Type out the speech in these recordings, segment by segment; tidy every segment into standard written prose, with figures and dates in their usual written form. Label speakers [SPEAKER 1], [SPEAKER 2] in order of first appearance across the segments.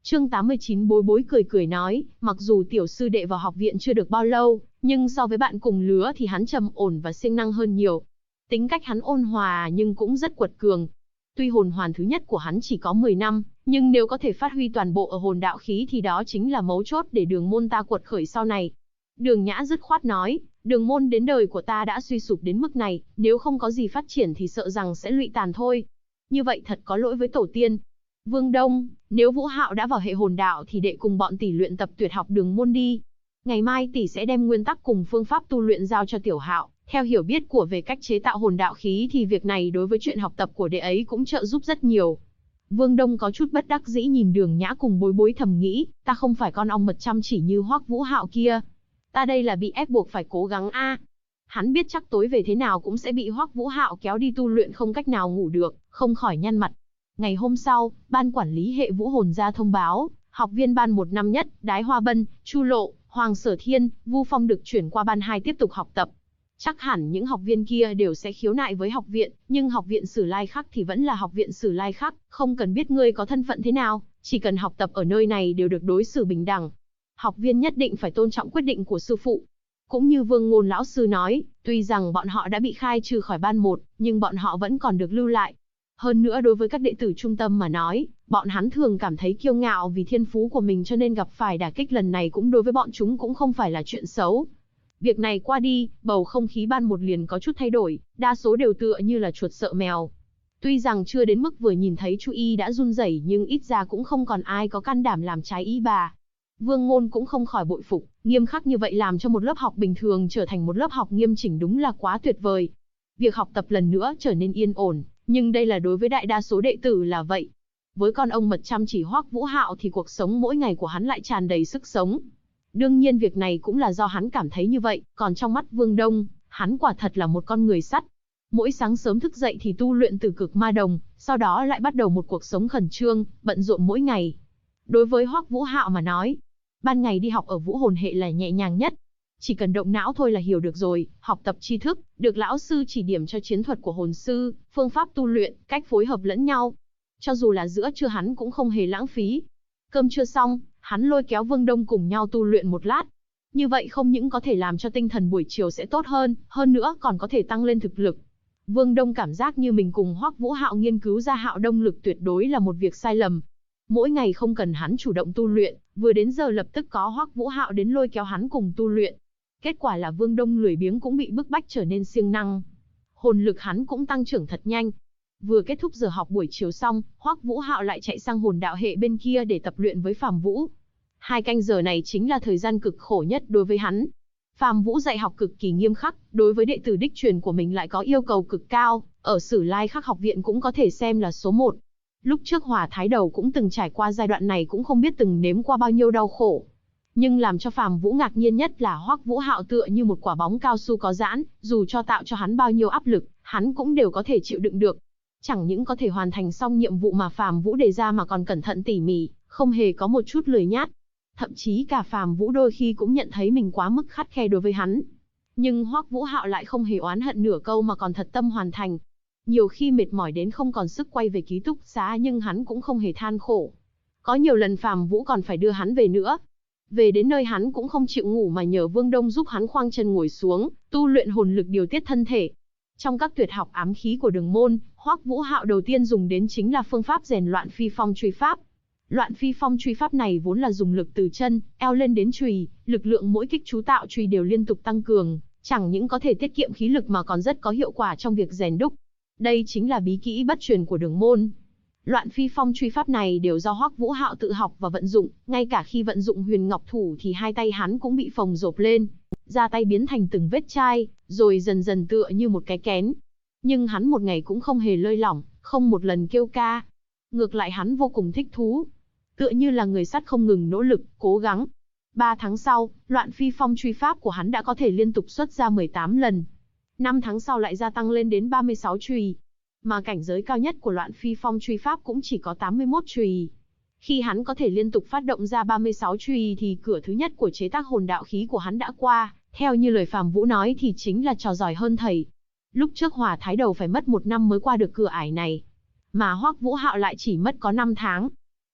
[SPEAKER 1] Chương 89 Bối Bối cười cười nói, mặc dù tiểu sư đệ vào học viện chưa được bao lâu, nhưng so với bạn cùng lứa thì hắn trầm ổn và siêng năng hơn nhiều. Tính cách hắn ôn hòa nhưng cũng rất quật cường. Tuy hồn hoàn thứ nhất của hắn chỉ có 10 năm, nhưng nếu có thể phát huy toàn bộ ở hồn đạo khí thì đó chính là mấu chốt để đường môn ta quật khởi sau này. Đường Nhã dứt khoát nói, đường môn đến đời của ta đã suy sụp đến mức này, nếu không có gì phát triển thì sợ rằng sẽ lụy tàn thôi. Như vậy thật có lỗi với tổ tiên. Vương Đông, nếu Vũ Hạo đã vào hệ hồn đạo thì đệ cùng bọn tỷ luyện tập tuyệt học đường môn đi. Ngày mai tỷ sẽ đem nguyên tắc cùng phương pháp tu luyện giao cho Tiểu Hạo. Theo hiểu biết của về cách chế tạo hồn đạo khí thì việc này đối với chuyện học tập của đệ ấy cũng trợ giúp rất nhiều. Vương Đông có chút bất đắc dĩ nhìn Đường Nhã cùng Bối Bối thầm nghĩ, ta không phải con ong mật chăm chỉ như Hoắc Vũ Hạo kia. Ta đây là bị ép buộc phải cố gắng a. Hắn biết chắc tối về thế nào cũng sẽ bị Hoắc Vũ Hạo kéo đi tu luyện không cách nào ngủ được, không khỏi nhăn mặt. Ngày hôm sau, ban quản lý hệ vũ hồn ra thông báo, học viên ban 1 năm nhất, Đái Hoa Bân, Chu Lộ, Hoàng Sở Thiên, Vu Phong được chuyển qua ban 2 tiếp tục học tập. Chắc hẳn những học viên kia đều sẽ khiếu nại với học viện, nhưng học viện Sử Lai Khắc thì vẫn là học viện Sử Lai Khắc, không cần biết ngươi có thân phận thế nào, chỉ cần học tập ở nơi này đều được đối xử bình đẳng. Học viên nhất định phải tôn trọng quyết định của sư phụ. Cũng như Vương Ngôn lão sư nói, tuy rằng bọn họ đã bị khai trừ khỏi ban 1, nhưng bọn họ vẫn còn được lưu lại. Hơn nữa đối với các đệ tử trung tâm mà nói, bọn hắn thường cảm thấy kiêu ngạo vì thiên phú của mình cho nên gặp phải đả kích lần này cũng đối với bọn chúng cũng không phải là chuyện xấu. Việc này qua đi, bầu không khí ban 1 liền có chút thay đổi, đa số đều tựa như là chuột sợ mèo. Tuy rằng chưa đến mức vừa nhìn thấy Chu Y đã run rẩy nhưng ít ra cũng không còn ai có can đảm làm trái ý bà. Vương Ngôn cũng không khỏi bội phục, nghiêm khắc như vậy làm cho một lớp học bình thường trở thành một lớp học nghiêm chỉnh đúng là quá tuyệt vời. Việc học tập lần nữa trở nên yên ổn, nhưng đây là đối với đại đa số đệ tử là vậy. Với con ông mật chăm chỉ Hoắc Vũ Hạo thì cuộc sống mỗi ngày của hắn lại tràn đầy sức sống. Đương nhiên việc này cũng là do hắn cảm thấy như vậy, còn trong mắt Vương Đông, hắn quả thật là một con người sắt. Mỗi sáng sớm thức dậy thì tu luyện từ cực ma đồng, sau đó lại bắt đầu một cuộc sống khẩn trương, bận rộn mỗi ngày. Đối với Hoắc Vũ Hạo mà nói, ban ngày đi học ở vũ hồn hệ là nhẹ nhàng nhất. Chỉ cần động não thôi là hiểu được rồi, học tập tri thức, được lão sư chỉ điểm cho chiến thuật của hồn sư, phương pháp tu luyện, cách phối hợp lẫn nhau. Cho dù là giữa trưa hắn cũng không hề lãng phí. Cơm trưa xong, hắn lôi kéo Vương Đông cùng nhau tu luyện một lát. Như vậy không những có thể làm cho tinh thần buổi chiều sẽ tốt hơn nữa còn có thể tăng lên thực lực. Vương Đông cảm giác như mình cùng Hoắc Vũ Hạo nghiên cứu ra Hạo Đông lực tuyệt đối là một việc sai lầm. Mỗi ngày không cần hắn chủ động tu luyện, vừa đến giờ lập tức có Hoắc Vũ Hạo đến lôi kéo hắn cùng tu luyện. Kết quả là Vương Đông lười biếng cũng bị bức bách trở nên siêng năng. Hồn lực hắn cũng tăng trưởng thật nhanh. Vừa kết thúc giờ học buổi chiều xong, Hoắc Vũ Hạo lại chạy sang hồn đạo hệ bên kia để tập luyện với Phàm Vũ. 2 canh giờ này chính là thời gian cực khổ nhất đối với hắn. Phàm Vũ dạy học cực kỳ nghiêm khắc, đối với đệ tử đích truyền của mình lại có yêu cầu cực cao, ở Sử Lai Khắc học viện cũng có thể xem là số 1. Lúc trước Hòa Thái Đầu cũng từng trải qua giai đoạn này cũng không biết từng nếm qua bao nhiêu đau khổ. Nhưng làm cho Phàm Vũ ngạc nhiên nhất là Hoắc Vũ Hạo tựa như một quả bóng cao su có giãn, dù cho tạo cho hắn bao nhiêu áp lực, hắn cũng đều có thể chịu đựng được. Chẳng những có thể hoàn thành xong nhiệm vụ mà Phàm Vũ đề ra mà còn cẩn thận tỉ mỉ, không hề có một chút lười nhát. Thậm chí cả Phàm Vũ đôi khi cũng nhận thấy mình quá mức khắt khe đối với hắn. Nhưng Hoắc Vũ Hạo lại không hề oán hận nửa câu mà còn thật tâm hoàn thành. Nhiều khi mệt mỏi đến không còn sức quay về ký túc xá nhưng hắn cũng không hề than khổ. Có nhiều lần Phàm Vũ còn phải đưa hắn về nữa. Về đến nơi hắn cũng không chịu ngủ mà nhờ Vương Đông giúp hắn khoanh chân ngồi xuống, tu luyện hồn lực điều tiết thân thể. Trong các tuyệt học ám khí của Đường môn, Hoắc Vũ Hạo đầu tiên dùng đến chính là phương pháp rèn Loạn Phi Phong truy pháp. Loạn Phi Phong truy pháp này vốn là dùng lực từ chân, eo lên đến chùy, lực lượng mỗi kích chú tạo chùy đều liên tục tăng cường, chẳng những có thể tiết kiệm khí lực mà còn rất có hiệu quả trong việc rèn đúc. Đây chính là bí kỹ bất truyền của Đường môn. Loạn Phi Phong truy pháp này đều do Hoắc Vũ Hạo tự học và vận dụng, ngay cả khi vận dụng Huyền Ngọc thủ thì 2 tay hắn cũng bị phồng rộp lên, da tay biến thành từng vết chai, rồi dần dần tựa như một cái kén. Nhưng hắn một ngày cũng không hề lơi lỏng, không một lần kêu ca. Ngược lại hắn vô cùng thích thú, tựa như là người sắt không ngừng nỗ lực, cố gắng. 3 tháng sau, Loạn Phi Phong truy pháp của hắn đã có thể liên tục xuất ra 18 lần. 5 tháng sau lại gia tăng lên đến 36 chùy. Mà cảnh giới cao nhất của Loạn Phi Phong truy pháp cũng chỉ có 81 chùy. Khi hắn có thể liên tục phát động ra 36 chùy thì cửa thứ nhất của chế tác hồn đạo khí của hắn đã qua, theo như lời Phàm Vũ nói thì chính là trò giỏi hơn thầy. Lúc trước Hòa Thái Đầu phải mất 1 năm mới qua được cửa ải này, mà Hoắc Vũ Hạo lại chỉ mất có 5 tháng.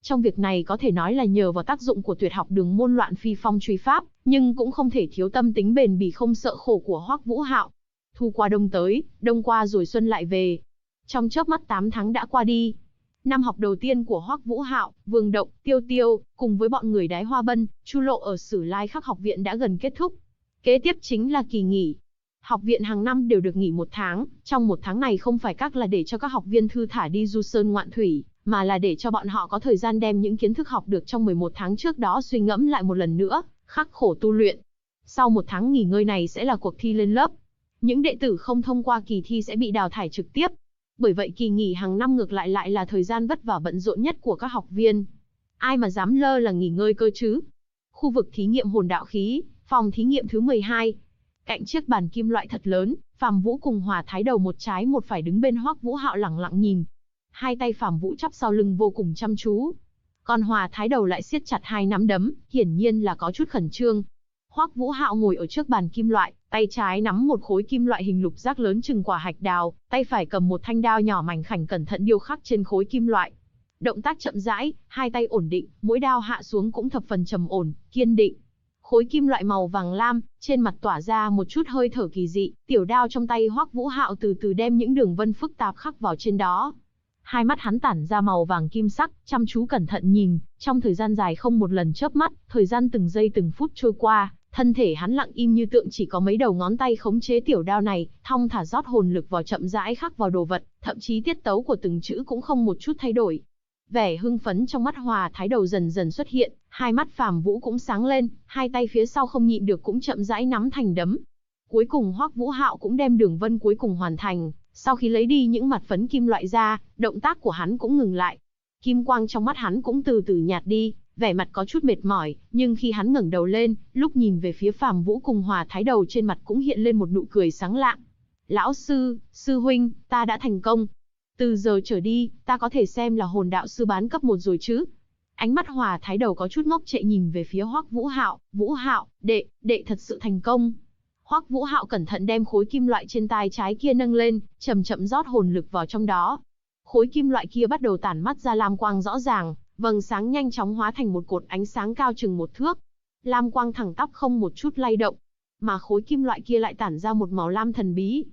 [SPEAKER 1] Trong việc này có thể nói là nhờ vào tác dụng của tuyệt học đường môn loạn phi phong truy pháp, nhưng cũng không thể thiếu tâm tính bền bỉ không sợ khổ của Hoắc Vũ Hạo. Thu qua đông tới, đông qua rồi xuân lại về. Trong chớp mắt 8 tháng đã qua đi. Năm học đầu tiên của Hoắc Vũ Hạo, Vương Động, Tiêu Tiêu, cùng với bọn người Đái Hoa Bân, Chu Lộ ở Sử Lai Khắc học viện đã gần kết thúc. Kế tiếp chính là kỳ nghỉ. Học viện hàng năm đều được nghỉ 1 tháng, trong 1 tháng này không phải các là để cho các học viên thư thả đi du sơn ngoạn thủy, mà là để cho bọn họ có thời gian đem những kiến thức học được trong 11 tháng trước đó suy ngẫm lại một lần nữa, khắc khổ tu luyện. Sau 1 tháng nghỉ ngơi này sẽ là cuộc thi lên lớp. Những đệ tử không thông qua kỳ thi sẽ bị đào thải trực tiếp. Bởi vậy kỳ nghỉ hàng năm ngược lại là thời gian vất vả bận rộn nhất của các học viên. Ai mà dám lơ là nghỉ ngơi cơ chứ? Khu vực thí nghiệm hồn đạo khí, phòng thí nghiệm thứ 12. Cạnh chiếc bàn kim loại thật lớn, Phàm Vũ cùng Hòa Thái Đầu một trái một phải đứng bên Hoắc Vũ Hạo lẳng lặng nhìn. Hai tay Phàm Vũ chắp sau lưng vô cùng chăm chú. Còn Hòa Thái Đầu lại siết chặt hai nắm đấm, hiển nhiên là có chút khẩn trương. Hoắc Vũ Hạo ngồi ở trước bàn kim loại, tay trái nắm một khối kim loại hình lục giác lớn chừng quả hạch đào, tay phải cầm một thanh đao nhỏ mảnh khảnh cẩn thận điêu khắc trên khối kim loại. Động tác chậm rãi, hai tay ổn định, mỗi đao hạ xuống cũng thập phần trầm ổn, kiên định. Khối kim loại màu vàng lam, trên mặt tỏa ra một chút hơi thở kỳ dị, tiểu đao trong tay Hoắc Vũ Hạo từ từ đem những đường vân phức tạp khắc vào trên đó. Hai mắt hắn tản ra màu vàng kim sắc, chăm chú cẩn thận nhìn, trong thời gian dài không một lần chớp mắt, thời gian từng giây từng phút trôi qua, thân thể hắn lặng im như tượng chỉ có mấy đầu ngón tay khống chế tiểu đao này, thong thả rót hồn lực vào chậm rãi khắc vào đồ vật, thậm chí tiết tấu của từng chữ cũng không một chút thay đổi. Vẻ hưng phấn trong mắt Hòa Thái Đầu dần dần xuất hiện, hai mắt Phàm Vũ cũng sáng lên, hai tay phía sau không nhịn được cũng chậm rãi nắm thành đấm. Cuối cùng Hoắc Vũ Hạo cũng đem đường vân cuối cùng hoàn thành, sau khi lấy đi những mặt phấn kim loại ra, động tác của hắn cũng ngừng lại. Kim quang trong mắt hắn cũng từ từ nhạt đi, vẻ mặt có chút mệt mỏi, nhưng khi hắn ngẩng đầu lên, lúc nhìn về phía Phàm Vũ cùng Hòa Thái Đầu trên mặt cũng hiện lên một nụ cười sáng lạng. Lão sư, sư huynh, ta đã thành công. Từ giờ trở đi, ta có thể xem là hồn đạo sư bán cấp 1 rồi chứ? Ánh mắt Hòa Thái Đầu có chút ngốc trệ nhìn về phía Hoắc Vũ Hạo, Vũ Hạo, đệ thật sự thành công. Hoắc Vũ Hạo cẩn thận đem khối kim loại trên tay trái kia nâng lên, chậm chậm rót hồn lực vào trong đó. Khối kim loại kia bắt đầu tản mắt ra lam quang rõ ràng, vầng sáng nhanh chóng hóa thành một cột ánh sáng cao chừng 1 thước. Lam quang thẳng tắp không một chút lay động, mà khối kim loại kia lại tản ra một màu lam thần bí.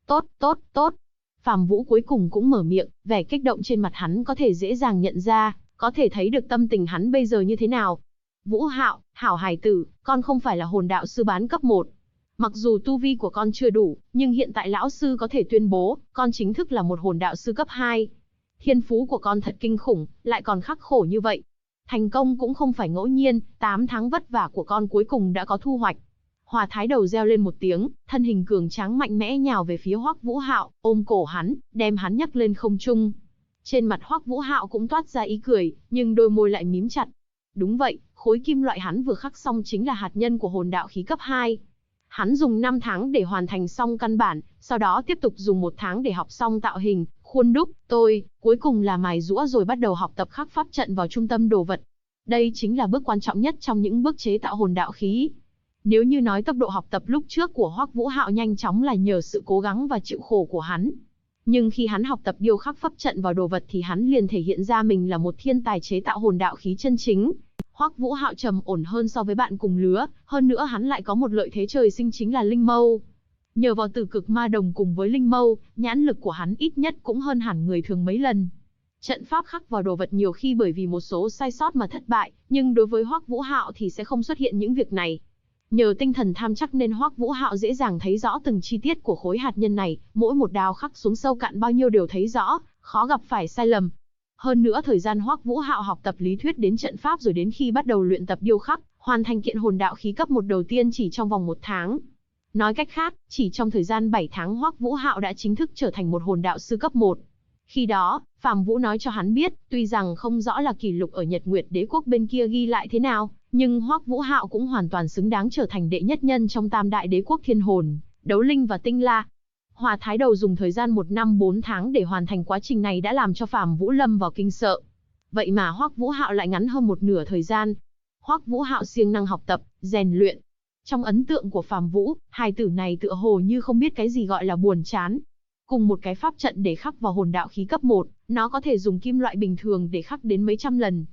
[SPEAKER 1] Tốt. Phàm Vũ cuối cùng cũng mở miệng, vẻ kích động trên mặt hắn có thể dễ dàng nhận ra, có thể thấy được tâm tình hắn bây giờ như thế nào. Vũ Hạo, hảo hài tử, con không phải là hồn đạo sư bán cấp 1. Mặc dù tu vi của con chưa đủ, nhưng hiện tại lão sư có thể tuyên bố, con chính thức là một hồn đạo sư cấp 2. Thiên phú của con thật kinh khủng, lại còn khắc khổ như vậy. Thành công cũng không phải ngẫu nhiên, 8 tháng vất vả của con cuối cùng đã có thu hoạch. Hòa Thái Đầu reo lên một tiếng, thân hình cường tráng mạnh mẽ nhào về phía Hoắc Vũ Hạo, ôm cổ hắn, đem hắn nhấc lên không trung. Trên mặt Hoắc Vũ Hạo cũng toát ra ý cười, nhưng đôi môi lại mím chặt. Đúng vậy, khối kim loại hắn vừa khắc xong chính là hạt nhân của hồn đạo khí cấp 2. Hắn dùng 5 tháng để hoàn thành xong căn bản, sau đó tiếp tục dùng 1 tháng để học xong tạo hình, khuôn đúc, cuối cùng là mài giũa rồi bắt đầu học tập khắc pháp trận vào trung tâm đồ vật. Đây chính là bước quan trọng nhất trong những bước chế tạo hồn đạo khí. Nếu như nói tốc độ học tập lúc trước của Hoắc Vũ Hạo nhanh chóng là nhờ sự cố gắng và chịu khổ của hắn. Nhưng khi hắn học tập điêu khắc pháp trận vào đồ vật thì hắn liền thể hiện ra mình là một thiên tài chế tạo hồn đạo khí chân chính. Hoắc Vũ Hạo trầm ổn hơn so với bạn cùng lứa, hơn nữa hắn lại có một lợi thế trời sinh chính là linh mâu. Nhờ vào Tử Cực Ma Đồng cùng với linh mâu, nhãn lực của hắn ít nhất cũng hơn hẳn người thường mấy lần. Trận pháp khắc vào đồ vật nhiều khi bởi vì một số sai sót mà thất bại, nhưng đối với Hoắc Vũ Hạo thì sẽ không xuất hiện những việc này. Nhờ tinh thần tham chắc nên Hoắc Vũ Hạo dễ dàng thấy rõ từng chi tiết của khối hạt nhân này, mỗi một đao khắc xuống sâu cạn bao nhiêu đều thấy rõ, khó gặp phải sai lầm. Hơn nữa thời gian Hoắc Vũ Hạo học tập lý thuyết đến trận pháp rồi đến khi bắt đầu luyện tập điêu khắc, hoàn thành kiện hồn đạo khí cấp 1 đầu tiên chỉ trong vòng 1 tháng. Nói cách khác, chỉ trong thời gian 7 tháng Hoắc Vũ Hạo đã chính thức trở thành một hồn đạo sư cấp 1. Khi đó, Phàm Vũ nói cho hắn biết, tuy rằng không rõ là kỷ lục ở Nhật Nguyệt Đế quốc bên kia ghi lại thế nào, nhưng Hoắc Vũ Hạo cũng hoàn toàn xứng đáng trở thành đệ nhất nhân trong Tam Đại Đế quốc Thiên Hồn, Đấu Linh và Tinh La. Hòa Thái Đầu dùng thời gian 1 năm 4 tháng để hoàn thành quá trình này đã làm cho Phàm Vũ lâm vào kinh sợ. Vậy mà Hoắc Vũ Hạo lại ngắn hơn một nửa thời gian. Hoắc Vũ Hạo siêng năng học tập, rèn luyện. Trong ấn tượng của Phàm Vũ, hài tử này tựa hồ như không biết cái gì gọi là buồn chán. Cùng một cái pháp trận để khắc vào hồn đạo khí cấp 1, nó có thể dùng kim loại bình thường để khắc đến mấy trăm lần.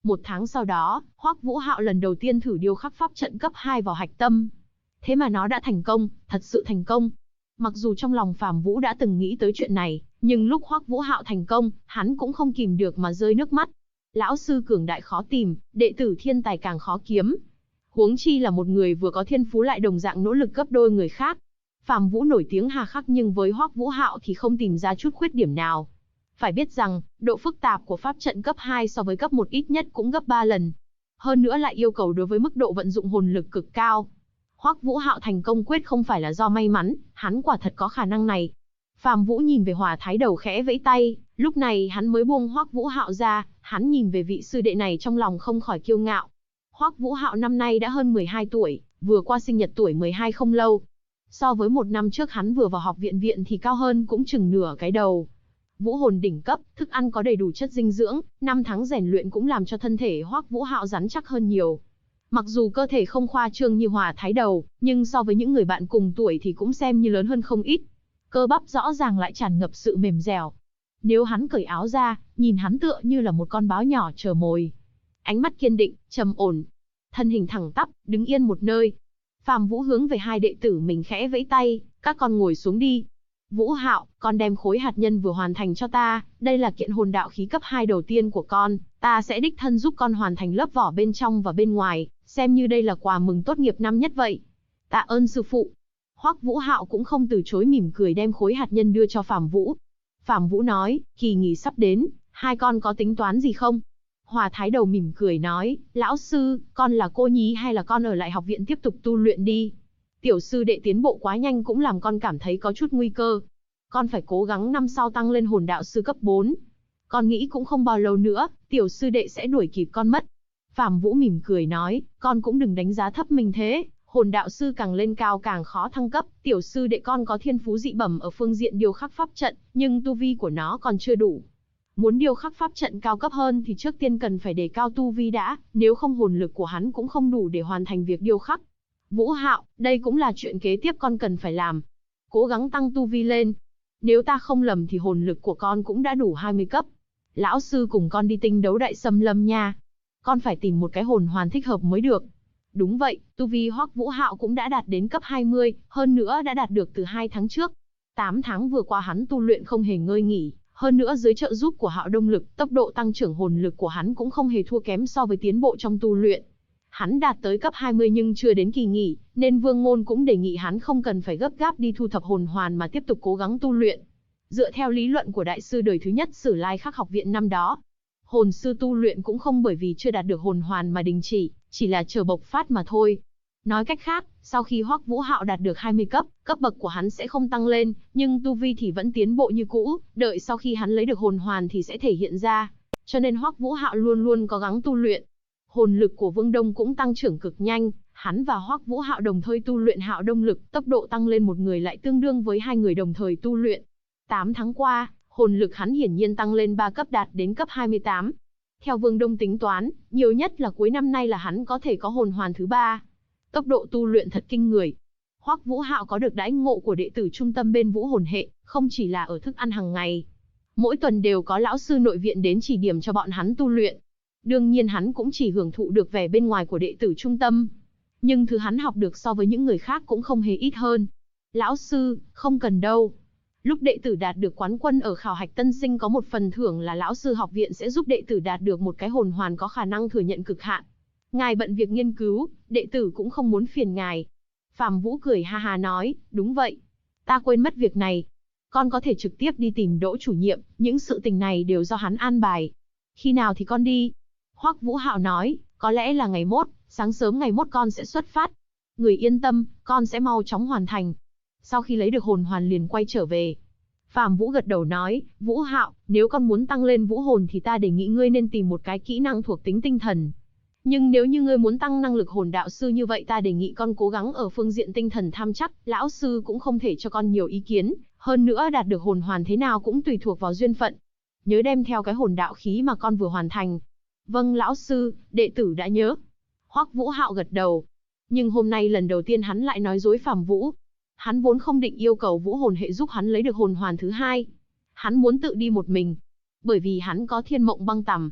[SPEAKER 1] Một tháng sau đó, Hoắc Vũ Hạo lần đầu tiên thử điêu khắc pháp trận cấp 2 vào hạch tâm. Thế mà nó đã thành công, thật sự thành công. Mặc dù trong lòng Phàm Vũ đã từng nghĩ tới chuyện này, nhưng lúc Hoắc Vũ Hạo thành công, hắn cũng không kìm được mà rơi nước mắt. Lão sư cường đại khó tìm, đệ tử thiên tài càng khó kiếm. Huống chi là một người vừa có thiên phú lại đồng dạng nỗ lực gấp đôi người khác. Phàm Vũ nổi tiếng hà khắc nhưng với Hoắc Vũ Hạo thì không tìm ra chút khuyết điểm nào. Phải biết rằng, độ phức tạp của pháp trận cấp 2 so với cấp 1 ít nhất cũng gấp 3 lần. Hơn nữa lại yêu cầu đối với mức độ vận dụng hồn lực cực cao. Hoắc Vũ Hạo thành công quyết không phải là do may mắn, hắn quả thật có khả năng này. Phàm Vũ nhìn về Hỏa Thái Đầu khẽ vẫy tay, lúc này hắn mới buông Hoắc Vũ Hạo ra, hắn nhìn về vị sư đệ này trong lòng không khỏi kiêu ngạo. Hoắc Vũ Hạo năm nay đã hơn 12 tuổi, vừa qua sinh nhật tuổi 12 không lâu. So với một năm trước hắn vừa vào học viện thì cao hơn cũng chừng nửa cái đầu. Vũ hồn đỉnh cấp, thức ăn có đầy đủ chất dinh dưỡng, 5 tháng rèn luyện cũng làm cho thân thể Hoắc Vũ Hạo rắn chắc hơn nhiều. Mặc dù cơ thể không khoa trương như Hỏa Thái Đầu, nhưng so với những người bạn cùng tuổi thì cũng xem như lớn hơn không ít. Cơ bắp rõ ràng lại tràn ngập sự mềm dẻo. Nếu hắn cởi áo ra, nhìn hắn tựa như là một con báo nhỏ chờ mồi. Ánh mắt kiên định, trầm ổn, thân hình thẳng tắp, đứng yên một nơi. Phàm Vũ hướng về hai đệ tử mình khẽ vẫy tay, các con ngồi xuống đi. Vũ Hạo, con đem khối hạt nhân vừa hoàn thành cho ta, đây là kiện hồn đạo khí cấp 2 đầu tiên của con, ta sẽ đích thân giúp con hoàn thành lớp vỏ bên trong và bên ngoài, xem như đây là quà mừng tốt nghiệp năm nhất vậy. Tạ ơn sư phụ. Hoắc Vũ Hạo cũng không từ chối mỉm cười đem khối hạt nhân đưa cho Phàm Vũ. Phàm Vũ nói, kỳ nghỉ sắp đến, hai con có tính toán gì không? Hỏa Thái Đầu mỉm cười nói, lão sư, con là cô nhí hay là con ở lại học viện tiếp tục tu luyện đi? Tiểu sư đệ tiến bộ quá nhanh cũng làm con cảm thấy có chút nguy cơ. Con phải cố gắng năm sau tăng lên hồn đạo sư cấp 4. Con nghĩ cũng không bao lâu nữa, tiểu sư đệ sẽ đuổi kịp con mất. Phàm Vũ mỉm cười nói, con cũng đừng đánh giá thấp mình thế, hồn đạo sư càng lên cao càng khó thăng cấp, tiểu sư đệ con có thiên phú dị bẩm ở phương diện điêu khắc pháp trận, nhưng tu vi của nó còn chưa đủ. Muốn điêu khắc pháp trận cao cấp hơn thì trước tiên cần phải đề cao tu vi đã, nếu không hồn lực của hắn cũng không đủ để hoàn thành việc điêu khắc. Vũ Hạo, đây cũng là chuyện kế tiếp con cần phải làm. Cố gắng tăng tu vi lên. Nếu ta không lầm thì hồn lực của con cũng đã đủ 20 cấp. Lão sư cùng con đi tinh đấu đại xâm lâm nha. Con phải tìm một cái hồn hoàn thích hợp mới được. Đúng vậy, tu vi Hoắc Vũ Hạo cũng đã đạt đến cấp 20, hơn nữa đã đạt được từ 2 tháng trước. 8 tháng vừa qua hắn tu luyện không hề ngơi nghỉ, hơn nữa dưới trợ giúp của Hạo Đông Lực, tốc độ tăng trưởng hồn lực của hắn cũng không hề thua kém so với tiến bộ trong tu luyện. Hắn đạt tới cấp 20 nhưng chưa đến kỳ nghỉ, nên Vương Ngôn cũng đề nghị hắn không cần phải gấp gáp đi thu thập hồn hoàn mà tiếp tục cố gắng tu luyện. Dựa theo lý luận của đại sư đời thứ nhất Sử Lai Khắc học viện năm đó, hồn sư tu luyện cũng không bởi vì chưa đạt được hồn hoàn mà đình chỉ là chờ bộc phát mà thôi. Nói cách khác, sau khi Hoắc Vũ Hạo đạt được 20 cấp, cấp bậc của hắn sẽ không tăng lên, nhưng tu vi thì vẫn tiến bộ như cũ, đợi sau khi hắn lấy được hồn hoàn thì sẽ thể hiện ra. Cho nên Hoắc Vũ Hạo luôn luôn cố gắng tu luyện. Hồn lực của Vương Đông cũng tăng trưởng cực nhanh, hắn và Hoắc Vũ Hạo đồng thời tu luyện Hạo Đông Lực, tốc độ tăng lên một người lại tương đương với hai người đồng thời tu luyện. 8 tháng qua, hồn lực hắn hiển nhiên tăng lên 3 cấp đạt đến cấp 28. Theo Vương Đông tính toán, nhiều nhất là cuối năm nay là hắn có thể có hồn hoàn thứ 3. Tốc độ tu luyện thật kinh người. Hoắc Vũ Hạo có được đãi ngộ của đệ tử trung tâm bên Vũ Hồn hệ, không chỉ là ở thức ăn hàng ngày. Mỗi tuần đều có lão sư nội viện đến chỉ điểm cho bọn hắn tu luyện. Đương nhiên hắn cũng chỉ hưởng thụ được vẻ bên ngoài của đệ tử trung tâm. Nhưng thứ hắn học được so với những người khác cũng không hề ít hơn. Lão sư, không cần đâu. Lúc đệ tử đạt được quán quân ở khảo hạch tân sinh có một phần thưởng là lão sư học viện sẽ giúp đệ tử đạt được một cái hồn hoàn có khả năng thừa nhận cực hạn. Ngài bận việc nghiên cứu, đệ tử cũng không muốn phiền ngài. Phàm Vũ cười ha ha nói, đúng vậy. Ta quên mất việc này. Con có thể trực tiếp đi tìm Đỗ chủ nhiệm, những sự tình này đều do hắn an bài. Khi nào thì con đi? Hoắc Vũ Hạo nói, có lẽ là ngày mốt, sáng sớm ngày mốt con sẽ xuất phát. Người yên tâm, con sẽ mau chóng hoàn thành. Sau khi lấy được hồn hoàn liền quay trở về. Phàm Vũ gật đầu nói, Vũ Hạo, nếu con muốn tăng lên vũ hồn thì ta đề nghị ngươi nên tìm một cái kỹ năng thuộc tính tinh thần. Nhưng nếu như ngươi muốn tăng năng lực hồn đạo sư như vậy ta đề nghị con cố gắng ở phương diện tinh thần tham chắc, lão sư cũng không thể cho con nhiều ý kiến, hơn nữa đạt được hồn hoàn thế nào cũng tùy thuộc vào duyên phận. Nhớ đem theo cái hồn đạo khí mà con vừa hoàn thành. Vâng lão sư, đệ tử đã nhớ. Hoắc Vũ Hạo gật đầu. Nhưng hôm nay lần đầu tiên hắn lại nói dối Phàm Vũ. Hắn vốn không định yêu cầu Vũ Hồn hệ giúp hắn lấy được hồn hoàn thứ 2. Hắn muốn tự đi một mình. Bởi vì hắn có Thiên Mộng Băng Tằm.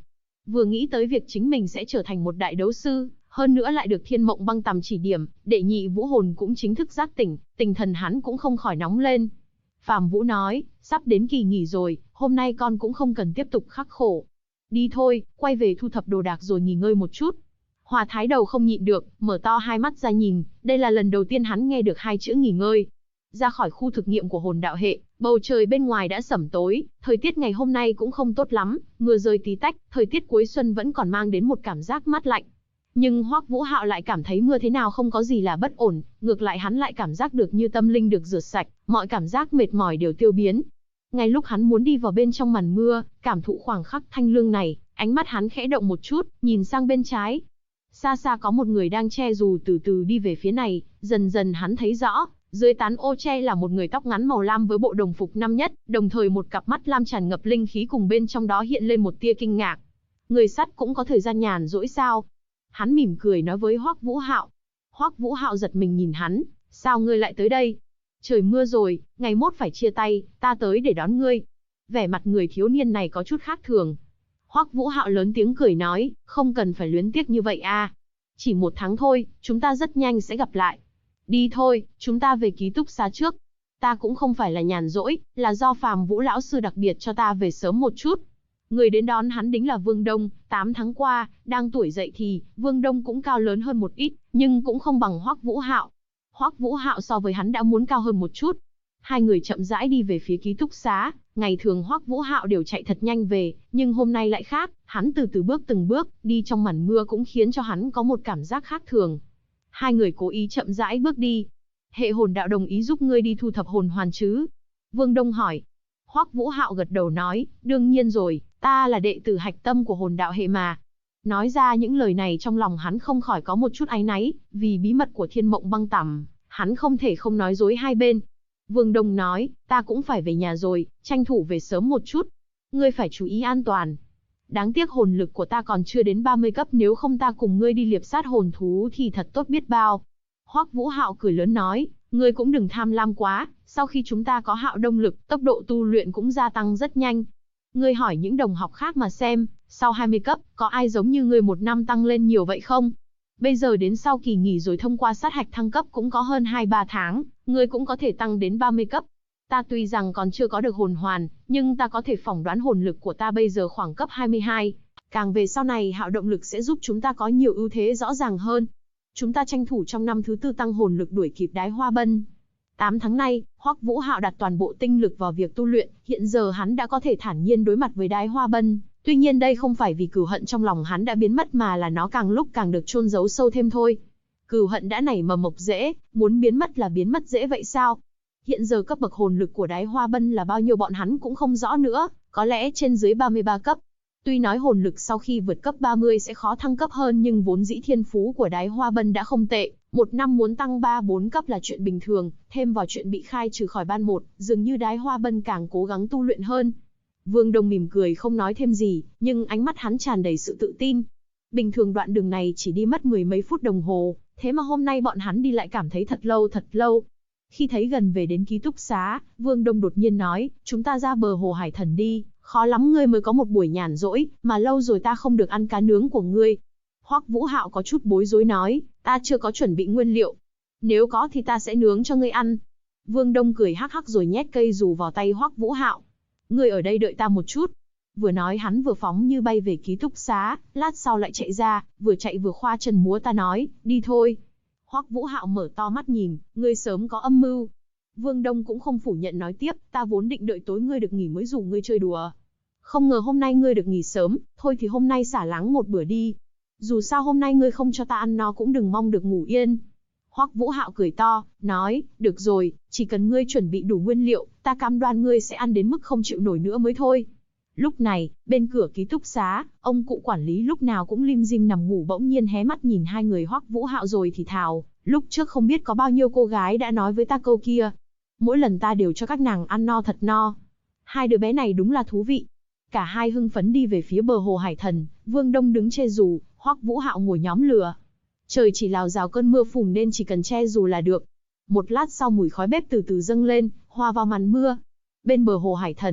[SPEAKER 1] Vừa nghĩ tới việc chính mình sẽ trở thành một đại đấu sư, hơn nữa lại được Thiên Mộng Băng Tằm chỉ điểm, đệ nhị vũ hồn cũng chính thức giác tỉnh, tinh thần hắn cũng không khỏi nóng lên. Phàm Vũ nói, sắp đến kỳ nghỉ rồi, hôm nay con cũng không cần tiếp tục khắc khổ. Đi thôi, quay về thu thập đồ đạc rồi nghỉ ngơi một chút. Hòa Thái Đầu không nhịn được, mở to hai mắt ra nhìn, đây là lần đầu tiên hắn nghe được hai chữ nghỉ ngơi. Ra khỏi khu thực nghiệm của hồn đạo hệ, bầu trời bên ngoài đã sẩm tối, thời tiết ngày hôm nay cũng không tốt lắm, mưa rơi tí tách, thời tiết cuối xuân vẫn còn mang đến một cảm giác mát lạnh. Nhưng Hoắc Vũ Hạo lại cảm thấy mưa thế nào không có gì là bất ổn, ngược lại hắn lại cảm giác được như tâm linh được rửa sạch, mọi cảm giác mệt mỏi đều tiêu biến. Ngay lúc hắn muốn đi vào bên trong màn mưa, cảm thụ khoảng khắc thanh lương này, ánh mắt hắn khẽ động một chút, nhìn sang bên trái. Xa xa có một người đang che dù từ từ đi về phía này, dần dần hắn thấy rõ, dưới tán ô che là một người tóc ngắn màu lam với bộ đồng phục năm nhất, đồng thời một cặp mắt lam tràn ngập linh khí cùng bên trong đó hiện lên một tia kinh ngạc. Người sắt cũng có thời gian nhàn rỗi sao? Hắn mỉm cười nói với Hoắc Vũ Hạo. Hoắc Vũ Hạo giật mình nhìn hắn, sao ngươi lại tới đây? Trời mưa rồi, ngày mốt phải chia tay, ta tới để đón ngươi. Vẻ mặt người thiếu niên này có chút khác thường. Hoắc Vũ Hạo lớn tiếng cười nói, không cần phải luyến tiếc như vậy a. Chỉ 1 tháng thôi, chúng ta rất nhanh sẽ gặp lại. Đi thôi, chúng ta về ký túc xá trước. Ta cũng không phải là nhàn rỗi, là do Phàm Vũ lão sư đặc biệt cho ta về sớm một chút. Người đến đón hắn đính là Vương Đông, 8 tháng qua, đang tuổi dậy thì, Vương Đông cũng cao lớn hơn một ít, nhưng cũng không bằng Hoắc Vũ Hạo. Hoắc Vũ Hạo so với hắn đã muốn cao hơn một chút. Hai người chậm rãi đi về phía ký túc xá, ngày thường Hoắc Vũ Hạo đều chạy thật nhanh về, nhưng hôm nay lại khác, hắn từ từ bước từng bước, đi trong màn mưa cũng khiến cho hắn có một cảm giác khác thường. Hai người cố ý chậm rãi bước đi. Hệ hồn đạo đồng ý giúp ngươi đi thu thập hồn hoàn chứ? Vương Đông hỏi. Hoắc Vũ Hạo gật đầu nói, đương nhiên rồi, ta là đệ tử hạch tâm của hồn đạo hệ mà. Nói ra những lời này trong lòng hắn không khỏi có một chút áy náy, vì bí mật của Thiên Mộng Băng Tằm, hắn không thể không nói dối hai bên. Vương Đông nói, ta cũng phải về nhà rồi, tranh thủ về sớm một chút. Ngươi phải chú ý an toàn. Đáng tiếc hồn lực của ta còn chưa đến 30 cấp, nếu không ta cùng ngươi đi liệp sát hồn thú thì thật tốt biết bao. Hoắc Vũ Hạo cười lớn nói, ngươi cũng đừng tham lam quá, sau khi chúng ta có Hạo Đông lực, tốc độ tu luyện cũng gia tăng rất nhanh. Ngươi hỏi những đồng học khác mà xem, sau 20 cấp, có ai giống như ngươi 1 năm tăng lên nhiều vậy không? Bây giờ đến sau kỳ nghỉ rồi thông qua sát hạch thăng cấp cũng có hơn 2-3 tháng, ngươi cũng có thể tăng đến 30 cấp. Ta tuy rằng còn chưa có được hồn hoàn, nhưng ta có thể phỏng đoán hồn lực của ta bây giờ khoảng cấp 22. Càng về sau này Hạo Động lực sẽ giúp chúng ta có nhiều ưu thế rõ ràng hơn. Chúng ta tranh thủ trong năm thứ 4 tăng hồn lực đuổi kịp Đái Hoa Bân. 8 tháng nay, Hoắc Vũ Hạo đặt toàn bộ tinh lực vào việc tu luyện, hiện giờ hắn đã có thể thản nhiên đối mặt với Đái Hoa Bân. Tuy nhiên đây không phải vì cừu hận trong lòng hắn đã biến mất mà là nó càng lúc càng được chôn giấu sâu thêm thôi. Cừu hận đã nảy mầm mọc rễ, muốn biến mất là biến mất dễ vậy sao? Hiện giờ cấp bậc hồn lực của Đái Hoa Bân là bao nhiêu bọn hắn cũng không rõ nữa, có lẽ trên dưới 33 cấp. Tuy nói hồn lực sau khi vượt cấp 30 sẽ khó thăng cấp hơn nhưng vốn dĩ thiên phú của Đái Hoa Bân đã không tệ, 1 năm muốn tăng 3-4 cấp là chuyện bình thường, thêm vào chuyện bị khai trừ khỏi ban 1, dường như Đái Hoa Bân càng cố gắng tu luyện hơn. Vương Đông mỉm cười không nói thêm gì, nhưng ánh mắt hắn tràn đầy sự tự tin. Bình thường đoạn đường này chỉ đi mất 10 mấy phút đồng hồ, thế mà hôm nay bọn hắn đi lại cảm thấy thật lâu thật lâu. Khi thấy gần về đến ký túc xá, Vương Đông đột nhiên nói, chúng ta ra bờ hồ Hải Thần đi, khó lắm ngươi mới có một buổi nhàn rỗi, mà lâu rồi ta không được ăn cá nướng của ngươi. Hoắc Vũ Hạo có chút bối rối nói, ta chưa có chuẩn bị nguyên liệu. Nếu có thì ta sẽ nướng cho ngươi ăn. Vương Đông cười hắc hắc rồi nhét cây dù vào tay Hoắc Vũ Hạo. Ngươi ở đây đợi ta một chút. Vừa nói hắn vừa phóng như bay về ký túc xá, lát sau lại chạy ra, vừa chạy vừa khoa chân múa ta nói, đi thôi. Hoắc Vũ Hạo mở to mắt nhìn, ngươi sớm có âm mưu. Vương Đông cũng không phủ nhận nói tiếp, ta vốn định đợi tối ngươi được nghỉ mới rủ ngươi chơi đùa. Không ngờ hôm nay ngươi được nghỉ sớm, thôi thì hôm nay xả láng một bữa đi. Dù sao hôm nay ngươi không cho ta ăn no cũng đừng mong được ngủ yên. Hoắc Vũ Hạo cười to, nói, được rồi, chỉ cần ngươi chuẩn bị đủ nguyên liệu, ta cam đoan ngươi sẽ ăn đến mức không chịu nổi nữa mới thôi. Lúc này, bên cửa ký túc xá, ông cụ quản lý lúc nào cũng lim dim nằm ngủ bỗng nhiên hé mắt nhìn hai người Hoắc Vũ Hạo rồi thì thào, lúc trước không biết có bao nhiêu cô gái đã nói với ta câu kia. Mỗi lần ta đều cho các nàng ăn no thật no. Hai đứa bé này đúng là thú vị. Cả hai hưng phấn đi về phía bờ hồ Hải Thần, Vương Đông đứng che dù, Hoắc Vũ Hạo ngồi nhóm lửa. Trời chỉ lào rào cơn mưa phùn nên chỉ cần che dù là được. Một lát sau mùi khói bếp từ từ dâng lên, hòa vào màn mưa. Bên bờ hồ Hải Thần,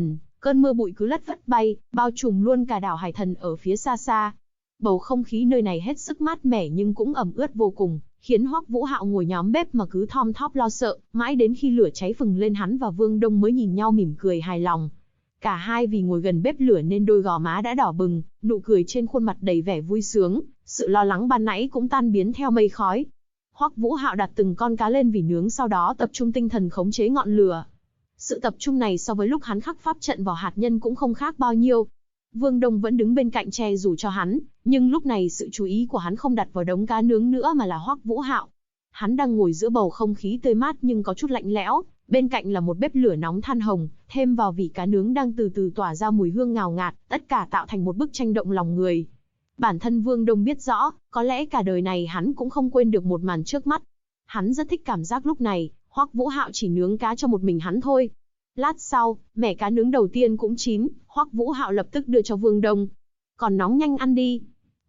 [SPEAKER 1] Cơn mưa bụi cứ lất phất bay, bao trùm luôn cả đảo Hải Thần ở phía xa xa. Bầu không khí nơi này hết sức mát mẻ nhưng cũng ẩm ướt vô cùng, khiến Hoắc Vũ Hạo ngồi nhóm bếp mà cứ thom thóp lo sợ, mãi đến khi lửa cháy phừng lên hắn và Vương Đông mới nhìn nhau mỉm cười hài lòng. Cả hai vì ngồi gần bếp lửa nên đôi gò má đã đỏ bừng, nụ cười trên khuôn mặt đầy vẻ vui sướng, sự lo lắng ban nãy cũng tan biến theo mây khói. Hoắc Vũ Hạo đặt từng con cá lên vỉ nướng sau đó tập trung tinh thần khống chế ngọn lửa. Sự tập trung này so với lúc hắn khắc pháp trận vào hạt nhân cũng không khác bao nhiêu. Vương Đông vẫn đứng bên cạnh che dù cho hắn, nhưng lúc này sự chú ý của hắn không đặt vào đống cá nướng nữa mà là Hoắc Vũ Hạo. Hắn đang ngồi giữa bầu không khí tươi mát nhưng có chút lạnh lẽo, bên cạnh là một bếp lửa nóng than hồng, thêm vào vỉ cá nướng đang từ từ tỏa ra mùi hương ngào ngạt, tất cả tạo thành một bức tranh động lòng người. Bản thân Vương Đông biết rõ, có lẽ cả đời này hắn cũng không quên được một màn trước mắt. Hắn rất thích cảm giác lúc này, Hoắc Vũ Hạo chỉ nướng cá cho một mình hắn thôi. Lát sau, mẻ cá nướng đầu tiên cũng chín, Hoắc Vũ Hạo lập tức đưa cho Vương Đông. Còn nóng nhanh ăn đi.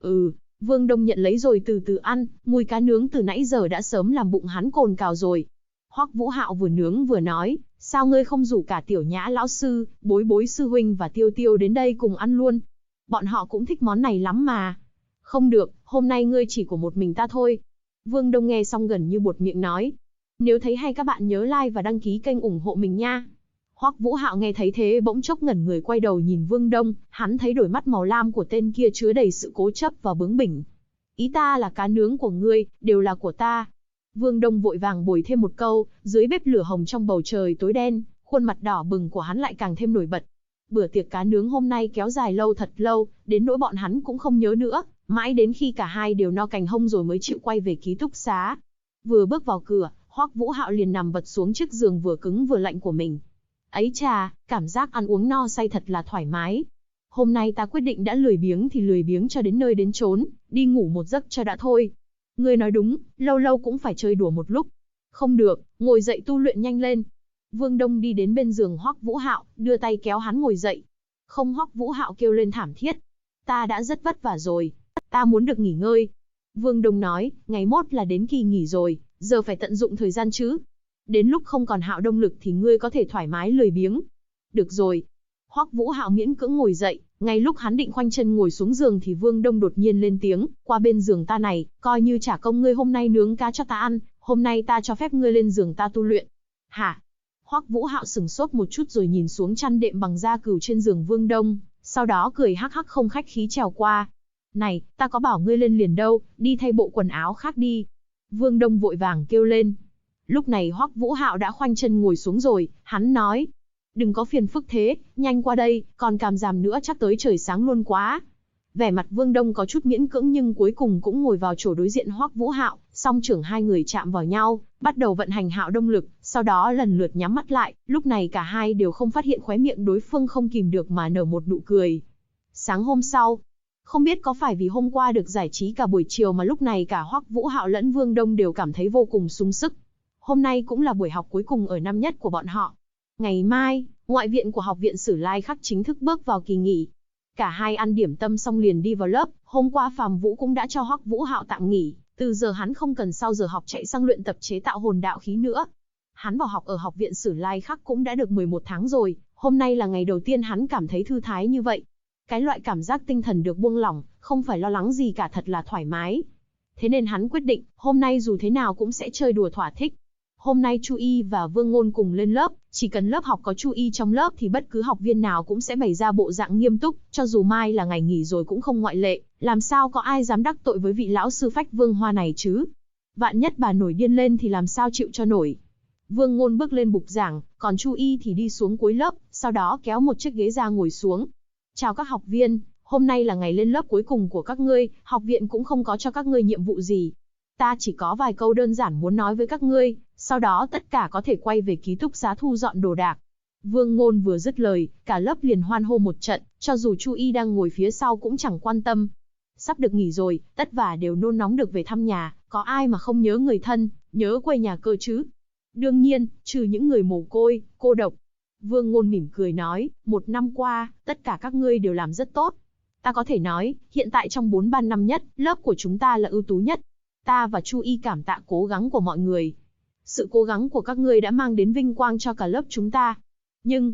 [SPEAKER 1] Vương Đông nhận lấy rồi từ từ ăn, mùi cá nướng từ nãy giờ đã sớm làm bụng hắn cồn cào rồi. Hoắc Vũ Hạo vừa nướng vừa nói, sao ngươi không rủ cả Tiểu Nhã lão sư, Bối Bối sư huynh và Tiêu Tiêu đến đây cùng ăn luôn? Bọn họ cũng thích món này lắm mà. Không được, hôm nay ngươi chỉ của một mình ta thôi. Vương Đông nghe xong gần như buột miệng nói. Nếu thấy hay các bạn nhớ like và đăng ký kênh ủng hộ mình nha. Hoắc Vũ Hạo nghe thấy thế bỗng chốc ngẩn người quay đầu nhìn Vương Đông, hắn thấy đôi mắt màu lam của tên kia chứa đầy sự cố chấp và bướng bỉnh. Ý ta là cá nướng của ngươi, đều là của ta. Vương Đông vội vàng bồi thêm một câu, dưới bếp lửa hồng trong bầu trời tối đen, khuôn mặt đỏ bừng của hắn lại càng thêm nổi bật. Bữa tiệc cá nướng hôm nay kéo dài lâu thật lâu, đến nỗi bọn hắn cũng không nhớ nữa, mãi đến khi cả hai đều no cành hông rồi mới chịu quay về ký túc xá. Vừa bước vào cửa, Hoắc Vũ Hạo liền nằm vật xuống chiếc giường vừa cứng vừa lạnh của mình. Ấy chà, cảm giác ăn uống no say thật là thoải mái. Hôm nay ta quyết định đã lười biếng thì lười biếng cho đến nơi đến chốn, đi ngủ một giấc cho đã thôi. Ngươi nói đúng, lâu lâu cũng phải chơi đùa một lúc. Không được, ngồi dậy tu luyện nhanh lên. Vương Đông đi đến bên giường Hoắc Vũ Hạo, đưa tay kéo hắn ngồi dậy. Không, Hoắc Vũ Hạo kêu lên thảm thiết. Ta đã rất vất vả rồi, ta muốn được nghỉ ngơi. Vương Đông nói, ngày mốt là đến kỳ nghỉ rồi, giờ phải tận dụng thời gian chứ. Đến lúc không còn Hạo Đông lực thì ngươi có thể thoải mái lười biếng. Được rồi. Hoắc Vũ Hạo miễn cưỡng ngồi dậy, ngay lúc hắn định khoanh chân ngồi xuống giường thì Vương Đông đột nhiên lên tiếng, qua bên giường ta này, coi như trả công ngươi hôm nay nướng cá cho ta ăn, hôm nay ta cho phép ngươi lên giường ta tu luyện. Hả? Hoắc Vũ Hạo sững sốt một chút rồi nhìn xuống chăn đệm bằng da cừu trên giường Vương Đông, sau đó cười hắc hắc không khách khí trèo qua. Này, ta có bảo ngươi lên liền đâu, đi thay bộ quần áo khác đi. Vương Đông vội vàng kêu lên. Lúc này Hoắc Vũ Hạo đã khoanh chân ngồi xuống rồi, hắn nói. Đừng có phiền phức thế, nhanh qua đây, còn càm giảm nữa chắc tới trời sáng luôn quá. Vẻ mặt Vương Đông có chút miễn cưỡng nhưng cuối cùng cũng ngồi vào chỗ đối diện Hoắc Vũ Hạo, song trưởng hai người chạm vào nhau, bắt đầu vận hành Hạo Đông lực, sau đó lần lượt nhắm mắt lại, lúc này cả hai đều không phát hiện khóe miệng đối phương không kìm được mà nở một nụ cười. Sáng hôm sau, không biết có phải vì hôm qua được giải trí cả buổi chiều mà lúc này cả Hoắc Vũ Hạo lẫn Vương Đông đều cảm thấy vô cùng sung sức. Hôm nay cũng là buổi học cuối cùng ở năm nhất của bọn họ. Ngày mai, ngoại viện của học viện Sử Lai Khắc chính thức bước vào kỳ nghỉ. Cả hai ăn điểm tâm xong liền đi vào lớp, hôm qua Phàm Vũ cũng đã cho Hoắc Vũ Hạo tạm nghỉ, từ giờ hắn không cần sau giờ học chạy sang luyện tập chế tạo hồn đạo khí nữa. Hắn vào học ở học viện Sử Lai Khắc cũng đã được 11 tháng rồi, hôm nay là ngày đầu tiên hắn cảm thấy thư thái như vậy. Cái loại cảm giác tinh thần được buông lỏng, không phải lo lắng gì cả, thật là thoải mái. Thế nên hắn quyết định, hôm nay dù thế nào cũng sẽ chơi đùa thỏa thích. Hôm nay Chu Y và Vương Ngôn cùng lên lớp, chỉ cần lớp học có Chu Y trong lớp thì bất cứ học viên nào cũng sẽ bày ra bộ dạng nghiêm túc, cho dù mai là ngày nghỉ rồi cũng không ngoại lệ, làm sao có ai dám đắc tội với vị lão sư phách Vương Hoa này chứ? Vạn nhất bà nổi điên lên thì làm sao chịu cho nổi. Vương Ngôn bước lên bục giảng, còn Chu Y thì đi xuống cuối lớp, sau đó kéo một chiếc ghế ra ngồi xuống. Chào các học viên, hôm nay là ngày lên lớp cuối cùng của các ngươi, học viện cũng không có cho các ngươi nhiệm vụ gì. Ta chỉ có vài câu đơn giản muốn nói với các ngươi, sau đó tất cả có thể quay về ký túc xá thu dọn đồ đạc. Vương Ngôn vừa dứt lời, cả lớp liền hoan hô một trận, cho dù Chu Y đang ngồi phía sau cũng chẳng quan tâm. Sắp được nghỉ rồi, tất cả đều nôn nóng được về thăm nhà, có ai mà không nhớ người thân, nhớ quê nhà cơ chứ? Đương nhiên, trừ những người mồ côi, cô độc. Vương Ngôn mỉm cười nói, một năm qua, tất cả các ngươi đều làm rất tốt. Ta có thể nói, hiện tại trong 4 ban năm nhất, lớp của chúng ta là ưu tú nhất. Ta và Chu Y cảm tạ cố gắng của mọi người. Sự cố gắng của các ngươi đã mang đến vinh quang cho cả lớp chúng ta. Nhưng,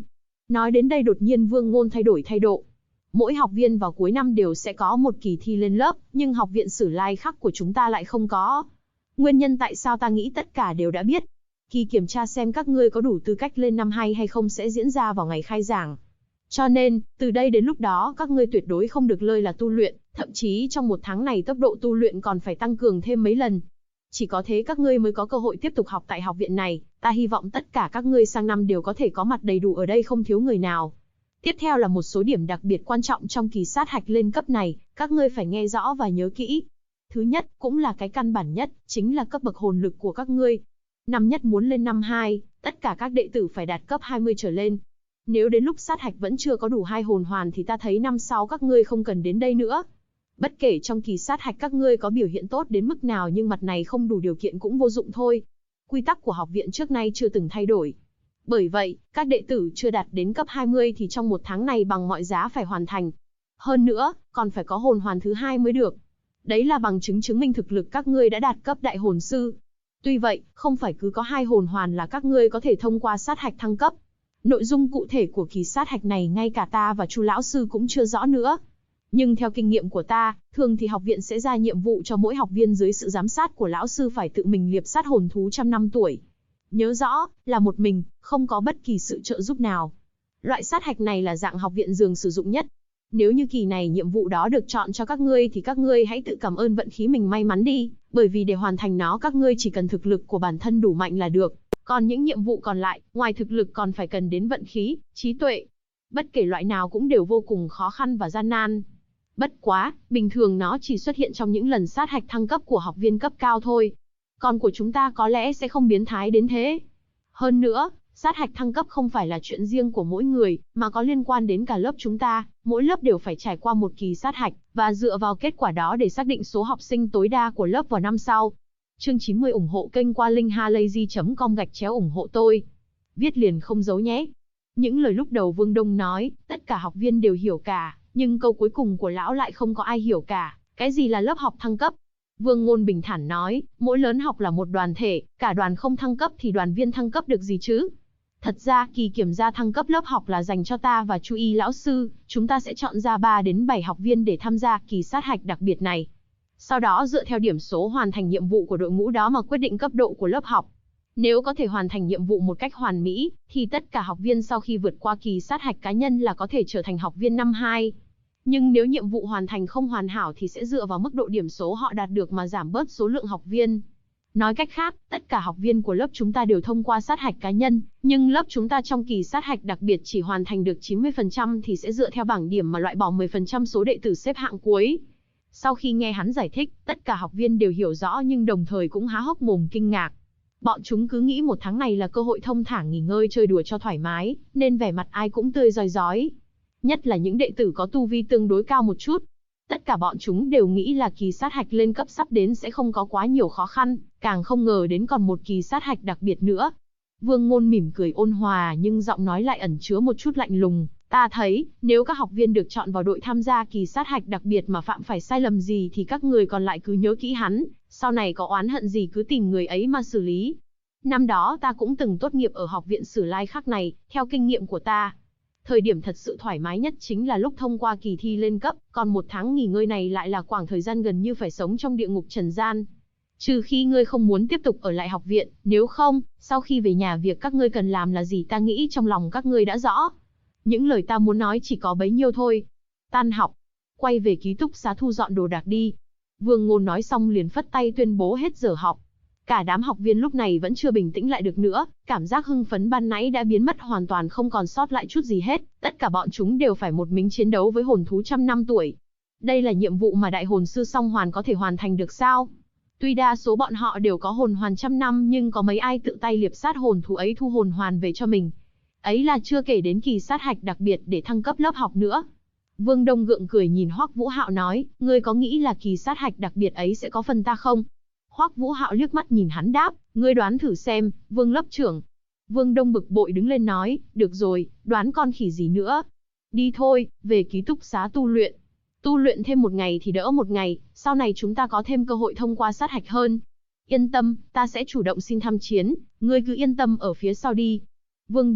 [SPEAKER 1] Nói đến đây đột nhiên Vương Ngôn thay đổi thái độ. Mỗi học viên vào cuối năm đều sẽ có một kỳ thi lên lớp, nhưng học viện Sử Lai Khắc của chúng ta lại không có. Nguyên nhân tại sao ta nghĩ tất cả đều đã biết. Kỳ kiểm tra xem các ngươi có đủ tư cách lên năm 2 hay không sẽ diễn ra vào ngày khai giảng. Cho nên, từ đây đến lúc đó các ngươi tuyệt đối không được lơi là tu luyện, thậm chí trong một tháng này tốc độ tu luyện còn phải tăng cường thêm mấy lần. Chỉ có thế các ngươi mới có cơ hội tiếp tục học tại học viện này, ta hy vọng tất cả các ngươi sang năm đều có thể có mặt đầy đủ ở đây không thiếu người nào. Tiếp theo là một số điểm đặc biệt quan trọng trong kỳ sát hạch lên cấp này, các ngươi phải nghe rõ và nhớ kỹ. Thứ nhất, cũng là cái căn bản nhất, chính là cấp bậc hồn lực của các ngươi. Năm nhất muốn lên năm 2, tất cả các đệ tử phải đạt cấp 20 trở lên. Nếu đến lúc sát hạch vẫn chưa có đủ 2 hồn hoàn thì ta thấy năm sau các ngươi không cần đến đây nữa. Bất kể trong kỳ sát hạch các ngươi có biểu hiện tốt đến mức nào nhưng mặt này không đủ điều kiện cũng vô dụng thôi. Quy tắc của học viện trước nay chưa từng thay đổi. Bởi vậy, các đệ tử chưa đạt đến cấp 20 thì trong một tháng này bằng mọi giá phải hoàn thành. Hơn nữa, còn phải có hồn hoàn thứ 2 mới được. Đấy là bằng chứng chứng minh thực lực các ngươi đã đạt cấp đại hồn sư. Tuy vậy, không phải cứ có 2 hồn hoàn là các ngươi có thể thông qua sát hạch thăng cấp. Nội dung cụ thể của kỳ sát hạch này ngay cả ta và Chu lão sư cũng chưa rõ nữa. Nhưng theo kinh nghiệm của ta, thường thì học viện sẽ ra nhiệm vụ cho mỗi học viên dưới sự giám sát của lão sư phải tự mình liệp sát hồn thú trăm năm tuổi. Nhớ rõ, là một mình, không có bất kỳ sự trợ giúp nào. Loại sát hạch này là dạng học viện dường sử dụng nhất. Nếu như kỳ này nhiệm vụ đó được chọn cho các ngươi thì các ngươi hãy tự cảm ơn vận khí mình may mắn đi, bởi vì để hoàn thành nó các ngươi chỉ cần thực lực của bản thân đủ mạnh là được. Còn những nhiệm vụ còn lại, ngoài thực lực còn phải cần đến vận khí, trí tuệ. Bất kể loại nào cũng đều vô cùng khó khăn và gian nan. Bất quá, bình thường nó chỉ xuất hiện trong những lần sát hạch thăng cấp của học viên cấp cao thôi. Còn của chúng ta có lẽ sẽ không biến thái đến thế. Hơn nữa, sát hạch thăng cấp không phải là chuyện riêng của mỗi người, mà có liên quan đến cả lớp chúng ta. Mỗi lớp đều phải trải qua một kỳ sát hạch, và dựa vào kết quả đó để xác định số học sinh tối đa của lớp vào năm sau. Chương 90 ủng hộ kênh qua link halayzi.com/ủng hộ tôi. Viết liền không giấu nhé. Những lời lúc đầu Vương Đông nói, tất cả học viên đều hiểu cả, nhưng câu cuối cùng của lão lại không có ai hiểu cả. Cái gì là lớp học thăng cấp? Vương Ngôn bình thản nói, mỗi lớn học là một đoàn thể, cả đoàn không thăng cấp thì đoàn viên thăng cấp được gì chứ? Thật ra, kỳ kiểm tra thăng cấp lớp học là dành cho ta và Chu Y lão sư, chúng ta sẽ chọn ra 3 đến 7 học viên để tham gia kỳ sát hạch đặc biệt này. Sau đó dựa theo điểm số hoàn thành nhiệm vụ của đội ngũ đó mà quyết định cấp độ của lớp học. Nếu có thể hoàn thành nhiệm vụ một cách hoàn mỹ, thì tất cả học viên sau khi vượt qua kỳ sát hạch cá nhân là có thể trở thành học viên năm 2. Nhưng nếu nhiệm vụ hoàn thành không hoàn hảo thì sẽ dựa vào mức độ điểm số họ đạt được mà giảm bớt số lượng học viên. Nói cách khác, tất cả học viên của lớp chúng ta đều thông qua sát hạch cá nhân, nhưng lớp chúng ta trong kỳ sát hạch đặc biệt chỉ hoàn thành được 90% thì sẽ dựa theo bảng điểm mà loại bỏ 10% số đệ tử xếp hạng cuối. Sau khi nghe hắn giải thích, tất cả học viên đều hiểu rõ nhưng đồng thời cũng há hốc mồm kinh ngạc. Bọn chúng cứ nghĩ một tháng này là cơ hội thông thả nghỉ ngơi chơi đùa cho thoải mái, nên vẻ mặt ai cũng tươi rói rói. Nhất là những đệ tử có tu vi tương đối cao một chút. Tất cả bọn chúng đều nghĩ là kỳ sát hạch lên cấp sắp đến sẽ không có quá nhiều khó khăn, càng không ngờ đến còn một kỳ sát hạch đặc biệt nữa. Vương Ngôn mỉm cười ôn hòa nhưng giọng nói lại ẩn chứa một chút lạnh lùng. Ta thấy, nếu các học viên được chọn vào đội tham gia kỳ sát hạch đặc biệt mà phạm phải sai lầm gì thì các người còn lại cứ nhớ kỹ hắn, sau này có oán hận gì cứ tìm người ấy mà xử lý. Năm đó ta cũng từng tốt nghiệp ở học viện Sử Lai Khắc này, theo kinh nghiệm của ta. Thời điểm thật sự thoải mái nhất chính là lúc thông qua kỳ thi lên cấp, còn một tháng nghỉ ngơi này lại là khoảng thời gian gần như phải sống trong địa ngục trần gian. Trừ khi ngươi không muốn tiếp tục ở lại học viện, nếu không, sau khi về nhà việc các ngươi cần làm là gì ta nghĩ trong lòng các ngươi đã rõ. Những lời ta muốn nói chỉ có bấy nhiêu thôi. Tan học, quay về ký túc xá thu dọn đồ đạc đi. Vương Ngôn nói xong liền phất tay tuyên bố hết giờ học. Cả đám học viên lúc này vẫn chưa bình tĩnh lại được nữa, cảm giác hưng phấn ban nãy đã biến mất hoàn toàn không còn sót lại chút gì hết, tất cả bọn chúng đều phải một mình chiến đấu với hồn thú trăm năm tuổi. Đây là nhiệm vụ mà đại hồn sư song hoàn có thể hoàn thành được sao? Tuy đa số bọn họ đều có hồn hoàn trăm năm nhưng có mấy ai tự tay liệp sát hồn thú ấy thu hồn hoàn về cho mình. Ấy là chưa kể đến kỳ sát hạch đặc biệt để thăng cấp lớp học nữa. Vương Đông gượng cười nhìn Hoắc Vũ Hạo nói, ngươi có nghĩ là kỳ sát hạch đặc biệt ấy sẽ có phần ta không? Hoắc Vũ Hạo liếc mắt nhìn hắn đáp, ngươi đoán thử xem, Vương lớp trưởng. Vương Đông bực bội đứng lên nói, được rồi, đoán con khỉ gì nữa. Đi thôi, về ký túc xá tu luyện. Tu luyện thêm một ngày thì đỡ một ngày, sau này chúng ta có thêm cơ hội thông qua sát hạch hơn. Yên tâm, ta sẽ chủ động xin tham chiến, ngươi cứ yên tâm ở phía sau đi. Vương Đông,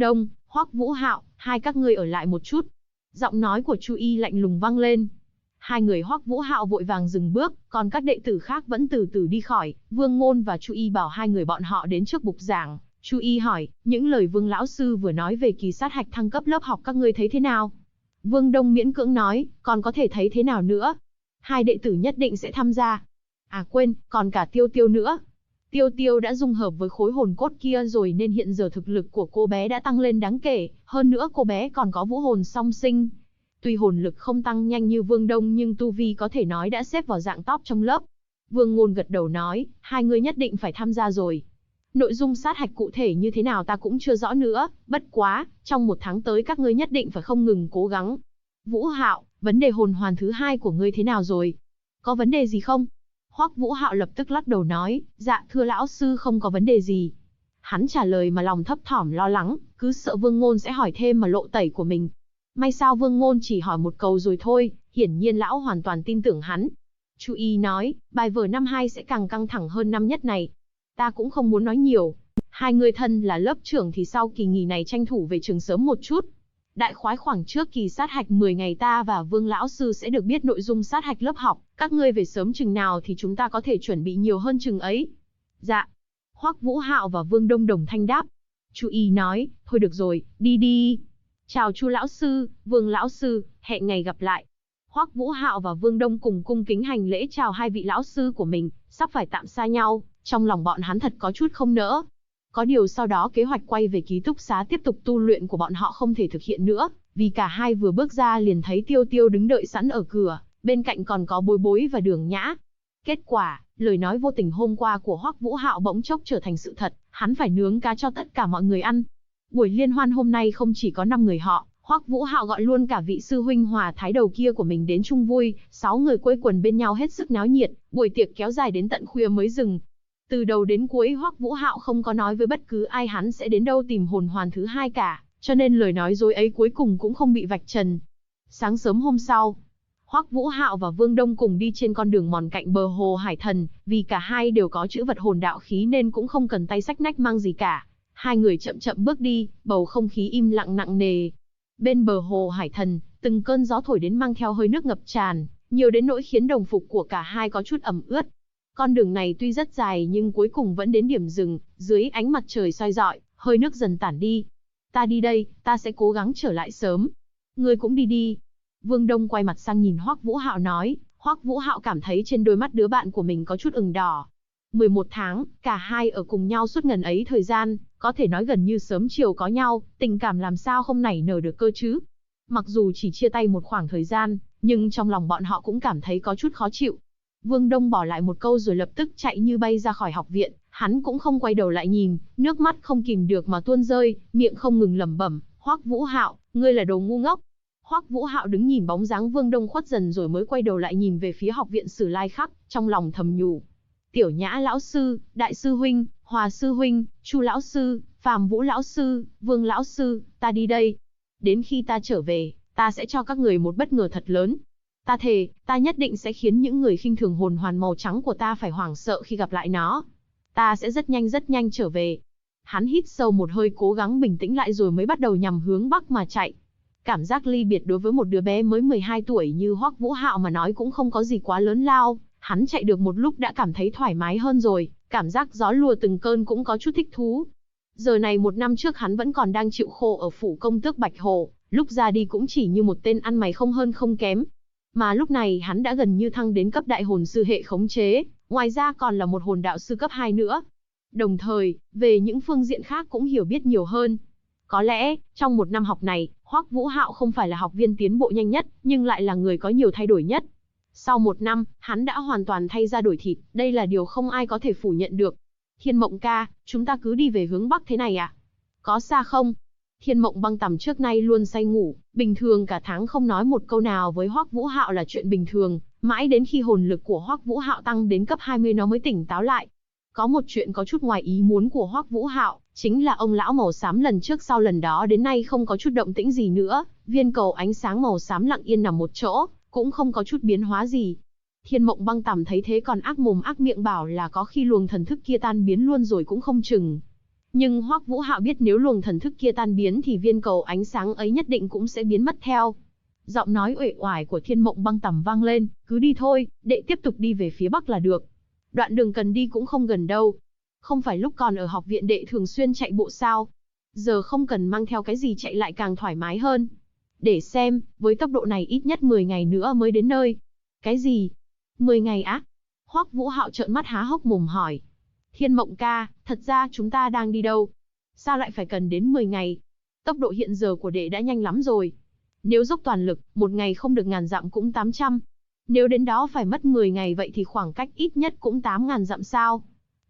[SPEAKER 1] Hoắc Vũ Hạo, hai các ngươi ở lại một chút. Giọng nói của Chu Y lạnh lùng vang lên. Hai người Hoắc Vũ Hạo vội vàng dừng bước, còn các đệ tử khác vẫn từ từ đi khỏi. Vương Ngôn và Chu Y bảo hai người bọn họ đến trước bục giảng. Chu Y hỏi, những lời Vương lão sư vừa nói về kỳ sát hạch thăng cấp lớp học các ngươi thấy thế nào? Vương Đông miễn cưỡng nói, còn có thể thấy thế nào nữa? Hai đệ tử nhất định sẽ tham gia. À quên, còn cả Tiêu Tiêu nữa. Tiêu Tiêu đã dung hợp với khối hồn cốt kia rồi nên hiện giờ thực lực của cô bé đã tăng lên đáng kể, hơn nữa cô bé còn có vũ hồn song sinh. Tuy hồn lực không tăng nhanh như Vương Đông nhưng tu vi có thể nói đã xếp vào dạng top trong lớp. Vương Ngôn gật đầu nói, hai người nhất định phải tham gia rồi. Nội dung sát hạch cụ thể như thế nào ta cũng chưa rõ nữa, bất quá, trong 1 tháng tới các ngươi nhất định phải không ngừng cố gắng. Vũ Hạo, vấn đề hồn hoàn thứ 2 của ngươi thế nào rồi? Có vấn đề gì không? Hoắc Vũ Hạo lập tức lắc đầu nói, dạ thưa lão sư không có vấn đề gì. Hắn trả lời mà lòng thấp thỏm lo lắng, cứ sợ Vương Ngôn sẽ hỏi thêm mà lộ tẩy của mình. May sao Vương Ngôn chỉ hỏi một câu rồi thôi, hiển nhiên lão hoàn toàn tin tưởng hắn. Chu Y nói, bài vở năm 2 sẽ càng căng thẳng hơn năm nhất này. Ta cũng không muốn nói nhiều. Hai người thân là lớp trưởng thì sau kỳ nghỉ này tranh thủ về trường sớm một chút. Đại khái khoảng trước kỳ sát hạch 10 ngày ta và Vương lão sư sẽ được biết nội dung sát hạch lớp học, các ngươi về sớm chừng nào thì chúng ta có thể chuẩn bị nhiều hơn chừng ấy. Dạ. Hoắc Vũ Hạo và Vương Đông đồng thanh đáp. Chu Y nói, thôi được rồi, đi đi. Chào Chu lão sư, Vương lão sư, hẹn ngày gặp lại. Hoắc Vũ Hạo và Vương Đông cùng cung kính hành lễ chào hai vị lão sư của mình, sắp phải tạm xa nhau, trong lòng bọn hắn thật có chút không nỡ. Có điều sau đó kế hoạch quay về ký túc xá tiếp tục tu luyện của bọn họ không thể thực hiện nữa, vì cả hai vừa bước ra liền thấy Tiêu Tiêu đứng đợi sẵn ở cửa, bên cạnh còn có Bối Bối và Đường Nhã. Kết quả, lời nói vô tình hôm qua của Hoắc Vũ Hạo bỗng chốc trở thành sự thật, hắn phải nướng cá cho tất cả mọi người ăn. Buổi liên hoan hôm nay không chỉ có 5 người họ, Hoắc Vũ Hạo gọi luôn cả vị sư huynh Hòa Thái đầu kia của mình đến chung vui, 6 người quây quần bên nhau hết sức náo nhiệt, buổi tiệc kéo dài đến tận khuya mới dừng. Từ đầu đến cuối Hoắc Vũ Hạo không có nói với bất cứ ai hắn sẽ đến đâu tìm hồn hoàn thứ 2 cả, cho nên lời nói dối ấy cuối cùng cũng không bị vạch trần. Sáng sớm hôm sau, Hoắc Vũ Hạo và Vương Đông cùng đi trên con đường mòn cạnh bờ hồ Hải Thần, vì cả hai đều có chữ vật hồn đạo khí nên cũng không cần tay xách nách mang gì cả. Hai người chậm chậm bước đi, bầu không khí im lặng nặng nề. Bên bờ hồ Hải Thần, từng cơn gió thổi đến mang theo hơi nước ngập tràn, nhiều đến nỗi khiến đồng phục của cả hai có chút ẩm ướt. Con đường này tuy rất dài nhưng cuối cùng vẫn đến điểm dừng, dưới ánh mặt trời soi rọi, hơi nước dần tản đi. Ta đi đây, ta sẽ cố gắng trở lại sớm. Ngươi cũng đi đi. Vương Đông quay mặt sang nhìn Hoắc Vũ Hạo nói, Hoắc Vũ Hạo cảm thấy trên đôi mắt đứa bạn của mình có chút ửng đỏ. 11 tháng, cả hai ở cùng nhau suốt ngần ấy thời gian, có thể nói gần như sớm chiều có nhau, tình cảm làm sao không nảy nở được cơ chứ. Mặc dù chỉ chia tay một khoảng thời gian, nhưng trong lòng bọn họ cũng cảm thấy có chút khó chịu. Vương Đông bỏ lại một câu rồi lập tức chạy như bay ra khỏi học viện, hắn cũng không quay đầu lại nhìn, nước mắt không kìm được mà tuôn rơi, miệng không ngừng lẩm bẩm, Hoắc Vũ Hạo, ngươi là đồ ngu ngốc. Hoắc Vũ Hạo đứng nhìn bóng dáng Vương Đông khuất dần rồi mới quay đầu lại nhìn về phía học viện Sử Lai Khắc, trong lòng thầm nhủ. Tiểu Nhã lão sư, Đại sư huynh, Hòa sư huynh, Chu lão sư, Phàm Vũ lão sư, Vương lão sư, ta đi đây. Đến khi ta trở về, ta sẽ cho các người một bất ngờ thật lớn. Ta thề, ta nhất định sẽ khiến những người khinh thường hồn hoàn màu trắng của ta phải hoảng sợ khi gặp lại nó. Ta sẽ rất nhanh trở về. Hắn hít sâu một hơi cố gắng bình tĩnh lại rồi mới bắt đầu nhằm hướng bắc mà chạy. Cảm giác ly biệt đối với một đứa bé mới 12 tuổi như Hoắc Vũ Hạo mà nói cũng không có gì quá lớn lao. Hắn chạy được một lúc đã cảm thấy thoải mái hơn rồi, cảm giác gió lùa từng cơn cũng có chút thích thú. Giờ này 1 năm trước hắn vẫn còn đang chịu khổ ở phủ công tước Bạch Hồ, lúc ra đi cũng chỉ như một tên ăn mày không hơn không kém. Mà lúc này hắn đã gần như thăng đến cấp đại hồn sư hệ khống chế, ngoài ra còn là một hồn đạo sư cấp 2 nữa. Đồng thời, về những phương diện khác cũng hiểu biết nhiều hơn. Có lẽ, trong 1 năm học này, Hoắc Vũ Hạo không phải là học viên tiến bộ nhanh nhất, nhưng lại là người có nhiều thay đổi nhất. Sau 1 năm, hắn đã hoàn toàn thay da đổi thịt, đây là điều không ai có thể phủ nhận được. Thiên Mộng ca, chúng ta cứ đi về hướng Bắc thế này à? Có xa không? Thiên Mộng Băng Tầm trước nay luôn say ngủ, bình thường cả tháng không nói một câu nào với Hoắc Vũ Hạo là chuyện bình thường, mãi đến khi hồn lực của Hoắc Vũ Hạo tăng đến cấp 20 nó mới tỉnh táo lại. Có một chuyện có chút ngoài ý muốn của Hoắc Vũ Hạo, chính là ông lão màu xám lần trước sau lần đó đến nay không có chút động tĩnh gì nữa, viên cầu ánh sáng màu xám lặng yên nằm một chỗ, cũng không có chút biến hóa gì. Thiên Mộng Băng Tầm thấy thế còn ác mồm ác miệng bảo là có khi luồng thần thức kia tan biến luôn rồi cũng không chừng. Nhưng Hoắc Vũ Hạo biết nếu luồng thần thức kia tan biến thì viên cầu ánh sáng ấy nhất định cũng sẽ biến mất theo. Giọng nói uể oải của Thiên Mộng Băng Tầm vang lên, cứ đi thôi, đệ tiếp tục đi về phía bắc là được. Đoạn đường cần đi cũng không gần đâu. Không phải lúc còn ở học viện đệ thường xuyên chạy bộ sao? Giờ không cần mang theo cái gì chạy lại càng thoải mái hơn. Để xem, với tốc độ này ít nhất 10 ngày nữa mới đến nơi. Cái gì? 10 ngày á? Hoắc Vũ Hạo trợn mắt há hốc mồm hỏi. Thiên Mộng ca, thật ra chúng ta đang đi đâu? Sao lại phải cần đến 10 ngày? Tốc độ hiện giờ của đệ đã nhanh lắm rồi. Nếu dốc toàn lực, một ngày không được 1000 dặm cũng 800. Nếu đến đó phải mất 10 ngày vậy thì khoảng cách ít nhất cũng 8000 dặm sao?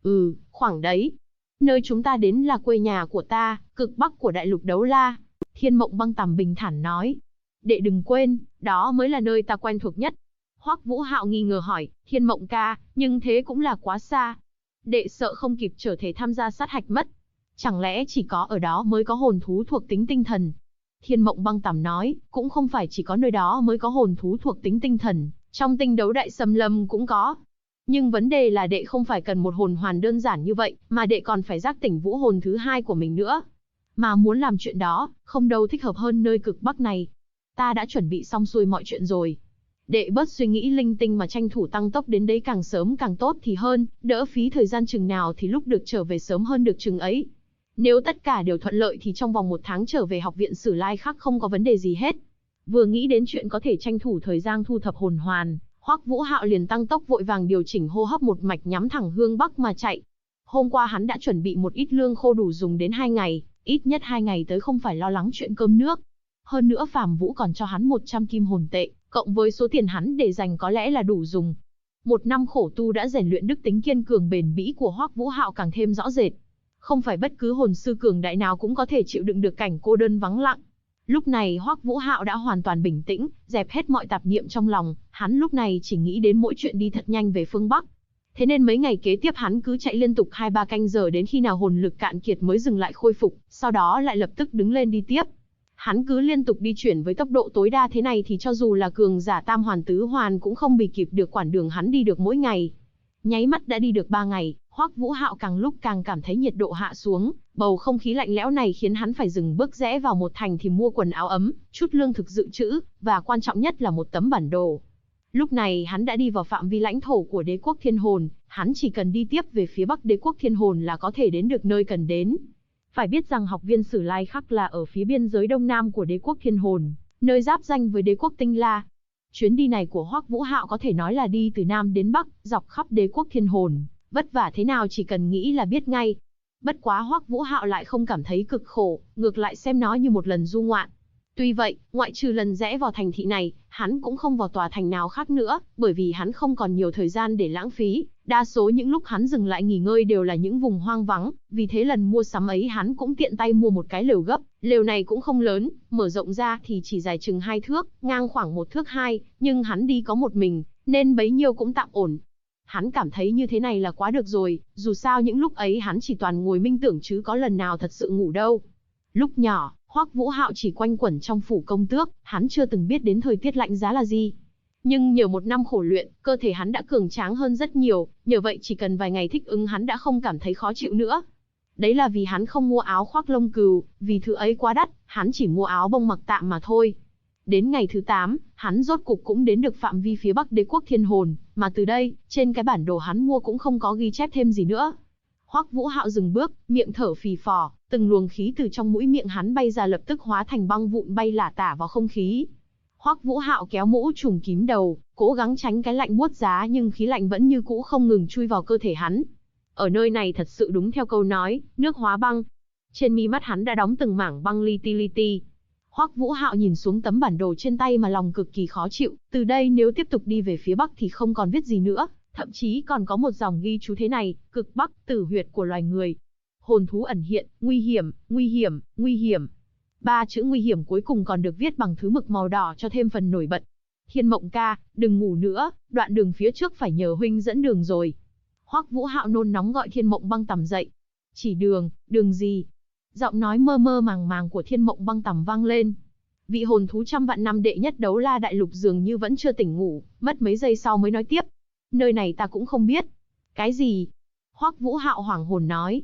[SPEAKER 1] Khoảng đấy. Nơi chúng ta đến là quê nhà của ta, cực bắc của đại lục Đấu La. Thiên Mộng Băng Tầm bình thản nói. Đệ đừng quên, đó mới là nơi ta quen thuộc nhất. Hoắc Vũ Hạo nghi ngờ hỏi, Thiên Mộng ca, nhưng thế cũng là quá xa. Đệ sợ không kịp trở thể tham gia sát hạch mất. Chẳng lẽ chỉ có ở đó mới có hồn thú thuộc tính tinh thần? Thiên Mộng Băng Tầm nói, cũng không phải chỉ có nơi đó mới có hồn thú thuộc tính tinh thần, trong tinh đấu đại xâm lâm cũng có. Nhưng vấn đề là đệ không phải cần một hồn hoàn đơn giản như vậy, mà đệ còn phải giác tỉnh vũ hồn thứ hai của mình nữa. Mà muốn làm chuyện đó, không đâu thích hợp hơn nơi cực bắc này. Ta đã chuẩn bị xong xuôi mọi chuyện rồi. Đệ bớt suy nghĩ linh tinh mà tranh thủ tăng tốc đến đấy càng sớm càng tốt thì hơn, đỡ phí thời gian chừng nào thì lúc được trở về sớm hơn được chừng ấy. Nếu tất cả đều thuận lợi thì trong vòng 1 tháng trở về học viện Sử Lai Khắc không có vấn đề gì hết. Vừa nghĩ đến chuyện có thể tranh thủ thời gian thu thập hồn hoàn, Hoắc Vũ Hạo liền tăng tốc vội vàng điều chỉnh hô hấp một mạch nhắm thẳng hướng bắc mà chạy. Hôm qua hắn đã chuẩn bị một ít lương khô đủ dùng đến 2 ngày, ít nhất 2 ngày tới không phải lo lắng chuyện cơm nước. Hơn nữa Phàm Vũ còn cho hắn 100 kim hồn tệ, cộng với số tiền hắn để dành có lẽ là đủ dùng. 1 năm khổ tu đã rèn luyện đức tính kiên cường bền bỉ của Hoắc Vũ Hạo càng thêm rõ rệt. Không phải bất cứ hồn sư cường đại nào cũng có thể chịu đựng được cảnh cô đơn vắng lặng. Lúc này Hoắc Vũ Hạo đã hoàn toàn bình tĩnh, dẹp hết mọi tạp niệm trong lòng, hắn lúc này chỉ nghĩ đến mỗi chuyện đi thật nhanh về phương Bắc. Thế nên mấy ngày kế tiếp hắn cứ chạy liên tục 2-3 canh giờ đến khi nào hồn lực cạn kiệt mới dừng lại khôi phục, sau đó lại lập tức đứng lên đi tiếp. Hắn cứ liên tục đi chuyển với tốc độ tối đa thế này thì cho dù là cường giả tam hoàn tứ hoàn cũng không bì kịp được quãng đường hắn đi được mỗi ngày. Nháy mắt đã đi được 3 ngày, Hoắc Vũ Hạo càng lúc càng cảm thấy nhiệt độ hạ xuống, bầu không khí lạnh lẽo này khiến hắn phải dừng bước rẽ vào một thành thì mua quần áo ấm, chút lương thực dự trữ, và quan trọng nhất là một tấm bản đồ. Lúc này hắn đã đi vào phạm vi lãnh thổ của đế quốc Thiên Hồn, hắn chỉ cần đi tiếp về phía bắc đế quốc Thiên Hồn là có thể đến được nơi cần đến. Phải biết rằng học viên Sử Lai Khắc là ở phía biên giới đông nam của đế quốc Thiên Hồn, nơi giáp ranh với đế quốc Tinh La. Chuyến đi này của Hoắc Vũ Hạo có thể nói là đi từ nam đến bắc, dọc khắp đế quốc Thiên Hồn, vất vả thế nào chỉ cần nghĩ là biết ngay. Bất quá Hoắc Vũ Hạo lại không cảm thấy cực khổ, ngược lại xem nó như một lần du ngoạn. Tuy vậy, ngoại trừ lần rẽ vào thành thị này, hắn cũng không vào tòa thành nào khác nữa, bởi vì hắn không còn nhiều thời gian để lãng phí. Đa số những lúc hắn dừng lại nghỉ ngơi đều là những vùng hoang vắng, vì thế lần mua sắm ấy hắn cũng tiện tay mua một cái lều gấp. Lều này cũng không lớn, mở rộng ra thì chỉ dài chừng 2 thước, ngang khoảng 1 thước 2, nhưng hắn đi có một mình, nên bấy nhiêu cũng tạm ổn. Hắn cảm thấy như thế này là quá được rồi, dù sao những lúc ấy hắn chỉ toàn ngồi minh tưởng chứ có lần nào thật sự ngủ đâu. Lúc nhỏ, Hoắc Vũ Hạo chỉ quanh quẩn trong phủ công tước, hắn chưa từng biết đến thời tiết lạnh giá là gì. Nhưng nhờ 1 năm khổ luyện, cơ thể hắn đã cường tráng hơn rất nhiều, nhờ vậy chỉ cần vài ngày thích ứng hắn đã không cảm thấy khó chịu nữa. Đấy là vì hắn không mua áo khoác lông cừu, vì thứ ấy quá đắt, hắn chỉ mua áo bông mặc tạm mà thôi. Đến ngày thứ 8, hắn rốt cục cũng đến được phạm vi phía bắc đế quốc Thiên Hồn, mà từ đây, trên cái bản đồ hắn mua cũng không có ghi chép thêm gì nữa. Hoắc Vũ Hạo dừng bước, miệng thở phì phò, từng luồng khí từ trong mũi miệng hắn bay ra lập tức hóa thành băng vụn bay lả tả vào không khí. Hoắc Vũ Hạo kéo mũ trùm kín đầu, cố gắng tránh cái lạnh buốt giá nhưng khí lạnh vẫn như cũ không ngừng chui vào cơ thể hắn. Ở nơi này thật sự đúng theo câu nói, nước hóa băng. Trên mi mắt hắn đã đóng từng mảng băng li ti li ti. Hoắc Vũ Hạo nhìn xuống tấm bản đồ trên tay mà lòng cực kỳ khó chịu, từ đây nếu tiếp tục đi về phía bắc thì không còn viết gì nữa, thậm chí còn có một dòng ghi chú thế này, cực bắc, tử huyệt của loài người. Hồn thú ẩn hiện, nguy hiểm, nguy hiểm, nguy hiểm. 3 chữ nguy hiểm cuối cùng còn được viết bằng thứ mực màu đỏ cho thêm phần nổi bật. Thiên Mộng ca, đừng ngủ nữa, đoạn đường phía trước phải nhờ huynh dẫn đường rồi. Hoắc Vũ Hạo nôn nóng gọi Thiên Mộng Băng Tầm dậy. Chỉ đường, đường gì? Giọng nói mơ mơ màng màng của Thiên Mộng Băng Tầm vang lên. Vị hồn thú trăm vạn năm đệ nhất Đấu La đại lục dường như vẫn chưa tỉnh ngủ, mất mấy giây sau mới nói tiếp. Nơi này ta cũng không biết. Cái gì? Hoắc Vũ Hạo hoảng hồn nói.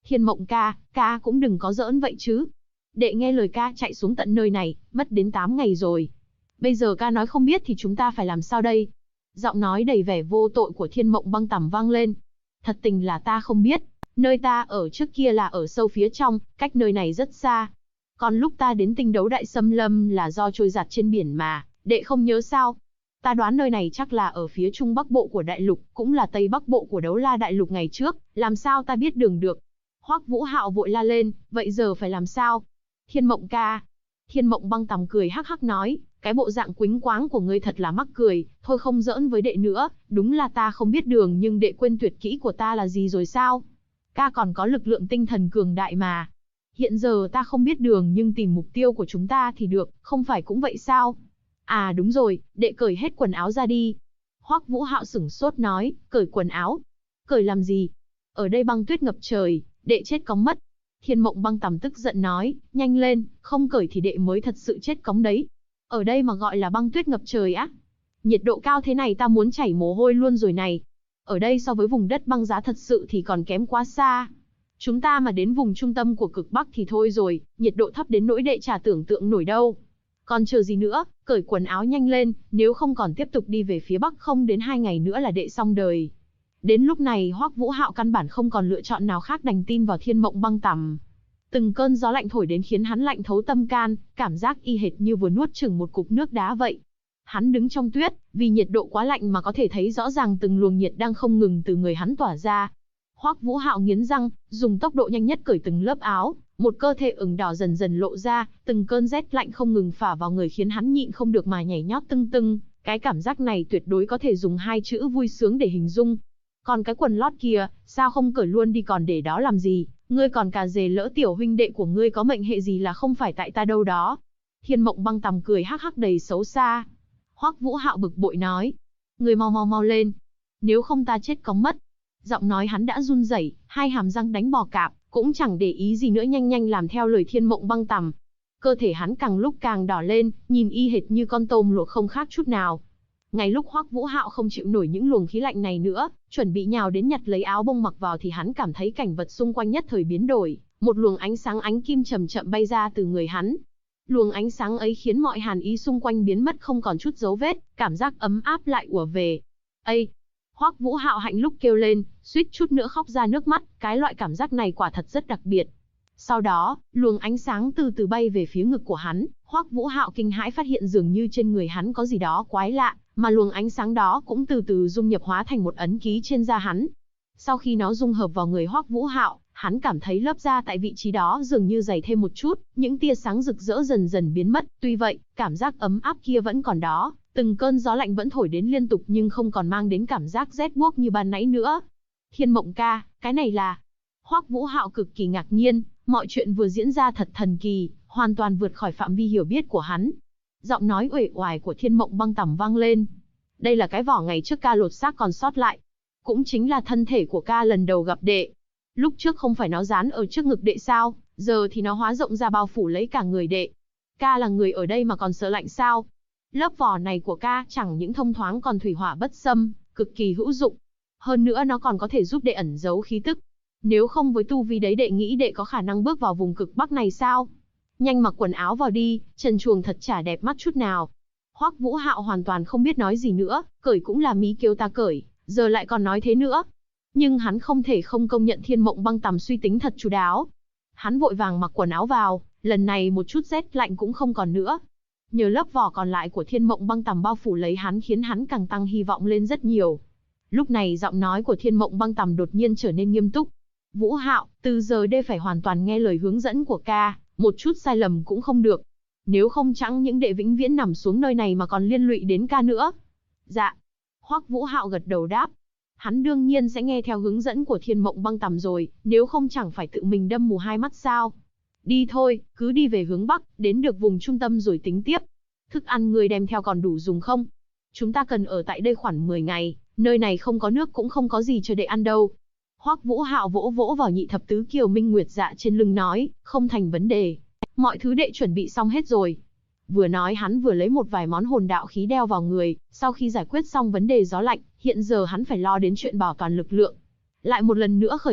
[SPEAKER 1] Thiên Mộng ca cũng đừng có giỡn vậy chứ. Đệ nghe lời ca chạy xuống tận nơi này, mất đến 8 ngày rồi. Bây giờ ca nói không biết thì chúng ta phải làm sao đây? Giọng nói đầy vẻ vô tội của Thiên Mộng Băng Tằm vang lên. Thật tình là ta không biết, nơi ta ở trước kia là ở sâu phía trong, cách nơi này rất xa. Còn lúc ta đến Tinh Đấu Đại Xâm Lâm là do trôi giạt trên biển mà, đệ không nhớ sao? Ta đoán nơi này chắc là ở phía Trung Bắc Bộ của đại lục, cũng là Tây Bắc Bộ của Đấu La Đại Lục ngày trước, làm sao ta biết đường được? Hoắc Vũ Hạo vội la lên, vậy giờ phải làm sao? Thiên Mộng ca. Thiên Mộng Băng Tằm cười hắc hắc nói, cái bộ dạng quýnh quáng của ngươi thật là mắc cười, thôi không giỡn với đệ nữa, đúng là ta không biết đường nhưng đệ quên tuyệt kỹ của ta là gì rồi sao? Ca còn có lực lượng tinh thần cường đại mà. Hiện giờ ta không biết đường nhưng tìm mục tiêu của chúng ta thì được, không phải cũng vậy sao? À đúng rồi, đệ cởi hết quần áo ra đi. Hoắc Vũ Hạo sửng sốt nói, cởi quần áo? Cởi làm gì? Ở đây băng tuyết ngập trời, đệ chết cóng mất. Thiên Mộng Băng Tằm tức giận nói, nhanh lên, không cởi thì đệ mới thật sự chết cóng đấy. Ở đây mà gọi là băng tuyết ngập trời á? Nhiệt độ cao thế này ta muốn chảy mồ hôi luôn rồi này. Ở đây so với vùng đất băng giá thật sự thì còn kém quá xa. Chúng ta mà đến vùng trung tâm của cực Bắc thì thôi rồi, nhiệt độ thấp đến nỗi đệ chả tưởng tượng nổi đâu. Còn chờ gì nữa, cởi quần áo nhanh lên, nếu không còn tiếp tục đi về phía Bắc không đến 2 ngày nữa là đệ xong đời. Đến lúc này Hoắc Vũ Hạo căn bản không còn lựa chọn nào khác đành tin vào Thiên Mộng Băng Tằm. Từng cơn gió lạnh thổi đến khiến hắn lạnh thấu tâm can, cảm giác y hệt như vừa nuốt chửng một cục nước đá vậy. Hắn đứng trong tuyết, vì nhiệt độ quá lạnh mà có thể thấy rõ ràng từng luồng nhiệt đang không ngừng từ người hắn tỏa ra. Hoắc Vũ Hạo nghiến răng, dùng tốc độ nhanh nhất cởi từng lớp áo, một cơ thể ửng đỏ dần dần lộ ra, từng cơn rét lạnh không ngừng phả vào người khiến hắn nhịn không được mà nhảy nhót tưng tưng, cái cảm giác này tuyệt đối có thể dùng 2 chữ vui sướng để hình dung. Còn cái quần lót kia, sao không cởi luôn đi còn để đó làm gì, ngươi còn cà rề lỡ tiểu huynh đệ của ngươi có mệnh hệ gì là không phải tại ta đâu đó. Thiên Mộng Băng Tằm cười hắc hắc đầy xấu xa. Hoắc Vũ Hạo bực bội nói, ngươi mau lên, nếu không ta chết cóng mất. Giọng nói hắn đã run rẩy, hai hàm răng đánh bò cạp, cũng chẳng để ý gì nữa nhanh làm theo lời Thiên Mộng Băng Tằm. Cơ thể hắn càng lúc càng đỏ lên, nhìn y hệt như con tôm luộc không khác chút nào. Ngay lúc Hoắc Vũ Hạo không chịu nổi những luồng khí lạnh này nữa, chuẩn bị nhào đến nhặt lấy áo bông mặc vào thì hắn cảm thấy cảnh vật xung quanh nhất thời biến đổi, một luồng ánh sáng ánh kim chậm chậm bay ra từ người hắn. Luồng ánh sáng ấy khiến mọi hàn ý xung quanh biến mất không còn chút dấu vết, cảm giác ấm áp lại ùa về. Ây! Hoắc Vũ Hạo hạnh lúc kêu lên, suýt chút nữa khóc ra nước mắt, cái loại cảm giác này quả thật rất đặc biệt. Sau đó, luồng ánh sáng từ từ bay về phía ngực của hắn, Hoắc Vũ Hạo kinh hãi phát hiện dường như trên người hắn có gì đó quái lạ, mà luồng ánh sáng đó cũng từ từ dung nhập hóa thành một ấn ký trên da hắn. Sau khi nó dung hợp vào người Hoắc Vũ Hạo, hắn cảm thấy lớp da tại vị trí đó dường như dày thêm một chút, những tia sáng rực rỡ dần dần biến mất, tuy vậy, cảm giác ấm áp kia vẫn còn đó, từng cơn gió lạnh vẫn thổi đến liên tục nhưng không còn mang đến cảm giác rét buốt như ban nãy nữa. Thiên Mộng ca, cái này là... Hoắc Vũ Hạo cực kỳ ngạc nhiên, mọi chuyện vừa diễn ra thật thần kỳ, hoàn toàn vượt khỏi phạm vi hiểu biết của hắn. Giọng nói uể oải của Thiên Mộng Băng Tằm vang lên. Đây là cái vỏ ngày trước ca lột xác còn sót lại. Cũng chính là thân thể của ca lần đầu gặp đệ. Lúc trước không phải nó dán ở trước ngực đệ sao, giờ thì nó hóa rộng ra bao phủ lấy cả người đệ. Ca là người ở đây mà còn sợ lạnh sao? Lớp vỏ này của ca chẳng những thông thoáng còn thủy hỏa bất xâm, cực kỳ hữu dụng. Hơn nữa nó còn có thể giúp đệ ẩn giấu khí tức. Nếu không với tu vi đấy đệ nghĩ đệ có khả năng bước vào vùng cực Bắc này sao? Nhanh mặc quần áo vào đi, trần truồng thật chả đẹp mắt chút nào. Hoắc Vũ Hạo hoàn toàn không biết nói gì nữa, cởi cũng là mí kêu ta cởi, giờ lại còn nói thế nữa. Nhưng hắn không thể không công nhận Thiên Mộng Băng Tằm suy tính thật chu đáo. Hắn vội vàng mặc quần áo vào, lần này một chút rét lạnh cũng không còn nữa. Nhờ lớp vỏ còn lại của Thiên Mộng Băng Tằm bao phủ lấy hắn khiến hắn càng tăng hy vọng lên rất nhiều. Lúc này giọng nói của Thiên Mộng Băng Tằm đột nhiên trở nên nghiêm túc. Vũ Hạo, từ giờ đệ phải hoàn toàn nghe lời hướng dẫn của ca, một chút sai lầm cũng không được. Nếu không chẳng những đệ vĩnh viễn nằm xuống nơi này mà còn liên lụy đến ca nữa. Dạ. Hoắc Vũ Hạo gật đầu đáp. Hắn đương nhiên sẽ nghe theo hướng dẫn của Thiên Mộng Băng Tằm rồi, nếu không chẳng phải tự mình đâm mù hai mắt sao. Đi thôi, cứ đi về hướng Bắc, đến được vùng trung tâm rồi tính tiếp. Thức ăn người đem theo còn đủ dùng không? Chúng ta cần ở tại đây khoảng 10 ngày, nơi này không có nước cũng không có gì cho đệ ăn đâu. Hoắc Vũ Hạo vỗ vỗ vào nhị thập tứ kiều minh nguyệt dạ trên lưng nói, không thành vấn đề. Mọi thứ đệ chuẩn bị xong hết rồi. Vừa nói hắn vừa lấy một vài món hồn đạo khí đeo vào người, sau khi giải quyết xong vấn đề gió lạnh, hiện giờ hắn phải lo đến chuyện bảo toàn lực lượng. Lại một lần nữa khởi hành,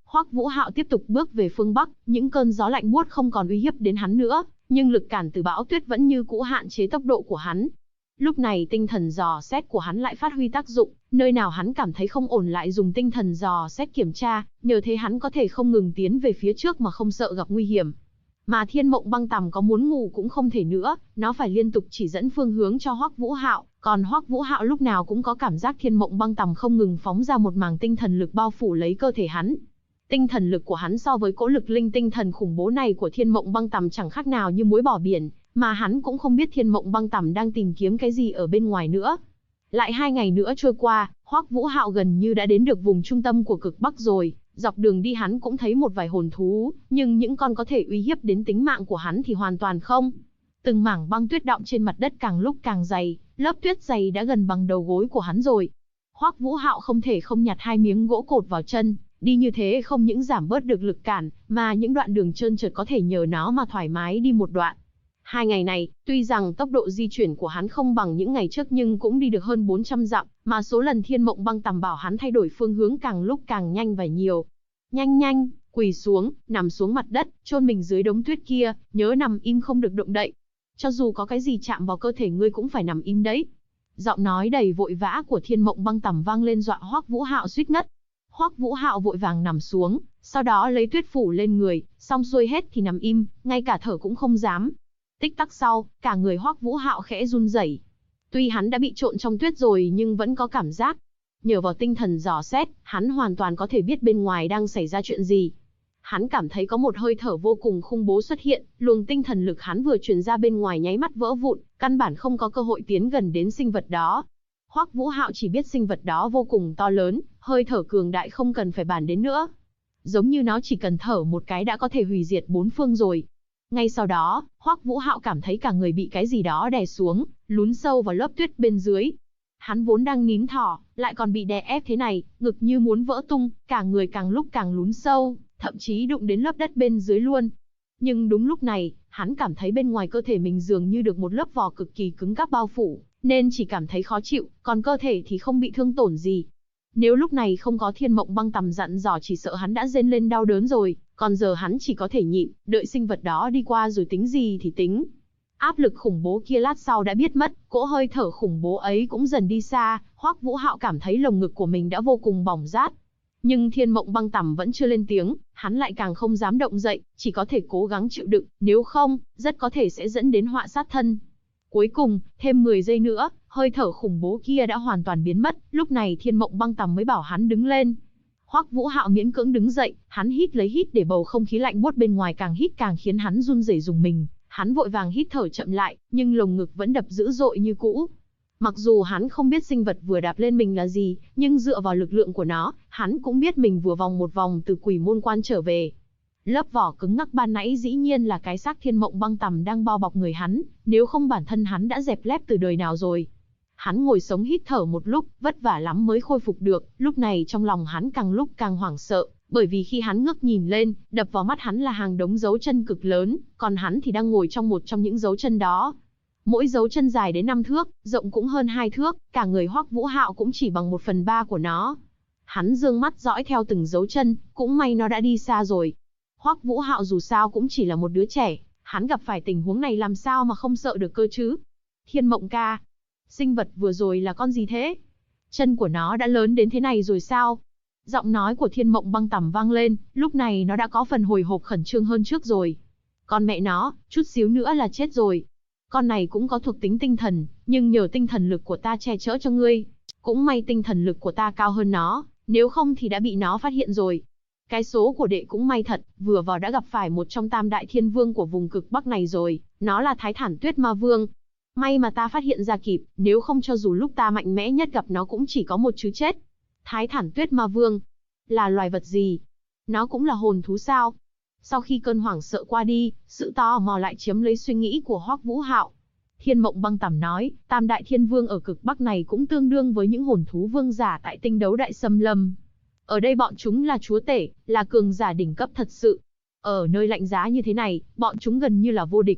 [SPEAKER 1] Hoắc Vũ Hạo tiếp tục bước về phương Bắc, những cơn gió lạnh buốt không còn uy hiếp đến hắn nữa, nhưng lực cản từ bão tuyết vẫn như cũ hạn chế tốc độ của hắn. Lúc này tinh thần dò xét của hắn lại phát huy tác dụng, nơi nào hắn cảm thấy không ổn lại dùng tinh thần dò xét kiểm tra, nhờ thế hắn có thể không ngừng tiến về phía trước mà không sợ gặp nguy hiểm. Mà Thiên Mộng Băng Tằm có muốn ngủ cũng không thể nữa, nó phải liên tục chỉ dẫn phương hướng cho Hoắc Vũ Hạo, còn Hoắc Vũ Hạo lúc nào cũng có cảm giác Thiên Mộng Băng Tằm không ngừng phóng ra một màng tinh thần lực bao phủ lấy cơ thể hắn. Tinh thần lực của hắn so với cỗ lực linh tinh thần khủng bố này của Thiên Mộng Băng Tằm chẳng khác nào như muối bỏ biển, mà hắn cũng không biết Thiên Mộng Băng Tằm đang tìm kiếm cái gì ở bên ngoài nữa. Lại 2 ngày nữa trôi qua, Hoắc Vũ Hạo gần như đã đến được vùng trung tâm của cực Bắc rồi. Dọc đường đi hắn cũng thấy một vài hồn thú, nhưng những con có thể uy hiếp đến tính mạng của hắn thì hoàn toàn không. Từng mảng băng tuyết đọng trên mặt đất càng lúc càng dày, lớp tuyết dày đã gần bằng đầu gối của hắn rồi. Hoắc Vũ Hạo không thể không nhặt 2 miếng gỗ cột vào chân, đi như thế không những giảm bớt được lực cản, mà những đoạn đường trơn trượt có thể nhờ nó mà thoải mái đi một đoạn. 2 ngày này, tuy rằng tốc độ di chuyển của hắn không bằng những ngày trước nhưng cũng đi được hơn 400 dặm, mà số lần Thiên Mộng Băng Tằm bảo hắn thay đổi phương hướng càng lúc càng nhanh và nhiều. Nhanh nhanh, quỳ xuống, nằm xuống mặt đất, chôn mình dưới đống tuyết kia, nhớ nằm im không được động đậy. Cho dù có cái gì chạm vào cơ thể ngươi cũng phải nằm im đấy. Giọng nói đầy vội vã của Thiên Mộng Băng Tằm vang lên dọa Hoắc Vũ Hạo suýt ngất. Hoắc Vũ Hạo vội vàng nằm xuống, sau đó lấy tuyết phủ lên người, xong xuôi hết thì nằm im, ngay cả thở cũng không dám. Tích tắc sau, cả người Hoắc Vũ Hạo khẽ run rẩy. Tuy hắn đã bị trộn trong tuyết rồi nhưng vẫn có cảm giác. Nhờ vào tinh thần dò xét, hắn hoàn toàn có thể biết bên ngoài đang xảy ra chuyện gì. Hắn cảm thấy có một hơi thở vô cùng khủng bố xuất hiện, luồng tinh thần lực hắn vừa truyền ra bên ngoài nháy mắt vỡ vụn, căn bản không có cơ hội tiến gần đến sinh vật đó. Hoắc Vũ Hạo chỉ biết sinh vật đó vô cùng to lớn, hơi thở cường đại không cần phải bàn đến nữa. Giống như nó chỉ cần thở một cái đã có thể hủy diệt 4 phương rồi. Ngay sau đó, Hoắc Vũ Hạo cảm thấy cả người bị cái gì đó đè xuống, lún sâu vào lớp tuyết bên dưới. Hắn vốn đang nín thở, lại còn bị đè ép thế này, ngực như muốn vỡ tung, cả người càng lúc càng lún sâu, thậm chí đụng đến lớp đất bên dưới luôn. Nhưng đúng lúc này, hắn cảm thấy bên ngoài cơ thể mình dường như được một lớp vỏ cực kỳ cứng cáp bao phủ, nên chỉ cảm thấy khó chịu, còn cơ thể thì không bị thương tổn gì. Nếu lúc này không có Thiên Mộng Băng Tằm dặn dò chỉ sợ hắn đã rên lên đau đớn rồi, còn giờ hắn chỉ có thể nhịn, đợi sinh vật đó đi qua rồi tính gì thì tính. Áp lực khủng bố kia lát sau đã biết mất, cỗ hơi thở khủng bố ấy cũng dần đi xa, Hoắc Vũ Hạo cảm thấy lồng ngực của mình đã vô cùng bỏng rát. Nhưng Thiên Mộng Băng Tằm vẫn chưa lên tiếng, hắn lại càng không dám động dậy, chỉ có thể cố gắng chịu đựng, nếu không, rất có thể sẽ dẫn đến họa sát thân. Cuối cùng, thêm 10 giây nữa, hơi thở khủng bố kia đã hoàn toàn biến mất, lúc này Thiên Mộng Băng Tằm mới bảo hắn đứng lên. Hoắc Vũ Hạo miễn cưỡng đứng dậy, hắn hít lấy hít để bầu không khí lạnh buốt bên ngoài càng hít càng khiến hắn run rẩy rùng mình. Hắn vội vàng hít thở chậm lại, nhưng lồng ngực vẫn đập dữ dội như cũ. Mặc dù hắn không biết sinh vật vừa đạp lên mình là gì, nhưng dựa vào lực lượng của nó, hắn cũng biết mình vừa vòng một vòng từ Quỷ Môn Quan trở về. Lớp vỏ cứng ngắc ban nãy dĩ nhiên là cái xác Thiên Mộng Băng Tằm đang bao bọc người hắn, nếu không bản thân hắn đã dẹp lép từ đời nào rồi. Hắn ngồi sống hít thở một lúc, vất vả lắm mới khôi phục được, lúc này trong lòng hắn càng lúc càng hoảng sợ, bởi vì khi hắn ngước nhìn lên, đập vào mắt hắn là hàng đống dấu chân cực lớn, còn hắn thì đang ngồi trong một trong những dấu chân đó. Mỗi dấu chân dài đến 5 thước, rộng cũng hơn 2 thước, cả người Hoắc Vũ Hạo cũng chỉ bằng 1/3 của nó. Hắn dương mắt dõi theo từng dấu chân, cũng may nó đã đi xa rồi. Hoắc Vũ Hạo dù sao cũng chỉ là một đứa trẻ, hắn gặp phải tình huống này làm sao mà không sợ được cơ chứ? Thiên Mộng ca, sinh vật vừa rồi là con gì thế? Chân của nó đã lớn đến thế này rồi sao? Giọng nói của Thiên Mộng Băng Tằm vang lên, lúc này nó đã có phần hồi hộp khẩn trương hơn trước rồi. Con mẹ nó, chút xíu nữa là chết rồi. Con này cũng có thuộc tính tinh thần, nhưng nhờ tinh thần lực của ta che chở cho ngươi. Cũng may tinh thần lực của ta cao hơn nó, nếu không thì đã bị nó phát hiện rồi. Cái số của đệ cũng may thật, vừa vào đã gặp phải một trong tam đại thiên vương của vùng cực Bắc này rồi, nó là Thái Thản Tuyết Ma Vương. May mà ta phát hiện ra kịp, nếu không cho dù lúc ta mạnh mẽ nhất gặp nó cũng chỉ có một chứ chết. Thái Thản Tuyết Ma Vương là loài vật gì? Nó cũng là hồn thú sao? Sau khi cơn hoảng sợ qua đi, sự tò mò lại chiếm lấy suy nghĩ của Hoắc Vũ Hạo. Thiên Mộng Băng Tằm nói, tam đại thiên vương ở cực Bắc này cũng tương đương với những hồn thú vương giả tại Tinh Đấu Đại Xâm Lâm. Ở đây bọn chúng là chúa tể, là cường giả đỉnh cấp thật sự. Ở nơi lạnh giá như thế này, bọn chúng gần như là vô địch.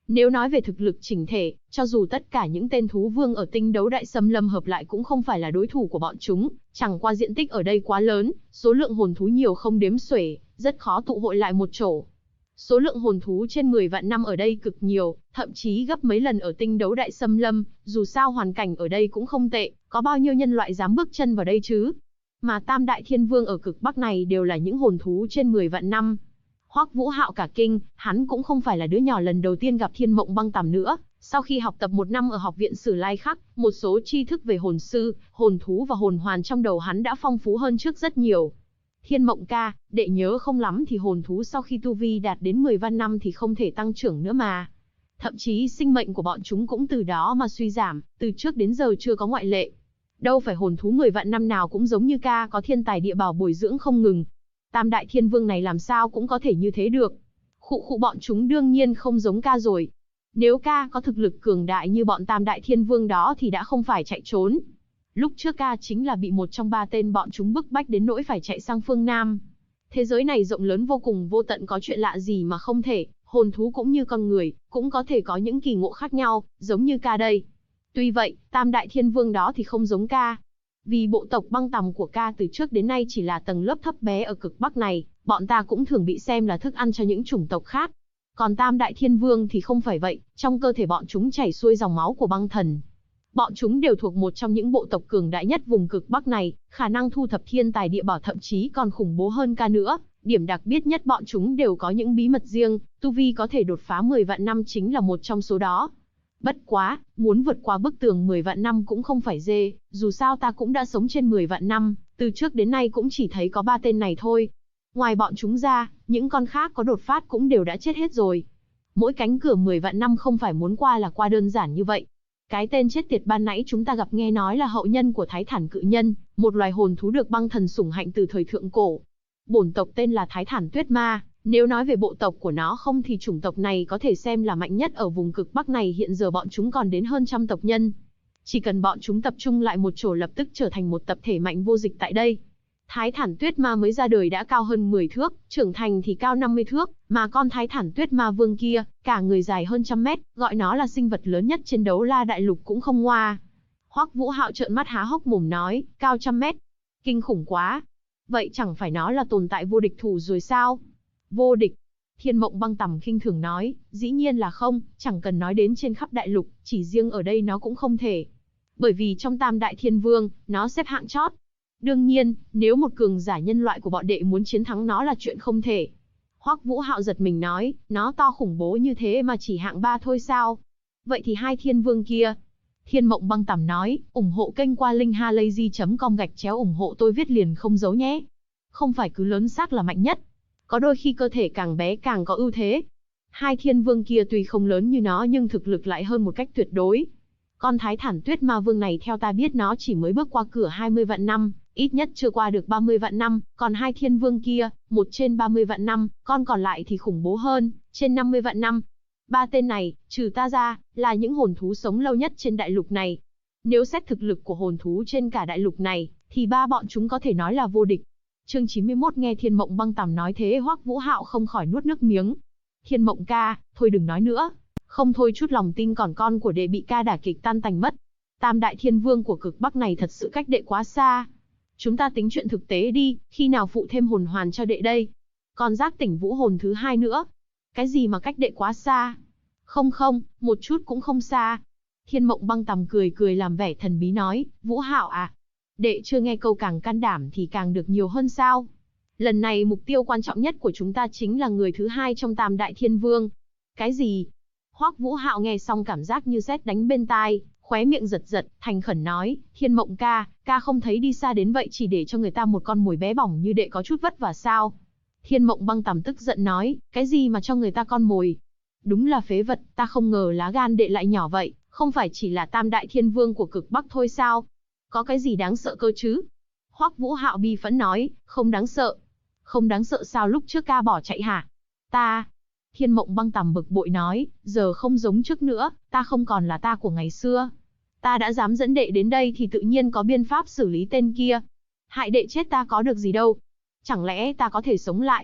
[SPEAKER 1] Nếu nói về thực lực chỉnh thể, cho dù tất cả những tên thú vương ở tinh đấu đại xâm lâm hợp lại cũng không phải là đối thủ của bọn chúng, chẳng qua diện tích ở đây quá lớn, số lượng hồn thú nhiều không đếm xuể, rất khó tụ hội lại một chỗ. Số lượng hồn thú trên 10 vạn năm ở đây cực nhiều, thậm chí gấp mấy lần ở tinh đấu đại xâm lâm, dù sao hoàn cảnh ở đây cũng không tệ, có bao nhiêu nhân loại dám bước chân vào đây chứ. Mà Tam Đại Thiên Vương ở cực Bắc này đều là những hồn thú trên 10 vạn năm. Hoắc Vũ Hạo cả kinh, hắn cũng không phải là đứa nhỏ lần đầu tiên gặp Thiên Mộng Băng Tằm nữa. Sau khi học tập 1 năm ở học viện Sử Lai Khắc, một số tri thức về hồn sư, hồn thú và hồn hoàn trong đầu hắn đã phong phú hơn trước rất nhiều. Thiên Mộng ca, đệ nhớ không lắm thì hồn thú sau khi tu vi đạt đến 10 vạn năm thì không thể tăng trưởng nữa mà. Thậm chí sinh mệnh của bọn chúng cũng từ đó mà suy giảm, từ trước đến giờ chưa có ngoại lệ. Đâu phải hồn thú 10 vạn năm nào cũng giống như ca có thiên tài địa bảo bồi dưỡng không ngừng. Tam Đại Thiên Vương này làm sao cũng có thể như thế được. Khụ bọn chúng đương nhiên không giống ca rồi. Nếu ca có thực lực cường đại như bọn Tam Đại Thiên Vương đó thì đã không phải chạy trốn. Lúc trước ca chính là bị một trong 3 tên bọn chúng bức bách đến nỗi phải chạy sang phương Nam. Thế giới này rộng lớn vô cùng vô tận, có chuyện lạ gì mà không thể, hồn thú cũng như con người, cũng có thể có những kỳ ngộ khác nhau, giống như ca đây. Tuy vậy, Tam Đại Thiên Vương đó thì không giống ca. Vì bộ tộc Băng Tằm của ca từ trước đến nay chỉ là tầng lớp thấp bé ở cực Bắc này, bọn ta cũng thường bị xem là thức ăn cho những chủng tộc khác. Còn Tam Đại Thiên Vương thì không phải vậy, trong cơ thể bọn chúng chảy xuôi dòng máu của băng thần. Bọn chúng đều thuộc một trong những bộ tộc cường đại nhất vùng cực Bắc này, khả năng thu thập thiên tài địa bảo thậm chí còn khủng bố hơn ca nữa. Điểm đặc biệt nhất bọn chúng đều có những bí mật riêng, tu vi có thể đột phá 10 vạn năm chính là một trong số đó. Bất quá, muốn vượt qua bức tường 10 vạn năm cũng không phải dê, dù sao ta cũng đã sống trên 10 vạn năm, từ trước đến nay cũng chỉ thấy có 3 tên này thôi. Ngoài bọn chúng ra, những con khác có đột phát cũng đều đã chết hết rồi. Mỗi cánh cửa 10 vạn năm không phải muốn qua là qua đơn giản như vậy. Cái tên chết tiệt ban nãy chúng ta gặp nghe nói là hậu nhân của Thái Thản Cự Nhân, một loài hồn thú được băng thần sủng hạnh từ thời thượng cổ. Bổn tộc tên là Thái Thản Tuyết Ma, nếu nói về bộ tộc của nó không thì chủng tộc này có thể xem là mạnh nhất ở vùng cực Bắc này, hiện giờ bọn chúng còn đến hơn 100 tộc nhân. Chỉ cần bọn chúng tập trung lại một chỗ lập tức trở thành một tập thể mạnh vô địch tại đây. Thái Thản Tuyết Ma mới ra đời đã cao hơn 10 thước, trưởng thành thì cao 50 thước, mà con Thái Thản Tuyết Ma Vương kia, cả người dài hơn 100 mét, gọi nó là sinh vật lớn nhất trên Đấu La Đại Lục cũng không ngoa. Hoắc Vũ Hạo trợn mắt há hốc mồm nói, cao 100 mét, kinh khủng quá. Vậy chẳng phải nó là tồn tại vô địch thủ rồi sao? Vô địch? Thiên Mộng Băng Tằm khinh thường nói, dĩ nhiên là không, chẳng cần nói đến trên khắp đại lục, chỉ riêng ở đây nó cũng không thể. Bởi vì trong Tam Đại Thiên Vương, nó xếp hạng chót. Đương nhiên, nếu một cường giả nhân loại của bọn đệ muốn chiến thắng nó là chuyện không thể. Hoắc Vũ Hạo giật mình nói, nó to khủng bố như thế mà chỉ hạng 3 thôi sao? Vậy thì 2 thiên vương kia? Thiên Mộng Băng Tằm nói, ủng hộ kênh qua link halayzi.com/ủng hộ tôi viết liền không giấu nhé. Không phải cứ lớn xác là mạnh nhất. Có đôi khi cơ thể càng bé càng có ưu thế. 2 thiên vương kia tuy không lớn như nó nhưng thực lực lại hơn một cách tuyệt đối. Con Thái Thản Tuyết Ma Vương này theo ta biết nó chỉ mới bước qua cửa 20 vạn năm, ít nhất chưa qua được 30 vạn năm, còn 2 thiên vương kia, một trên 30 vạn năm, con còn lại thì khủng bố hơn, trên 50 vạn năm. 3 tên này, trừ ta ra, là những hồn thú sống lâu nhất trên đại lục này. Nếu xét thực lực của hồn thú trên cả đại lục này, thì 3 bọn chúng có thể nói là vô địch. Chương 91 nghe Thiên Mộng Băng Tằm nói thế Hoắc Vũ Hạo không khỏi nuốt nước miếng. Thiên Mộng ca, thôi đừng nói nữa. Không thôi chút lòng tin còn con của đệ bị ca đả kịch tan tành mất. Tam Đại Thiên Vương của cực Bắc này thật sự cách đệ quá xa. Chúng ta tính chuyện thực tế đi, khi nào phụ thêm hồn hoàn cho đệ đây? Còn giác tỉnh vũ hồn thứ 2 nữa. Cái gì mà cách đệ quá xa? Không, một chút cũng không xa. Thiên Mộng Băng Tằm cười cười làm vẻ thần bí nói, Vũ Hạo à, đệ chưa nghe câu càng can đảm thì càng được nhiều hơn sao? Lần này mục tiêu quan trọng nhất của chúng ta chính là người thứ 2 trong Tam Đại Thiên Vương. Cái gì? Hoắc Vũ Hạo nghe xong cảm giác như sét đánh bên tai, khóe miệng giật giật, thành khẩn nói, Thiên Mộng ca, ca không thấy đi xa đến vậy chỉ để cho người ta một con mồi bé bỏng như đệ có chút vất vả sao? Thiên Mộng Băng Tằm tức giận nói, cái gì mà cho người ta con mồi? Đúng là phế vật, ta không ngờ lá gan đệ lại nhỏ vậy, không phải chỉ là Tam Đại Thiên Vương của cực Bắc thôi sao? Có cái gì đáng sợ cơ chứ? Hoắc Vũ Hạo bi phẫn nói, không đáng sợ. Không đáng sợ sao lúc trước ca bỏ chạy hả? Ta... Thiên Mộng Băng Tằm bực bội nói, giờ không giống trước nữa, ta không còn là ta của ngày xưa. Ta đã dám dẫn đệ đến đây thì tự nhiên có biện pháp xử lý tên kia. Hại đệ chết ta có được gì đâu. Chẳng lẽ ta có thể sống lại?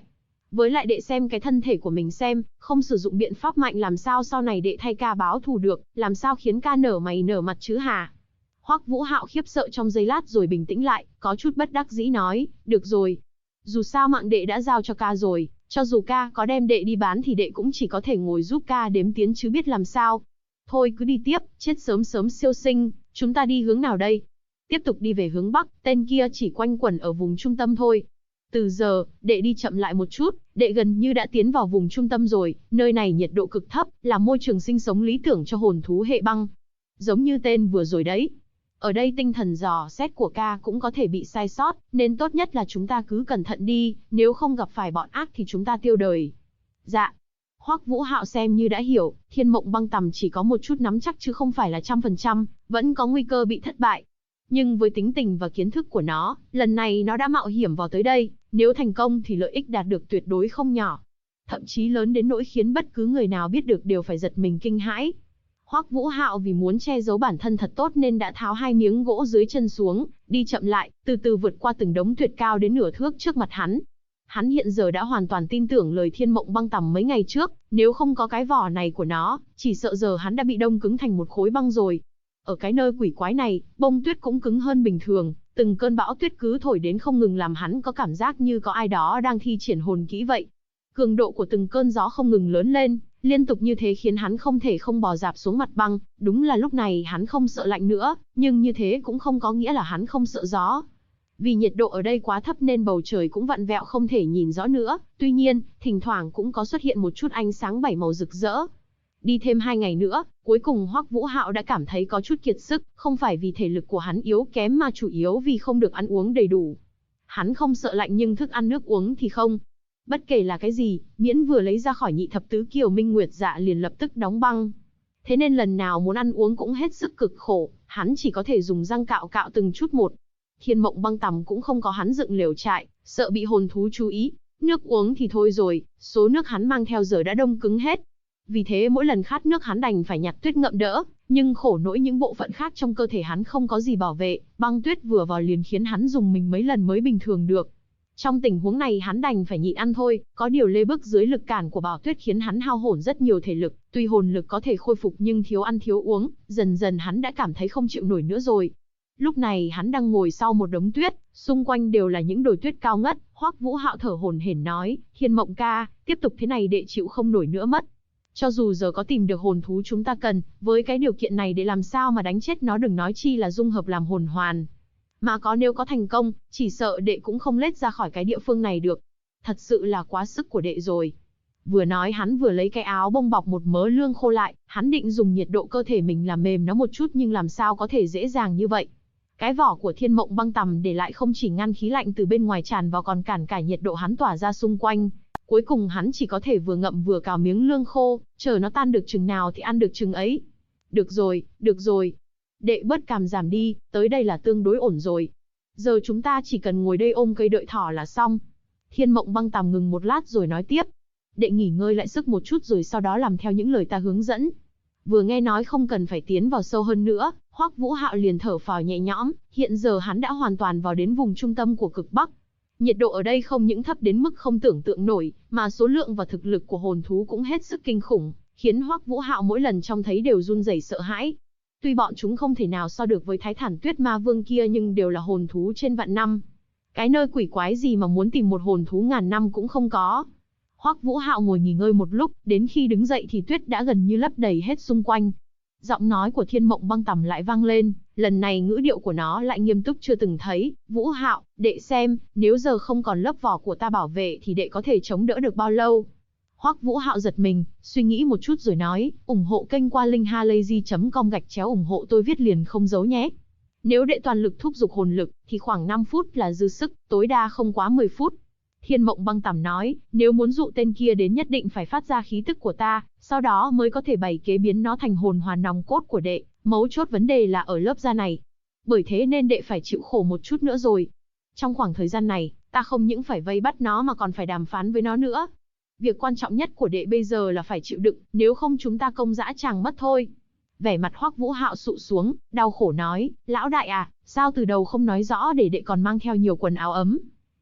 [SPEAKER 1] Với lại đệ xem cái thân thể của mình xem, không sử dụng biện pháp mạnh làm sao sau này đệ thay ca báo thù được, làm sao khiến ca nở mày nở mặt chứ hả? Hoắc Vũ Hạo khiếp sợ trong giây lát rồi bình tĩnh lại, có chút bất đắc dĩ nói, được rồi. Dù sao mạng đệ đã giao cho ca rồi, cho dù ca có đem đệ đi bán thì đệ cũng chỉ có thể ngồi giúp ca đếm tiến chứ biết làm sao. Thôi cứ đi tiếp, chết sớm sớm siêu sinh, chúng ta đi hướng nào đây? Tiếp tục đi về hướng Bắc, tên kia chỉ quanh quẩn ở vùng trung tâm thôi. Từ giờ, đệ đi chậm lại một chút, đệ gần như đã tiến vào vùng trung tâm rồi, nơi này nhiệt độ cực thấp, là môi trường sinh sống lý tưởng cho hồn thú hệ băng. Giống như tên vừa rồi đấy. Ở đây tinh thần dò xét của ca cũng có thể bị sai sót, nên tốt nhất là chúng ta cứ cẩn thận đi, nếu không gặp phải bọn ác thì chúng ta tiêu đời. Dạ. Hoắc Vũ Hạo xem như đã hiểu, Thiên Mộng Băng Tằm chỉ có một chút nắm chắc chứ không phải là 100%, vẫn có nguy cơ bị thất bại. Nhưng với tính tình và kiến thức của nó, lần này nó đã mạo hiểm vào tới đây, nếu thành công thì lợi ích đạt được tuyệt đối không nhỏ. Thậm chí lớn đến nỗi khiến bất cứ người nào biết được đều phải giật mình kinh hãi. Hoắc Vũ Hạo vì muốn che giấu bản thân thật tốt nên đã tháo 2 miếng gỗ dưới chân xuống, đi chậm lại, từ từ vượt qua từng đống tuyệt cao đến nửa thước trước mặt hắn. Hắn hiện giờ đã hoàn toàn tin tưởng lời Thiên Mộng Băng Tằm mấy ngày trước, nếu không có cái vỏ này của nó, chỉ sợ giờ hắn đã bị đông cứng thành một khối băng rồi. Ở cái nơi quỷ quái này, bông tuyết cũng cứng hơn bình thường, từng cơn bão tuyết cứ thổi đến không ngừng làm hắn có cảm giác như có ai đó đang thi triển hồn kỹ vậy. Cường độ của từng cơn gió không ngừng lớn lên, liên tục như thế khiến hắn không thể không bò rạp xuống mặt băng, đúng là lúc này hắn không sợ lạnh nữa, nhưng như thế cũng không có nghĩa là hắn không sợ gió. Vì nhiệt độ ở đây quá thấp nên bầu trời cũng vặn vẹo không thể nhìn rõ nữa, tuy nhiên, thỉnh thoảng cũng có xuất hiện một chút ánh sáng 7 màu rực rỡ. Đi thêm 2 ngày nữa, cuối cùng Hoắc Vũ Hạo đã cảm thấy có chút kiệt sức, không phải vì thể lực của hắn yếu kém mà chủ yếu vì không được ăn uống đầy đủ. Hắn không sợ lạnh nhưng thức ăn nước uống thì không. Bất kể là cái gì, miễn vừa lấy ra khỏi nhị thập tứ kiều minh nguyệt dạ liền lập tức đóng băng. Thế nên lần nào muốn ăn uống cũng hết sức cực khổ, hắn chỉ có thể dùng răng cạo cạo từng chút một. Thiên Mộng Băng Tằm cũng không có hắn dựng lều trại, sợ bị hồn thú chú ý. Nước uống thì thôi rồi, số nước hắn mang theo giờ đã đông cứng hết. Vì thế mỗi lần khát nước hắn đành phải nhặt tuyết ngậm đỡ, nhưng khổ nỗi những bộ phận khác trong cơ thể hắn không có gì bảo vệ, băng tuyết vừa vào liền khiến hắn dùng mình mấy lần mới bình thường được. Trong tình huống này hắn đành phải nhịn ăn thôi, có điều lê bước dưới lực cản của bão tuyết khiến hắn hao hổn rất nhiều thể lực, tuy hồn lực có thể khôi phục nhưng thiếu ăn thiếu uống, dần dần hắn đã cảm thấy không chịu nổi nữa rồi. Lúc này hắn đang ngồi sau một đống tuyết, xung quanh đều là những đồi tuyết cao ngất, Hoắc Vũ Hạo thở hổn hển nói, Thiên Mộng ca, tiếp tục thế này đệ chịu không nổi nữa mất. Cho dù giờ có tìm được hồn thú chúng ta cần, với cái điều kiện này để làm sao mà đánh chết nó đừng nói chi là dung hợp làm hồn hoàn. Mà nếu có thành công, chỉ sợ đệ cũng không lết ra khỏi cái địa phương này được. Thật sự là quá sức của đệ rồi. Vừa nói hắn vừa lấy cái áo bông bọc một mớ lương khô lại, hắn định dùng nhiệt độ cơ thể mình làm mềm nó một chút nhưng làm sao có thể dễ dàng như vậy. Cái vỏ của Thiên Mộng Băng Tằm để lại không chỉ ngăn khí lạnh từ bên ngoài tràn vào còn cản cả nhiệt độ hắn tỏa ra xung quanh. Cuối cùng hắn chỉ có thể vừa ngậm vừa cào miếng lương khô, chờ nó tan được chừng nào thì ăn được chừng ấy. Được rồi. Đệ bớt cảm giảm đi, tới đây là tương đối ổn rồi. Giờ chúng ta chỉ cần ngồi đây ôm cây đợi thỏ là xong. Thiên Mộng Băng Tằm ngừng một lát rồi nói tiếp. Đệ nghỉ ngơi lại sức một chút rồi sau đó làm theo những lời ta hướng dẫn. Vừa nghe nói không cần phải tiến vào sâu hơn nữa, Hoắc Vũ Hạo liền thở phào nhẹ nhõm, hiện giờ hắn đã hoàn toàn vào đến vùng trung tâm của cực Bắc. Nhiệt độ ở đây không những thấp đến mức không tưởng tượng nổi, mà số lượng và thực lực của hồn thú cũng hết sức kinh khủng, khiến Hoắc Vũ Hạo mỗi lần trông thấy đều run rẩy sợ hãi. Tuy bọn chúng không thể nào so được với Thái Thản Tuyết Ma Vương kia nhưng đều là hồn thú trên vạn năm. Cái nơi quỷ quái gì mà muốn tìm một hồn thú ngàn năm cũng không có. Hoắc Vũ Hạo ngồi nghỉ ngơi một lúc, đến khi đứng dậy thì tuyết đã gần như lấp đầy hết xung quanh. Giọng nói của Thiên Mộng Băng Tằm lại vang lên, lần này ngữ điệu của nó lại nghiêm túc chưa từng thấy. Vũ Hạo, đệ xem, nếu giờ không còn lớp vỏ của ta bảo vệ thì đệ có thể chống đỡ được bao lâu? Hoắc Vũ Hạo giật mình, suy nghĩ một chút rồi nói, ủng hộ kênh qua link halayzi.com/ủng hộ tôi viết liền không giấu nhé. Nếu đệ toàn lực thúc giục hồn lực, thì khoảng 5 phút là dư sức, tối đa không quá 10 phút. Thiên Mộng Băng Tằm nói, nếu muốn dụ tên kia đến nhất định phải phát ra khí tức của ta, sau đó mới có thể bày kế biến nó thành hồn hoàn nòng cốt của đệ, mấu chốt vấn đề là ở lớp da này. Bởi thế nên đệ phải chịu khổ một chút nữa rồi. Trong khoảng thời gian này, ta không những phải vây bắt nó mà còn phải đàm phán với nó nữa. Việc quan trọng nhất của đệ bây giờ là phải chịu đựng, nếu không chúng ta công dã tràng mất thôi. Vẻ mặt Hoắc Vũ Hạo sụ xuống, đau khổ nói, lão đại à, sao từ đầu không nói rõ để đệ còn mang theo nhiều quần áo ấm.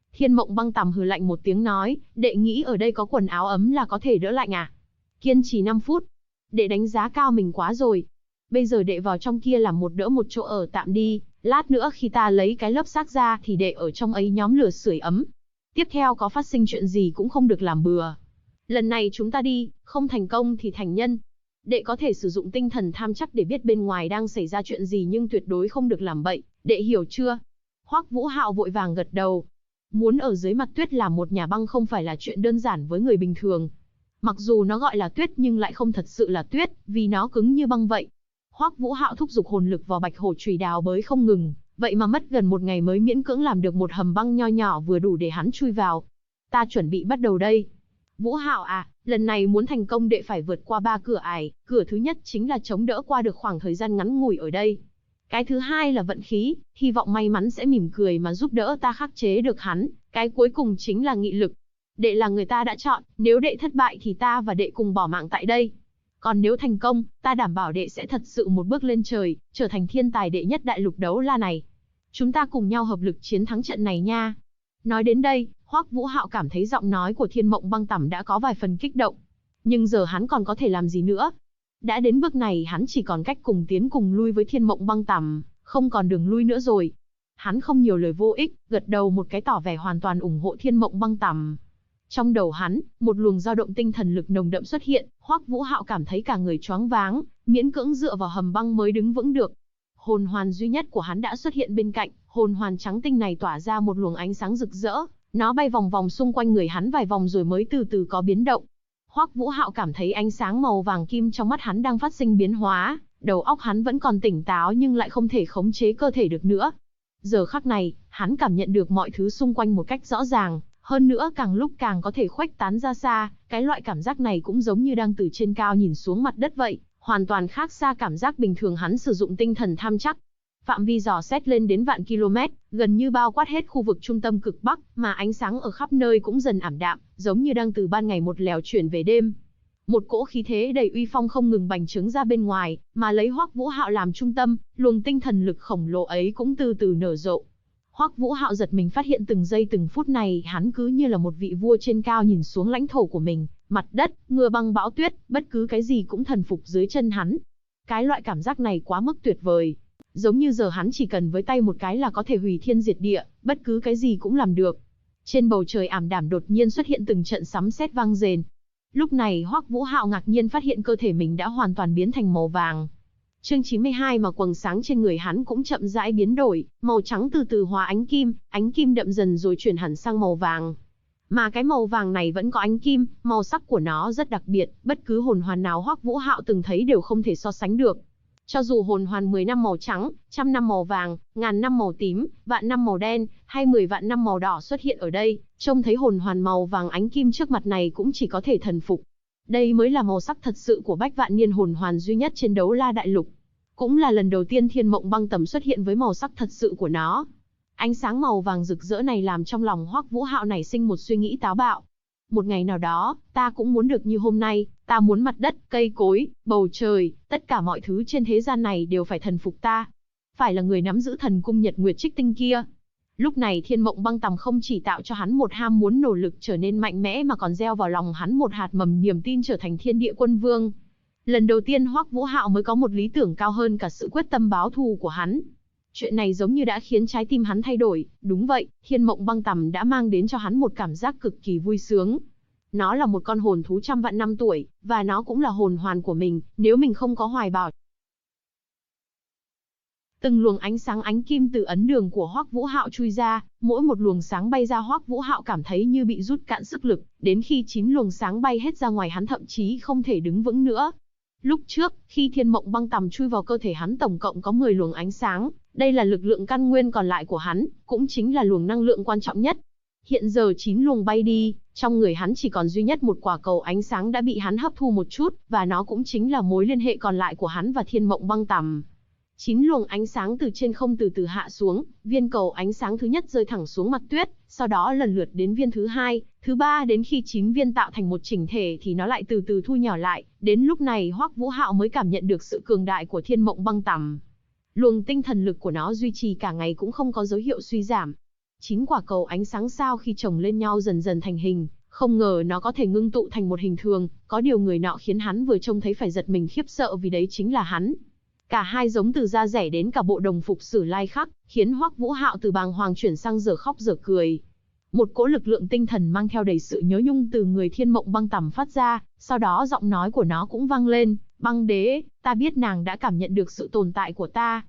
[SPEAKER 1] Thiên Mộng Băng Tằm hừ lạnh một tiếng nói, đệ nghĩ ở đây có quần áo ấm là có thể đỡ lạnh à? Kiên trì 5 phút. Đệ đánh giá cao mình quá rồi. Bây giờ đệ vào trong kia làm một đỡ một chỗ ở tạm đi, lát nữa khi ta lấy cái lớp xác ra thì đệ ở trong ấy nhóm lửa sưởi ấm. Tiếp theo có phát sinh chuyện gì cũng không được làm bừa. Lần này chúng ta đi, không thành công thì thành nhân. Đệ có thể sử dụng tinh thần tham chắc để biết bên ngoài đang xảy ra chuyện gì nhưng tuyệt đối không được làm bậy, đệ hiểu chưa? Hoắc Vũ Hạo vội vàng gật đầu. Muốn ở dưới mặt tuyết làm một nhà băng không phải là chuyện đơn giản với người bình thường. Mặc dù nó gọi là tuyết nhưng lại không thật sự là tuyết, vì nó cứng như băng vậy. Hoắc Vũ Hạo thúc giục hồn lực vào bạch hổ chùy đào bới không ngừng, vậy mà mất gần 1 ngày mới miễn cưỡng làm được một hầm băng nho nhỏ vừa đủ để hắn chui vào. Ta chuẩn bị bắt đầu đây. Vũ Hạo à, lần này muốn thành công đệ phải vượt qua 3 cửa ải, cửa thứ nhất chính là chống đỡ qua được khoảng thời gian ngắn ngủi ở đây. Cái thứ hai là vận khí, hy vọng may mắn sẽ mỉm cười mà giúp đỡ ta khắc chế được hắn. Cái cuối cùng chính là nghị lực. Đệ là người ta đã chọn, nếu đệ thất bại thì ta và đệ cùng bỏ mạng tại đây. Còn nếu thành công, ta đảm bảo đệ sẽ thật sự một bước lên trời, trở thành thiên tài đệ nhất đại lục đấu la này. Chúng ta cùng nhau hợp lực chiến thắng trận này nha. Nói đến đây, Hoắc Vũ Hạo cảm thấy giọng nói của Thiên Mộng Băng Tằm đã có vài phần kích động. Nhưng giờ hắn còn có thể làm gì nữa? Đã đến bước này hắn chỉ còn cách cùng tiến cùng lui với Thiên Mộng Băng Tằm, không còn đường lui nữa rồi. Hắn không nhiều lời vô ích, gật đầu một cái tỏ vẻ hoàn toàn ủng hộ Thiên Mộng Băng Tằm. Trong đầu hắn, một luồng dao động tinh thần lực nồng đậm xuất hiện, Hoắc Vũ Hạo cảm thấy cả người choáng váng, miễn cưỡng dựa vào hầm băng mới đứng vững được. Hồn hoàn duy nhất của hắn đã xuất hiện bên cạnh, hồn hoàn trắng tinh này tỏa ra một luồng ánh sáng rực rỡ, nó bay vòng vòng xung quanh người hắn vài vòng rồi mới từ từ có biến động. Hoắc Vũ Hạo cảm thấy ánh sáng màu vàng kim trong mắt hắn đang phát sinh biến hóa, đầu óc hắn vẫn còn tỉnh táo nhưng lại không thể khống chế cơ thể được nữa. Giờ khắc này, hắn cảm nhận được mọi thứ xung quanh một cách rõ ràng, hơn nữa càng lúc càng có thể khuếch tán ra xa, cái loại cảm giác này cũng giống như đang từ trên cao nhìn xuống mặt đất vậy, hoàn toàn khác xa cảm giác bình thường hắn sử dụng tinh thần tham chắc. Phạm vi dò xét lên đến vạn km, gần như bao quát hết khu vực trung tâm cực Bắc, mà ánh sáng ở khắp nơi cũng dần ảm đạm, giống như đang từ ban ngày một lèo chuyển về đêm. Một cỗ khí thế đầy uy phong không ngừng bành trướng ra bên ngoài, mà lấy Hoắc Vũ Hạo làm trung tâm, luồng tinh thần lực khổng lồ ấy cũng từ từ nở rộ. Hoắc Vũ Hạo giật mình phát hiện từng giây từng phút này hắn cứ như là một vị vua trên cao nhìn xuống lãnh thổ của mình, mặt đất, mưa băng bão tuyết, bất cứ cái gì cũng thần phục dưới chân hắn. Cái loại cảm giác này quá mức tuyệt vời. Giống như giờ hắn chỉ cần với tay một cái là có thể hủy thiên diệt địa, bất cứ cái gì cũng làm được. Trên bầu trời ảm đạm đột nhiên xuất hiện từng trận sấm sét vang rền. Lúc này Hoắc Vũ Hạo ngạc nhiên phát hiện cơ thể mình đã hoàn toàn biến thành màu vàng. Chương 92 mà quầng sáng trên người hắn cũng chậm rãi biến đổi, màu trắng từ từ hóa ánh kim đậm dần rồi chuyển hẳn sang màu vàng. Mà cái màu vàng này vẫn có ánh kim, màu sắc của nó rất đặc biệt, bất cứ hồn hoàn nào Hoắc Vũ Hạo từng thấy đều không thể so sánh được. Cho dù hồn hoàn 10 năm màu trắng, 100 năm màu vàng, 1000 năm màu tím, vạn năm màu đen, hay 10 vạn năm màu đỏ xuất hiện ở đây, trông thấy hồn hoàn màu vàng ánh kim trước mặt này cũng chỉ có thể thần phục. Đây mới là màu sắc thật sự của Bách Vạn Niên hồn hoàn duy nhất trên Đấu La Đại Lục. Cũng là lần đầu tiên Thiên Mộng Băng Tầm xuất hiện với màu sắc thật sự của nó. Ánh sáng màu vàng rực rỡ này làm trong lòng Hoắc Vũ Hạo nảy sinh một suy nghĩ táo bạo. Một ngày nào đó, ta cũng muốn được như hôm nay, ta muốn mặt đất, cây cối, bầu trời, tất cả mọi thứ trên thế gian này đều phải thần phục ta. Phải là người nắm giữ thần cung Nhật Nguyệt Trích Tinh kia. Lúc này Thiên Mộng Băng Tầm không chỉ tạo cho hắn một ham muốn nỗ lực trở nên mạnh mẽ mà còn gieo vào lòng hắn một hạt mầm niềm tin trở thành Thiên Địa Quân Vương. Lần đầu tiên Hoắc Vũ Hạo mới có một lý tưởng cao hơn cả sự quyết tâm báo thù của hắn. Chuyện này giống như đã khiến trái tim hắn thay đổi, đúng vậy, Thiên Mộng Băng Tầm đã mang đến cho hắn một cảm giác cực kỳ vui sướng. Nó là một con hồn thú trăm vạn năm tuổi, và nó cũng là hồn hoàn của mình, nếu mình không có hoài bão. Từng luồng ánh sáng ánh kim từ ấn đường của Hoắc Vũ Hạo chui ra, mỗi một luồng sáng bay ra Hoắc Vũ Hạo cảm thấy như bị rút cạn sức lực, đến khi 9 luồng sáng bay hết ra ngoài hắn thậm chí không thể đứng vững nữa. Lúc trước, khi Thiên Mộng Băng Tầm chui vào cơ thể hắn tổng cộng có 10 luồng ánh sáng, đây là lực lượng căn nguyên còn lại của hắn, cũng chính là luồng năng lượng quan trọng nhất. Hiện giờ 9 luồng bay đi, trong người hắn chỉ còn duy nhất một quả cầu ánh sáng đã bị hắn hấp thu một chút, và nó cũng chính là mối liên hệ còn lại của hắn và Thiên Mộng Băng Tầm. 9 luồng ánh sáng từ trên không từ từ hạ xuống, viên cầu ánh sáng thứ nhất rơi thẳng xuống mặt tuyết, sau đó lần lượt đến viên thứ hai, thứ ba đến khi 9 viên tạo thành một chỉnh thể thì nó lại từ từ thu nhỏ lại, đến lúc này Hoắc Vũ Hạo mới cảm nhận được sự cường đại của Thiên Mộng Băng Tầm. Luồng tinh thần lực của nó duy trì cả ngày cũng không có dấu hiệu suy giảm. 9 quả cầu ánh sáng sao khi chồng lên nhau dần dần thành hình, không ngờ nó có thể ngưng tụ thành một hình thường, có điều người nọ khiến hắn vừa trông thấy phải giật mình khiếp sợ vì đấy chính là hắn. Cả hai giống từ da rẻ đến cả bộ đồng phục sử lai khắc, khiến Hoắc Vũ Hạo từ bàng hoàng chuyển sang giờ khóc giờ cười. Một cỗ lực lượng tinh thần mang theo đầy sự nhớ nhung từ người Thiên Mộng Băng Tằm phát ra, sau đó giọng nói của nó cũng vang lên, "Băng đế, ta biết nàng đã cảm nhận được sự tồn tại của ta.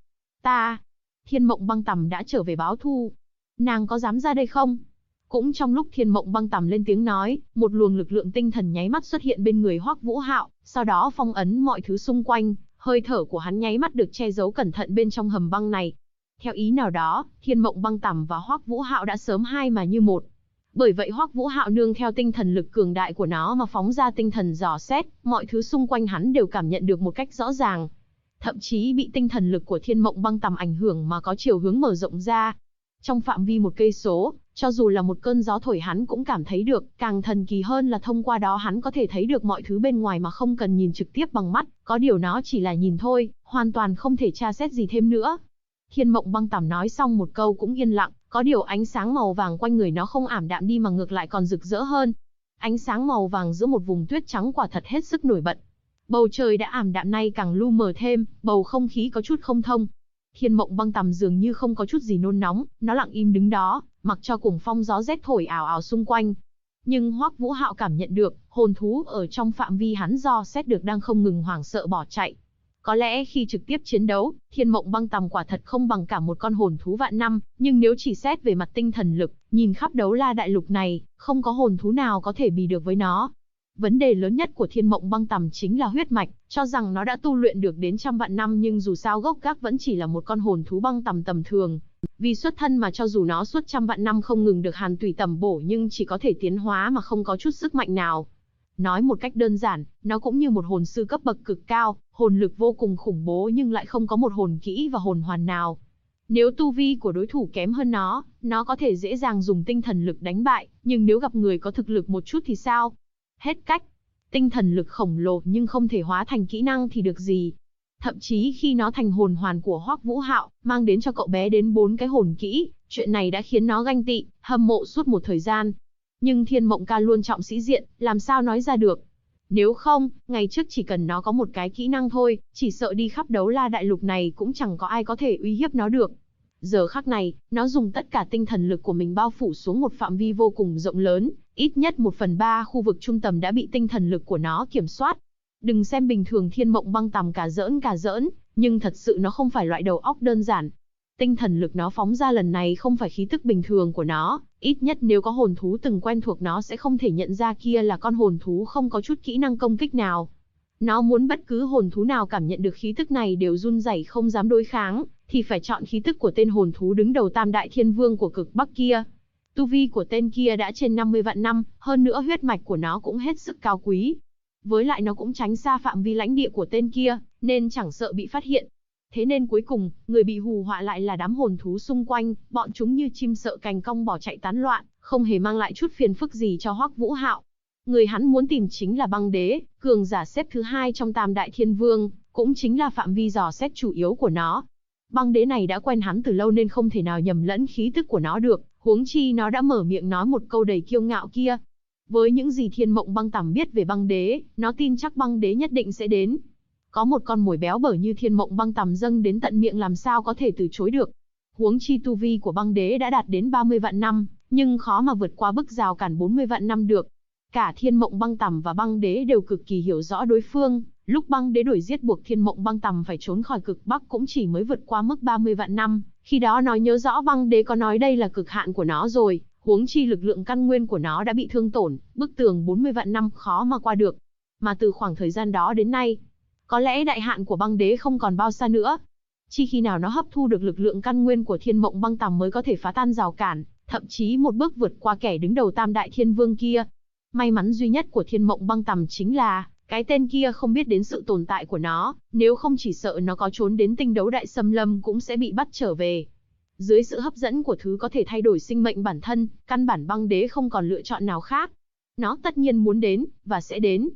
[SPEAKER 1] Thiên Mộng Băng Tằm đã trở về báo thù. Nàng có dám ra đây không?" Cũng trong lúc Thiên Mộng Băng Tằm lên tiếng nói, một luồng lực lượng tinh thần nháy mắt xuất hiện bên người Hoắc Vũ Hạo, sau đó phong ấn mọi thứ xung quanh, hơi thở của hắn nháy mắt được che giấu cẩn thận bên trong hầm băng này. Theo ý nào đó, Thiên Mộng Băng Tằm và Hoắc Vũ Hạo đã sớm hai mà như một. Bởi vậy Hoắc Vũ Hạo nương theo tinh thần lực cường đại của nó mà phóng ra tinh thần dò xét, mọi thứ xung quanh hắn đều cảm nhận được một cách rõ ràng. Thậm chí bị tinh thần lực của Thiên Mộng Băng Tằm ảnh hưởng mà có chiều hướng mở rộng ra. Trong phạm vi 1 cây số, cho dù là một cơn gió thổi hắn cũng cảm thấy được, càng thần kỳ hơn là thông qua đó hắn có thể thấy được mọi thứ bên ngoài mà không cần nhìn trực tiếp bằng mắt, có điều nó chỉ là nhìn thôi, hoàn toàn không thể tra xét gì thêm nữa. Thiên Mộng Băng Tằm nói xong một câu cũng yên lặng, có điều ánh sáng màu vàng quanh người nó không ảm đạm đi mà ngược lại còn rực rỡ hơn. Ánh sáng màu vàng giữa một vùng tuyết trắng quả thật hết sức nổi bật. Bầu trời đã ảm đạm nay càng lu mờ thêm, bầu không khí có chút không thông. Thiên Mộng Băng Tằm dường như không có chút gì nôn nóng, nó lặng im đứng đó, mặc cho cuồng phong gió rét thổi ào ào xung quanh. Nhưng Hoắc Vũ Hạo cảm nhận được, hồn thú ở trong phạm vi hắn dò xét được đang không ngừng hoảng sợ bỏ chạy. Có lẽ khi trực tiếp chiến đấu, Thiên Mộng Băng Tằm quả thật không bằng cả một con hồn thú vạn năm, nhưng nếu chỉ xét về mặt tinh thần lực, nhìn khắp đấu la đại lục này, không có hồn thú nào có thể bì được với nó. Vấn đề lớn nhất của Thiên Mộng Băng Tằm chính là huyết mạch, cho rằng nó đã tu luyện được đến trăm vạn năm nhưng dù sao gốc gác vẫn chỉ là một con hồn thú băng tầm tầm thường. Vì xuất thân mà cho dù nó suốt trăm vạn năm không ngừng được hàn tùy tầm bổ nhưng chỉ có thể tiến hóa mà không có chút sức mạnh nào. Nói một cách đơn giản, nó cũng như một hồn sư cấp bậc cực cao, hồn lực vô cùng khủng bố nhưng lại không có một hồn kỹ và hồn hoàn nào. Nếu tu vi của đối thủ kém hơn nó có thể dễ dàng dùng tinh thần lực đánh bại, nhưng nếu gặp người có thực lực một chút thì sao? Hết cách. Tinh thần lực khổng lồ nhưng không thể hóa thành kỹ năng thì được gì. Thậm chí khi nó thành hồn hoàn của Hoắc Vũ Hạo, mang đến cho cậu bé đến 4 cái hồn kỹ, chuyện này đã khiến nó ganh tị, hâm mộ suốt một thời gian. Nhưng Thiên Mộng ca luôn trọng sĩ diện, làm sao nói ra được. Nếu không, ngày trước chỉ cần nó có một cái kỹ năng thôi, chỉ sợ đi khắp đấu la đại lục này cũng chẳng có ai có thể uy hiếp nó được. Giờ khắc này, nó dùng tất cả tinh thần lực của mình bao phủ xuống một phạm vi vô cùng rộng lớn, ít nhất 1/3 khu vực trung tâm đã bị tinh thần lực của nó kiểm soát. Đừng xem bình thường Thiên Mộng Băng Tằm cả giỡn, nhưng thật sự nó không phải loại đầu óc đơn giản. Tinh thần lực nó phóng ra lần này không phải khí tức bình thường của nó, ít nhất nếu có hồn thú từng quen thuộc nó sẽ không thể nhận ra kia là con hồn thú không có chút kỹ năng công kích nào. Nó muốn bất cứ hồn thú nào cảm nhận được khí tức này đều run rẩy không dám đối kháng, thì phải chọn khí tức của tên hồn thú đứng đầu Tam Đại Thiên Vương của cực Bắc kia. Tu vi của tên kia đã trên 50 vạn năm, hơn nữa huyết mạch của nó cũng hết sức cao quý. Với lại nó cũng tránh xa phạm vi lãnh địa của tên kia, nên chẳng sợ bị phát hiện. Thế nên cuối cùng, người bị hù họa lại là đám hồn thú xung quanh, bọn chúng như chim sợ cành cong bỏ chạy tán loạn, không hề mang lại chút phiền phức gì cho Hoắc Vũ Hạo. Người hắn muốn tìm chính là Băng Đế, cường giả xếp thứ 2 trong Tam Đại Thiên Vương, cũng chính là phạm vi dò xét chủ yếu của nó. Băng Đế này đã quen hắn từ lâu nên không thể nào nhầm lẫn khí tức của nó được, huống chi nó đã mở miệng nói một câu đầy kiêu ngạo kia. Với những gì Thiên Mộng Băng Tằm biết về Băng Đế, nó tin chắc Băng Đế nhất định sẽ đến. Có một con mồi béo bở như Thiên Mộng Băng Tằm dâng đến tận miệng làm sao có thể từ chối được. Huống chi tu vi của Băng Đế đã đạt đến 30 vạn năm, nhưng khó mà vượt qua bức rào cản 40 vạn năm được. Cả Thiên Mộng Băng Tằm và Băng Đế đều cực kỳ hiểu rõ đối phương, lúc Băng Đế đuổi giết buộc Thiên Mộng Băng Tằm phải trốn khỏi cực Bắc cũng chỉ mới vượt qua mức 30 vạn năm, khi đó nó nhớ rõ Băng Đế có nói đây là cực hạn của nó rồi, huống chi lực lượng căn nguyên của nó đã bị thương tổn, bức tường 40 vạn năm khó mà qua được. Mà từ khoảng thời gian đó đến nay, có lẽ đại hạn của Băng Đế không còn bao xa nữa. Chỉ khi nào nó hấp thu được lực lượng căn nguyên của Thiên Mộng Băng Tằm mới có thể phá tan rào cản, thậm chí một bước vượt qua kẻ đứng đầu Tam Đại Thiên Vương kia. May mắn duy nhất của Thiên Mộng Băng Tằm chính là, cái tên kia không biết đến sự tồn tại của nó, nếu không chỉ sợ nó có trốn đến Tinh Đấu Đại Xâm Lâm cũng sẽ bị bắt trở về. Dưới sự hấp dẫn của thứ có thể thay đổi sinh mệnh bản thân, căn bản Băng Đế không còn lựa chọn nào khác. Nó tất nhiên muốn đến, và sẽ đến.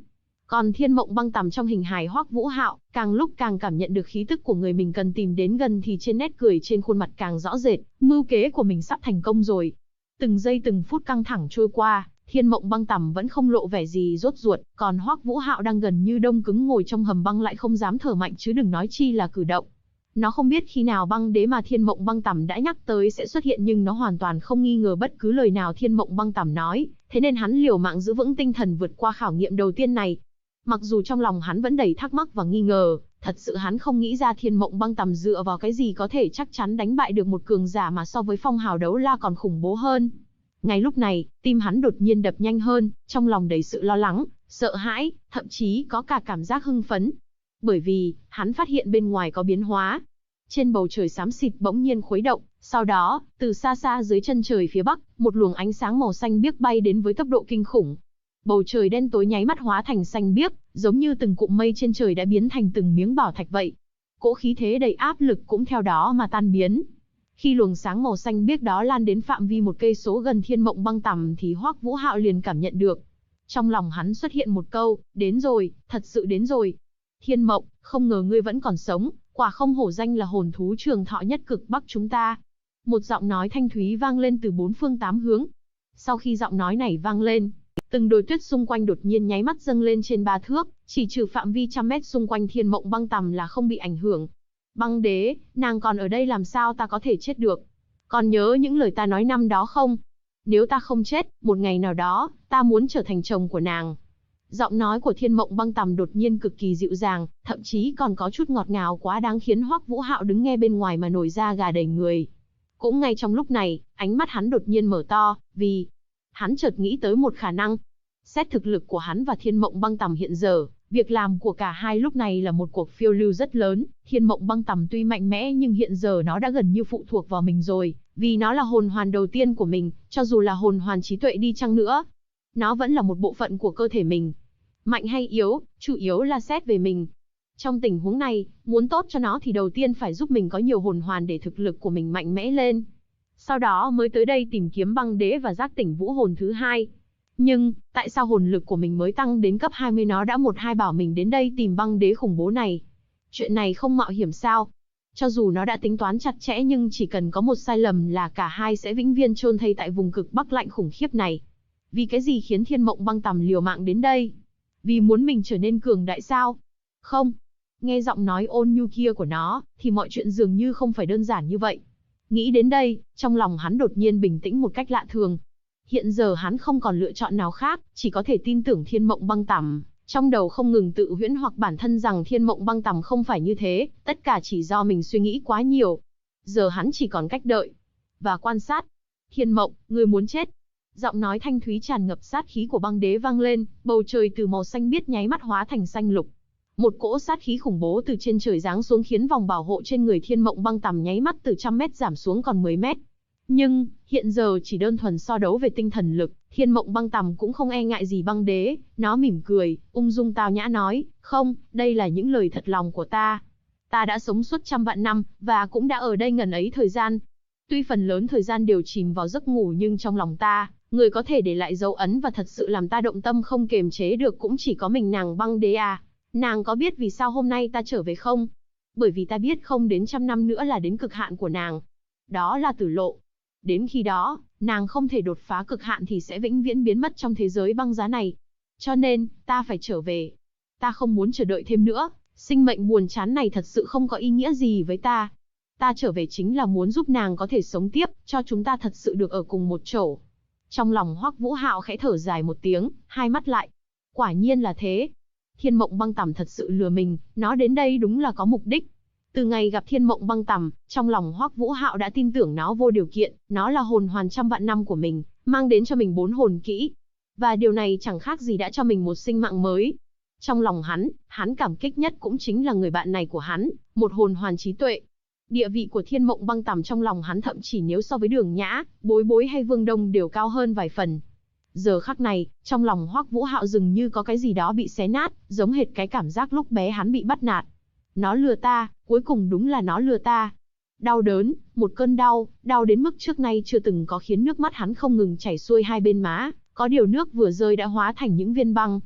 [SPEAKER 1] Còn Thiên Mộng Băng Tằm trong hình hài Hoắc Vũ Hạo, càng lúc càng cảm nhận được khí tức của người mình cần tìm đến gần thì trên nét cười trên khuôn mặt càng rõ rệt, mưu kế của mình sắp thành công rồi. Từng giây từng phút căng thẳng trôi qua, Thiên Mộng Băng Tằm vẫn không lộ vẻ gì rốt ruột, còn Hoắc Vũ Hạo đang gần như đông cứng ngồi trong hầm băng lại không dám thở mạnh chứ đừng nói chi là cử động. Nó không biết khi nào băng đế mà Thiên Mộng Băng Tằm đã nhắc tới sẽ xuất hiện nhưng nó hoàn toàn không nghi ngờ bất cứ lời nào Thiên Mộng Băng Tằm nói, thế nên hắn liều mạng giữ vững tinh thần vượt qua khảo nghiệm đầu tiên này. Mặc dù trong lòng hắn vẫn đầy thắc mắc và nghi ngờ, thật sự hắn không nghĩ ra Thiên Mộng Băng Tằm dựa vào cái gì có thể chắc chắn đánh bại được một cường giả mà so với phong hào đấu la còn khủng bố hơn. Ngay lúc này, tim hắn đột nhiên đập nhanh hơn, trong lòng đầy sự lo lắng, sợ hãi, thậm chí có cả cảm giác hưng phấn. Bởi vì, hắn phát hiện bên ngoài có biến hóa. Trên bầu trời xám xịt bỗng nhiên khuấy động, sau đó, từ xa xa dưới chân trời phía bắc, một luồng ánh sáng màu xanh biếc bay đến với tốc độ kinh khủng. Bầu trời đen tối nháy mắt hóa thành xanh biếc, giống như từng cụm mây trên trời đã biến thành từng miếng bảo thạch vậy. Cỗ khí thế đầy áp lực cũng theo đó mà tan biến. Khi luồng sáng màu xanh biếc đó lan đến phạm vi 1 cây số gần Thiên Mộng Băng Tằm thì Hoắc Vũ Hạo liền cảm nhận được. Trong lòng hắn xuất hiện một câu, đến rồi, thật sự đến rồi. Thiên Mộng, không ngờ ngươi vẫn còn sống, quả không hổ danh là hồn thú trường thọ nhất cực Bắc chúng ta. Một giọng nói thanh thúy vang lên từ 4 phương 8 hướng. Sau khi giọng nói này vang lên, từng đồi tuyết xung quanh đột nhiên nháy mắt dâng lên trên 3 thước, chỉ trừ phạm vi trăm mét xung quanh Thiên Mộng Băng Tằm là không bị ảnh hưởng. Băng đế, nàng còn ở đây làm sao ta có thể chết được? Còn nhớ những lời ta nói năm đó không? Nếu ta không chết, một ngày nào đó, ta muốn trở thành chồng của nàng. Giọng nói của Thiên Mộng Băng Tằm đột nhiên cực kỳ dịu dàng, thậm chí còn có chút ngọt ngào quá đáng khiến Hoắc Vũ Hạo đứng nghe bên ngoài mà nổi da gà đầy người. Cũng ngay trong lúc này, ánh mắt hắn đột nhiên mở to, vì hắn chợt nghĩ tới một khả năng. Xét thực lực của hắn và Thiên Mộng Băng Tằm hiện giờ, việc làm của cả hai lúc này là một cuộc phiêu lưu rất lớn. Thiên Mộng Băng Tằm tuy mạnh mẽ nhưng hiện giờ nó đã gần như phụ thuộc vào mình rồi, vì nó là hồn hoàn đầu tiên của mình, cho dù là hồn hoàn trí tuệ đi chăng nữa, nó vẫn là một bộ phận của cơ thể mình. Mạnh hay yếu, chủ yếu là xét về mình. Trong tình huống này, muốn tốt cho nó thì đầu tiên phải giúp mình có nhiều hồn hoàn để thực lực của mình mạnh mẽ lên. Sau đó mới tới đây tìm kiếm băng đế và giác tỉnh vũ hồn thứ hai. Nhưng, tại sao hồn lực của mình mới tăng đến cấp 20 nó đã một hai bảo mình đến đây tìm băng đế khủng bố này? Chuyện này không mạo hiểm sao? Cho dù nó đã tính toán chặt chẽ nhưng chỉ cần có một sai lầm là cả hai sẽ vĩnh viễn chôn thây tại vùng cực Bắc lạnh khủng khiếp này. Vì cái gì khiến Thiên Mộng Băng Tằm liều mạng đến đây? Vì muốn mình trở nên cường đại sao? Không. Nghe giọng nói ôn nhu kia của nó, thì mọi chuyện dường như không phải đơn giản như vậy. Nghĩ đến đây, trong lòng hắn đột nhiên bình tĩnh một cách lạ thường. Hiện giờ hắn không còn lựa chọn nào khác, chỉ có thể tin tưởng Thiên Mộng Băng Tằm. Trong đầu không ngừng tự huyễn hoặc bản thân rằng Thiên Mộng Băng Tằm không phải như thế, tất cả chỉ do mình suy nghĩ quá nhiều. Giờ hắn chỉ còn cách đợi và quan sát. Thiên Mộng, ngươi muốn chết. Giọng nói thanh thúy tràn ngập sát khí của băng đế vang lên, bầu trời từ màu xanh biếc nháy mắt hóa thành xanh lục. Một cỗ sát khí khủng bố từ trên trời giáng xuống khiến vòng bảo hộ trên người Thiên Mộng Băng Tằm nháy mắt từ 100 mét giảm xuống còn 10 mét. Nhưng, hiện giờ chỉ đơn thuần so đấu về tinh thần lực, Thiên Mộng Băng Tằm cũng không e ngại gì băng đế, nó mỉm cười, ung dung tao nhã nói, không, đây là những lời thật lòng của ta. Ta đã sống suốt 100 vạn năm, và cũng đã ở đây ngần ấy thời gian. Tuy phần lớn thời gian đều chìm vào giấc ngủ nhưng trong lòng ta, người có thể để lại dấu ấn và thật sự làm ta động tâm không kềm chế được cũng chỉ có mình nàng băng đế à. Nàng có biết vì sao hôm nay ta trở về không? Bởi vì ta biết không đến 100 năm nữa là đến cực hạn của nàng. Đó là tử lộ. Đến khi đó, nàng không thể đột phá cực hạn thì sẽ vĩnh viễn biến mất trong thế giới băng giá này. Cho nên, ta phải trở về. Ta không muốn chờ đợi thêm nữa, sinh mệnh buồn chán này thật sự không có ý nghĩa gì với ta. Ta trở về chính là muốn giúp nàng có thể sống tiếp, cho chúng ta thật sự được ở cùng một chỗ. Trong lòng Hoắc Vũ Hạo khẽ thở dài một tiếng, hai mắt lại. Quả nhiên là thế. Thiên Mộng Băng Tằm thật sự lừa mình, nó đến đây đúng là có mục đích. Từ ngày gặp Thiên Mộng Băng Tằm, trong lòng Hoắc Vũ Hạo đã tin tưởng nó vô điều kiện, nó là hồn hoàn 100 vạn năm của mình, mang đến cho mình 4 hồn kỹ. Và điều này chẳng khác gì đã cho mình một sinh mạng mới. Trong lòng hắn cảm kích nhất cũng chính là người bạn này của hắn, một hồn hoàn trí tuệ. Địa vị của Thiên Mộng Băng Tằm trong lòng hắn thậm chí nếu so với Đường Nhã, Bối Bối hay Vương Đông đều cao hơn vài phần. Giờ khắc này, trong lòng Hoắc Vũ Hạo dường như có cái gì đó bị xé nát, giống hệt cái cảm giác lúc bé hắn bị bắt nạt. Nó lừa ta, cuối cùng đúng là nó lừa ta. Đau đớn, một cơn đau, đau đến mức trước nay chưa từng có khiến nước mắt hắn không ngừng chảy xuôi hai bên má, có điều nước vừa rơi đã hóa thành những viên băng.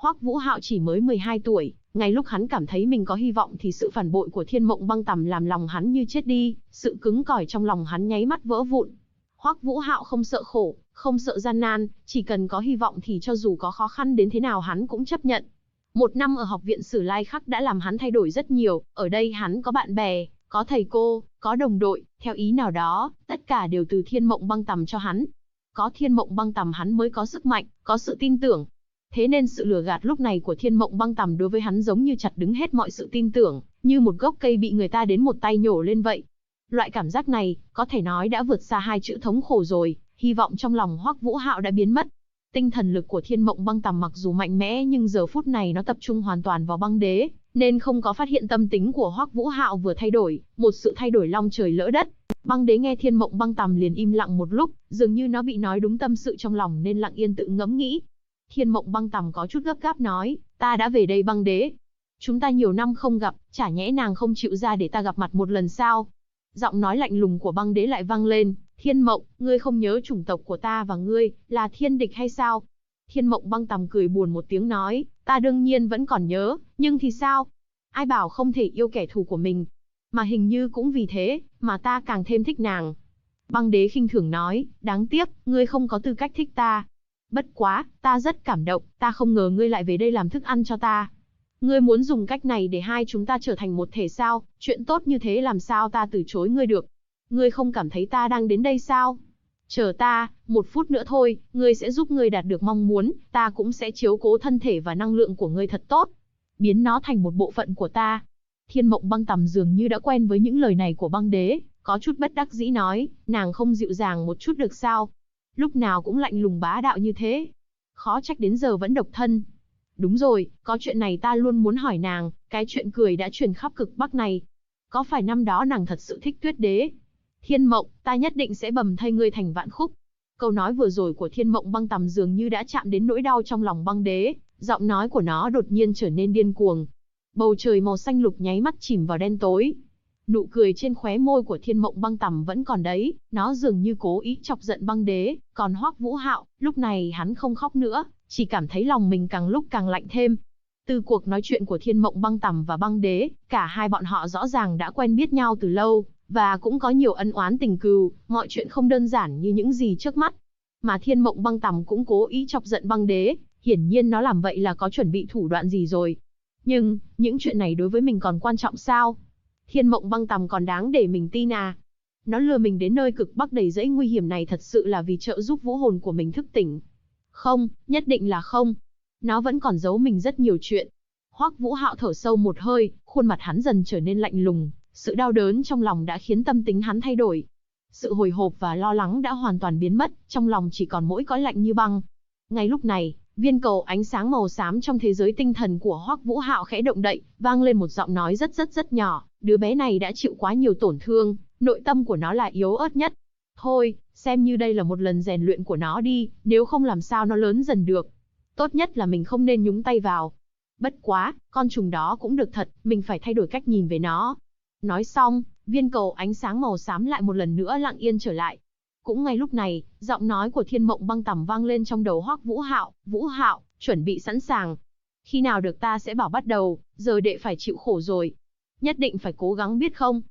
[SPEAKER 1] Hoắc Vũ Hạo chỉ mới 12 tuổi, ngay lúc hắn cảm thấy mình có hy vọng thì sự phản bội của Thiên Mộng Băng Tầm làm lòng hắn như chết đi, sự cứng cỏi trong lòng hắn nháy mắt vỡ vụn. Hoắc Vũ Hạo không sợ khổ, không sợ gian nan, chỉ cần có hy vọng thì cho dù có khó khăn đến thế nào hắn cũng chấp nhận. Một năm ở học viện Sử Lai Khắc đã làm hắn thay đổi rất nhiều, ở đây hắn có bạn bè, có thầy cô, có đồng đội, theo ý nào đó, tất cả đều từ Thiên Mộng Băng Tầm cho hắn. Có Thiên Mộng Băng Tầm hắn mới có sức mạnh, có sự tin tưởng. Thế nên sự lừa gạt lúc này của Thiên Mộng Băng Tầm đối với hắn giống như chặt đứng hết mọi sự tin tưởng, như một gốc cây bị người ta đến một tay nhổ lên vậy. Loại cảm giác này, có thể nói đã vượt xa hai chữ thống khổ rồi, hy vọng trong lòng Hoắc Vũ Hạo đã biến mất. Tinh thần lực của Thiên Mộng Băng Tầm mặc dù mạnh mẽ nhưng giờ phút này nó tập trung hoàn toàn vào băng đế, nên không có phát hiện tâm tính của Hoắc Vũ Hạo vừa thay đổi, một sự thay đổi long trời lỡ đất. Băng đế nghe Thiên Mộng Băng Tầm liền im lặng một lúc, dường như nó bị nói đúng tâm sự trong lòng nên lặng yên tự ngẫm nghĩ. Thiên Mộng Băng Tầm có chút gấp gáp nói, ta đã về đây băng đế. Chúng ta nhiều năm không gặp, chả nhẽ nàng không chịu ra để ta gặp mặt một lần sao? Giọng nói lạnh lùng của băng đế lại vang lên, Thiên Mộng, ngươi không nhớ chủng tộc của ta và ngươi, là thiên địch hay sao? Thiên Mộng Băng Tầm cười buồn một tiếng nói, ta đương nhiên vẫn còn nhớ, nhưng thì sao? Ai bảo không thể yêu kẻ thù của mình? Mà hình như cũng vì thế, mà ta càng thêm thích nàng. Băng đế khinh thường nói, đáng tiếc, ngươi không có tư cách thích ta. Bất quá, ta rất cảm động, ta không ngờ ngươi lại về đây làm thức ăn cho ta. Ngươi muốn dùng cách này để hai chúng ta trở thành một thể sao? Chuyện tốt như thế làm sao ta từ chối ngươi được? Ngươi không cảm thấy ta đang đến đây sao? Chờ ta, một phút nữa thôi, ngươi sẽ giúp ngươi đạt được mong muốn, ta cũng sẽ chiếu cố thân thể và năng lượng của ngươi thật tốt. Biến nó thành một bộ phận của ta. Thiên Mộng Băng Tầm dường như đã quen với những lời này của băng đế, có chút bất đắc dĩ nói, nàng không dịu dàng một chút được sao? Lúc nào cũng lạnh lùng bá đạo như thế. Khó trách đến giờ vẫn độc thân. Đúng rồi, có chuyện này ta luôn muốn hỏi nàng, cái chuyện cười đã truyền khắp cực Bắc này. Có phải năm đó nàng thật sự thích Tuyết Đế? Thiên Mộng, ta nhất định sẽ bầm thây ngươi thành vạn khúc. Câu nói vừa rồi của Thiên Mộng Băng Tầm dường như đã chạm đến nỗi đau trong lòng băng đế, giọng nói của nó đột nhiên trở nên điên cuồng. Bầu trời màu xanh lục nháy mắt chìm vào đen tối. Nụ cười trên khóe môi của Thiên Mộng Băng Tầm vẫn còn đấy, nó dường như cố ý chọc giận băng đế, còn Hoắc Vũ Hạo, lúc này hắn không khóc nữa, chỉ cảm thấy lòng mình càng lúc càng lạnh thêm. Từ cuộc nói chuyện của Thiên Mộng Băng Tầm và băng đế, cả hai bọn họ rõ ràng đã quen biết nhau từ lâu, và cũng có nhiều ân oán tình cừu, mọi chuyện không đơn giản như những gì trước mắt. Mà Thiên Mộng Băng Tầm cũng cố ý chọc giận băng đế, hiển nhiên nó làm vậy là có chuẩn bị thủ đoạn gì rồi. Nhưng, những chuyện này đối với mình còn quan trọng sao? Thiên Mộng Băng Tầm còn đáng để mình tin à? Nó lừa mình đến nơi cực Bắc đầy rẫy nguy hiểm này thật sự là vì trợ giúp vũ hồn của mình thức tỉnh. Không, nhất định là không. Nó vẫn còn giấu mình rất nhiều chuyện. Hoắc Vũ Hạo thở sâu một hơi, khuôn mặt hắn dần trở nên lạnh lùng, sự đau đớn trong lòng đã khiến tâm tính hắn thay đổi. Sự hồi hộp và lo lắng đã hoàn toàn biến mất, trong lòng chỉ còn mỗi cõi lạnh như băng. Ngay lúc này, viên cầu ánh sáng màu xám trong thế giới tinh thần của Hoắc Vũ Hạo khẽ động đậy, vang lên một giọng nói rất nhỏ, đứa bé này đã chịu quá nhiều tổn thương, nội tâm của nó là yếu ớt nhất. Thôi, xem như đây là một lần rèn luyện của nó đi, nếu không làm sao nó lớn dần được. Tốt nhất là mình không nên nhúng tay vào. Bất quá, con trùng đó cũng được thật, mình phải thay đổi cách nhìn về nó. Nói xong, viên cầu ánh sáng màu xám lại một lần nữa lặng yên trở lại. Cũng ngay lúc này, giọng nói của Thiên Mộng Băng Tầm vang lên trong đầu Hoắc Vũ Hạo, Vũ Hạo, chuẩn bị sẵn sàng. Khi nào được ta sẽ bảo bắt đầu, giờ đệ phải chịu khổ rồi. Nhất định phải cố gắng biết không?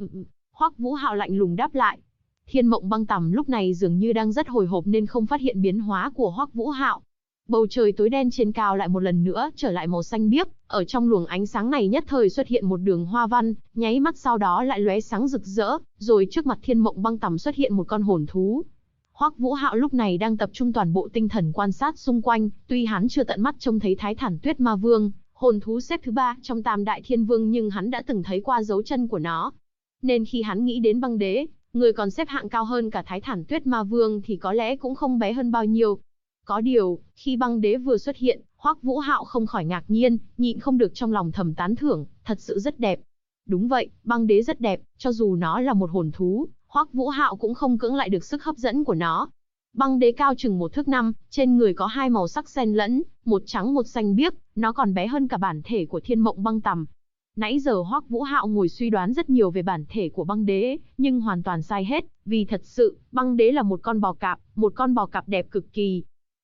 [SPEAKER 1] Hoắc Vũ Hạo lạnh lùng đáp lại. Thiên Mộng Băng Tầm lúc này dường như đang rất hồi hộp nên không phát hiện biến hóa của Hoắc Vũ Hạo. Bầu trời tối đen trên cao lại một lần nữa trở lại màu xanh biếc, ở trong luồng ánh sáng này nhất thời xuất hiện một đường hoa văn, nháy mắt sau đó lại lóe sáng rực rỡ, rồi trước mặt Thiên Mộng Băng Tầm xuất hiện một con hồn thú. Hoắc Vũ Hạo lúc này đang tập trung toàn bộ tinh thần quan sát xung quanh, tuy hắn chưa tận mắt trông thấy Thái Thản Tuyết Ma Vương, hồn thú xếp thứ 3 trong Tam Đại Thiên Vương, nhưng hắn đã từng thấy qua dấu chân của nó. Nên khi hắn nghĩ đến băng đế, người còn xếp hạng cao hơn cả Thái Thản Tuyết Ma Vương thì có lẽ cũng không bé hơn bao nhiêu. Có điều, khi băng đế vừa xuất hiện, Hoắc Vũ Hạo không khỏi ngạc nhiên, nhịn không được trong lòng thầm tán thưởng, thật sự rất đẹp. Đúng vậy, băng đế rất đẹp, cho dù nó là một hồn thú, Hoắc Vũ Hạo cũng không cưỡng lại được sức hấp dẫn của nó. Băng đế cao chừng 1 thước 5, trên người có hai màu sắc xen lẫn, một trắng một xanh biếc, nó còn bé hơn cả bản thể của Thiên Mộng Băng Tầm. Nãy giờ Hoắc Vũ Hạo ngồi suy đoán rất nhiều về bản thể của băng đế, nhưng hoàn toàn sai hết, vì thật sự, băng đế là một con bò cạp đẹp cực kỳ.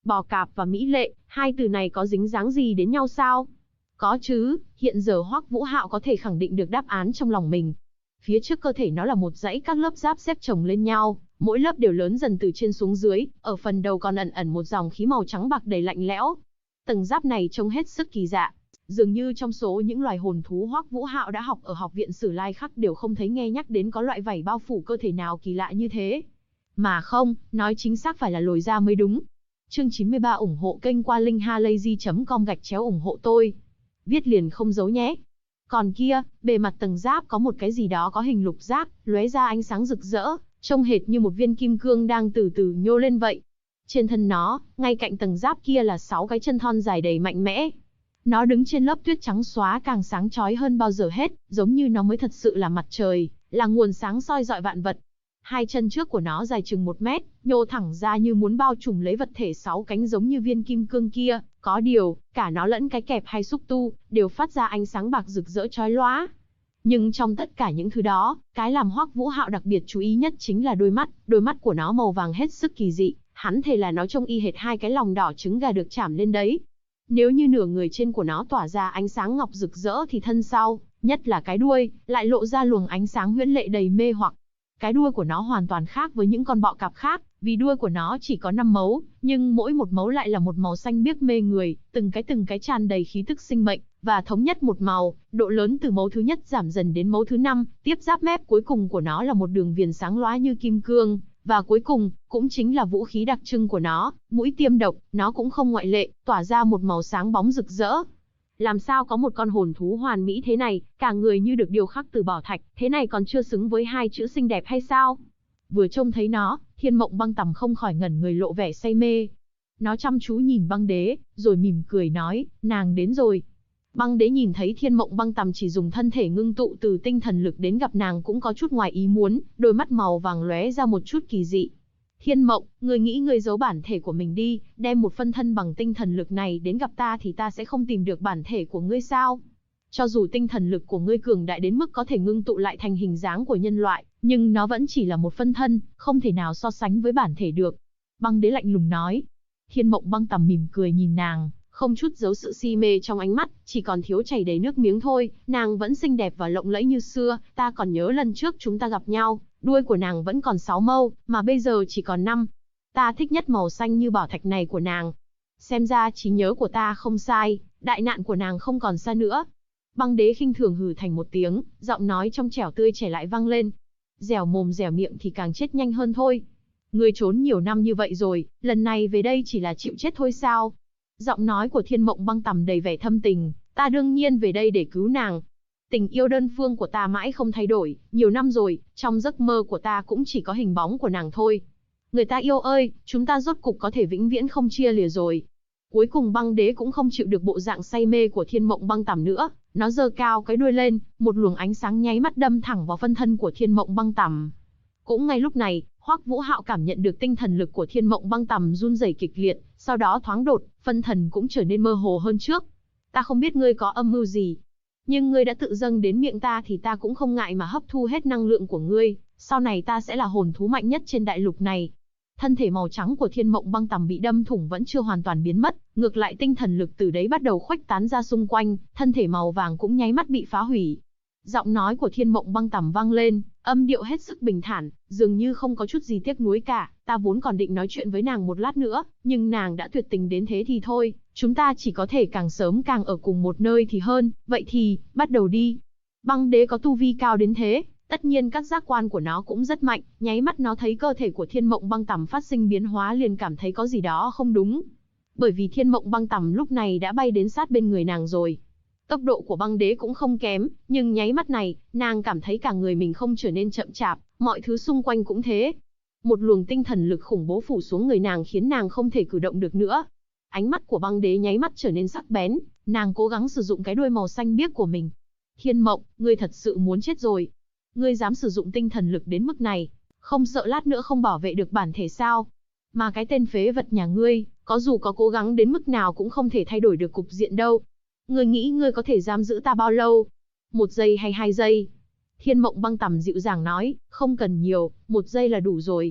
[SPEAKER 1] Bò cạp và mỹ lệ, hai từ này có dính dáng gì đến nhau sao? Có chứ, hiện giờ Hoắc Vũ Hạo có thể khẳng định được đáp án trong lòng mình. Phía trước cơ thể nó là một dãy các lớp giáp xếp chồng lên nhau, mỗi lớp đều lớn dần từ trên xuống dưới, ở phần đầu còn ẩn ẩn một dòng khí màu trắng bạc đầy lạnh lẽo. Tầng giáp này trông hết sức kỳ lạ, dường như trong số những loài hồn thú Hoắc Vũ Hạo đã học ở học viện Sử Lai Khắc đều không thấy nghe nhắc đến có loại vảy bao phủ cơ thể nào kỳ lạ như thế. Mà không, nói chính xác phải là lồi da mới đúng. Chương 93 ủng hộ kênh qua linkhalazy.com/ủng hộ tôi. Viết liền không giấu nhé. Còn kia, bề mặt tầng giáp có một cái gì đó có hình lục giác, lóe ra ánh sáng rực rỡ, trông hệt như một viên kim cương đang từ từ nhô lên vậy. Trên thân nó, ngay cạnh tầng giáp kia là 6 cái chân thon dài đầy mạnh mẽ. Nó đứng trên lớp tuyết trắng xóa càng sáng chói hơn bao giờ hết, giống như nó mới thật sự là mặt trời, là nguồn sáng soi rọi vạn vật. Hai chân trước của nó dài chừng 1 mét, nhô thẳng ra như muốn bao trùm lấy vật thể 6 cánh giống như viên kim cương kia, có điều, cả nó lẫn cái kẹp hay xúc tu, đều phát ra ánh sáng bạc rực rỡ chói lóa. Nhưng trong tất cả những thứ đó, cái làm Hoắc Vũ Hạo đặc biệt chú ý nhất chính là đôi mắt của nó màu vàng hết sức kỳ dị, hắn thề là nó trông y hệt hai cái lòng đỏ trứng gà được chảm lên đấy. Nếu như nửa người trên của nó tỏa ra ánh sáng ngọc rực rỡ thì thân sau, nhất là cái đuôi, lại lộ ra luồng ánh sáng huyễn lệ đầy mê hoặc. Cái đuôi của nó hoàn toàn khác với những con bọ cạp khác, vì đuôi của nó chỉ có 5 mấu, nhưng mỗi một mấu lại là một màu xanh biếc mê người, từng cái tràn đầy khí tức sinh mệnh, và thống nhất một màu, độ lớn từ mấu thứ nhất giảm dần đến mấu thứ 5, tiếp giáp mép cuối cùng của nó là một đường viền sáng lóa như kim cương, và cuối cùng, cũng chính là vũ khí đặc trưng của nó, mũi tiêm độc, nó cũng không ngoại lệ, tỏa ra một màu sáng bóng rực rỡ. Làm sao có một con hồn thú hoàn mỹ thế này, cả người như được điêu khắc từ bảo thạch, thế này còn chưa xứng với hai chữ xinh đẹp hay sao? Vừa trông thấy nó, Thiên Mộng Băng Tầm không khỏi ngẩn người lộ vẻ say mê. Nó chăm chú nhìn Băng Đế, rồi mỉm cười nói, nàng đến rồi. Băng Đế nhìn thấy Thiên Mộng Băng Tầm chỉ dùng thân thể ngưng tụ từ tinh thần lực đến gặp nàng cũng có chút ngoài ý muốn, đôi mắt màu vàng lóe ra một chút kỳ dị. Thiên Mộng, ngươi nghĩ ngươi giấu bản thể của mình đi, đem một phân thân bằng tinh thần lực này đến gặp ta thì ta sẽ không tìm được bản thể của ngươi sao? Cho dù tinh thần lực của ngươi cường đại đến mức có thể ngưng tụ lại thành hình dáng của nhân loại, nhưng nó vẫn chỉ là một phân thân, không thể nào so sánh với bản thể được. Băng Đế lạnh lùng nói. Thiên Mộng Băng Tầm mỉm cười nhìn nàng, không chút giấu sự si mê trong ánh mắt, chỉ còn thiếu chảy đầy nước miếng thôi, nàng vẫn xinh đẹp và lộng lẫy như xưa, ta còn nhớ lần trước chúng ta gặp nhau, đuôi của nàng vẫn còn 6 mâu, mà bây giờ chỉ còn 5. Ta thích nhất màu xanh như bảo thạch này của nàng. Xem ra trí nhớ của ta không sai, đại nạn của nàng không còn xa nữa. Băng Đế khinh thường hừ thành một tiếng, giọng nói trong trẻo tươi trẻ lại vang lên. Dẻo mồm dẻo miệng thì càng chết nhanh hơn thôi. Ngươi trốn nhiều năm như vậy rồi, lần này về đây chỉ là chịu chết thôi sao? Giọng nói của Thiên Mộng Băng Tầm đầy vẻ thâm tình, ta đương nhiên về đây để cứu nàng. Tình yêu đơn phương của ta mãi không thay đổi, nhiều năm rồi, trong giấc mơ của ta cũng chỉ có hình bóng của nàng thôi. Người ta yêu ơi, chúng ta rốt cục có thể vĩnh viễn không chia lìa rồi. Cuối cùng Băng Đế cũng không chịu được bộ dạng say mê của Thiên Mộng Băng Tầm nữa, nó giơ cao cái đuôi lên, một luồng ánh sáng nháy mắt đâm thẳng vào phân thân của Thiên Mộng Băng Tầm. Cũng ngay lúc này, Hoắc Vũ Hạo cảm nhận được tinh thần lực của Thiên Mộng Băng Tầm run rẩy kịch liệt, sau đó thoáng đột, phân thần cũng trở nên mơ hồ hơn trước. Ta không biết ngươi có âm mưu gì, nhưng ngươi đã tự dâng đến miệng ta thì ta cũng không ngại mà hấp thu hết năng lượng của ngươi, sau này ta sẽ là hồn thú mạnh nhất trên đại lục này. Thân thể màu trắng của Thiên Mộng Băng Tầm bị đâm thủng vẫn chưa hoàn toàn biến mất, ngược lại tinh thần lực từ đấy bắt đầu khuếch tán ra xung quanh, thân thể màu vàng cũng nháy mắt bị phá hủy. Giọng nói của Thiên Mộng Băng Tầm vang lên, âm điệu hết sức bình thản, dường như không có chút gì tiếc nuối cả. Ta vốn còn định nói chuyện với nàng một lát nữa, nhưng nàng đã tuyệt tình đến thế thì thôi, chúng ta chỉ có thể càng sớm càng ở cùng một nơi thì hơn, vậy thì, bắt đầu đi. Băng Đế có tu vi cao đến thế, tất nhiên các giác quan của nó cũng rất mạnh, nháy mắt nó thấy cơ thể của Thiên Mộng Băng Tầm phát sinh biến hóa liền cảm thấy có gì đó không đúng. Bởi vì Thiên Mộng Băng Tầm lúc này đã bay đến sát bên người nàng rồi. Tốc độ của Băng Đế cũng không kém, nhưng nháy mắt này, nàng cảm thấy cả người mình không trở nên chậm chạp, mọi thứ xung quanh cũng thế. Một luồng tinh thần lực khủng bố phủ xuống người nàng khiến nàng không thể cử động được nữa. Ánh mắt của Băng Đế nháy mắt trở nên sắc bén, nàng cố gắng sử dụng cái đuôi màu xanh biếc của mình. Thiên Mộng, ngươi thật sự muốn chết rồi. Ngươi dám sử dụng tinh thần lực đến mức này, không sợ lát nữa không bảo vệ được bản thể sao? Mà cái tên phế vật nhà ngươi, có dù có cố gắng đến mức nào cũng không thể thay đổi được cục diện đâu. Ngươi nghĩ ngươi có thể giam giữ ta bao lâu? 1 giây hay 2 giây? Thiên Mộng Băng Tầm dịu dàng nói, không cần nhiều, 1 giây là đủ rồi.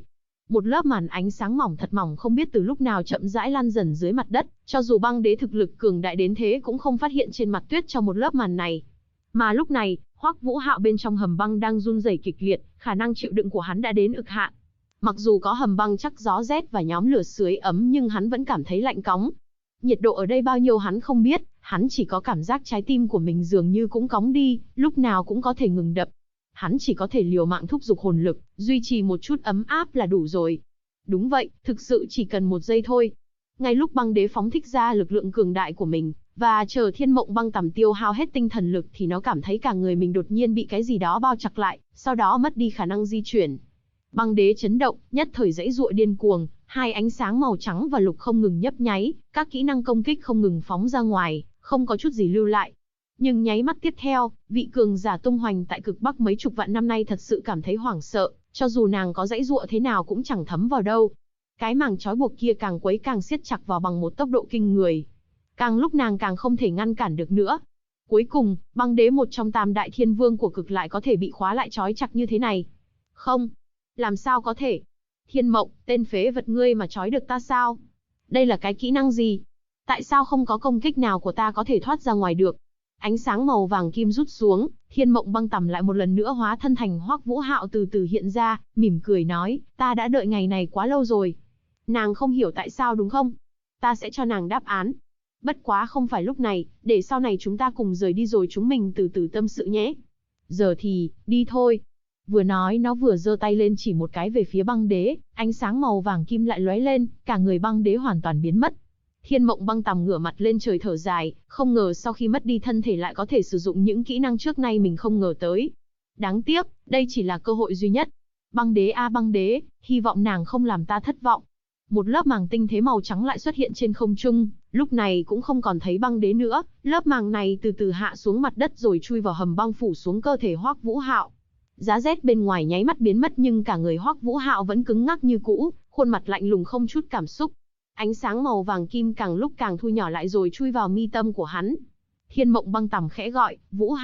[SPEAKER 1] Một lớp màn ánh sáng mỏng thật mỏng không biết từ lúc nào chậm rãi lan dần dưới mặt đất, cho dù băng đế thực lực cường đại đến thế cũng không phát hiện trên mặt tuyết trong một lớp màn này. Mà lúc này, Hoắc Vũ Hạo bên trong hầm băng đang run rẩy kịch liệt, khả năng chịu đựng của hắn đã đến cực hạn. Mặc dù có hầm băng chắc gió rét và nhóm lửa sưởi ấm nhưng hắn vẫn cảm thấy lạnh cóng. Nhiệt độ ở đây bao nhiêu hắn không biết, hắn chỉ có cảm giác trái tim của mình dường như cũng cóng đi, lúc nào cũng có thể ngừng đập. Hắn chỉ có thể liều mạng thúc giục hồn lực, duy trì một chút ấm áp là đủ rồi. Đúng vậy, thực sự chỉ cần một giây thôi. Ngay lúc băng đế phóng thích ra lực lượng cường đại của mình, và chờ thiên mộng băng tầm tiêu hao hết tinh thần lực thì nó cảm thấy cả người mình đột nhiên bị cái gì đó bao chặt lại, sau đó mất đi khả năng di chuyển. Băng đế chấn động, nhất thời giãy giụa điên cuồng, hai ánh sáng màu trắng và lục không ngừng nhấp nháy, các kỹ năng công kích không ngừng phóng ra ngoài, không có chút gì lưu lại. Nhưng nháy mắt tiếp theo, vị cường giả tung hoành tại cực Bắc mấy chục vạn năm nay thật sự cảm thấy hoảng sợ, cho dù nàng có giãy giụa thế nào cũng chẳng thấm vào đâu. Cái màng trói buộc kia càng quấy càng siết chặt vào bằng một tốc độ kinh người. Càng lúc nàng càng không thể ngăn cản được nữa. Cuối cùng, băng đế một trong tam đại thiên vương của cực lại có thể bị khóa lại trói chặt như thế này. Không, làm sao có thể? Thiên mộng, tên phế vật ngươi mà trói được ta sao? Đây là cái kỹ năng gì? Tại sao không có công kích nào của ta có thể thoát ra ngoài được? Ánh sáng màu vàng kim rút xuống, thiên mộng băng tầm lại một lần nữa hóa thân thành Hoắc Vũ Hạo từ từ hiện ra, mỉm cười nói, ta đã đợi ngày này quá lâu rồi. Nàng không hiểu tại sao đúng không? Ta sẽ cho nàng đáp án. Bất quá không phải lúc này, để sau này chúng ta cùng rời đi rồi chúng mình từ từ tâm sự nhé. Giờ thì, đi thôi. Vừa nói nó vừa giơ tay lên chỉ một cái về phía băng đế, ánh sáng màu vàng kim lại lóe lên, cả người băng đế hoàn toàn biến mất. Thiên mộng băng tầm ngửa mặt lên trời thở dài, không ngờ sau khi mất đi thân thể lại có thể sử dụng những kỹ năng trước nay mình không ngờ tới. Đáng tiếc, đây chỉ là cơ hội duy nhất. Băng đế a băng đế, hy vọng nàng không làm ta thất vọng. Một lớp màng tinh thế màu trắng lại xuất hiện trên không trung, lúc này cũng không còn thấy băng đế nữa, lớp màng này từ từ hạ xuống mặt đất rồi chui vào hầm băng phủ xuống cơ thể Hoắc Vũ Hạo. Giá rét bên ngoài nháy mắt biến mất nhưng cả người Hoắc Vũ Hạo vẫn cứng ngắc như cũ, khuôn mặt lạnh lùng không chút cảm xúc. Ánh sáng màu vàng kim càng lúc càng thu nhỏ lại rồi chui vào mi tâm của hắn. Thiên mộng băng tầm khẽ gọi,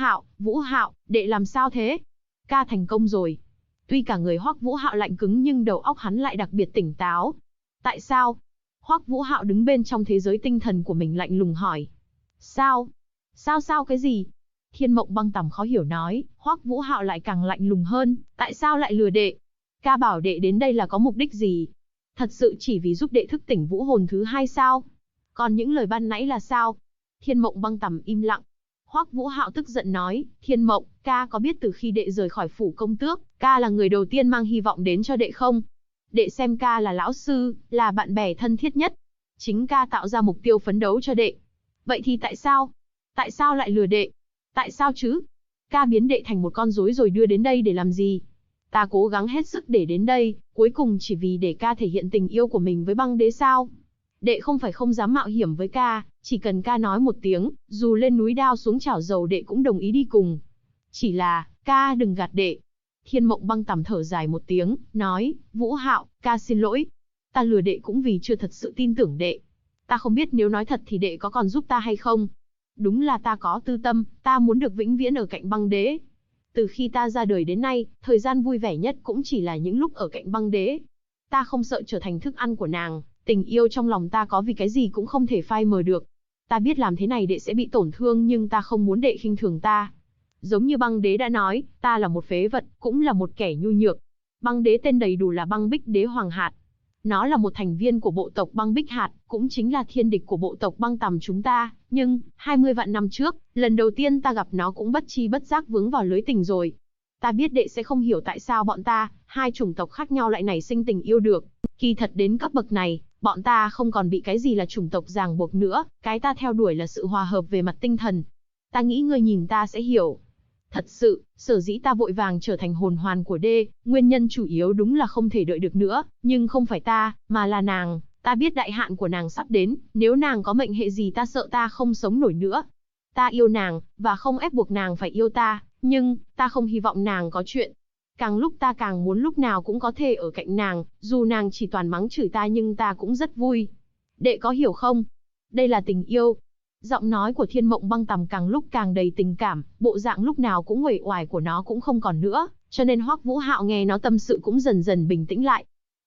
[SPEAKER 1] Vũ Hạo, đệ làm sao thế? Ca thành công rồi. Tuy cả người Hoắc Vũ Hạo lạnh cứng nhưng đầu óc hắn lại đặc biệt tỉnh táo. Tại sao? Hoắc Vũ Hạo đứng bên trong thế giới tinh thần của mình lạnh lùng hỏi. Sao? Sao cái gì? Thiên mộng băng tầm khó hiểu nói, Hoắc Vũ Hạo lại càng lạnh lùng hơn, tại sao lại lừa đệ? Ca bảo đệ đến đây là có mục đích gì? Thật sự chỉ vì giúp đệ thức tỉnh vũ hồn thứ hai sao? Còn những lời ban nãy là sao? Thiên mộng băng tầm im lặng. Hoắc Vũ Hạo tức giận nói, Thiên mộng, ca có biết từ khi đệ rời khỏi phủ công tước, ca là người đầu tiên mang hy vọng đến cho đệ không? Đệ xem ca là lão sư, là bạn bè thân thiết nhất. Chính ca tạo ra mục tiêu phấn đấu cho đệ. Vậy thì tại sao? Tại sao lại lừa đệ? Tại sao chứ? Ca biến đệ thành một con rối rồi đưa đến đây để làm gì? Ta cố gắng hết sức để đến đây, cuối cùng chỉ vì để ca thể hiện tình yêu của mình với băng đế sao? Đệ không phải không dám mạo hiểm với ca, chỉ cần ca nói một tiếng, dù lên núi đao xuống chảo dầu đệ cũng đồng ý đi cùng. Chỉ là, ca đừng gạt đệ. Thiên mộng băng tầm thở dài một tiếng, nói, Vũ Hạo, ca xin lỗi. Ta lừa đệ cũng vì chưa thật sự tin tưởng đệ. Ta không biết nếu nói thật thì đệ có còn giúp ta hay không. Đúng là ta có tư tâm, ta muốn được vĩnh viễn ở cạnh băng đế. Từ khi ta ra đời đến nay, thời gian vui vẻ nhất cũng chỉ là những lúc ở cạnh băng đế. Ta không sợ trở thành thức ăn của nàng, tình yêu trong lòng ta có vì cái gì cũng không thể phai mờ được. Ta biết làm thế này đệ sẽ bị tổn thương nhưng ta không muốn đệ khinh thường ta. Giống như băng đế đã nói, ta là một phế vật, cũng là một kẻ nhu nhược. Băng đế tên đầy đủ là Băng Bích Đế Hoàng Hạt. Nó là một thành viên của bộ tộc Băng Bích Hạt, cũng chính là thiên địch của bộ tộc Băng Tầm chúng ta. Nhưng, 20 vạn năm trước, lần đầu tiên ta gặp nó cũng bất chi bất giác vướng vào lưới tình rồi. Ta biết đệ sẽ không hiểu tại sao bọn ta, hai chủng tộc khác nhau lại nảy sinh tình yêu được. Kỳ thật đến cấp bậc này, bọn ta không còn bị cái gì là chủng tộc ràng buộc nữa, cái ta theo đuổi là sự hòa hợp về mặt tinh thần. Ta nghĩ ngươi nhìn ta sẽ hiểu. Thật sự, sở dĩ ta vội vàng trở thành hồn hoàn của đê, nguyên nhân chủ yếu đúng là không thể đợi được nữa, nhưng không phải ta, mà là nàng. Ta biết đại hạn của nàng sắp đến, nếu nàng có mệnh hệ gì ta sợ ta không sống nổi nữa. Ta yêu nàng, và không ép buộc nàng phải yêu ta, nhưng, ta không hy vọng nàng có chuyện. Càng lúc ta càng muốn lúc nào cũng có thể ở cạnh nàng, dù nàng chỉ toàn mắng chửi ta nhưng ta cũng rất vui. Đệ có hiểu không? Đây là tình yêu. Giọng nói của Thiên Mộng Băng Tầm càng lúc càng đầy tình cảm, bộ dạng lúc nào cũng uể oải của nó cũng không còn nữa, cho nên Hoắc Vũ Hạo nghe nó tâm sự cũng dần dần bình tĩnh lại.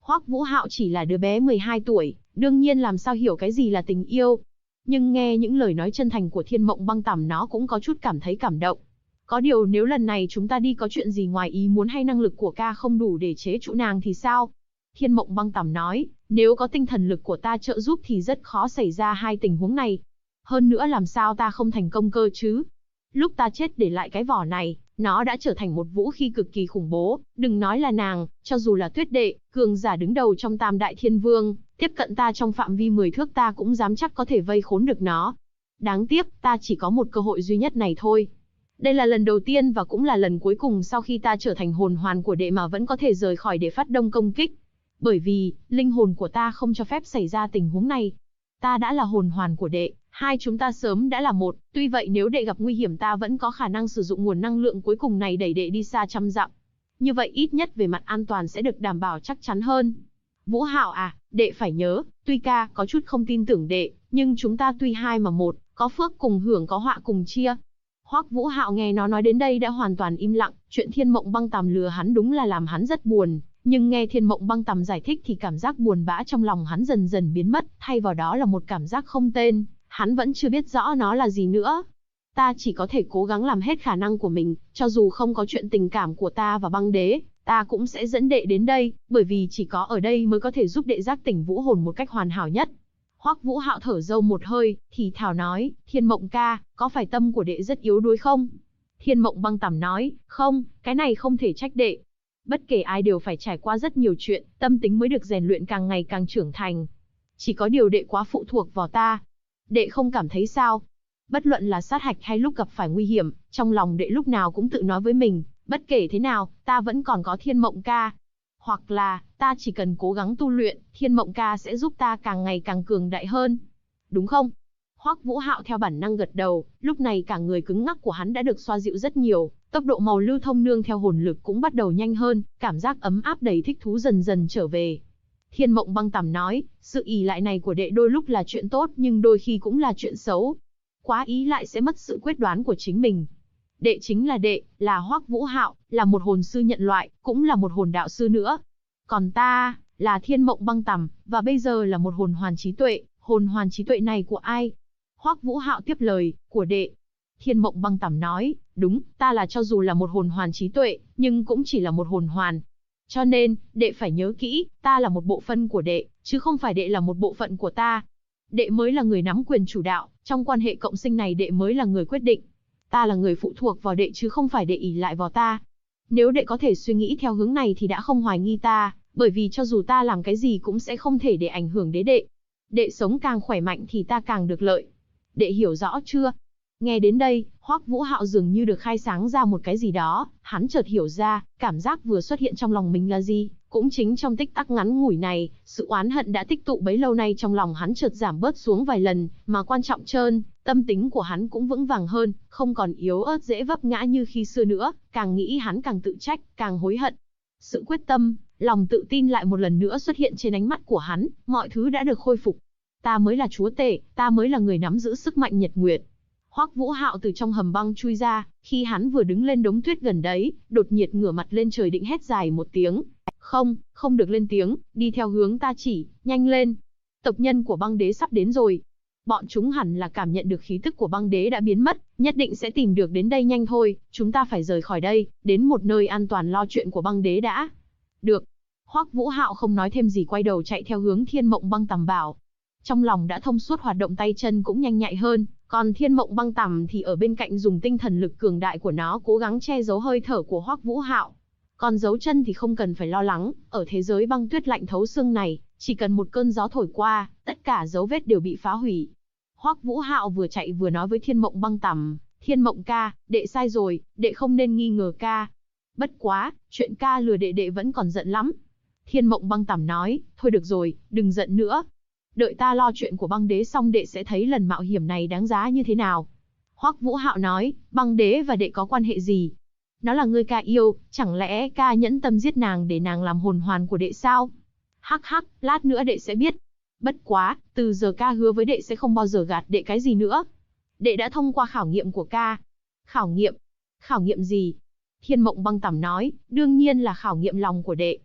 [SPEAKER 1] Hoắc Vũ Hạo chỉ là đứa bé 12 tuổi, đương nhiên làm sao hiểu cái gì là tình yêu. Nhưng nghe những lời nói chân thành của Thiên Mộng Băng Tằm nó cũng có chút cảm thấy cảm động. Có điều nếu lần này chúng ta đi có chuyện gì ngoài ý muốn hay năng lực của ca không đủ để chế trụ nàng thì sao? Thiên Mộng Băng Tằm nói, nếu có tinh thần lực của ta trợ giúp thì rất khó xảy ra hai tình huống này. Hơn nữa làm sao ta không thành công cơ chứ? Lúc ta chết để lại cái vỏ này, nó đã trở thành một vũ khí cực kỳ khủng bố, đừng nói là nàng, cho dù là Tuyết Đệ, cường giả đứng đầu trong Tam Đại Thiên Vương, tiếp cận ta trong phạm vi 10 thước ta cũng dám chắc có thể vây khốn được nó. Đáng tiếc, ta chỉ có một cơ hội duy nhất này thôi. Đây là lần đầu tiên và cũng là lần cuối cùng sau khi ta trở thành hồn hoàn của đệ mà vẫn có thể rời khỏi để phát động công kích. Bởi vì, linh hồn của ta không cho phép xảy ra tình huống này. Ta đã là hồn hoàn của đệ, hai chúng ta sớm đã là một, tuy vậy nếu đệ gặp nguy hiểm ta vẫn có khả năng sử dụng nguồn năng lượng cuối cùng này đẩy đệ đi xa trăm dặm. Như vậy ít nhất về mặt an toàn sẽ được đảm bảo chắc chắn hơn. Vũ Hạo à, đệ phải nhớ, tuy ca có chút không tin tưởng đệ, nhưng chúng ta tuy hai mà một, có phước cùng hưởng có họa cùng chia. Hoắc Vũ Hạo nghe nó nói đến đây đã hoàn toàn im lặng, chuyện Thiên Mộng Băng Tằm lừa hắn đúng là làm hắn rất buồn, nhưng nghe Thiên Mộng Băng Tằm giải thích thì cảm giác buồn bã trong lòng hắn dần dần biến mất, thay vào đó là một cảm giác không tên, hắn vẫn chưa biết rõ nó là gì nữa. Ta chỉ có thể cố gắng làm hết khả năng của mình, cho dù không có chuyện tình cảm của ta và Băng Đế, ta cũng sẽ dẫn đệ đến đây, bởi vì chỉ có ở đây mới có thể giúp đệ giác tỉnh vũ hồn một cách hoàn hảo nhất. Hoắc Vũ Hạo thở dâu một hơi, thì thào nói, Thiên Mộng ca, có phải tâm của đệ rất yếu đuối không? Thiên Mộng Băng Tằm nói, không, cái này không thể trách đệ. Bất kể ai đều phải trải qua rất nhiều chuyện, tâm tính mới được rèn luyện càng ngày càng trưởng thành. Chỉ có điều đệ quá phụ thuộc vào ta. Đệ không cảm thấy sao? Bất luận là sát hạch hay lúc gặp phải nguy hiểm, trong lòng đệ lúc nào cũng tự nói với mình, bất kể thế nào, ta vẫn còn có Thiên Mộng ca. Hoặc là, ta chỉ cần cố gắng tu luyện, Thiên Mộng ca sẽ giúp ta càng ngày càng cường đại hơn. Đúng không? Hoắc Vũ Hạo theo bản năng gật đầu, lúc này cả người cứng ngắc của hắn đã được xoa dịu rất nhiều, tốc độ màu lưu thông nương theo hồn lực cũng bắt đầu nhanh hơn, cảm giác ấm áp đầy thích thú dần dần trở về. Thiên Mộng Băng Tằm nói, sự ỷ lại này của đệ đôi lúc là chuyện tốt nhưng đôi khi cũng là chuyện xấu. Quá ý lại sẽ mất sự quyết đoán của chính mình. Đệ chính là đệ, là Hoắc Vũ Hạo, là một hồn sư nhận loại, cũng là một hồn đạo sư nữa. Còn ta, là Thiên Mộng Băng Tằm, và bây giờ là một hồn hoàn trí tuệ, hồn hoàn trí tuệ này của ai? Hoắc Vũ Hạo tiếp lời, của đệ. Thiên Mộng Băng Tằm nói, đúng, ta là cho dù là một hồn hoàn trí tuệ, nhưng cũng chỉ là một hồn hoàn. Cho nên, đệ phải nhớ kỹ, ta là một bộ phận của đệ, chứ không phải đệ là một bộ phận của ta. Đệ mới là người nắm quyền chủ đạo, trong quan hệ cộng sinh này đệ mới là người quyết định. Ta là người phụ thuộc vào đệ chứ không phải đệ ỷ lại vào ta. Nếu đệ có thể suy nghĩ theo hướng này thì đã không hoài nghi ta, bởi vì cho dù ta làm cái gì cũng sẽ không thể để ảnh hưởng đến đệ. Đệ sống càng khỏe mạnh thì ta càng được lợi. Đệ hiểu rõ chưa? Nghe đến đây, Hoắc Vũ Hạo dường như được khai sáng ra một cái gì đó, hắn chợt hiểu ra, cảm giác vừa xuất hiện trong lòng mình là gì, cũng chính trong tích tắc ngắn ngủi này, sự oán hận đã tích tụ bấy lâu nay trong lòng hắn chợt giảm bớt xuống vài lần, mà quan trọng hơn, tâm tính của hắn cũng vững vàng hơn, không còn yếu ớt dễ vấp ngã như khi xưa nữa, càng nghĩ hắn càng tự trách, càng hối hận. Sự quyết tâm, lòng tự tin lại một lần nữa xuất hiện trên ánh mắt của hắn, mọi thứ đã được khôi phục. Ta mới là chúa tể, ta mới là người nắm giữ sức mạnh nhật nguyệt. Hoắc Vũ Hạo từ trong hầm băng chui ra, khi hắn vừa đứng lên đống tuyết gần đấy, đột nhiệt ngửa mặt lên trời định hét dài một tiếng. Không, không được lên tiếng, đi theo hướng ta chỉ, nhanh lên. Tộc nhân của Băng Đế sắp đến rồi. Bọn chúng hẳn là cảm nhận được khí tức của Băng Đế đã biến mất, nhất định sẽ tìm được đến đây nhanh thôi, chúng ta phải rời khỏi đây, đến một nơi an toàn lo chuyện của Băng Đế đã. Được. Hoắc Vũ Hạo không nói thêm gì quay đầu chạy theo hướng Thiên Mộng Băng Tằm bảo. Trong lòng đã thông suốt hoạt động tay chân cũng nhanh nhạy hơn, còn Thiên Mộng Băng Tằm thì ở bên cạnh dùng tinh thần lực cường đại của nó cố gắng che giấu hơi thở của Hoắc Vũ Hạo. Còn dấu chân thì không cần phải lo lắng, ở thế giới băng tuyết lạnh thấu xương này, chỉ cần một cơn gió thổi qua, tất cả dấu vết đều bị phá hủy. Hoắc Vũ Hạo vừa chạy vừa nói với Thiên Mộng Băng Tằm, Thiên Mộng ca, đệ sai rồi, đệ không nên nghi ngờ ca. Bất quá, chuyện ca lừa đệ đệ vẫn còn giận lắm. Thiên Mộng Băng Tằm nói, thôi được rồi, đừng giận nữa. Đợi ta lo chuyện của Băng Đế xong đệ sẽ thấy lần mạo hiểm này đáng giá như thế nào. Hoắc Vũ Hạo nói, Băng Đế và đệ có quan hệ gì? Nó là người ca yêu, chẳng lẽ ca nhẫn tâm giết nàng để nàng làm hồn hoàn của đệ sao? Hắc hắc, lát nữa đệ sẽ biết. Bất quá, từ giờ ca hứa với đệ sẽ không bao giờ gạt đệ cái gì nữa. Đệ đã thông qua khảo nghiệm của ca. Khảo nghiệm? Khảo nghiệm gì? Thiên Mộng Băng Tằm nói, đương nhiên là khảo nghiệm lòng của đệ.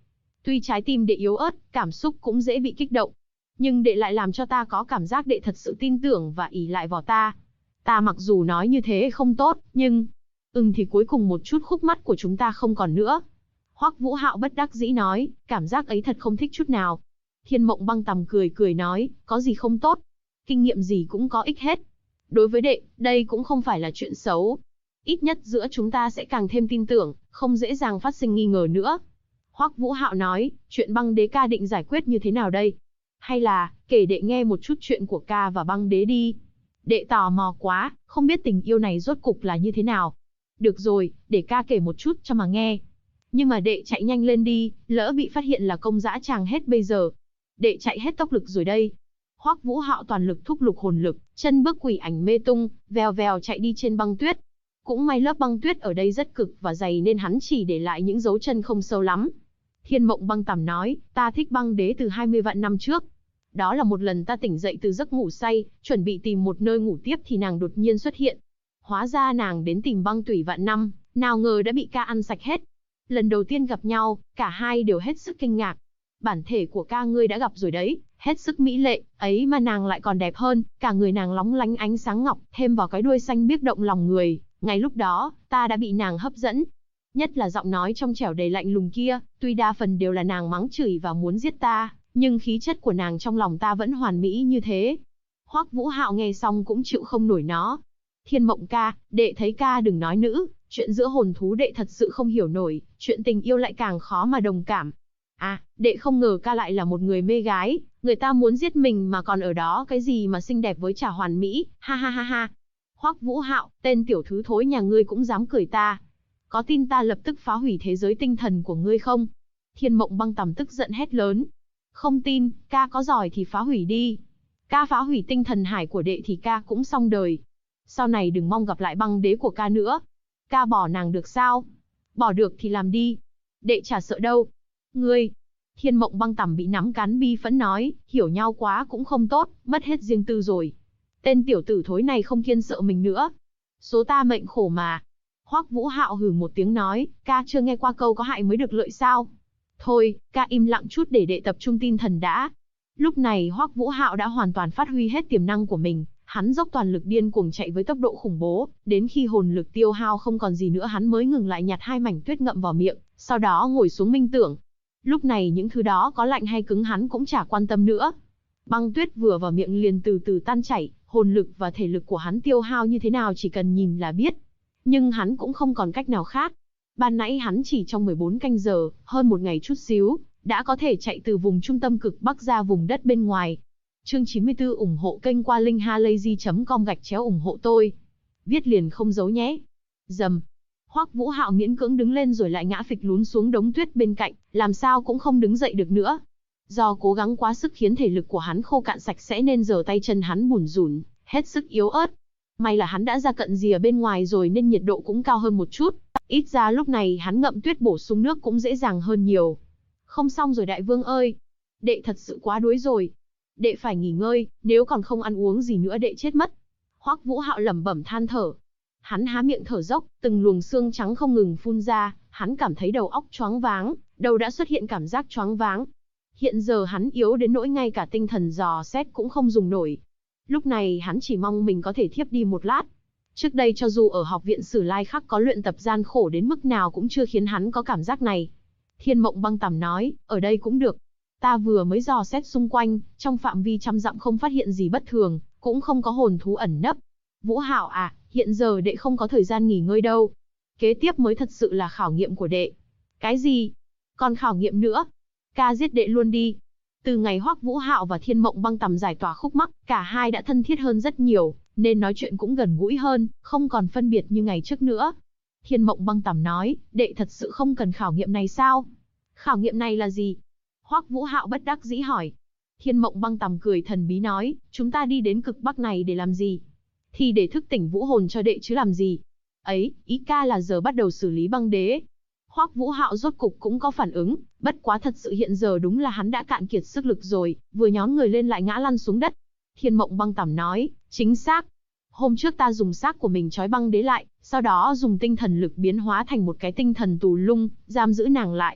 [SPEAKER 1] Tuy trái tim đệ yếu ớt, cảm xúc cũng dễ bị kích động, nhưng đệ lại làm cho ta có cảm giác đệ thật sự tin tưởng và ỷ lại vào ta. Ta mặc dù nói như thế không tốt, nhưng thì cuối cùng một chút khúc mắc của chúng ta không còn nữa. Hoắc Vũ Hạo bất đắc dĩ nói, cảm giác ấy thật không thích chút nào. Thiên Mộng Băng Tằm cười cười nói, có gì không tốt, kinh nghiệm gì cũng có ích hết. Đối với đệ, đây cũng không phải là chuyện xấu. Ít nhất giữa chúng ta sẽ càng thêm tin tưởng, không dễ dàng phát sinh nghi ngờ nữa. Hoắc Vũ Hạo nói, chuyện Băng Đế ca định giải quyết như thế nào đây? Hay là, kể đệ nghe một chút chuyện của ca và Băng Đế đi. Đệ tò mò quá, không biết tình yêu này rốt cục là như thế nào. Được rồi, để ca kể một chút cho mà nghe. Nhưng mà đệ chạy nhanh lên đi, lỡ bị phát hiện là công dã tràng hết bây giờ. Đệ chạy hết tốc lực rồi đây. Hoắc Vũ Hạo toàn lực thúc lục hồn lực, chân bước quỷ ảnh mê tung, vèo vèo chạy đi trên băng tuyết. Cũng may lớp băng tuyết ở đây rất cực và dày nên hắn chỉ để lại những dấu chân không sâu lắm. Thiên Mộng Băng Tằm nói, ta thích Băng Đế từ 20 vạn năm trước. Đó là một lần ta tỉnh dậy từ giấc ngủ say, chuẩn bị tìm một nơi ngủ tiếp thì nàng đột nhiên xuất hiện. Hóa ra nàng đến tìm Băng Tủy vạn năm, nào ngờ đã bị ca ăn sạch hết. Lần đầu tiên gặp nhau, cả hai đều hết sức kinh ngạc. Bản thể của ca ngươi đã gặp rồi đấy, hết sức mỹ lệ, ấy mà nàng lại còn đẹp hơn, cả người nàng lóng lánh ánh sáng ngọc, thêm vào cái đuôi xanh biếc động lòng người. Ngay lúc đó, ta đã bị nàng hấp dẫn. Nhất là giọng nói trong trẻo đầy lạnh lùng kia, tuy đa phần đều là nàng mắng chửi và muốn giết ta, nhưng khí chất của nàng trong lòng ta vẫn hoàn mỹ như thế. Hoắc Vũ Hạo nghe xong cũng chịu không nổi nó. Thiên Mộng ca, đệ thấy ca đừng nói nữ, chuyện giữa hồn thú đệ thật sự không hiểu nổi, chuyện tình yêu lại càng khó mà đồng cảm. À, đệ không ngờ ca lại là một người mê gái, người ta muốn giết mình mà còn ở đó cái gì mà xinh đẹp với chả hoàn mỹ, ha ha ha ha. Hoắc Vũ Hạo, tên tiểu thứ thối nhà ngươi cũng dám cười ta. Có tin ta lập tức phá hủy thế giới tinh thần của ngươi không? Thiên Mộng Băng Tằm tức giận hét lớn. Không tin, ca có giỏi thì phá hủy đi. Ca phá hủy tinh thần hải của đệ thì ca cũng xong đời. Sau này đừng mong gặp lại Băng Đế của ca nữa. Ca bỏ nàng được sao? Bỏ được thì làm đi. Đệ chả sợ đâu. Ngươi! Thiên Mộng Băng Tằm bị nắm cán bi phẫn nói, hiểu nhau quá cũng không tốt, mất hết riêng tư rồi. Tên tiểu tử thối này không kiên sợ mình nữa. Số ta mệnh khổ mà. Hoắc Vũ Hạo hừ một tiếng nói, ca chưa nghe qua câu có hại mới được lợi sao? Thôi, ca im lặng chút để đệ tập trung tinh thần đã. Lúc này Hoắc Vũ Hạo đã hoàn toàn phát huy hết tiềm năng của mình, hắn dốc toàn lực điên cuồng chạy với tốc độ khủng bố, đến khi hồn lực tiêu hao không còn gì nữa hắn mới ngừng lại nhặt 2 mảnh tuyết ngậm vào miệng, sau đó ngồi xuống minh tưởng. Lúc này những thứ đó có lạnh hay cứng hắn cũng chả quan tâm nữa. Băng tuyết vừa vào miệng liền từ từ tan chảy, hồn lực và thể lực của hắn tiêu hao như thế nào chỉ cần nhìn là biết. Nhưng hắn cũng không còn cách nào khác. Ban nãy hắn chỉ trong 14 canh giờ, hơn một ngày chút xíu, đã có thể chạy từ vùng trung tâm cực Bắc ra vùng đất bên ngoài. Chương 94 ủng hộ kênh qua linkhalazy.com ủng hộ tôi. Viết liền không giấu nhé. Dầm. Hoắc Vũ Hạo miễn cưỡng đứng lên rồi lại ngã phịch lún xuống đống tuyết bên cạnh, làm sao cũng không đứng dậy được nữa. Do cố gắng quá sức khiến thể lực của hắn khô cạn sạch sẽ nên giờ tay chân hắn bủn rủn, hết sức yếu ớt. May là hắn đã ra cận rìa bên ngoài rồi nên nhiệt độ cũng cao hơn một chút. Ít ra lúc này hắn ngậm tuyết bổ sung nước cũng dễ dàng hơn nhiều. Không xong rồi đại vương ơi. Đệ thật sự quá đuối rồi. Đệ phải nghỉ ngơi, nếu còn không ăn uống gì nữa đệ chết mất. Hoắc Vũ Hạo lẩm bẩm than thở. Hắn há miệng thở dốc, từng luồng xương trắng không ngừng phun ra, hắn cảm thấy đầu óc choáng váng, đầu đã xuất hiện cảm giác choáng váng. Hiện giờ hắn yếu đến nỗi ngay cả tinh thần dò xét cũng không dùng nổi. Lúc này hắn chỉ mong mình có thể thiếp đi một lát. Trước đây cho dù ở học viện Sử Lai Khắc có luyện tập gian khổ đến mức nào cũng chưa khiến hắn có cảm giác này. Thiên Mộng Băng Tằm nói, ở đây cũng được. Ta vừa mới dò xét xung quanh, trong phạm vi 100 dặm không phát hiện gì bất thường, cũng không có hồn thú ẩn nấp. Vũ Hạo à, hiện giờ đệ không có thời gian nghỉ ngơi đâu. Kế tiếp mới thật sự là khảo nghiệm của đệ. Cái gì? Còn khảo nghiệm nữa? Ca giết đệ luôn đi. Từ ngày Hoắc Vũ Hạo và Thiên Mộng Băng Tằm giải tỏa khúc mắc, cả hai đã thân thiết hơn rất nhiều, nên nói chuyện cũng gần gũi hơn, không còn phân biệt như ngày trước nữa. Thiên Mộng Băng Tằm nói, đệ thật sự không cần khảo nghiệm này sao? Khảo nghiệm này là gì? Hoắc Vũ Hạo bất đắc dĩ hỏi. Thiên Mộng Băng Tằm cười thần bí nói, chúng ta đi đến cực Bắc này để làm gì? Thì để thức tỉnh vũ hồn cho đệ chứ làm gì? Ấy, ý ca là giờ bắt đầu xử lý Băng Đế. Hoắc Vũ Hạo rốt cục cũng có phản ứng, bất quá thật sự hiện giờ đúng là hắn đã cạn kiệt sức lực rồi, vừa nhón người lên lại ngã lăn xuống đất. Thiên Mộng Băng Tằm nói, chính xác. Hôm trước ta dùng xác của mình trói Băng Đế lại, sau đó dùng tinh thần lực biến hóa thành một cái tinh thần tù lung, giam giữ nàng lại.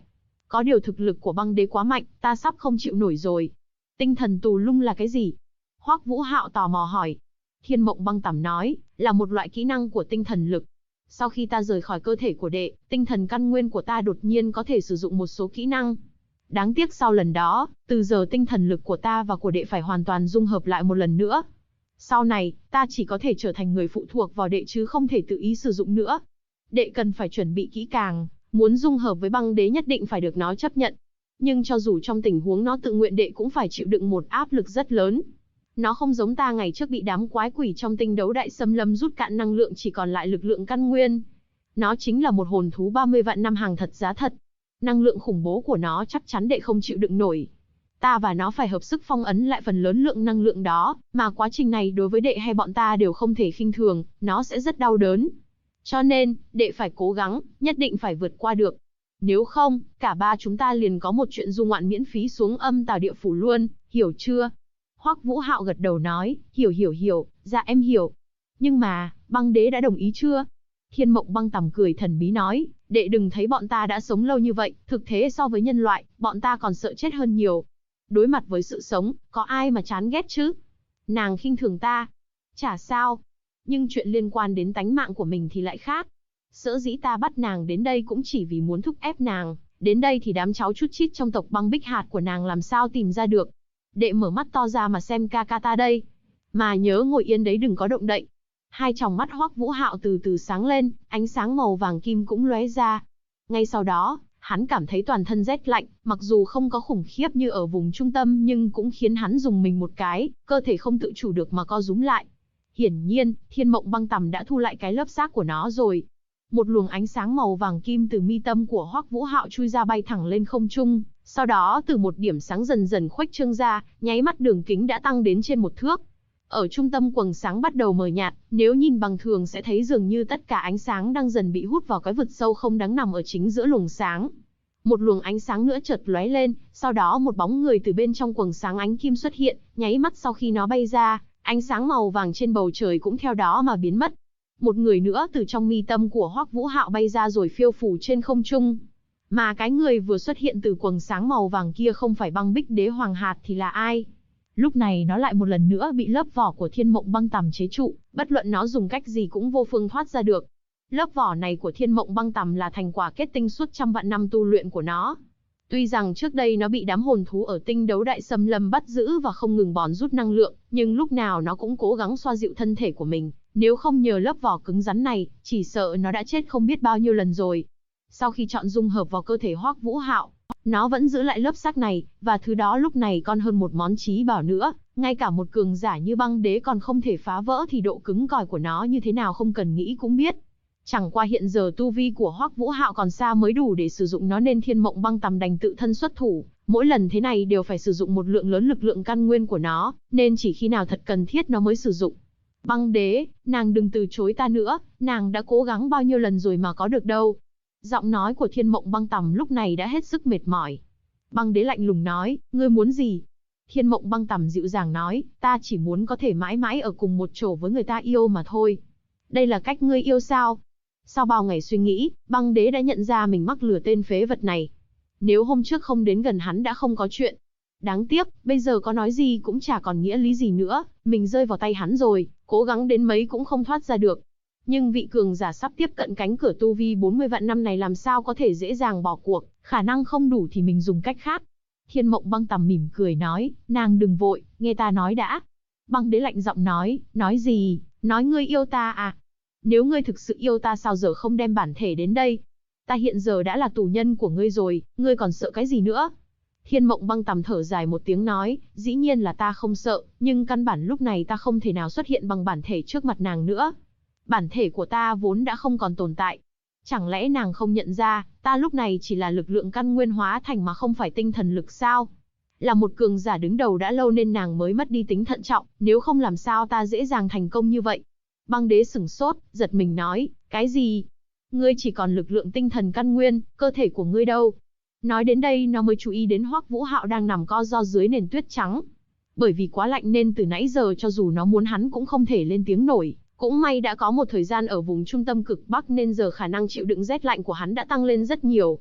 [SPEAKER 1] Có điều thực lực của băng đế quá mạnh, ta sắp không chịu nổi rồi. Tinh thần tù lung là cái gì? Hoắc Vũ Hạo tò mò hỏi. Thiên Mộng Băng Tằm nói, là một loại kỹ năng của tinh thần lực. Sau khi ta rời khỏi cơ thể của đệ, tinh thần căn nguyên của ta đột nhiên có thể sử dụng một số kỹ năng. Đáng tiếc sau lần đó, từ giờ tinh thần lực của ta và của đệ phải hoàn toàn dung hợp lại một lần nữa. Sau này, ta chỉ có thể trở thành người phụ thuộc vào đệ chứ không thể tự ý sử dụng nữa. Đệ cần phải chuẩn bị kỹ càng, muốn dung hợp với băng đế nhất định phải được nó chấp nhận. Nhưng cho dù trong tình huống nó tự nguyện, đệ cũng phải chịu đựng một áp lực rất lớn. Nó không giống ta ngày trước bị đám quái quỷ trong tinh đấu đại xâm lâm rút cạn năng lượng, chỉ còn lại lực lượng căn nguyên. Nó chính là một hồn thú 30 vạn năm hàng thật giá thật. Năng lượng khủng bố của nó chắc chắn đệ không chịu đựng nổi. Ta và nó phải hợp sức phong ấn lại phần lớn lượng năng lượng đó, mà quá trình này đối với đệ hay bọn ta đều không thể khinh thường, nó sẽ rất đau đớn. Cho nên, đệ phải cố gắng, nhất định phải vượt qua được. Nếu không, cả ba chúng ta liền có một chuyện du ngoạn miễn phí xuống âm tào địa phủ luôn, hiểu chưa? Hoắc Vũ Hạo gật đầu nói, hiểu, dạ em hiểu. Nhưng mà, băng đế đã đồng ý chưa? Thiên Mộng Băng Tằm cười thần bí nói, đệ đừng thấy bọn ta đã sống lâu như vậy, thực tế so với nhân loại, bọn ta còn sợ chết hơn nhiều. Đối mặt với sự sống, có ai mà chán ghét chứ? Nàng khinh thường ta. Chả sao. Nhưng chuyện liên quan đến tánh mạng của mình thì lại khác. Sở dĩ ta bắt nàng đến đây cũng chỉ vì muốn thúc ép nàng. Đến đây thì đám cháu chút chít trong tộc băng bích hạt của nàng làm sao tìm ra được. Đệ mở mắt to ra mà xem ca ca ta đây. Mà nhớ ngồi yên đấy, đừng có động đậy. Hai tròng mắt Hoắc Vũ Hạo từ từ sáng lên, ánh sáng màu vàng kim cũng lóe ra. Ngay sau đó, hắn cảm thấy toàn thân rét lạnh, mặc dù không có khủng khiếp như ở vùng trung tâm nhưng cũng khiến hắn rùng mình một cái, cơ thể không tự chủ được mà co rúm lại. Hiển nhiên, Thiên Mộng Băng Tằm đã thu lại cái lớp xác của nó rồi. Một luồng ánh sáng màu vàng kim từ mi tâm của Hoắc Vũ Hạo chui ra, bay thẳng lên không trung, sau đó từ một điểm sáng dần dần khuếch trương ra, nháy mắt đường kính đã tăng đến trên 1 thước. Ở trung tâm quầng sáng bắt đầu mờ nhạt, nếu nhìn bằng thường sẽ thấy dường như tất cả ánh sáng đang dần bị hút vào cái vực sâu không đáng nằm ở chính giữa luồng sáng. Một luồng ánh sáng nữa chợt lóe lên, sau đó một bóng người từ bên trong quầng sáng ánh kim xuất hiện, nháy mắt sau khi nó bay ra, ánh sáng màu vàng trên bầu trời cũng theo đó mà biến mất. Một người nữa từ trong mi tâm của Hoắc Vũ Hạo bay ra rồi phiêu phù trên không trung. Mà cái người vừa xuất hiện từ quầng sáng màu vàng kia không phải băng bích đế Hoàng Hạt thì là ai? Lúc này nó lại một lần nữa bị lớp vỏ của Thiên Mộng Băng Tằm chế trụ, bất luận nó dùng cách gì cũng vô phương thoát ra được. Lớp vỏ này của Thiên Mộng Băng Tằm là thành quả kết tinh suốt trăm vạn năm tu luyện của nó. Tuy rằng trước đây nó bị đám hồn thú ở tinh đấu đại xâm lâm bắt giữ và không ngừng bòn rút năng lượng, nhưng lúc nào nó cũng cố gắng xoa dịu thân thể của mình, nếu không nhờ lớp vỏ cứng rắn này, chỉ sợ nó đã chết không biết bao nhiêu lần rồi. Sau khi chọn dung hợp vào cơ thể Hoắc Vũ Hạo, nó vẫn giữ lại lớp xác này, và thứ đó lúc này còn hơn một món trí bảo nữa, ngay cả một cường giả như băng đế còn không thể phá vỡ thì độ cứng cỏi của nó như thế nào không cần nghĩ cũng biết. Chẳng qua hiện giờ tu vi của Hoắc Vũ Hạo còn xa mới đủ để sử dụng nó nên Thiên Mộng Băng Tằm đành tự thân xuất thủ, mỗi lần thế này đều phải sử dụng một lượng lớn lực lượng căn nguyên của nó, nên chỉ khi nào thật cần thiết nó mới sử dụng. Băng đế, nàng đừng từ chối ta nữa, nàng đã cố gắng bao nhiêu lần rồi mà có được đâu. Giọng nói của Thiên Mộng Băng Tằm lúc này đã hết sức mệt mỏi. Băng đế lạnh lùng nói, ngươi muốn gì? Thiên Mộng Băng Tằm dịu dàng nói, ta chỉ muốn có thể mãi mãi ở cùng một chỗ với người ta yêu mà thôi. Đây là cách ngươi yêu sao? Sau bao ngày suy nghĩ, băng đế đã nhận ra mình mắc lừa tên phế vật này. Nếu hôm trước không đến gần hắn đã không có chuyện. Đáng tiếc, bây giờ có nói gì cũng chả còn nghĩa lý gì nữa, mình rơi vào tay hắn rồi, cố gắng đến mấy cũng không thoát ra được. Nhưng vị cường giả sắp tiếp cận cánh cửa tu vi 40 vạn năm này làm sao có thể dễ dàng bỏ cuộc, khả năng không đủ thì mình dùng cách khác. Thiên Mộng Băng Tằm mỉm cười nói, nàng đừng vội, nghe ta nói đã. Băng đế lạnh giọng nói gì, nói ngươi yêu ta à? Nếu ngươi thực sự yêu ta sao giờ không đem bản thể đến đây? Ta hiện giờ đã là tù nhân của ngươi rồi, ngươi còn sợ cái gì nữa? Thiên Mộng Băng Tằm thở dài một tiếng nói, dĩ nhiên là ta không sợ, nhưng căn bản lúc này ta không thể nào xuất hiện bằng bản thể trước mặt nàng nữa. Bản thể của ta vốn đã không còn tồn tại. Chẳng lẽ nàng không nhận ra, ta lúc này chỉ là lực lượng căn nguyên hóa thành mà không phải tinh thần lực sao? Là một cường giả đứng đầu đã lâu nên nàng mới mất đi tính thận trọng, nếu không làm sao ta dễ dàng thành công như vậy. Băng đế sửng sốt, giật mình nói, cái gì? Ngươi chỉ còn lực lượng tinh thần căn nguyên, cơ thể của ngươi đâu? Nói đến đây nó mới chú ý đến Hoắc Vũ Hạo đang nằm co ro dưới nền tuyết trắng. Bởi vì quá lạnh nên từ nãy giờ cho dù nó muốn hắn cũng không thể lên tiếng nổi. Cũng may đã có một thời gian ở vùng trung tâm cực Bắc nên giờ khả năng chịu đựng rét lạnh của hắn đã tăng lên rất nhiều.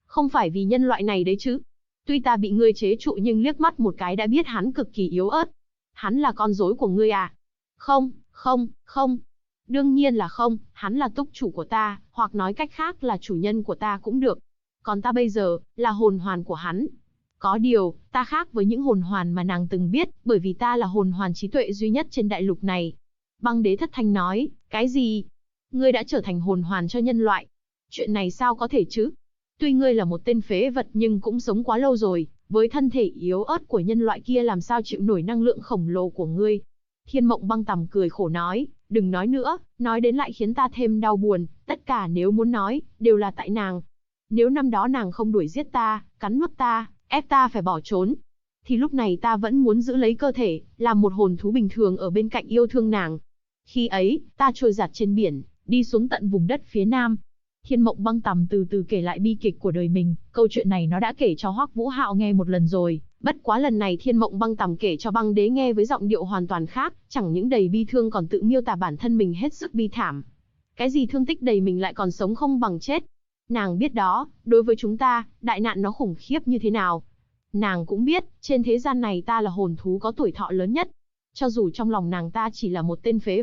[SPEAKER 1] Không phải vì nhân loại này đấy chứ. Tuy ta bị ngươi chế trụ nhưng liếc mắt một cái đã biết hắn cực kỳ yếu ớt. Hắn là con rối của ngươi à? Không, không, không. Đương nhiên là không, hắn là túc chủ của ta, hoặc nói cách khác là chủ nhân của ta cũng được. Còn ta bây giờ, là hồn hoàn của hắn. Có điều, ta khác với những hồn hoàn mà nàng từng biết, bởi vì ta là hồn hoàn trí tuệ duy nhất trên đại lục này. Băng đế thất thanh nói, cái gì? Ngươi đã trở thành hồn hoàn cho nhân loại. Chuyện này sao có thể chứ? Tuy ngươi là một tên phế vật nhưng cũng sống quá lâu rồi, với thân thể yếu ớt của nhân loại kia làm sao chịu nổi năng lượng khổng lồ của ngươi. Thiên Mộng Băng Tằm cười khổ nói, đừng nói nữa, nói đến lại khiến ta thêm đau buồn, tất cả nếu muốn nói, đều là tại nàng. Nếu năm đó nàng không đuổi giết ta, cắn nuốt ta, ép ta phải bỏ trốn, thì lúc này ta vẫn muốn giữ lấy cơ thể, làm một hồn thú bình thường ở bên cạnh yêu thương nàng. Khi ấy, ta trôi dạt trên biển, đi xuống tận vùng đất phía nam. Thiên Mộng Băng Tằm từ từ kể lại bi kịch của đời mình, câu chuyện này nó đã kể cho Hoắc Vũ Hạo nghe một lần rồi, bất quá lần này Thiên Mộng Băng Tằm kể cho băng đế nghe với giọng điệu hoàn toàn khác, chẳng những đầy bi thương còn tự miêu tả bản thân mình hết sức bi thảm. Cái gì thương tích đầy mình lại còn sống không bằng chết. Nàng biết đó, đối với chúng ta, đại nạn nó khủng khiếp như thế nào. Nàng cũng biết, trên thế gian này ta là hồn thú có tuổi thọ lớn nhất. Cho dù trong lòng nàng ta chỉ là một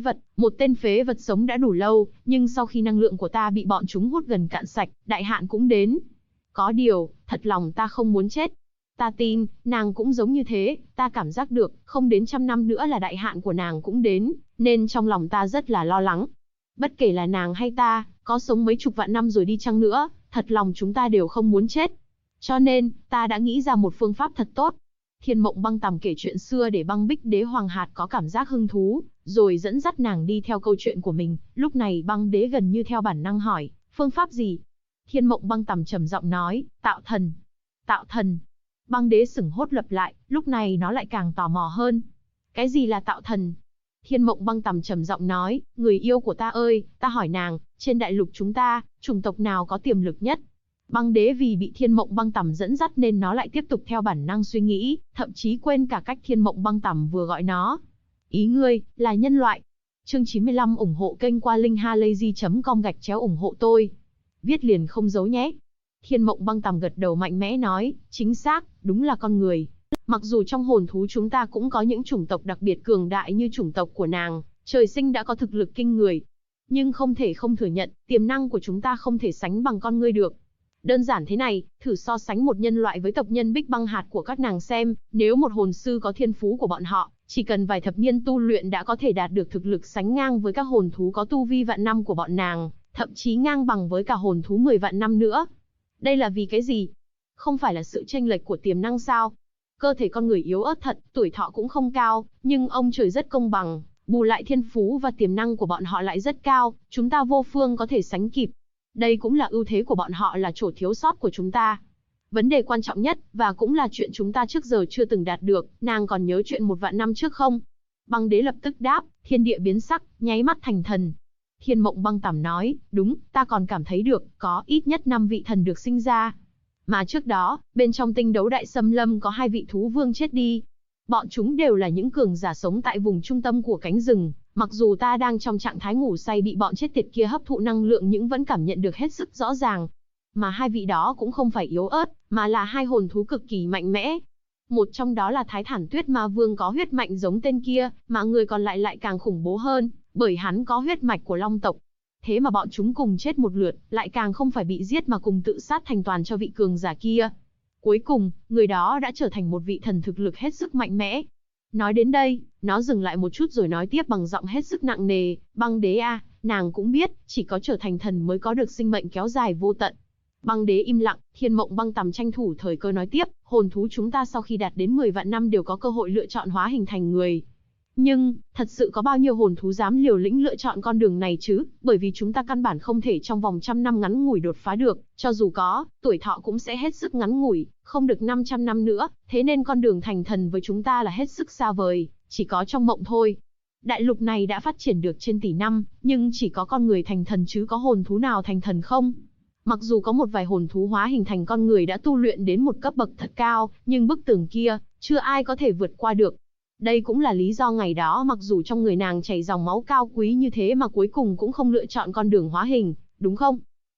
[SPEAKER 1] tên phế vật sống đã đủ lâu, nhưng sau khi năng lượng của ta bị bọn chúng hút gần cạn sạch, đại hạn cũng đến. Có điều, thật lòng ta không muốn chết. Ta tin, nàng cũng giống như thế, ta cảm giác được, không đến 100 năm nữa là đại hạn của nàng cũng đến, nên trong lòng ta rất là lo lắng. Bất kể là nàng hay ta, có sống mấy chục vạn năm rồi đi chăng nữa, thật lòng chúng ta đều không muốn chết. Cho nên, ta đã nghĩ ra một phương pháp thật tốt. Thiên Mộng Băng Tằm kể chuyện xưa để Băng Bích Đế Hoàng Hạt có cảm giác hứng thú, rồi dẫn dắt nàng đi theo câu chuyện của mình. Lúc này Băng Đế gần như theo bản năng hỏi, phương pháp gì? Thiên Mộng Băng Tằm trầm giọng nói, tạo thần. Tạo thần. Băng Đế sửng hốt lặp lại, lúc này nó lại càng tò mò hơn. Cái gì là tạo thần? Thiên Mộng Băng Tằm trầm giọng nói, người yêu của ta ơi, ta hỏi nàng, trên đại lục chúng ta, chủng tộc nào có tiềm lực nhất? Băng Đế vì bị Thiên Mộng Băng Tằm dẫn dắt nên nó lại tiếp tục theo bản năng suy nghĩ, thậm chí quên cả cách Thiên Mộng Băng Tằm vừa gọi nó. Ý ngươi, là nhân loại. Chương 95 ủng hộ kênh qua linkhalazy.com/ủng hộ tôi. Viết liền không giấu nhé. Thiên Mộng Băng Tằm gật đầu mạnh mẽ nói, chính xác, đúng là con người. Mặc dù trong hồn thú chúng ta cũng có những chủng tộc đặc biệt cường đại như chủng tộc của nàng, trời sinh đã có thực lực kinh người. Nhưng không thể không thừa nhận, tiềm năng của chúng ta không thể sánh bằng con ngươi được. Đơn giản thế này, thử so sánh một nhân loại với tộc nhân Bích Băng Hạt của các nàng xem, nếu một hồn sư có thiên phú của bọn họ, chỉ cần vài thập niên tu luyện đã có thể đạt được thực lực sánh ngang với các hồn thú có tu vi vạn năm của bọn nàng, thậm chí ngang bằng với cả hồn thú 10 vạn năm nữa. Đây là vì cái gì? Không phải là sự chênh lệch của tiềm năng sao? Cơ thể con người yếu ớt thật, tuổi thọ cũng không cao, nhưng ông trời rất công bằng, bù lại thiên phú và tiềm năng của bọn họ lại rất cao, chúng ta vô phương có thể sánh kịp. Đây cũng là ưu thế của bọn họ, là chỗ thiếu sót của chúng ta. Vấn đề quan trọng nhất, và cũng là chuyện chúng ta trước giờ chưa từng đạt được, nàng còn nhớ chuyện 1 vạn năm trước không? Băng Đế lập tức đáp, thiên địa biến sắc, nháy mắt thành thần. Thiên Mộng Băng Tằm nói, đúng, ta còn cảm thấy được, có ít nhất 5 vị thần được sinh ra. Mà trước đó, bên trong tinh đấu đại xâm lâm có 2 vị thú vương chết đi. Bọn chúng đều là những cường giả sống tại vùng trung tâm của cánh rừng. Mặc dù ta đang trong trạng thái ngủ say bị bọn chết tiệt kia hấp thụ năng lượng nhưng vẫn cảm nhận được hết sức rõ ràng. Mà 2 vị đó cũng không phải yếu ớt, mà là 2 hồn thú cực kỳ mạnh mẽ. Một trong đó là Thái Thản Tuyết Ma Vương có huyết mạch giống tên kia, mà người còn lại càng khủng bố hơn, bởi hắn có huyết mạch của Long tộc. Thế mà bọn chúng cùng chết một lượt, lại càng không phải bị giết mà cùng tự sát thành toàn cho vị cường giả kia. Cuối cùng, người đó đã trở thành một vị thần thực lực hết sức mạnh mẽ. Nói đến đây, nó dừng lại một chút rồi nói tiếp bằng giọng hết sức nặng nề, Băng Đế à, nàng cũng biết, chỉ có trở thành thần mới có được sinh mệnh kéo dài vô tận. Băng Đế im lặng, Thiên Mộng Băng Tằm tranh thủ thời cơ nói tiếp, hồn thú chúng ta sau khi đạt đến 10 vạn năm đều có cơ hội lựa chọn hóa hình thành người. Nhưng, thật sự có bao nhiêu hồn thú dám liều lĩnh lựa chọn con đường này chứ, bởi vì chúng ta căn bản không thể trong vòng 100 năm ngắn ngủi đột phá được, cho dù có, tuổi thọ cũng sẽ hết sức ngắn ngủi, không được 500 năm nữa, thế nên con đường thành thần với chúng ta là hết sức xa vời, chỉ có trong mộng thôi. Đại lục này đã phát triển được trên tỷ năm, nhưng chỉ có con người thành thần chứ có hồn thú nào thành thần không? Mặc dù có một vài hồn thú hóa hình thành con người đã tu luyện đến một cấp bậc thật cao, nhưng bức tường kia, chưa ai có thể vượt qua được. Đây cũng là lý do ngày đó mặc dù trong người nàng chảy dòng máu cao quý như thế mà cuối cùng cũng không lựa chọn con đường hóa hình, đúng không?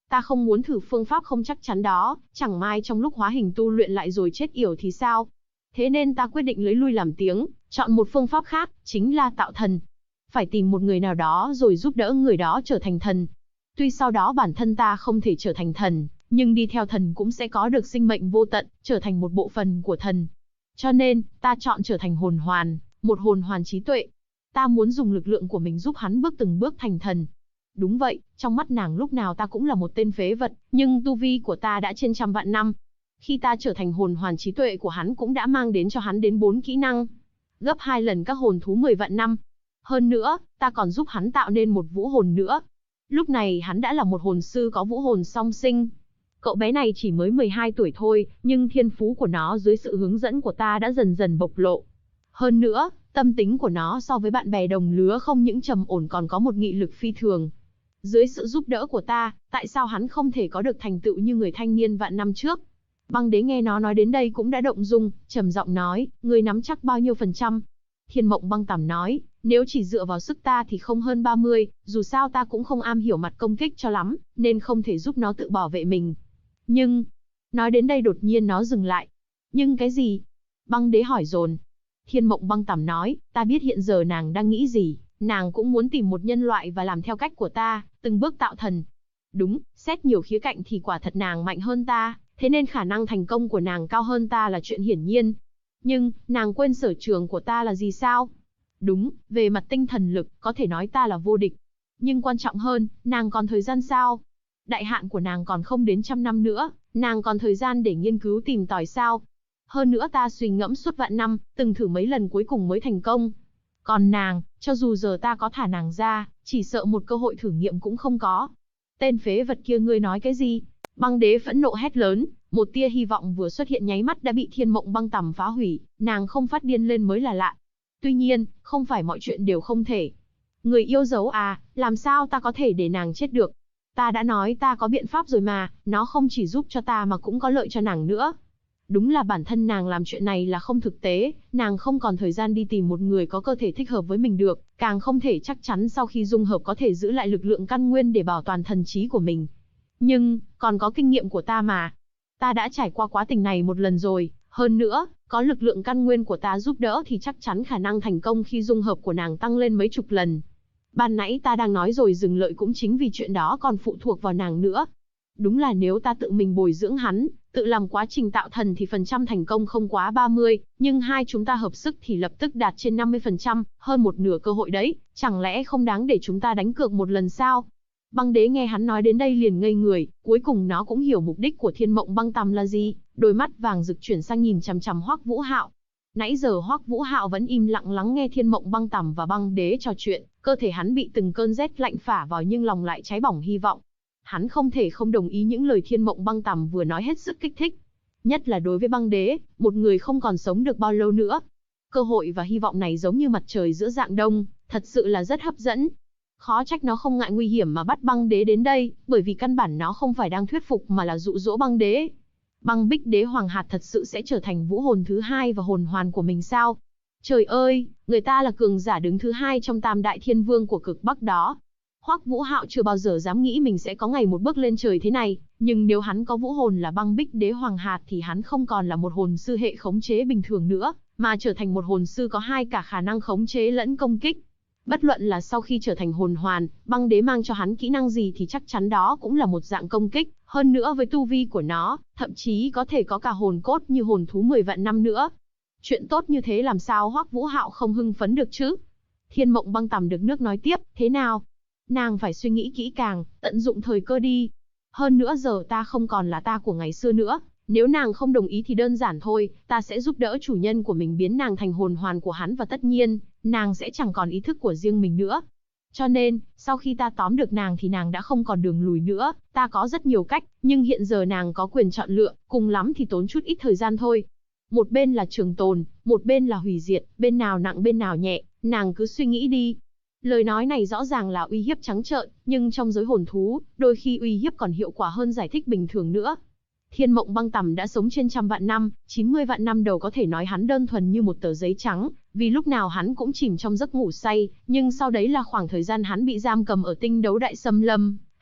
[SPEAKER 1] Ta không muốn thử phương pháp không chắc chắn đó, chẳng may trong lúc hóa hình tu luyện lại rồi chết yểu thì sao? Thế nên ta quyết định lấy lui làm tiếng, chọn một phương pháp khác, chính là tạo thần. Phải tìm một người nào đó rồi giúp đỡ người đó trở thành thần. Tuy sau đó bản thân ta không thể trở thành thần, nhưng đi theo thần cũng sẽ có được sinh mệnh vô tận, trở thành một bộ phận của thần. Cho nên, ta chọn trở thành hồn hoàn, một hồn hoàn trí tuệ. Ta muốn dùng lực lượng của mình giúp hắn từng bước thành thần. Đúng vậy, trong mắt nàng lúc nào ta cũng là một tên phế vật, nhưng tu vi của ta đã trên trăm vạn năm. Khi ta trở thành hồn hoàn trí tuệ của hắn cũng đã mang đến cho hắn đến 4 kỹ năng, gấp 2 lần các hồn thú 10 vạn năm. Hơn nữa, ta còn giúp hắn tạo nên một vũ hồn nữa. Lúc này hắn đã là một hồn sư có vũ hồn song sinh. Cậu bé này chỉ mới 12 tuổi thôi, nhưng thiên phú của nó dưới sự hướng dẫn của ta đã dần dần bộc lộ. Hơn nữa, tâm tính của nó so với bạn bè đồng lứa không những trầm ổn còn có một nghị lực phi thường. Dưới sự giúp đỡ của ta, tại sao hắn không thể có được thành tựu như người thanh niên vạn năm trước? Băng đế nghe nó nói đến đây cũng đã động dung, trầm giọng nói, ngươi nắm chắc bao nhiêu %? Thiên Mộng Băng Tằm nói, nếu chỉ dựa vào sức ta thì không hơn 30, dù sao ta cũng không am hiểu mặt công kích cho lắm, nên không thể giúp nó tự bảo vệ mình. Nhưng, nói đến đây đột nhiên nó dừng lại. Nhưng cái gì? Băng đế hỏi dồn. Thiên Mộng Băng Tằm nói, ta biết hiện giờ nàng đang nghĩ gì, nàng cũng muốn tìm một nhân loại và làm theo cách của ta, từng bước tạo thần. Đúng, xét nhiều khía cạnh thì quả thật nàng mạnh hơn ta, thế nên khả năng thành công của nàng cao hơn ta là chuyện hiển nhiên. Nhưng, nàng quên sở trường của ta là gì sao? Đúng, về mặt tinh thần lực, có thể nói ta là vô địch. Nhưng quan trọng hơn, nàng còn thời gian sao? Đại hạn của nàng còn không đến 100 năm nữa, nàng còn thời gian để nghiên cứu tìm tòi sao? Hơn nữa ta suy ngẫm suốt vạn năm, từng thử mấy lần cuối cùng mới thành công. Còn nàng, cho dù giờ ta có thả nàng ra, chỉ sợ một cơ hội thử nghiệm cũng không có. Tên phế vật kia ngươi nói cái gì? Băng đế phẫn nộ hét lớn, một tia hy vọng vừa xuất hiện nháy mắt đã bị Thiên Mộng Băng Tằm phá hủy, nàng không phát điên lên mới là lạ. Tuy nhiên, không phải mọi chuyện đều không thể. Người yêu dấu à, làm sao ta có thể để nàng chết được? Ta đã nói ta có biện pháp rồi mà, nó không chỉ giúp cho ta mà cũng có lợi cho nàng nữa. Đúng là bản thân nàng làm chuyện này là không thực tế, nàng không còn thời gian đi tìm một người có cơ thể thích hợp với mình được, càng không thể chắc chắn sau khi dung hợp có thể giữ lại lực lượng căn nguyên để bảo toàn thần trí của mình. Nhưng, còn có kinh nghiệm của ta mà. Ta đã trải qua quá trình này một lần rồi, hơn nữa, có lực lượng căn nguyên của ta giúp đỡ thì chắc chắn khả năng thành công khi dung hợp của nàng tăng lên mấy chục lần. Ban nãy ta đang nói rồi dừng lợi cũng chính vì chuyện đó còn phụ thuộc vào nàng nữa. Đúng là nếu ta tự mình bồi dưỡng hắn, tự làm quá trình tạo thần thì phần trăm thành công không quá 30, nhưng hai chúng ta hợp sức thì lập tức đạt trên 50%, hơn một nửa cơ hội đấy, chẳng lẽ không đáng để chúng ta đánh cược một lần sao? Băng đế nghe hắn nói đến đây liền ngây người, cuối cùng nó cũng hiểu mục đích của Thiên Mộng Băng Tằm là gì, đôi mắt vàng rực chuyển sang nhìn chằm chằm Hoắc Vũ Hạo. Nãy giờ Hoắc Vũ Hạo vẫn im lặng lắng nghe Thiên Mộng Băng Tằm và Băng đế trò chuyện, cơ thể hắn bị từng cơn rét lạnh phả vào nhưng lòng lại cháy bỏng hy vọng. Hắn không thể không đồng ý những lời Thiên Mộng Băng Tằm vừa nói hết sức kích thích. Nhất là đối với Băng đế, một người không còn sống được bao lâu nữa. Cơ hội và hy vọng này giống như mặt trời giữa rạng đông, thật sự là rất hấp dẫn. Khó trách nó không ngại nguy hiểm mà bắt Băng đế đến đây, bởi vì căn bản nó không phải đang thuyết phục mà là dụ dỗ Băng đế. Băng Bích Đế Hoàng Hạt thật sự sẽ trở thành vũ hồn thứ hai và hồn hoàn của mình sao? Trời ơi, người ta là cường giả đứng thứ hai trong Tam Đại Thiên Vương của cực Bắc đó. Hoắc Vũ Hạo chưa bao giờ dám nghĩ mình sẽ có ngày một bước lên trời thế này, nhưng nếu hắn có vũ hồn là Băng Bích Đế Hoàng Hạt thì hắn không còn là một hồn sư hệ khống chế bình thường nữa, mà trở thành một hồn sư có hai cả khả năng khống chế lẫn công kích. Bất luận là sau khi trở thành hồn hoàn, Băng đế mang cho hắn kỹ năng gì thì chắc chắn đó cũng là một dạng công kích, hơn nữa với tu vi của nó, thậm chí có thể có cả hồn cốt như hồn thú 10 vạn năm nữa. Chuyện tốt như thế làm sao Hoắc Vũ Hạo không hưng phấn được chứ? Thiên Mộng Băng Tằm được nước nói tiếp, thế nào? Nàng phải suy nghĩ kỹ càng, tận dụng thời cơ đi. Hơn nữa giờ ta không còn là ta của ngày xưa nữa, nếu nàng không đồng ý thì đơn giản thôi, ta sẽ giúp đỡ chủ nhân của mình biến nàng thành hồn hoàn của hắn và tất nhiên, nàng sẽ chẳng còn ý thức của riêng mình nữa. Cho nên, sau khi ta tóm được nàng thì nàng đã không còn đường lùi nữa, ta có rất nhiều cách, nhưng hiện giờ nàng có quyền chọn lựa, cùng lắm thì tốn chút ít thời gian thôi. Một bên là trường tồn, một bên là hủy diệt, bên nào nặng bên nào nhẹ, nàng cứ suy nghĩ đi. Lời nói này rõ ràng là uy hiếp trắng trợn, nhưng trong giới hồn thú, đôi khi uy hiếp còn hiệu quả hơn giải thích bình thường nữa. Thiên Mộng Băng Tằm đã sống trên 100 vạn năm, 90 vạn năm đầu có thể nói hắn đơn thuần như một tờ giấy trắng, vì lúc nào hắn cũng chìm trong giấc ngủ say, nhưng sau đấy là khoảng thời gian hắn bị giam cầm ở Tinh Đấu Đại Xâm Lâm,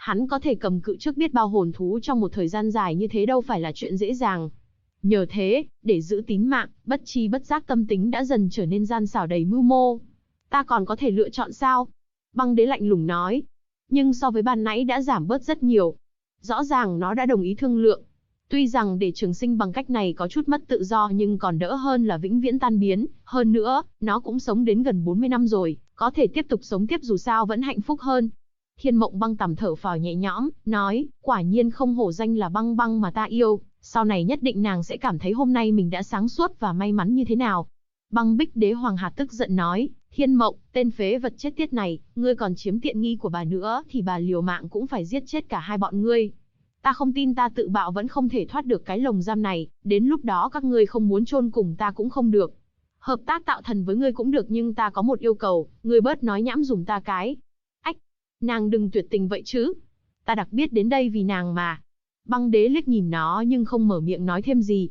[SPEAKER 1] Hắn có thể cầm cự trước biết bao hồn thú trong một thời gian dài như thế đâu phải là chuyện dễ dàng. Nhờ thế, để giữ tín mạng, bất chi bất giác tâm tính đã dần trở nên gian xảo đầy mưu mô. Ta còn có thể lựa chọn sao? Băng đế lạnh lùng nói. Nhưng so với ban nãy đã giảm bớt rất nhiều. Rõ ràng nó đã đồng ý thương lượng. Tuy rằng để trường sinh bằng cách này có chút mất tự do nhưng còn đỡ hơn là vĩnh viễn tan biến. Hơn nữa, nó cũng sống đến gần 40 năm rồi, có thể tiếp tục sống tiếp dù sao vẫn hạnh phúc hơn. Thiên Mộng Băng tầm thở phào nhẹ nhõm, nói, quả nhiên không hổ danh là băng băng mà ta yêu, sau này nhất định nàng sẽ cảm thấy hôm nay mình đã sáng suốt và may mắn như thế nào. Băng Bích Đế Hoàng Hạt tức giận nói, Thiên Mộng, tên phế vật chết tiết này, ngươi còn chiếm tiện nghi của bà nữa thì bà liều mạng cũng phải giết chết cả hai bọn ngươi. Ta không tin ta tự bạo vẫn không thể thoát được cái lồng giam này, đến lúc đó các ngươi không muốn chôn cùng ta cũng không được. Hợp tác tạo thần với ngươi cũng được nhưng ta có một yêu cầu, ngươi bớt nói nhảm giùm ta cái. Ách, nàng đừng tuyệt tình vậy chứ. Ta đặc biệt đến đây vì nàng mà. Băng đế liếc nhìn nó nhưng không mở miệng nói thêm gì.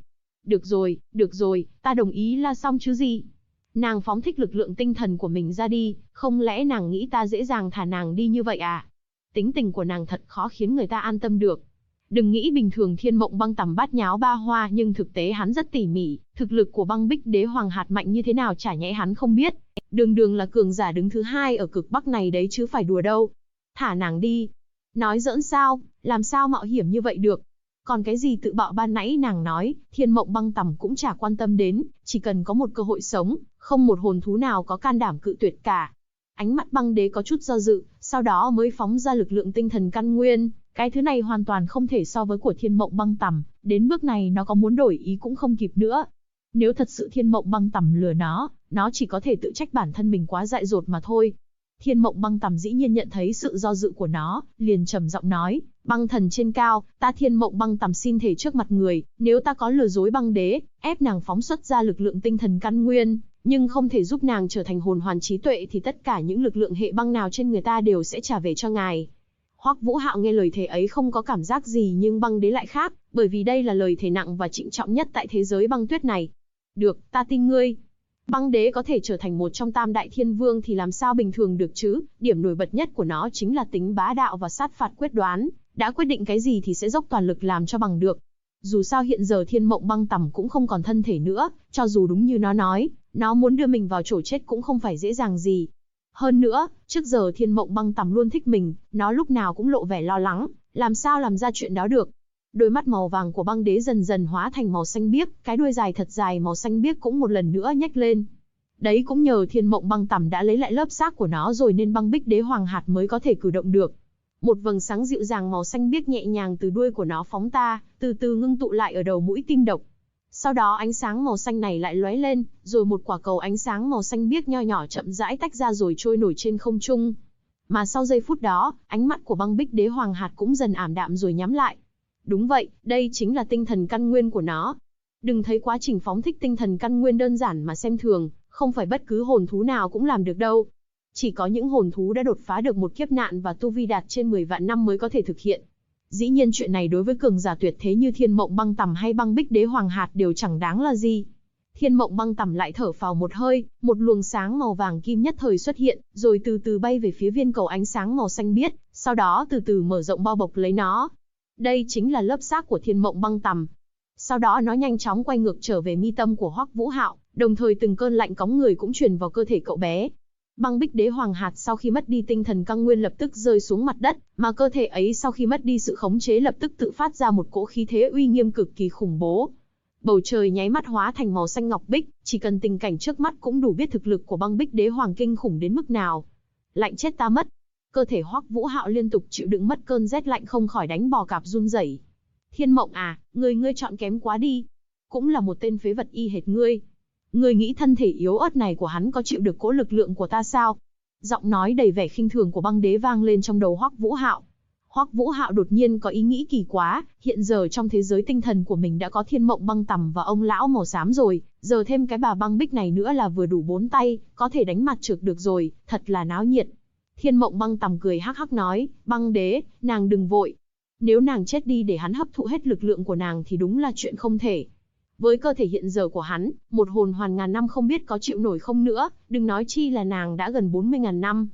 [SPEAKER 1] Được rồi, ta đồng ý là xong chứ gì. Nàng phóng thích lực lượng tinh thần của mình ra đi, không lẽ nàng nghĩ ta dễ dàng thả nàng đi như vậy à? Tính tình của nàng thật khó khiến người ta an tâm được. Đừng nghĩ bình thường Thiên Mộng Băng tầm bát nháo ba hoa nhưng thực tế hắn rất tỉ mỉ, thực lực của Băng Bích Đế Hoàng Hạt mạnh như thế nào chả nhẽ hắn không biết. Đường đường là cường giả đứng thứ hai ở cực Bắc này đấy chứ phải đùa đâu. Thả nàng đi. Nói giỡn sao, làm sao mạo hiểm như vậy được. Còn cái gì tự bạo ban nãy nàng nói, Thiên Mộng Băng tầm cũng chả quan tâm đến, chỉ cần có một cơ hội sống, không một hồn thú nào có can đảm cự tuyệt cả. Ánh mắt băng đế có chút do dự, sau đó mới phóng ra lực lượng tinh thần căn nguyên. Cái thứ này hoàn toàn không thể so với của Thiên Mộng Băng tầm, đến bước này nó có muốn đổi ý cũng không kịp nữa. Nếu thật sự Thiên Mộng Băng tầm lừa nó chỉ có thể tự trách bản thân mình quá dại dột mà thôi. Thiên Mộng Băng tầm dĩ nhiên nhận thấy sự do dự của nó, liền trầm giọng nói, băng thần trên cao, ta Thiên Mộng Băng tầm xin thề trước mặt người, nếu ta có lừa dối băng đế, ép nàng phóng xuất ra lực lượng tinh thần căn nguyên, nhưng không thể giúp nàng trở thành hồn hoàn trí tuệ thì tất cả những lực lượng hệ băng nào trên người ta đều sẽ trả về cho ngài. Hoắc Vũ Hạo nghe lời thề ấy không có cảm giác gì nhưng băng đế lại khác, bởi vì đây là lời thề nặng và trịnh trọng nhất tại thế giới băng tuyết này. Được, ta tin ngươi. Băng đế có thể trở thành một trong tam đại thiên vương thì làm sao bình thường được chứ, điểm nổi bật nhất của nó chính là tính bá đạo và sát phạt quyết đoán, đã quyết định cái gì thì sẽ dốc toàn lực làm cho bằng được. Dù sao hiện giờ Thiên Mộng Băng tầm cũng không còn thân thể nữa, cho dù đúng như nó nói, nó muốn đưa mình vào chỗ chết cũng không phải dễ dàng gì. Hơn nữa, trước giờ Thiên Mộng Băng tầm luôn thích mình, nó lúc nào cũng lộ vẻ lo lắng, làm sao làm ra chuyện đó được. Đôi mắt màu vàng của băng đế dần dần hóa thành màu xanh biếc, cái đuôi dài thật dài màu xanh biếc cũng một lần nữa nhếch lên. Đấy cũng nhờ Thiên Mộng Băng tầm đã lấy lại lớp xác của nó rồi nên Băng Bích Đế Hoàng Hạt mới có thể cử động được. Một vầng sáng dịu dàng màu xanh biếc nhẹ nhàng từ đuôi của nó phóng ta, từ từ ngưng tụ lại ở đầu mũi tim độc. Sau đó ánh sáng màu xanh này lại lóe lên, rồi một quả cầu ánh sáng màu xanh biếc nho nhỏ chậm rãi tách ra rồi trôi nổi trên không trung. Mà sau giây phút đó, ánh mắt của Băng Bích Đế Hoàng Hạt cũng dần ảm đạm rồi nhắm lại. Đúng vậy, đây chính là tinh thần căn nguyên của nó. Đừng thấy quá trình phóng thích tinh thần căn nguyên đơn giản mà xem thường, không phải bất cứ hồn thú nào cũng làm được đâu. Chỉ có những hồn thú đã đột phá được một kiếp nạn và tu vi đạt trên 10 vạn năm mới có thể thực hiện. Dĩ nhiên chuyện này đối với cường giả tuyệt thế như Thiên Mộng Băng tầm hay Băng Bích Đế Hoàng Hạt đều chẳng đáng là gì. Thiên Mộng Băng tầm lại thở phào một hơi, một luồng sáng màu vàng kim nhất thời xuất hiện, rồi từ từ bay về phía viên cầu ánh sáng màu xanh biếc, sau đó từ từ mở rộng bao bọc lấy nó. Đây chính là lớp xác của Thiên Mộng Băng tầm. Sau đó nó nhanh chóng quay ngược trở về mi tâm của Hoắc Vũ Hạo, đồng thời từng cơn lạnh cóng người cũng truyền vào cơ thể cậu bé. Băng Bích Đế Hoàng Hạt sau khi mất đi tinh thần căn nguyên lập tức rơi xuống mặt đất, mà cơ thể ấy sau khi mất đi sự khống chế lập tức tự phát ra một cỗ khí thế uy nghiêm cực kỳ khủng bố. Bầu trời nháy mắt hóa thành màu xanh ngọc bích, chỉ cần tình cảnh trước mắt cũng đủ biết thực lực của Băng Bích Đế Hoàng kinh khủng đến mức nào. Lạnh chết ta mất. Cơ thể Hoắc Vũ Hạo liên tục chịu đựng mất cơn rét lạnh không khỏi đánh bò cạp run rẩy. Thiên Mộng à, ngươi chọn kém quá đi. Cũng là một tên phế vật y hệt ngươi. Ngươi nghĩ thân thể yếu ớt này của hắn có chịu được cỗ lực lượng của ta sao? Giọng nói đầy vẻ khinh thường của băng đế vang lên trong đầu Hoắc Vũ Hạo. Hoắc Vũ Hạo đột nhiên có ý nghĩ kỳ quá, hiện giờ trong thế giới tinh thần của mình đã có Thiên Mộng Băng tầm và ông lão màu xám rồi, giờ thêm cái bà băng bích này nữa là vừa đủ 4 tay, có thể đánh mặt trược được rồi, thật là náo nhiệt. Thiên Mộng Băng tầm cười hắc hắc nói, băng đế, nàng đừng vội. Nếu nàng chết đi để hắn hấp thụ hết lực lượng của nàng thì đúng là chuyện không thể. Với cơ thể hiện giờ của hắn, một hồn hoàn ngàn năm không biết có chịu nổi không nữa, đừng nói chi là nàng đã gần 40.000 năm.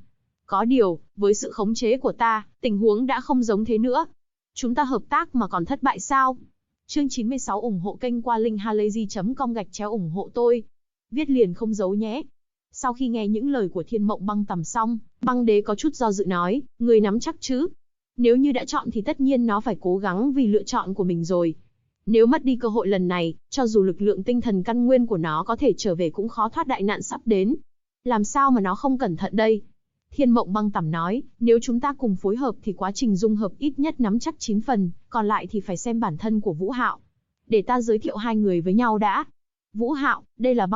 [SPEAKER 1] Có điều, với sự khống chế của ta, tình huống đã không giống thế nữa. Chúng ta hợp tác mà còn thất bại sao? Chương 96 ủng hộ kênh qua linkhalazy.com/ủng hộ tôi. Viết liền không giấu nhé. Sau khi nghe những lời của Thiên Mộng Băng Tầm xong, Băng Đế có chút do dự nói, người nắm chắc chứ? Nếu như đã chọn thì tất nhiên nó phải cố gắng vì lựa chọn của mình rồi. Nếu mất đi cơ hội lần này, cho dù lực lượng tinh thần căn nguyên của nó có thể trở về cũng khó thoát đại nạn sắp đến. Làm sao mà nó không cẩn thận đây? Thiên Mộng Băng Tầm nói, nếu chúng ta cùng phối hợp thì quá trình dung hợp ít nhất nắm chắc 9 phần, còn lại thì phải xem bản thân của Vũ Hạo. Để ta giới thiệu hai người với nhau đã. Vũ Hạo, đây là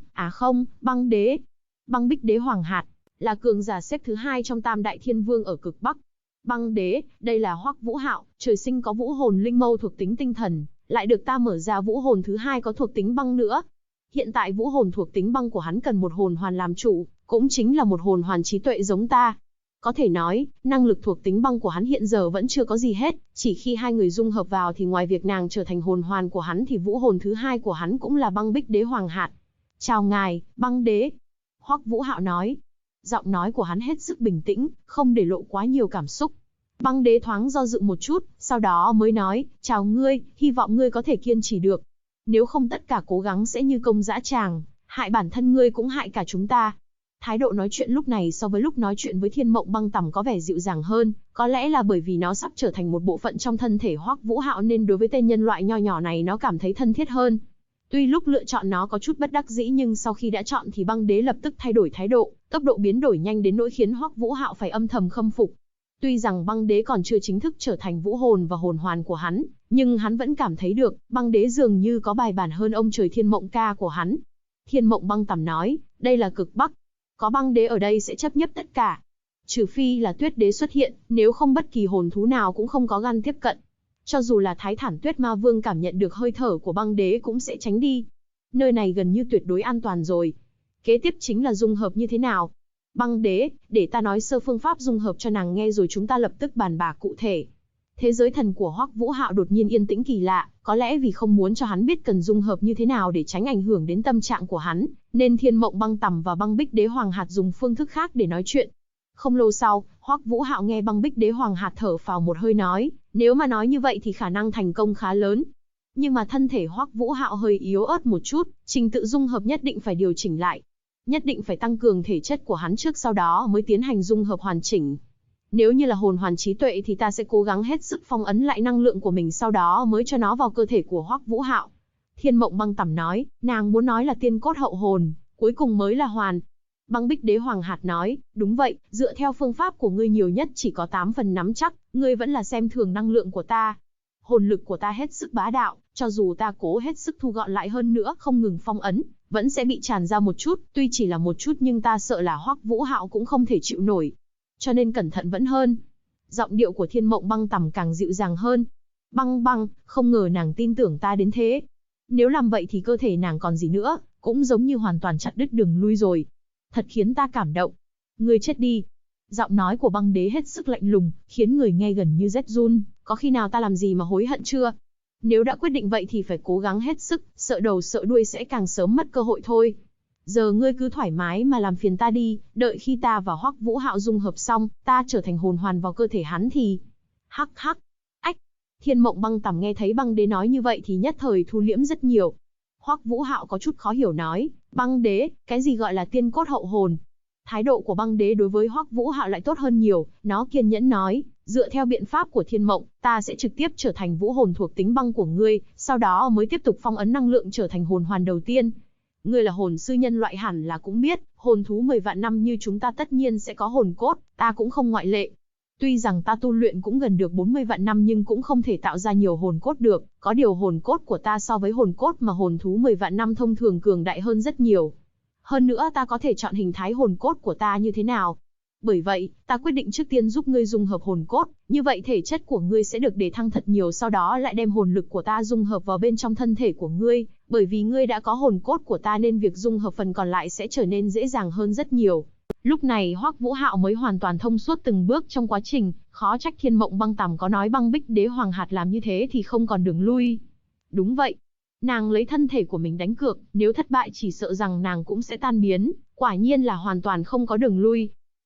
[SPEAKER 1] Băng Đế. Băng Bích Đế Hoàng Hạt, là cường giả xếp thứ 2 trong Tam Đại Thiên Vương ở cực Bắc. Băng Đế, đây là Hoắc Vũ Hạo, trời sinh có vũ hồn linh mâu thuộc tính tinh thần, lại được ta mở ra vũ hồn thứ 2 có thuộc tính băng nữa. Hiện tại vũ hồn thuộc tính băng của hắn cần một hồn hoàn làm chủ, cũng chính là một hồn hoàn trí tuệ giống ta. Có thể nói, năng lực thuộc tính băng của hắn hiện giờ vẫn chưa có gì hết, chỉ khi hai người dung hợp vào thì ngoài việc nàng trở thành hồn hoàn của hắn thì vũ hồn thứ 2 của hắn cũng là Băng Bích Đế Hoàng Hạt. Chào ngài, Băng Đế. Hoắc Vũ Hạo nói. Giọng nói của hắn hết sức bình tĩnh, không để lộ quá nhiều cảm xúc. Băng Đế thoáng do dự một chút, sau đó mới nói, chào ngươi, hy vọng ngươi có thể kiên trì được. Nếu không tất cả cố gắng sẽ như công dã tràng, hại bản thân ngươi cũng hại cả chúng ta. Thái độ nói chuyện lúc này so với lúc nói chuyện với Thiên Mộng Băng Tầm có vẻ dịu dàng hơn, có lẽ là bởi vì nó sắp trở thành một bộ phận trong thân thể Hoắc Vũ Hạo nên đối với tên nhân loại nho nhỏ này nó cảm thấy thân thiết hơn. Tuy lúc lựa chọn nó có chút bất đắc dĩ nhưng sau khi đã chọn thì Băng Đế lập tức thay đổi thái độ, tốc độ biến đổi nhanh đến nỗi khiến Hoắc Vũ Hạo phải âm thầm khâm phục. Tuy rằng Băng Đế còn chưa chính thức trở thành vũ hồn và hồn hoàn của hắn, nhưng hắn vẫn cảm thấy được, Băng Đế dường như có bài bản hơn ông trời Thiên Mộng ca của hắn. Thiên Mộng Băng Tầm nói, đây là cực Bắc. Có Băng Đế ở đây sẽ chấp nhất tất cả. Trừ phi là Tuyết Đế xuất hiện, nếu không bất kỳ hồn thú nào cũng không có gan tiếp cận. Cho dù là Thái Thản Tuyết Ma Vương cảm nhận được hơi thở của Băng Đế cũng sẽ tránh đi. Nơi này gần như tuyệt đối an toàn rồi. Kế tiếp chính là dung hợp như thế nào. Băng Đế, để ta nói sơ phương pháp dung hợp cho nàng nghe rồi chúng ta lập tức bàn bạc cụ thể. Thế giới thần của Hoắc Vũ Hạo đột nhiên yên tĩnh kỳ lạ, có lẽ vì không muốn cho hắn biết cần dung hợp như thế nào để tránh ảnh hưởng đến tâm trạng của hắn, nên Thiên Mộng Băng Tầm và Băng Bích Đế Hoàng Hạt dùng phương thức khác để nói chuyện. Không lâu sau, Hoắc Vũ Hạo nghe Băng Bích Đế Hoàng Hạt thở phào một hơi nói, nếu mà nói như vậy thì khả năng thành công khá lớn. Nhưng mà thân thể Hoắc Vũ Hạo hơi yếu ớt một chút, trình tự dung hợp nhất định phải điều chỉnh lại. Nhất định phải tăng cường thể chất của hắn trước sau đó mới tiến hành dung hợp hoàn chỉnh. Nếu như là hồn hoàn trí tuệ thì ta sẽ cố gắng hết sức phong ấn lại năng lượng của mình sau đó mới cho nó vào cơ thể của Hoắc Vũ Hạo. Thiên Mộng Băng Tầm nói, nàng muốn nói là tiên cốt hậu hồn, cuối cùng mới là hoàn. Băng Bích Đế Hoàng Hạt nói, đúng vậy, dựa theo phương pháp của ngươi nhiều nhất chỉ có 8 phần nắm chắc, ngươi vẫn là xem thường năng lượng của ta. Hồn lực của ta hết sức bá đạo, cho dù ta cố hết sức thu gọn lại hơn nữa không ngừng phong ấn, vẫn sẽ bị tràn ra một chút, tuy chỉ là một chút nhưng ta sợ là Hoắc Vũ Hạo cũng không thể chịu nổi. Cho nên cẩn thận vẫn hơn. Giọng điệu của Thiên Mộng Băng Tầm càng dịu dàng hơn. Băng, không ngờ nàng tin tưởng ta đến thế. Nếu làm vậy thì cơ thể nàng còn gì nữa, cũng giống như hoàn toàn chặt đứt đường lui rồi. Thật khiến ta cảm động. Ngươi chết đi. Giọng nói của Băng Đế hết sức lạnh lùng, khiến người nghe gần như rét run. Có khi nào ta làm gì mà hối hận chưa? Nếu đã quyết định vậy thì phải cố gắng hết sức, sợ đầu sợ đuôi sẽ càng sớm mất cơ hội thôi. Giờ ngươi cứ thoải mái mà làm phiền ta đi, đợi khi ta và Hoắc Vũ Hạo dung hợp xong, ta trở thành hồn hoàn vào cơ thể hắn thì... Hắc. Ách. Thiên Mộng Băng Tầm nghe thấy Băng Đế nói như vậy thì nhất thời thu liễm rất nhiều. Hoắc Vũ Hạo có chút khó hiểu nói, Băng Đế, cái gì gọi là tiên cốt hậu hồn? Thái độ của Băng Đế đối với Hoắc Vũ Hạo lại tốt hơn nhiều, nó kiên nhẫn nói, dựa theo biện pháp của Thiên Mộng, ta sẽ trực tiếp trở thành vũ hồn thuộc tính băng của ngươi, sau đó mới tiếp tục phong ấn năng lượng trở thành hồn hoàn đầu tiên. Ngươi là hồn sư nhân loại hẳn là cũng biết, hồn thú 10 vạn năm như chúng ta tất nhiên sẽ có hồn cốt, ta cũng không ngoại lệ. Tuy rằng ta tu luyện cũng gần được 40 vạn năm nhưng cũng không thể tạo ra nhiều hồn cốt được, có điều hồn cốt của ta so với hồn cốt mà hồn thú 10 vạn năm thông thường cường đại hơn rất nhiều. Hơn nữa ta có thể chọn hình thái hồn cốt của ta như thế nào. Bởi vậy, ta quyết định trước tiên giúp ngươi dung hợp hồn cốt, như vậy thể chất của ngươi sẽ được đề thăng thật nhiều sau đó lại đem hồn lực của ta dung hợp vào bên trong thân thể của ngươi, bởi vì ngươi đã có hồn cốt của ta nên việc dung hợp phần còn lại sẽ trở nên dễ dàng hơn rất nhiều. Lúc này Hoắc Vũ Hạo mới hoàn toàn thông suốt từng bước trong quá trình, khó trách Thiên Mộng Băng Tầm có nói Băng Bích Đế Hoàng Hạt làm như thế thì không còn đường lui. Đúng vậy. Nàng lấy thân thể của mình đánh cược, nếu thất bại chỉ sợ rằng nàng cũng sẽ tan biến, quả nhiên là hoàn toàn không có đường lui.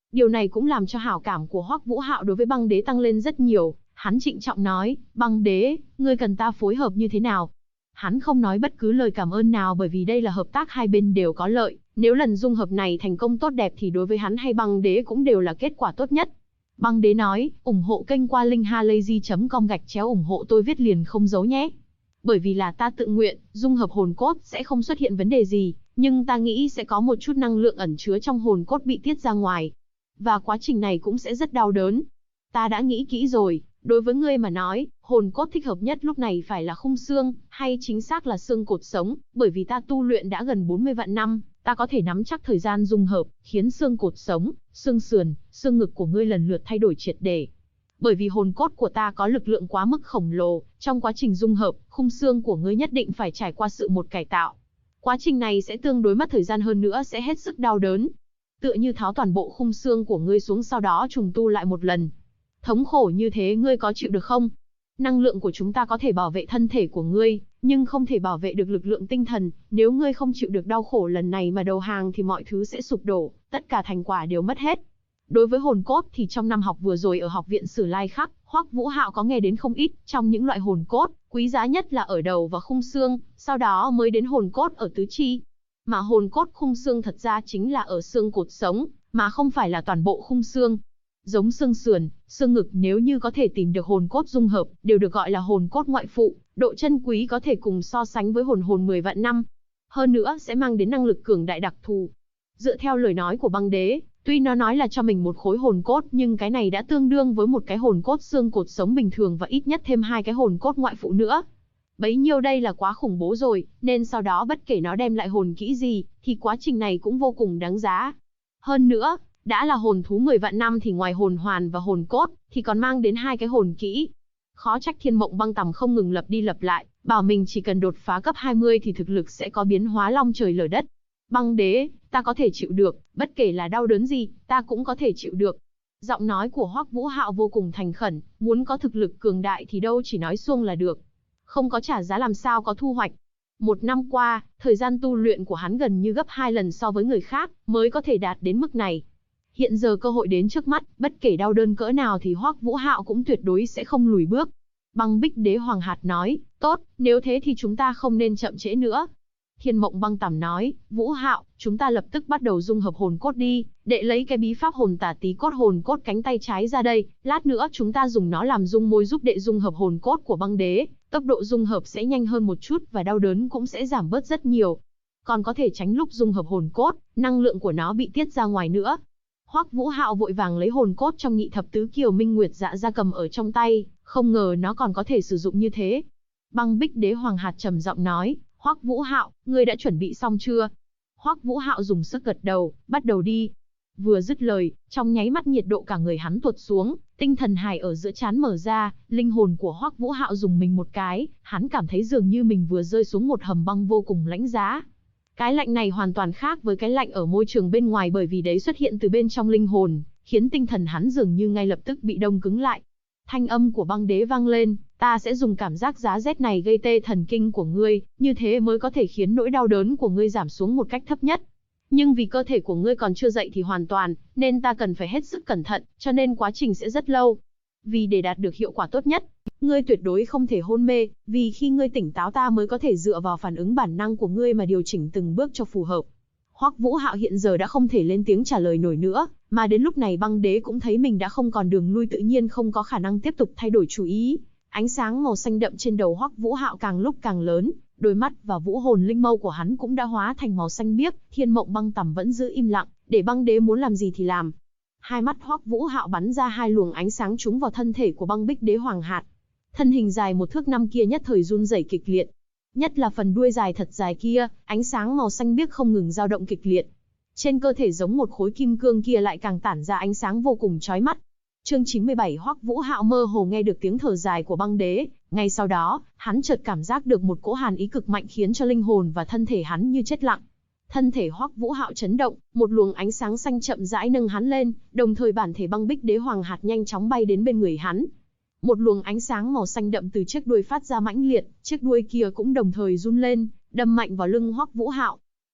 [SPEAKER 1] Điều này cũng làm cho hảo cảm của Hoắc Vũ Hạo đối với băng đế tăng lên rất nhiều. Hắn trịnh trọng nói, băng đế, ngươi cần ta phối hợp như thế nào? Hắn không nói bất cứ lời cảm ơn nào bởi vì đây là hợp tác hai bên đều có lợi. Nếu lần dung hợp này thành công tốt đẹp thì đối với hắn hay băng đế cũng đều là kết quả tốt nhất. Băng đế nói, ủng hộ kênh qua link halayzi.com/ủng hộ tôi viết liền không giấu nhé. Bởi vì là ta tự nguyện, dung hợp hồn cốt sẽ không xuất hiện vấn đề gì, nhưng ta nghĩ sẽ có một chút năng lượng ẩn chứa trong hồn cốt bị tiết ra ngoài. Và quá trình này cũng sẽ rất đau đớn. Ta đã nghĩ kỹ rồi, đối với ngươi mà nói, hồn cốt thích hợp nhất lúc này phải là khung xương, hay chính xác là xương cột sống, bởi vì ta tu luyện đã gần 40 vạn năm, ta có thể nắm chắc thời gian dung hợp, khiến xương cột sống, xương sườn, xương ngực của ngươi lần lượt thay đổi triệt để. Bởi vì hồn cốt của ta có lực lượng quá mức khổng lồ, trong quá trình dung hợp, khung xương của ngươi nhất định phải trải qua sự một cải tạo. Quá trình này sẽ tương đối mất thời gian hơn nữa sẽ hết sức đau đớn. Tựa như tháo toàn bộ khung xương của ngươi xuống sau đó trùng tu lại một lần. Thống khổ như thế ngươi có chịu được không? Năng lượng của chúng ta có thể bảo vệ thân thể của ngươi, nhưng không thể bảo vệ được lực lượng tinh thần. Nếu ngươi không chịu được đau khổ lần này mà đầu hàng thì mọi thứ sẽ sụp đổ, tất cả thành quả đều mất hết. Đối với hồn cốt thì trong năm học vừa rồi ở học viện Sử Lai Khắc, Hoắc Vũ Hạo có nghe đến không ít. Trong những loại hồn cốt, quý giá nhất là ở đầu và khung xương, sau đó mới đến hồn cốt ở tứ chi. Mà hồn cốt khung xương thật ra chính là ở xương cột sống, mà không phải là toàn bộ khung xương. Giống xương sườn, xương ngực nếu như có thể tìm được hồn cốt dung hợp, đều được gọi là hồn cốt ngoại phụ, độ chân quý có thể cùng so sánh với hồn 10 vạn năm. Hơn nữa sẽ mang đến năng lực cường đại đặc thù. Dựa theo lời nói của băng đế, tuy nó nói là cho mình một khối hồn cốt nhưng cái này đã tương đương với một cái hồn cốt xương cột sống bình thường và ít nhất thêm 2 cái hồn cốt ngoại phụ nữa. Bấy nhiêu đây là quá khủng bố rồi, nên sau đó bất kể nó đem lại hồn kỹ gì, thì quá trình này cũng vô cùng đáng giá. Hơn nữa, đã là hồn thú 10 vạn năm thì ngoài hồn hoàn và hồn cốt, thì còn mang đến 2 cái hồn kỹ. Khó trách Thiên Mộng Băng Tầm không ngừng lặp đi lặp lại, bảo mình chỉ cần đột phá cấp 20 thì thực lực sẽ có biến hóa long trời lở đất. Băng đế, ta có thể chịu được, bất kể là đau đớn gì, ta cũng có thể chịu được. Giọng nói của Hoắc Vũ Hạo vô cùng thành khẩn, muốn có thực lực cường đại thì đâu chỉ nói suông là được. Không có trả giá làm sao có thu hoạch. Một năm qua, thời gian tu luyện của hắn gần như gấp 2 lần so với người khác, mới có thể đạt đến mức này. Hiện giờ cơ hội đến trước mắt, bất kể đau đớn cỡ nào thì Hoắc Vũ Hạo cũng tuyệt đối sẽ không lùi bước. Băng Bích Đế Hoàng Hạt nói, tốt, nếu thế thì chúng ta không nên chậm trễ nữa. Thiên Mộng Băng Tầm nói, Vũ Hạo, chúng ta lập tức bắt đầu dung hợp hồn cốt đi, đệ lấy cái bí pháp hồn tả tí cốt hồn cốt cánh tay trái ra đây, lát nữa chúng ta dùng nó làm dung môi giúp đệ dung hợp hồn cốt của băng đế, tốc độ dung hợp sẽ nhanh hơn một chút và đau đớn cũng sẽ giảm bớt rất nhiều. Còn có thể tránh lúc dung hợp hồn cốt, năng lượng của nó bị tiết ra ngoài nữa. Hoắc Vũ Hạo vội vàng lấy hồn cốt trong Nhị Thập Tứ Kiều Minh Nguyệt Dạ Gia cầm ở trong tay, không ngờ nó còn có thể sử dụng như thế. Băng Bích Đế Hoàng Hạt trầm giọng nói, Hoắc Vũ Hạo, ngươi đã chuẩn bị xong chưa? Hoắc Vũ Hạo dùng sức gật đầu, bắt đầu đi. Vừa dứt lời, trong nháy mắt nhiệt độ cả người hắn tuột xuống, tinh thần hải ở giữa trán mở ra, linh hồn của Hoắc Vũ Hạo dùng mình một cái, hắn cảm thấy dường như mình vừa rơi xuống một hầm băng vô cùng lãnh giá. Cái lạnh này hoàn toàn khác với cái lạnh ở môi trường bên ngoài bởi vì đấy xuất hiện từ bên trong linh hồn, khiến tinh thần hắn dường như ngay lập tức bị đông cứng lại. Thanh âm của băng đế vang lên, ta sẽ dùng cảm giác giá rét này gây tê thần kinh của ngươi, như thế mới có thể khiến nỗi đau đớn của ngươi giảm xuống một cách thấp nhất. Nhưng vì cơ thể của ngươi còn chưa dậy thì hoàn toàn, nên ta cần phải hết sức cẩn thận, cho nên quá trình sẽ rất lâu. Vì để đạt được hiệu quả tốt nhất, ngươi tuyệt đối không thể hôn mê, vì khi ngươi tỉnh táo ta mới có thể dựa vào phản ứng bản năng của ngươi mà điều chỉnh từng bước cho phù hợp. Hoắc Vũ Hạo hiện giờ đã không thể lên tiếng trả lời nổi nữa, mà đến lúc này băng đế cũng thấy mình đã không còn đường lui tự nhiên không có khả năng tiếp tục thay đổi chủ ý. Ánh sáng màu xanh đậm trên đầu Hoắc Vũ Hạo càng lúc càng lớn, đôi mắt và vũ hồn linh mâu của hắn cũng đã hóa thành màu xanh biếc. Thiên Mộng Băng Tầm vẫn giữ im lặng, để băng đế muốn làm gì thì làm. Hai mắt Hoắc Vũ Hạo bắn ra 2 luồng ánh sáng trúng vào thân thể của Băng Bích Đế Hoàng Hạt. Thân hình dài 1 thước 5 kia nhất thời run rẩy kịch liệt. Nhất là phần đuôi dài thật dài kia, ánh sáng màu xanh biếc không ngừng dao động kịch liệt. Trên cơ thể giống một khối kim cương kia lại càng tản ra ánh sáng vô cùng chói mắt. Chương 97 Hoắc Vũ Hạo mơ hồ nghe được tiếng thở dài của băng đế, ngay sau đó, hắn chợt cảm giác được một cỗ hàn ý cực mạnh khiến cho linh hồn và thân thể hắn như chết lặng. Thân thể Hoắc Vũ Hạo chấn động, một luồng ánh sáng xanh chậm rãi nâng hắn lên, đồng thời bản thể Băng Bích Đế Hoàng Hạt nhanh chóng bay đến bên người hắn. Một luồng ánh sáng màu xanh đậm từ chiếc đuôi phát ra mãnh liệt, chiếc đuôi kia cũng đồng thời run lên, đâm mạnh vào lưng Hoắc Vũ Hạo.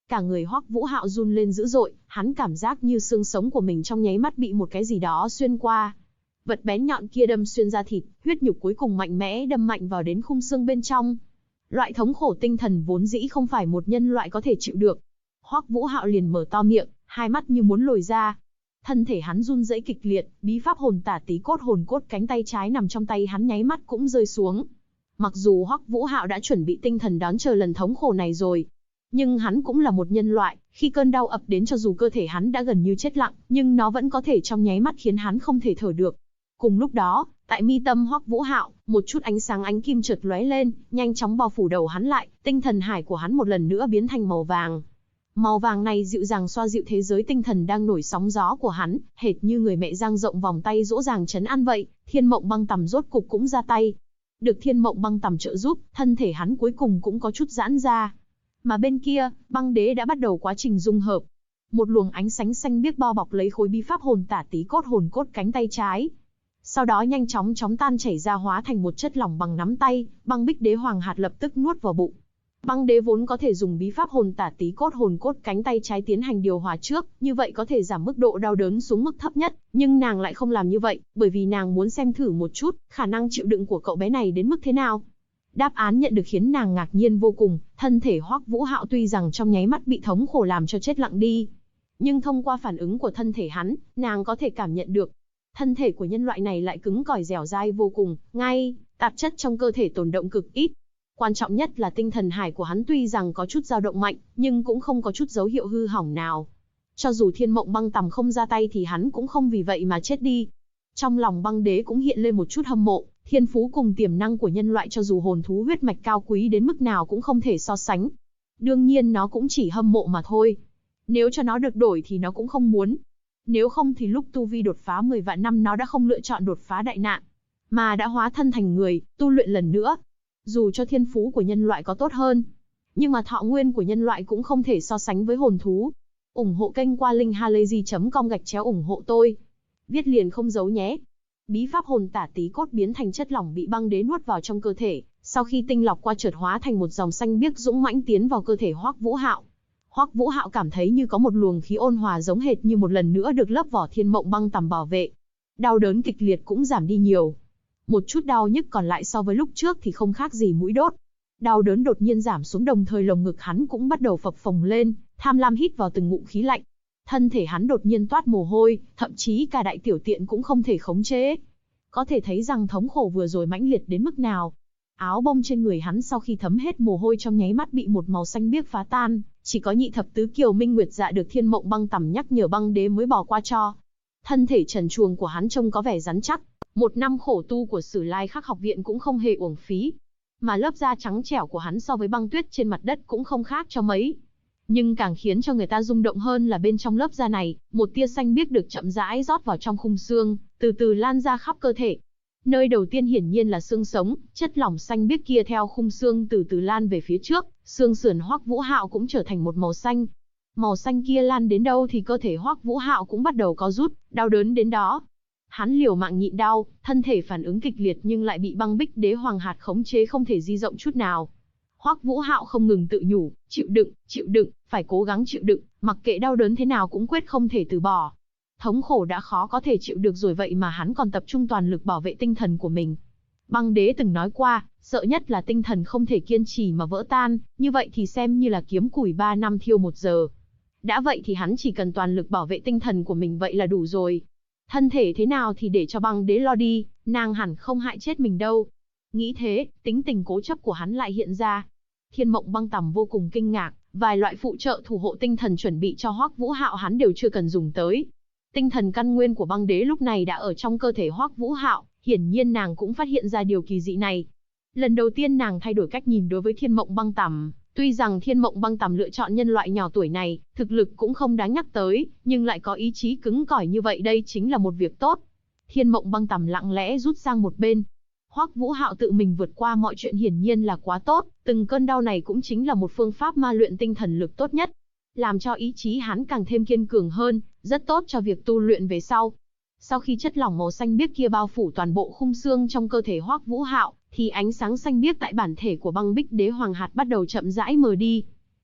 [SPEAKER 1] Cả người Hoắc Vũ Hạo run lên dữ dội, hắn cảm giác như xương sống của mình trong nháy mắt bị một cái gì đó xuyên qua. Vật bén nhọn kia đâm xuyên da thịt, huyết nhục cuối cùng mạnh mẽ đâm mạnh vào đến khung xương bên trong. Loại thống khổ tinh thần vốn dĩ không phải một nhân loại có thể chịu được. Hoắc Vũ Hạo liền mở to miệng, hai mắt như muốn lồi ra. Thân thể hắn run rẩy kịch liệt, bí pháp hồn tả tí cốt hồn cốt cánh tay trái nằm trong tay hắn nháy mắt cũng rơi xuống. Mặc dù Hoắc Vũ Hạo đã chuẩn bị tinh thần đón chờ lần thống khổ này rồi, nhưng hắn cũng là một nhân loại, khi cơn đau ập đến cho dù cơ thể hắn đã gần như chết lặng, nhưng nó vẫn có thể trong nháy mắt khiến hắn không thể thở được. Cùng lúc đó, tại mi tâm Hoắc Vũ Hạo, một chút ánh sáng ánh kim chợt lóe lên, nhanh chóng bao phủ đầu hắn lại, tinh thần hải của hắn một lần nữa biến thành màu vàng. Màu vàng này dịu dàng xoa dịu thế giới tinh thần đang nổi sóng gió của hắn, hệt như người mẹ dang rộng vòng tay dỗ dàng trấn an vậy. Thiên Mộng Băng Tằm rốt cục cũng ra tay. Được Thiên Mộng Băng Tằm trợ giúp, thân thể hắn cuối cùng cũng có chút giãn ra. Mà bên kia, Băng Đế đã bắt đầu quá trình dung hợp. Một luồng ánh sáng xanh biếc bao bọc lấy khối bí pháp hồn tả tí cốt hồn cốt cánh tay trái. Sau đó nhanh chóng tan chảy ra hóa thành một chất lỏng bằng nắm tay, Băng Bích Đế Hoàng hạt lập tức nuốt vào bụng. Băng Đế vốn có thể dùng bí pháp hồn tả tí cốt hồn cốt cánh tay trái tiến hành điều hòa trước, như vậy có thể giảm mức độ đau đớn xuống mức thấp nhất, nhưng nàng lại không làm như vậy, bởi vì nàng muốn xem thử một chút, khả năng chịu đựng của cậu bé này đến mức thế nào. Đáp án nhận được khiến nàng ngạc nhiên vô cùng, thân thể Hoắc Vũ Hạo tuy rằng trong nháy mắt bị thống khổ làm cho chết lặng đi, nhưng thông qua phản ứng của thân thể hắn, nàng có thể cảm nhận được, thân thể của nhân loại này lại cứng cỏi dẻo dai vô cùng, ngay, tạp chất trong cơ thể tồn động cực ít. Quan trọng nhất là tinh thần hải của hắn tuy rằng có chút dao động mạnh, nhưng cũng không có chút dấu hiệu hư hỏng nào. Cho dù Thiên Mộng Băng Tằm không ra tay thì hắn cũng không vì vậy mà chết đi. Trong lòng Băng Đế cũng hiện lên một chút hâm mộ, thiên phú cùng tiềm năng của nhân loại cho dù hồn thú huyết mạch cao quý đến mức nào cũng không thể so sánh. Đương nhiên nó cũng chỉ hâm mộ mà thôi. Nếu cho nó được đổi thì nó cũng không muốn. Nếu không thì lúc tu vi đột phá 10 vạn năm nó đã không lựa chọn đột phá đại nạn, mà đã hóa thân thành người, tu luyện lần nữa. Dù cho thiên phú của nhân loại có tốt hơn, nhưng mà thọ nguyên của nhân loại cũng không thể so sánh với hồn thú. Ủng hộ kênh qua link halayzi.com/ủng hộ tôi. Viết liền không giấu nhé. Bí pháp hồn tả tí cốt biến thành chất lỏng bị Băng Đế nuốt vào trong cơ thể, sau khi tinh lọc qua chợt hóa thành một dòng xanh biếc dũng mãnh tiến vào cơ thể Hoắc Vũ Hạo. Hoắc Vũ Hạo cảm thấy như có một luồng khí ôn hòa giống hệt như một lần nữa được lớp vỏ Thiên Mộng Băng Tằm bảo vệ. Đau đớn kịch liệt cũng giảm đi nhiều. Một chút đau nhức còn lại so với lúc trước thì không khác gì mũi đốt. Đau đớn đột nhiên giảm xuống, đồng thời lồng ngực hắn cũng bắt đầu phập phồng lên, tham lam hít vào từng ngụm khí lạnh. Thân thể hắn đột nhiên toát mồ hôi, thậm chí cả đại tiểu tiện cũng không thể khống chế. Có thể thấy rằng thống khổ vừa rồi mãnh liệt đến mức nào. Áo bông trên người hắn sau khi thấm hết mồ hôi trong nháy mắt bị một màu xanh biếc phá tan, chỉ có nhị thập tứ kiều Minh Nguyệt Dạ được Thiên Mộng Băng Tằm nhắc nhở Băng Đế mới bỏ qua cho. Thân thể trần truồng của hắn trông có vẻ rắn chắc. Một năm khổ tu của Sử Lai Khắc học viện cũng không hề uổng phí. Mà lớp da trắng trẻo của hắn so với băng tuyết trên mặt đất cũng không khác cho mấy. Nhưng càng khiến cho người ta rung động hơn là bên trong lớp da này, một tia xanh biếc được chậm rãi rót vào trong khung xương, từ từ lan ra khắp cơ thể. Nơi đầu tiên hiển nhiên là xương sống, chất lỏng xanh biếc kia theo khung xương từ từ lan về phía trước, xương sườn Hoắc Vũ Hạo cũng trở thành một màu xanh. Màu xanh kia lan đến đâu thì cơ thể Hoắc Vũ Hạo cũng bắt đầu co rút, đau đớn đến đó. Hắn liều mạng nhịn đau, thân thể phản ứng kịch liệt nhưng lại bị Băng Bích Đế Hoàng hạt khống chế không thể di động chút nào. Hoắc Vũ Hạo không ngừng tự nhủ, chịu đựng, phải cố gắng chịu đựng, mặc kệ đau đớn thế nào cũng quyết không thể từ bỏ. Thống khổ đã khó có thể chịu được rồi vậy mà hắn còn tập trung toàn lực bảo vệ tinh thần của mình. Băng Đế từng nói qua, sợ nhất là tinh thần không thể kiên trì mà vỡ tan, như vậy thì xem như là kiếm củi 3 năm thiêu 1 giờ. Đã vậy thì hắn chỉ cần toàn lực bảo vệ tinh thần của mình vậy là đủ rồi. Thân thể thế nào thì để cho Băng Đế lo đi, nàng hẳn không hại chết mình đâu. Nghĩ thế, tính tình cố chấp của hắn lại hiện ra. Thiên Mộng Băng Tằm vô cùng kinh ngạc, vài loại phụ trợ thủ hộ tinh thần chuẩn bị cho Hoắc Vũ Hạo hắn đều chưa cần dùng tới. Tinh thần căn nguyên của Băng Đế lúc này đã ở trong cơ thể Hoắc Vũ Hạo, hiển nhiên nàng cũng phát hiện ra điều kỳ dị này. Lần đầu tiên nàng thay đổi cách nhìn đối với Thiên Mộng Băng Tằm. Tuy rằng Thiên Mộng Băng Tằm lựa chọn nhân loại nhỏ tuổi này, thực lực cũng không đáng nhắc tới, nhưng lại có ý chí cứng cỏi như vậy đây chính là một việc tốt. Thiên Mộng Băng Tằm lặng lẽ rút sang một bên. Hoắc Vũ Hạo tự mình vượt qua mọi chuyện hiển nhiên là quá tốt, từng cơn đau này cũng chính là một phương pháp ma luyện tinh thần lực tốt nhất, làm cho ý chí hắn càng thêm kiên cường hơn, rất tốt cho việc tu luyện về sau. Sau khi chất lỏng màu xanh biếc kia bao phủ toàn bộ khung xương trong cơ thể Hoắc Vũ Hạo, thì ánh sáng xanh biếc tại bản thể của Băng Bích Đế Hoàng hạt bắt đầu chậm rãi mờ đi.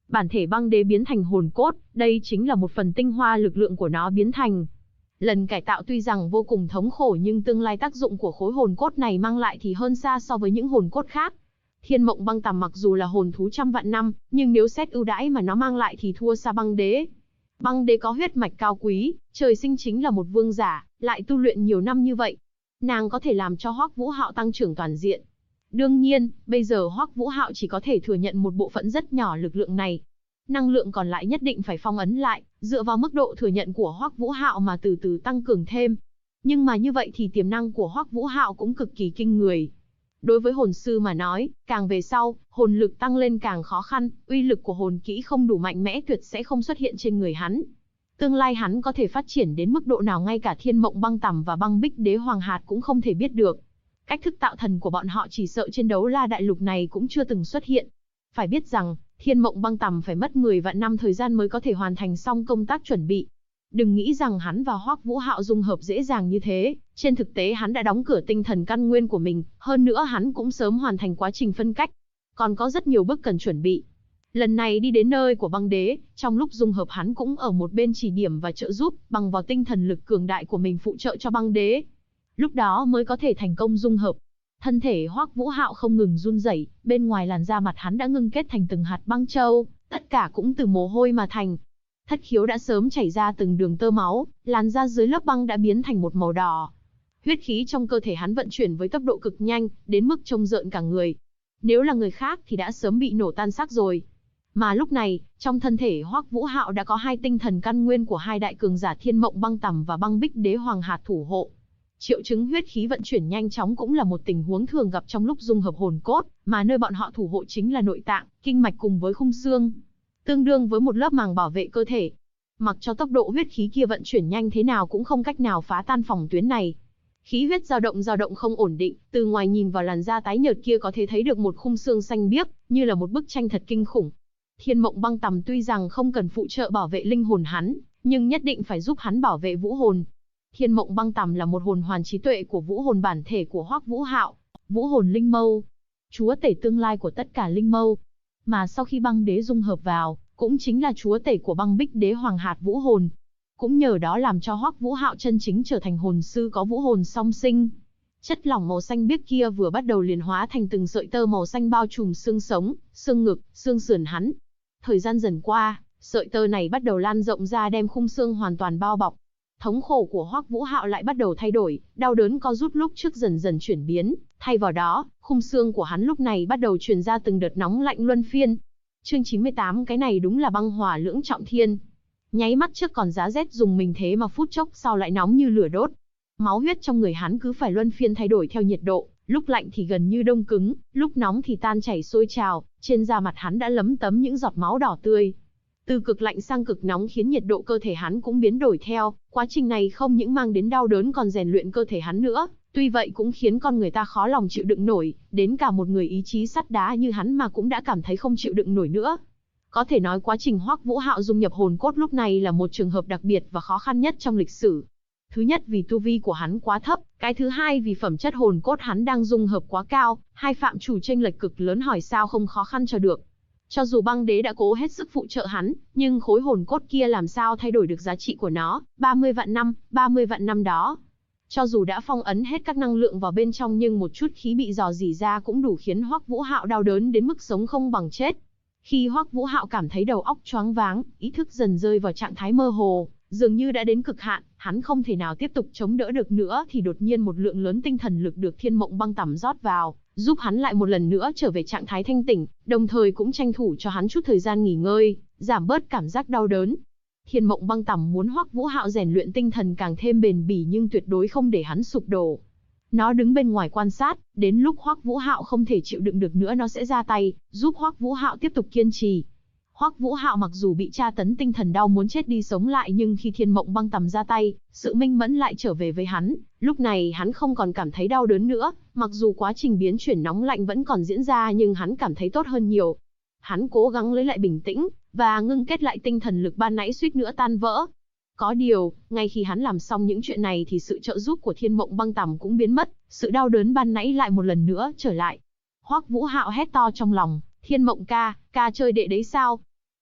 [SPEAKER 1] Bản thể băng đế biến thành hồn cốt, đây chính là một phần tinh hoa lực lượng của nó biến thành. Lần cải tạo tuy rằng vô cùng thống khổ nhưng tương lai tác dụng của khối hồn cốt này mang lại thì hơn xa so với những hồn cốt khác. Thiên Mộng Băng Tằm mặc dù là hồn thú trăm vạn năm, nhưng nếu xét ưu đãi mà nó mang lại thì thua xa băng đế. Băng đế có huyết mạch cao quý, trời sinh chính là một vương giả, lại tu luyện nhiều năm như vậy. Nàng có thể làm cho Hoắc Vũ Hạo tăng trưởng toàn diện. Đương nhiên, bây giờ Hoắc Vũ Hạo chỉ có thể thừa nhận một bộ phận rất nhỏ lực lượng này. Năng lượng còn lại nhất định phải phong ấn lại, dựa vào mức độ thừa nhận của Hoắc Vũ Hạo mà từ từ tăng cường thêm. Nhưng mà như vậy thì tiềm năng của Hoắc Vũ Hạo cũng cực kỳ kinh người. Đối với hồn sư mà nói, càng về sau, hồn lực tăng lên càng khó khăn, uy lực của hồn kỹ không đủ mạnh mẽ tuyệt sẽ không xuất hiện trên người hắn. Tương lai hắn có thể phát triển đến mức độ nào ngay cả Thiên Mộng Băng Tằm và Băng Bích Đế Hoàng Hạt cũng không thể biết được. Cách thức tạo thần của bọn họ chỉ sợ trên Đấu La Đại Lục này cũng chưa từng xuất hiện. Phải biết rằng, Thiên Mộng Băng Tằm phải mất 10 vạn năm thời gian mới có thể hoàn thành xong công tác chuẩn bị. Đừng nghĩ rằng hắn và Hoắc Vũ Hạo dung hợp dễ dàng như thế, trên thực tế hắn đã đóng cửa tinh thần căn nguyên của mình, hơn nữa hắn cũng sớm hoàn thành quá trình phân cách. Còn có rất nhiều bước cần chuẩn bị. Lần này đi đến nơi của băng đế, trong lúc dung hợp hắn cũng ở một bên chỉ điểm và trợ giúp, bằng vào tinh thần lực cường đại của mình phụ trợ cho băng đế. Lúc đó mới có thể thành công dung hợp. Thân thể Hoắc Vũ Hạo không ngừng run rẩy, bên ngoài làn da mặt hắn đã ngưng kết thành từng hạt băng châu, tất cả cũng từ mồ hôi mà thành. Thất khiếu đã sớm chảy ra từng đường tơ máu, làn da dưới lớp băng đã biến thành một màu đỏ. Huyết khí trong cơ thể hắn vận chuyển với tốc độ cực nhanh, đến mức trông rợn cả người. Nếu là người khác thì đã sớm bị nổ tan xác rồi. Mà lúc này, trong thân thể Hoắc Vũ Hạo đã có hai tinh thần căn nguyên của hai đại cường giả Thiên Mộng Băng Tằm và Băng Bích Đế Hoàng Hạt thủ hộ. Triệu chứng huyết khí vận chuyển nhanh chóng cũng là một tình huống thường gặp trong lúc dung hợp hồn cốt, mà nơi bọn họ thủ hộ chính là nội tạng, kinh mạch cùng với khung xương, tương đương với một lớp màng bảo vệ cơ thể. Mặc cho tốc độ huyết khí kia vận chuyển nhanh thế nào cũng không cách nào phá tan phòng tuyến này. Khí huyết dao động không ổn định, từ ngoài nhìn vào làn da tái nhợt kia có thể thấy được một khung xương xanh biếc, như là một bức tranh thật kinh khủng. Thiên Mộng Băng Tằm tuy rằng không cần phụ trợ bảo vệ linh hồn hắn, nhưng nhất định phải giúp hắn bảo vệ vũ hồn. Thiên Mộng Băng Tằm là một hồn hoàn trí tuệ của vũ hồn bản thể của Hoắc Vũ Hạo, vũ hồn linh mâu, chúa tể tương lai của tất cả linh mâu. Mà sau khi băng đế dung hợp vào, cũng chính là chúa tể của Băng Bích Đế Hoàng Hạt vũ hồn. Cũng nhờ đó làm cho Hoắc Vũ Hạo chân chính trở thành hồn sư có vũ hồn song sinh. Chất lỏng màu xanh biếc kia vừa bắt đầu liền hóa thành từng sợi tơ màu xanh bao trùm xương sống, xương ngực, xương sườn hắn. Thời gian dần qua, sợi tơ này bắt đầu lan rộng ra đem khung xương hoàn toàn bao bọc. Thống khổ của Hoắc Vũ Hạo lại bắt đầu thay đổi, đau đớn co rút lúc trước dần dần chuyển biến, thay vào đó, khung xương của hắn lúc này bắt đầu truyền ra từng đợt nóng lạnh luân phiên. Chương 98 cái này đúng là băng hỏa lưỡng trọng thiên. Nháy mắt trước còn giá rét dùng mình thế mà phút chốc sau lại nóng như lửa đốt. Máu huyết trong người hắn cứ phải luân phiên thay đổi theo nhiệt độ, lúc lạnh thì gần như đông cứng, lúc nóng thì tan chảy sôi trào, trên da mặt hắn đã lấm tấm những giọt máu đỏ tươi. Từ cực lạnh sang cực nóng khiến nhiệt độ cơ thể hắn cũng biến đổi theo, quá trình này không những mang đến đau đớn còn rèn luyện cơ thể hắn nữa, tuy vậy cũng khiến con người ta khó lòng chịu đựng nổi, đến cả một người ý chí sắt đá như hắn mà cũng đã cảm thấy không chịu đựng nổi nữa. Có thể nói quá trình Hoắc Vũ Hạo dung nhập hồn cốt lúc này là một trường hợp đặc biệt và khó khăn nhất trong lịch sử. Thứ nhất vì tu vi của hắn quá thấp, cái thứ hai vì phẩm chất hồn cốt hắn đang dung hợp quá cao, hai phạm chủ chênh lệch cực lớn hỏi sao không khó khăn cho được. Cho dù băng đế đã cố hết sức phụ trợ hắn, nhưng khối hồn cốt kia làm sao thay đổi được giá trị của nó, 30 vạn năm đó. Cho dù đã phong ấn hết các năng lượng vào bên trong nhưng một chút khí bị rò rỉ ra cũng đủ khiến Hoắc Vũ Hạo đau đớn đến mức sống không bằng chết. Khi Hoắc Vũ Hạo cảm thấy đầu óc choáng váng, ý thức dần rơi vào trạng thái mơ hồ, dường như đã đến cực hạn, hắn không thể nào tiếp tục chống đỡ được nữa thì đột nhiên một lượng lớn tinh thần lực được Thiên Mộng Băng Tằm rót vào, giúp hắn lại một lần nữa trở về trạng thái thanh tỉnh, đồng thời cũng tranh thủ cho hắn chút thời gian nghỉ ngơi, giảm bớt cảm giác đau đớn. Thiên Mộng Băng Tằm muốn Hoắc Vũ Hạo rèn luyện tinh thần càng thêm bền bỉ nhưng tuyệt đối không để hắn sụp đổ. Nó đứng bên ngoài quan sát, đến lúc Hoắc Vũ Hạo không thể chịu đựng được nữa nó sẽ ra tay, giúp Hoắc Vũ Hạo tiếp tục kiên trì. Hoắc Vũ Hạo mặc dù bị tra tấn tinh thần đau muốn chết đi sống lại nhưng khi Thiên Mộng Băng Tằm ra tay, sự minh mẫn lại trở về với hắn, lúc này hắn không còn cảm thấy đau đớn nữa, mặc dù quá trình biến chuyển nóng lạnh vẫn còn diễn ra nhưng hắn cảm thấy tốt hơn nhiều. Hắn cố gắng lấy lại bình tĩnh, và ngưng kết lại tinh thần lực ban nãy suýt nữa tan vỡ. Có điều, ngay khi hắn làm xong những chuyện này thì sự trợ giúp của Thiên Mộng Băng Tằm cũng biến mất, sự đau đớn ban nãy lại một lần nữa trở lại. Hoắc Vũ Hạo hét to trong lòng, Thiên Mộng ca chơi đệ đấy sao?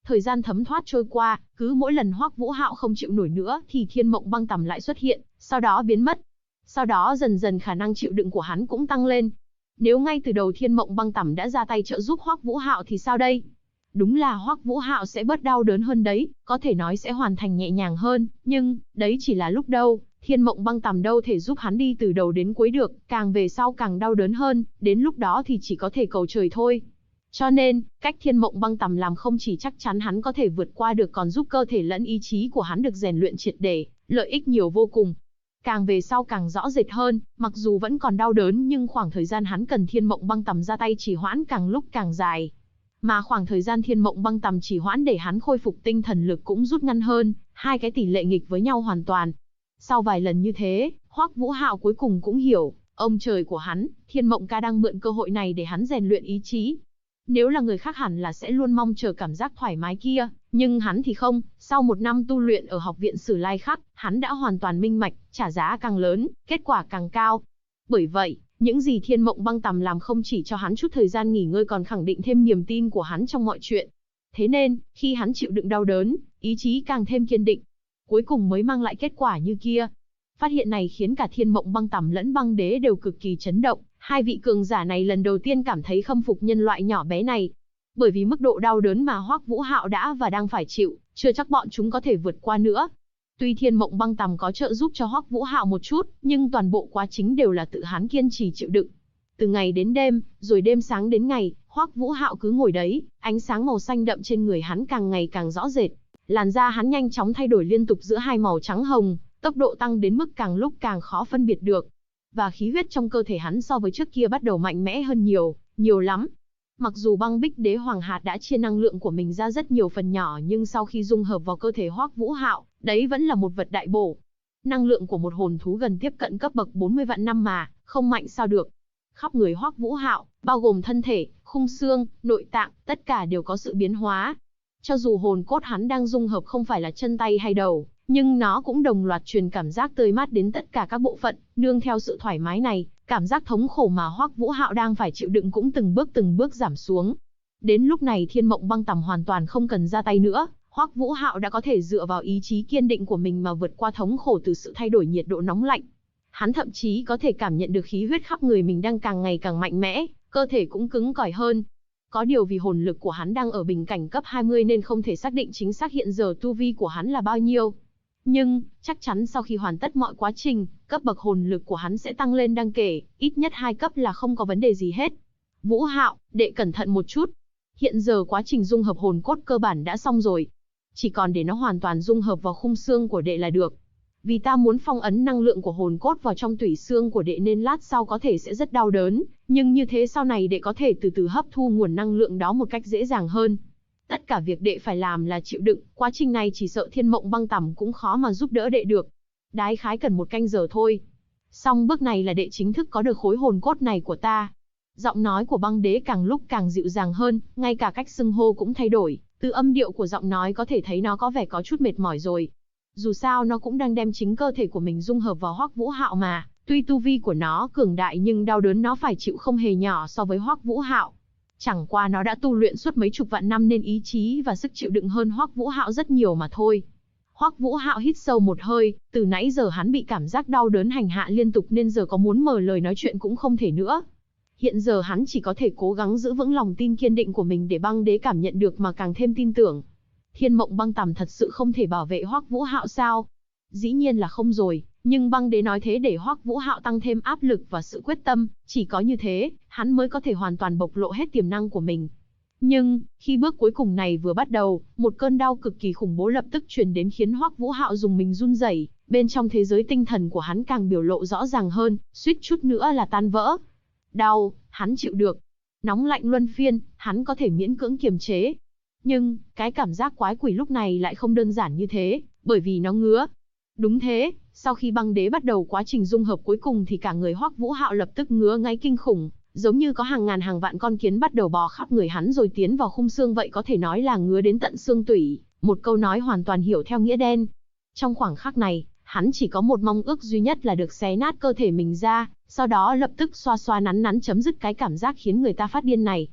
[SPEAKER 1] Thời gian thấm thoát trôi qua, cứ mỗi lần Hoắc Vũ Hạo không chịu nổi nữa thì Thiên Mộng Băng Tằm lại xuất hiện, sau đó biến mất. Sau đó dần dần khả năng chịu đựng của hắn cũng tăng lên. Nếu ngay từ đầu Thiên Mộng Băng Tằm đã ra tay trợ giúp Hoắc Vũ Hạo thì sao đây? Đúng là Hoắc Vũ Hạo sẽ bớt đau đớn hơn đấy, có thể nói sẽ hoàn thành nhẹ nhàng hơn, nhưng đấy chỉ là lúc đầu. Thiên Mộng Băng Tằm đâu thể giúp hắn đi từ đầu đến cuối được, càng về sau càng đau đớn hơn, đến lúc đó thì chỉ có thể cầu trời thôi. Cho nên, cách Thiên Mộng Băng Tằm làm không chỉ chắc chắn hắn có thể vượt qua được còn giúp cơ thể lẫn ý chí của hắn được rèn luyện triệt để, lợi ích nhiều vô cùng. Càng về sau càng rõ rệt hơn, mặc dù vẫn còn đau đớn nhưng khoảng thời gian hắn cần Thiên Mộng Băng Tằm ra tay trì hoãn càng lúc càng dài. Mà khoảng thời gian Thiên Mộng Băng Tằm trì hoãn để hắn khôi phục tinh thần lực cũng rút ngắn hơn, hai cái tỷ lệ nghịch với nhau hoàn toàn. Sau vài lần như thế, Hoắc Vũ Hạo cuối cùng cũng hiểu, ông trời của hắn, Thiên Mộng ca đang mượn cơ hội này để hắn rèn luyện ý chí. Nếu là người khác hẳn là sẽ luôn mong chờ cảm giác thoải mái kia, nhưng hắn thì không, sau một năm tu luyện ở học viện Sử Lai Khắc, hắn đã hoàn toàn minh bạch, trả giá càng lớn, kết quả càng cao. Bởi vậy, những gì Thiên Mộng Băng Tằm làm không chỉ cho hắn chút thời gian nghỉ ngơi còn khẳng định thêm niềm tin của hắn trong mọi chuyện. Thế nên, khi hắn chịu đựng đau đớn, ý chí càng thêm kiên định, cuối cùng mới mang lại kết quả như kia. Phát hiện này khiến cả Thiên Mộng Băng Tằm lẫn Băng Đế đều cực kỳ chấn động, hai vị cường giả này lần đầu tiên cảm thấy khâm phục nhân loại nhỏ bé này. Bởi vì mức độ đau đớn mà Hoắc Vũ Hạo đã và đang phải chịu, chưa chắc bọn chúng có thể vượt qua nữa. Tuy Thiên Mộng Băng Tằm có trợ giúp cho Hoắc Vũ Hạo một chút, nhưng toàn bộ quá trình đều là tự hắn kiên trì chịu đựng. Từ ngày đến đêm, rồi đêm sáng đến ngày, Hoắc Vũ Hạo cứ ngồi đấy, ánh sáng màu xanh đậm trên người hắn càng ngày càng rõ rệt. Làn da hắn nhanh chóng thay đổi liên tục giữa hai màu trắng hồng, tốc độ tăng đến mức càng lúc càng khó phân biệt được. Và khí huyết trong cơ thể hắn so với trước kia bắt đầu mạnh mẽ hơn nhiều, nhiều lắm. Mặc dù Băng Bích Đế Hoàng Hạt đã chia năng lượng của mình ra rất nhiều phần nhỏ nhưng sau khi dung hợp vào cơ thể Hoắc Vũ Hạo, đấy vẫn là một vật đại bổ. Năng lượng của một hồn thú gần tiếp cận cấp bậc 40 vạn năm mà, không mạnh sao được. Khắp người Hoắc Vũ Hạo, bao gồm thân thể, khung xương, nội tạng, tất cả đều có sự biến hóa. Cho dù hồn cốt hắn đang dung hợp không phải là chân tay hay đầu, nhưng nó cũng đồng loạt truyền cảm giác tươi mát đến tất cả các bộ phận, nương theo sự thoải mái này, cảm giác thống khổ mà Hoắc Vũ Hạo đang phải chịu đựng cũng từng bước giảm xuống. Đến lúc này Thiên Mộng Băng Tằm hoàn toàn không cần ra tay nữa, Hoắc Vũ Hạo đã có thể dựa vào ý chí kiên định của mình mà vượt qua thống khổ từ sự thay đổi nhiệt độ nóng lạnh. Hắn thậm chí có thể cảm nhận được khí huyết khắp người mình đang càng ngày càng mạnh mẽ, cơ thể cũng cứng cỏi hơn. Có điều vì hồn lực của hắn đang ở bình cảnh cấp 20 nên không thể xác định chính xác hiện giờ tu vi của hắn là bao nhiêu. Nhưng, chắc chắn sau khi hoàn tất mọi quá trình, cấp bậc hồn lực của hắn sẽ tăng lên đáng kể, ít nhất 2 cấp là không có vấn đề gì hết. Vũ Hạo, đệ cẩn thận một chút. Hiện giờ quá trình dung hợp hồn cốt cơ bản đã xong rồi. Chỉ còn để nó hoàn toàn dung hợp vào khung xương của đệ là được. Vì ta muốn phong ấn năng lượng của hồn cốt vào trong tủy xương của đệ nên lát sau có thể sẽ rất đau đớn, nhưng như thế sau này đệ có thể từ từ hấp thu nguồn năng lượng đó một cách dễ dàng hơn. Tất cả việc đệ phải làm là chịu đựng, quá trình này chỉ sợ Thiên Mộng Băng Tằm cũng khó mà giúp đỡ đệ được. Đái khái cần 1 canh giờ thôi. Xong bước này là đệ chính thức có được khối hồn cốt này của ta. Giọng nói của Băng Đế càng lúc càng dịu dàng hơn, ngay cả cách xưng hô cũng thay đổi, từ âm điệu của giọng nói có thể thấy nó có vẻ có chút mệt mỏi rồi. Dù sao nó cũng đang đem chính cơ thể của mình dung hợp vào Hoắc Vũ Hạo mà, tuy tu vi của nó cường đại nhưng đau đớn nó phải chịu không hề nhỏ so với Hoắc Vũ Hạo. Chẳng qua nó đã tu luyện suốt mấy chục vạn năm nên ý chí và sức chịu đựng hơn Hoắc Vũ Hạo rất nhiều mà thôi. Hoắc Vũ Hạo hít sâu một hơi, từ nãy giờ hắn bị cảm giác đau đớn hành hạ liên tục nên giờ có muốn mở lời nói chuyện cũng không thể nữa. Hiện giờ hắn chỉ có thể cố gắng giữ vững lòng tin kiên định của mình để Băng Đế cảm nhận được mà càng thêm tin tưởng. Thiên Mộng Băng Tằm thật sự không thể bảo vệ Hoắc Vũ Hạo sao? Dĩ nhiên là không rồi, nhưng Băng Đế nói thế để Hoắc Vũ Hạo tăng thêm áp lực và sự quyết tâm, chỉ có như thế, hắn mới có thể hoàn toàn bộc lộ hết tiềm năng của mình. Nhưng, khi bước cuối cùng này vừa bắt đầu, một cơn đau cực kỳ khủng bố lập tức truyền đến khiến Hoắc Vũ Hạo dùng mình run rẩy, bên trong thế giới tinh thần của hắn càng biểu lộ rõ ràng hơn, suýt chút nữa là tan vỡ. Đau, hắn chịu được. Nóng lạnh luân phiên, hắn có thể miễn cưỡng kiềm chế. Nhưng, cái cảm giác quái quỷ lúc này lại không đơn giản như thế, bởi vì nó ngứa. Đúng thế, sau khi Băng Đế bắt đầu quá trình dung hợp cuối cùng thì cả người Hoắc Vũ Hạo lập tức ngứa ngáy kinh khủng, giống như có hàng ngàn hàng vạn con kiến bắt đầu bò khắp người hắn rồi tiến vào khung xương vậy, có thể nói là ngứa đến tận xương tủy, một câu nói hoàn toàn hiểu theo nghĩa đen. Trong khoảng khắc này, hắn chỉ có một mong ước duy nhất là được xé nát cơ thể mình ra, sau đó lập tức xoa xoa nắn nắn chấm dứt cái cảm giác khiến người ta phát điên này.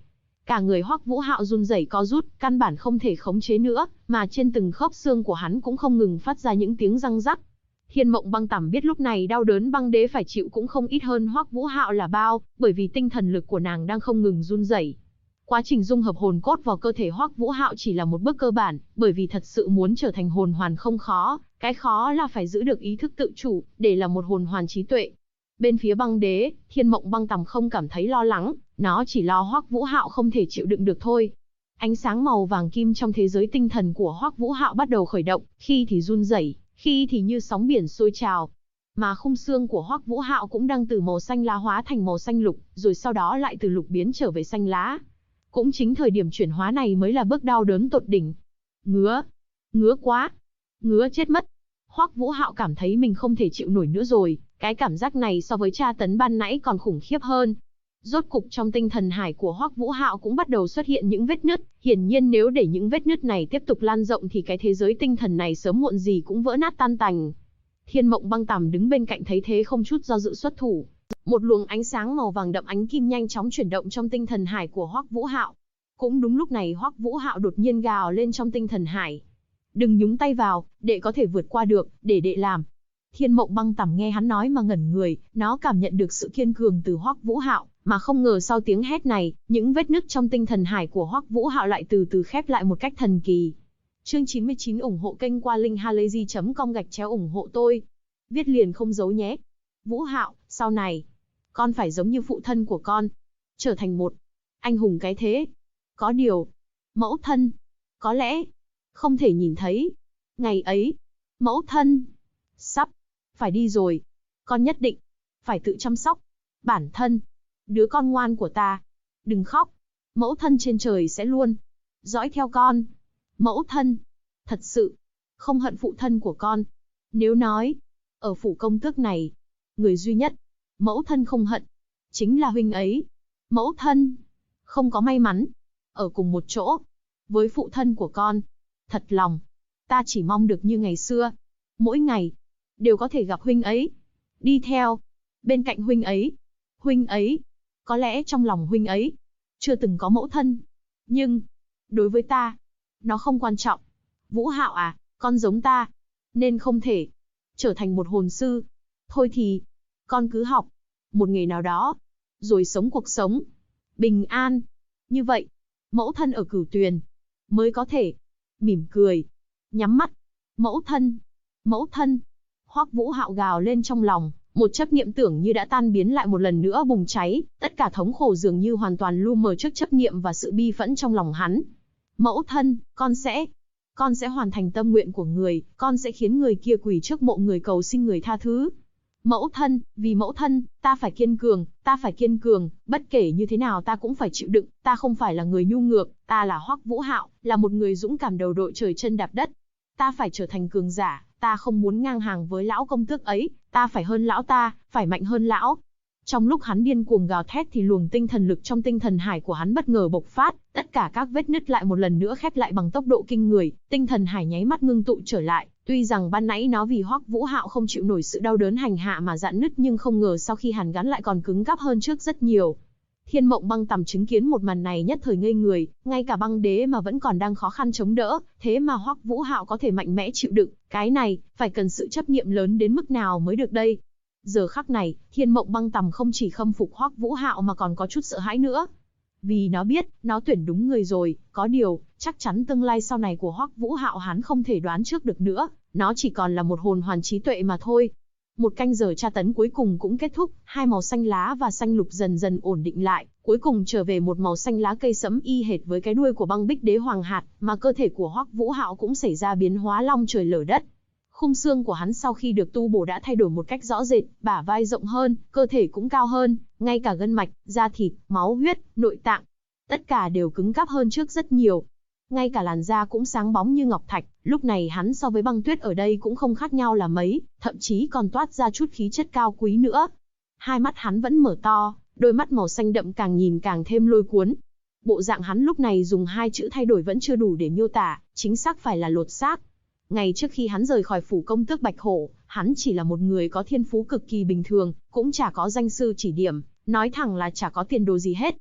[SPEAKER 1] Cả người Hoắc Vũ Hạo run rẩy co rút, căn bản không thể khống chế nữa, mà trên từng khớp xương của hắn cũng không ngừng phát ra những tiếng răng rắc. Thiên Mộng Băng Tằm biết lúc này đau đớn băng đế phải chịu cũng không ít hơn Hoắc Vũ Hạo là bao, bởi vì tinh thần lực của nàng đang không ngừng run rẩy. Quá trình dung hợp hồn cốt vào cơ thể Hoắc Vũ Hạo chỉ là một bước cơ bản, bởi vì thật sự muốn trở thành hồn hoàn không khó, cái khó là phải giữ được ý thức tự chủ, để là một hồn hoàn trí tuệ. Bên phía băng đế, Thiên Mộng Băng Tằm không cảm thấy lo lắng, nó chỉ lo Hoắc Vũ Hạo không thể chịu đựng được thôi. Ánh sáng màu vàng kim trong thế giới tinh thần của Hoắc Vũ Hạo bắt đầu khởi động, khi thì run rẩy, khi thì như sóng biển sôi trào. Mà khung xương của Hoắc Vũ Hạo cũng đang từ màu xanh lá hóa thành màu xanh lục, rồi sau đó lại từ lục biến trở về xanh lá. Cũng chính thời điểm chuyển hóa này mới là bước đau đớn tột đỉnh. Ngứa, ngứa quá, ngứa chết mất. Hoắc Vũ Hạo cảm thấy mình không thể chịu nổi nữa rồi, cái cảm giác này so với tra tấn ban nãy còn khủng khiếp hơn. Rốt cục trong tinh thần hải của Hoắc Vũ Hạo cũng bắt đầu xuất hiện những vết nứt, hiển nhiên nếu để những vết nứt này tiếp tục lan rộng thì cái thế giới tinh thần này sớm muộn gì cũng vỡ nát tan tành. Thiên Mộng Băng Tằm đứng bên cạnh thấy thế không chút do dự xuất thủ. Một luồng ánh sáng màu vàng đậm ánh kim nhanh chóng chuyển động trong tinh thần hải của Hoắc Vũ Hạo. Cũng đúng lúc này Hoắc Vũ Hạo đột nhiên gào lên trong tinh thần hải. Đừng nhúng tay vào, đệ có thể vượt qua được, để đệ làm. Thiên Mộng Băng Tằm nghe hắn nói mà ngẩn người, nó cảm nhận được sự kiên cường từ Hoắc Vũ Hạo, mà không ngờ sau tiếng hét này, những vết nứt trong tinh thần hải của Hoắc Vũ Hạo lại từ từ khép lại một cách thần kỳ. Chương 99 ủng hộ kênh qua linkhalazy.com/ủng hộ tôi. Viết liền không giấu nhé. Vũ Hạo, sau này, con phải giống như phụ thân của con, trở thành một anh hùng cái thế. Có điều, mẫu thân, có lẽ, không thể nhìn thấy. Ngày ấy, mẫu thân, sắp, phải đi rồi. Con nhất định, phải tự chăm sóc, bản thân. Đứa con ngoan của ta, đừng khóc. Mẫu thân trên trời sẽ luôn, dõi theo con. Mẫu thân, thật sự, không hận phụ thân của con. Nếu nói, ở phủ công tước này, người duy nhất, mẫu thân không hận, chính là huynh ấy. Mẫu thân, không có may mắn, ở cùng một chỗ, với phụ thân của con. Thật lòng, ta chỉ mong được như ngày xưa. Mỗi ngày, đều có thể gặp huynh ấy. Đi theo, bên cạnh huynh ấy. Huynh ấy, có lẽ trong lòng huynh ấy, chưa từng có mẫu thân. Nhưng, đối với ta, nó không quan trọng. Vũ Hạo à, con giống ta, nên không thể trở thành một hồn sư. Thôi thì, con cứ học một nghề nào đó, rồi sống cuộc sống bình an. Như vậy, mẫu thân ở Cửu Tuyền mới có thể mỉm cười, nhắm mắt. Mẫu thân, mẫu thân. Hoắc Vũ Hạo gào lên trong lòng, một chấp niệm tưởng như đã tan biến lại một lần nữa bùng cháy, tất cả thống khổ dường như hoàn toàn lu mờ trước chấp niệm và sự bi phẫn trong lòng hắn. Mẫu thân, con sẽ hoàn thành tâm nguyện của người, con sẽ khiến người kia quỳ trước mộ người cầu xin người tha thứ. Mẫu thân, vì mẫu thân, ta phải kiên cường, bất kể như thế nào ta cũng phải chịu đựng, ta không phải là người nhu ngược, ta là Hoắc Vũ Hạo, là một người dũng cảm đầu đội trời chân đạp đất. Ta phải trở thành cường giả, ta không muốn ngang hàng với lão công tước ấy, ta phải hơn lão ta, phải mạnh hơn lão. Trong lúc hắn điên cuồng gào thét thì luồng tinh thần lực trong tinh thần hải của hắn bất ngờ bộc phát, tất cả các vết nứt lại một lần nữa khép lại bằng tốc độ kinh người, tinh thần hải nháy mắt ngưng tụ trở lại. Tuy rằng ban nãy nó vì Hoắc Vũ Hạo không chịu nổi sự đau đớn hành hạ mà rạn nứt, nhưng không ngờ sau khi hàn gắn lại còn cứng cáp hơn trước rất nhiều. Thiên Mộng Băng Tằm chứng kiến một màn này nhất thời ngây người, ngay cả băng đế mà vẫn còn đang khó khăn chống đỡ, thế mà Hoắc Vũ Hạo có thể mạnh mẽ chịu đựng, cái này, phải cần sự chấp niệm lớn đến mức nào mới được đây. Giờ khắc này, Thiên Mộng Băng Tằm không chỉ khâm phục Hoắc Vũ Hạo mà còn có chút sợ hãi nữa. Vì nó biết, nó tuyển đúng người rồi, có điều, chắc chắn tương lai sau này của Hoắc Vũ Hạo hắn không thể đoán trước được nữa, nó chỉ còn là một hồn hoàn trí tuệ mà thôi. Một canh giờ tra tấn cuối cùng cũng kết thúc, hai màu xanh lá và xanh lục dần dần ổn định lại, cuối cùng trở về một màu xanh lá cây sẫm y hệt với cái đuôi của băng bích đế hoàng hạt, mà cơ thể của Hoắc Vũ Hạo cũng xảy ra biến hóa long trời lở đất. Khung xương của hắn sau khi được tu bổ đã thay đổi một cách rõ rệt, bả vai rộng hơn, cơ thể cũng cao hơn, ngay cả gân mạch, da thịt, máu huyết, nội tạng, tất cả đều cứng cáp hơn trước rất nhiều. Ngay cả làn da cũng sáng bóng như ngọc thạch, lúc này hắn so với băng tuyết ở đây cũng không khác nhau là mấy, thậm chí còn toát ra chút khí chất cao quý nữa. Hai mắt hắn vẫn mở to, đôi mắt màu xanh đậm càng nhìn càng thêm lôi cuốn. Bộ dạng hắn lúc này dùng hai chữ thay đổi vẫn chưa đủ để miêu tả, chính xác phải là lột xác. Ngày trước khi hắn rời khỏi phủ công tước Bạch Hổ, hắn chỉ là một người có thiên phú cực kỳ bình thường, cũng chả có danh sư chỉ điểm, nói thẳng là chả có tiền đồ gì hết.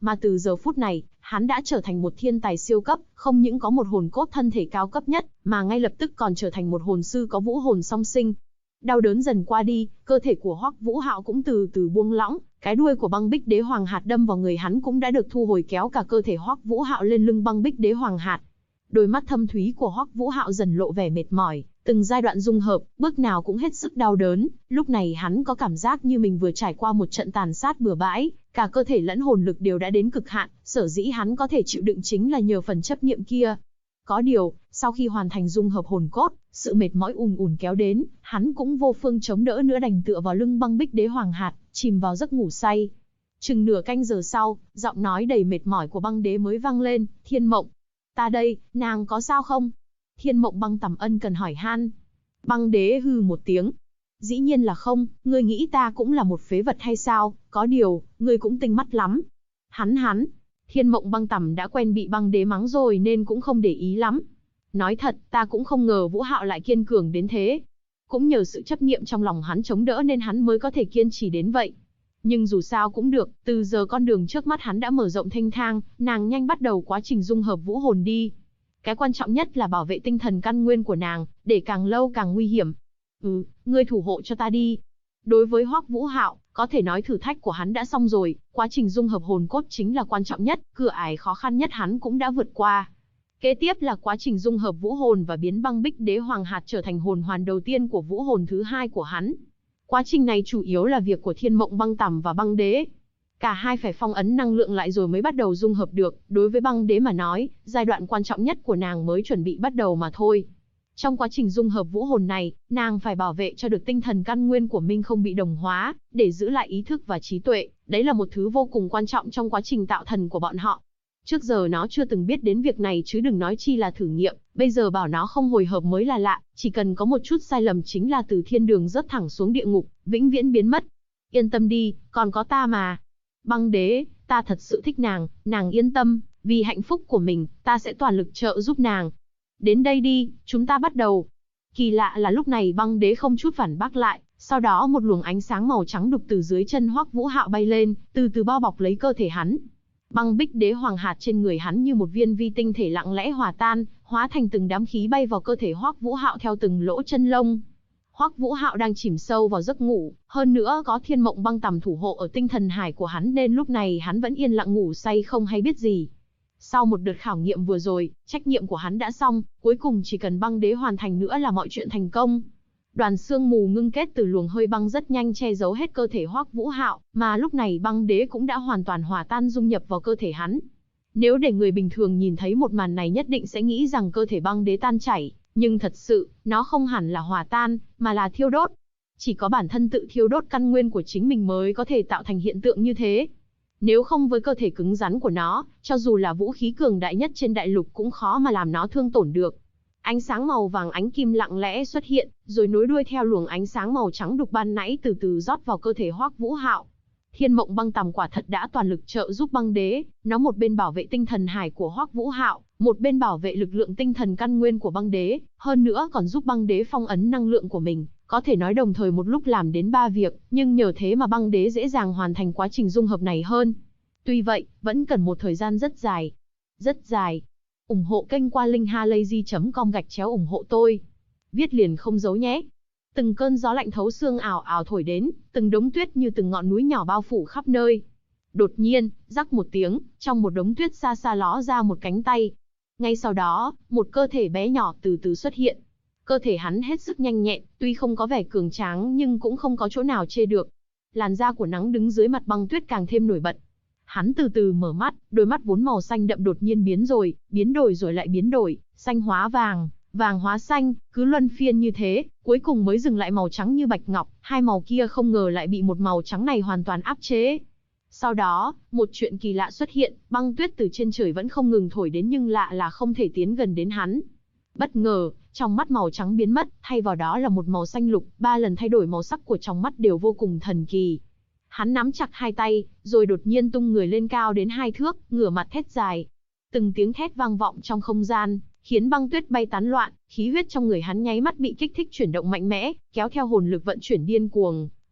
[SPEAKER 1] mà từ giờ phút này, hắn đã trở thành một thiên tài siêu cấp, không những có một hồn cốt thân thể cao cấp nhất, mà ngay lập tức còn trở thành một hồn sư có vũ hồn song sinh. Đau đớn dần qua đi, cơ thể của Hoắc Vũ Hạo cũng từ từ buông lỏng, cái đuôi của băng bích đế hoàng hạt đâm vào người hắn cũng đã được thu hồi, kéo cả cơ thể Hoắc Vũ Hạo lên lưng băng bích đế hoàng hạt. Đôi mắt thâm thúy của Hoắc Vũ Hạo dần lộ vẻ mệt mỏi, từng giai đoạn dung hợp, bước nào cũng hết sức đau đớn, lúc này hắn có cảm giác như mình vừa trải qua một trận tàn sát bừa bãi, cả cơ thể lẫn hồn lực đều đã đến cực hạn, sở dĩ hắn có thể chịu đựng chính là nhờ phần chấp niệm kia. Có điều, sau khi hoàn thành dung hợp hồn cốt, sự mệt mỏi ùn ùn kéo đến, hắn cũng vô phương chống đỡ nữa, đành tựa vào lưng băng bích đế hoàng hạt, chìm vào giấc ngủ say. Chừng nửa canh giờ sau, giọng nói đầy mệt mỏi của băng đế mới vang lên, Thiên Mộng. Ta đây, nàng có sao không? Thiên Mộng băng tầm ân cần hỏi han. Băng đế hừ một tiếng. Dĩ nhiên là không, ngươi nghĩ ta cũng là một phế vật hay sao, có điều, ngươi cũng tinh mắt lắm. Hắn. Thiên Mộng băng tầm đã quen bị băng đế mắng rồi nên cũng không để ý lắm. Nói thật, ta cũng không ngờ Vũ Hạo lại kiên cường đến thế. Cũng nhờ sự chấp niệm trong lòng hắn chống đỡ nên hắn mới có thể kiên trì đến vậy. Nhưng dù sao cũng được, từ giờ con đường trước mắt hắn đã mở rộng thênh thang, nàng nhanh bắt đầu quá trình dung hợp vũ hồn đi. Cái quan trọng nhất là bảo vệ tinh thần căn nguyên của nàng, để càng lâu càng nguy hiểm. Ngươi thủ hộ cho ta đi. Đối với Hoắc Vũ Hạo, có thể nói thử thách của hắn đã xong rồi, quá trình dung hợp hồn cốt chính là quan trọng nhất, cửa ải khó khăn nhất hắn cũng đã vượt qua. Kế tiếp là quá trình dung hợp vũ hồn và biến băng bích đế hoàng hạt trở thành hồn hoàn đầu tiên của vũ hồn thứ hai của hắn. Quá trình này chủ yếu là việc của Thiên Mộng băng tằm và băng đế. Cả hai phải phong ấn năng lượng lại rồi mới bắt đầu dung hợp được, đối với băng đế mà nói, giai đoạn quan trọng nhất của nàng mới chuẩn bị bắt đầu mà thôi. Trong quá trình dung hợp vũ hồn này, nàng phải bảo vệ cho được tinh thần căn nguyên của mình không bị đồng hóa, để giữ lại ý thức và trí tuệ, đấy là một thứ vô cùng quan trọng trong quá trình tạo thần của bọn họ. Trước giờ nó chưa từng biết đến việc này chứ đừng nói chi là thử nghiệm, bây giờ bảo nó không hồi hợp mới là lạ, chỉ cần có một chút sai lầm chính là từ thiên đường rớt thẳng xuống địa ngục, vĩnh viễn biến mất. Yên tâm đi, còn có ta mà. Băng đế, ta thật sự thích nàng yên tâm, vì hạnh phúc của mình, ta sẽ toàn lực trợ giúp nàng. Đến đây đi, chúng ta bắt đầu. Kỳ lạ là lúc này băng đế không chút phản bác lại, sau đó một luồng ánh sáng màu trắng đục từ dưới chân Hoắc Vũ Hạo bay lên, từ từ bao bọc lấy cơ thể hắn. Băng bích đế hoàng hạt trên người hắn như một viên vi tinh thể lặng lẽ hòa tan, hóa thành từng đám khí bay vào cơ thể Hoắc Vũ Hạo theo từng lỗ chân lông. Hoắc Vũ Hạo đang chìm sâu vào giấc ngủ, hơn nữa có Thiên Mộng băng tằm thủ hộ ở tinh thần hải của hắn nên lúc này hắn vẫn yên lặng ngủ say không hay biết gì. Sau một đợt khảo nghiệm vừa rồi, trách nhiệm của hắn đã xong, cuối cùng chỉ cần băng đế hoàn thành nữa là mọi chuyện thành công. Đoàn sương mù ngưng kết từ luồng hơi băng rất nhanh che giấu hết cơ thể Hoắc Vũ Hạo, mà lúc này băng đế cũng đã hoàn toàn hòa tan dung nhập vào cơ thể hắn. Nếu để người bình thường nhìn thấy một màn này nhất định sẽ nghĩ rằng cơ thể băng đế tan chảy, nhưng thật sự, nó không hẳn là hòa tan, mà là thiêu đốt. Chỉ có bản thân tự thiêu đốt căn nguyên của chính mình mới có thể tạo thành hiện tượng như thế. Nếu không với cơ thể cứng rắn của nó, cho dù là vũ khí cường đại nhất trên đại lục cũng khó mà làm nó thương tổn được. Ánh sáng màu vàng ánh kim lặng lẽ xuất hiện, rồi nối đuôi theo luồng ánh sáng màu trắng đục ban nãy từ từ rót vào cơ thể Hoắc Vũ Hạo. Thiên Mộng băng tằm quả thật đã toàn lực trợ giúp băng đế, nó một bên bảo vệ tinh thần hải của Hoắc Vũ Hạo, một bên bảo vệ lực lượng tinh thần căn nguyên của băng đế, hơn nữa còn giúp băng đế phong ấn năng lượng của mình, có thể nói đồng thời một lúc làm đến 3 việc, nhưng nhờ thế mà băng đế dễ dàng hoàn thành quá trình dung hợp này hơn. Tuy vậy, vẫn cần một thời gian rất dài. Rất dài. Ủng hộ kênh qua linkhalazy.com/ủng hộ tôi. Viết liền không giấu nhé. Từng cơn gió lạnh thấu xương ảo ảo thổi đến, từng đống tuyết như từng ngọn núi nhỏ bao phủ khắp nơi. Đột nhiên, rắc một tiếng, trong một đống tuyết xa xa ló ra một cánh tay. Ngay sau đó, một cơ thể bé nhỏ từ từ xuất hiện. Cơ thể hắn hết sức nhanh nhẹn, tuy không có vẻ cường tráng nhưng cũng không có chỗ nào chê được. Làn da của nắng đứng dưới mặt băng tuyết càng thêm nổi bật. Hắn từ từ mở mắt, đôi mắt vốn màu xanh đậm đột nhiên biến đổi rồi lại biến đổi, xanh hóa vàng, vàng hóa xanh, cứ luân phiên như thế, cuối cùng mới dừng lại màu trắng như bạch ngọc, hai màu kia không ngờ lại bị một màu trắng này hoàn toàn áp chế. Sau đó, một chuyện kỳ lạ xuất hiện, băng tuyết từ trên trời vẫn không ngừng thổi đến nhưng lạ là không thể tiến gần đến hắn. Bất ngờ, trong mắt màu trắng biến mất, thay vào đó là một màu xanh lục, 3 lần thay đổi màu sắc của trong mắt đều vô cùng thần kỳ. Hắn nắm chặt hai tay, rồi đột nhiên tung người lên cao đến 2 thước, ngửa mặt thét dài. Từng tiếng thét vang vọng trong không gian, khiến băng tuyết bay tán loạn, khí huyết trong người hắn nháy mắt bị kích thích chuyển động mạnh mẽ, kéo theo hồn lực vận chuyển điên cuồng,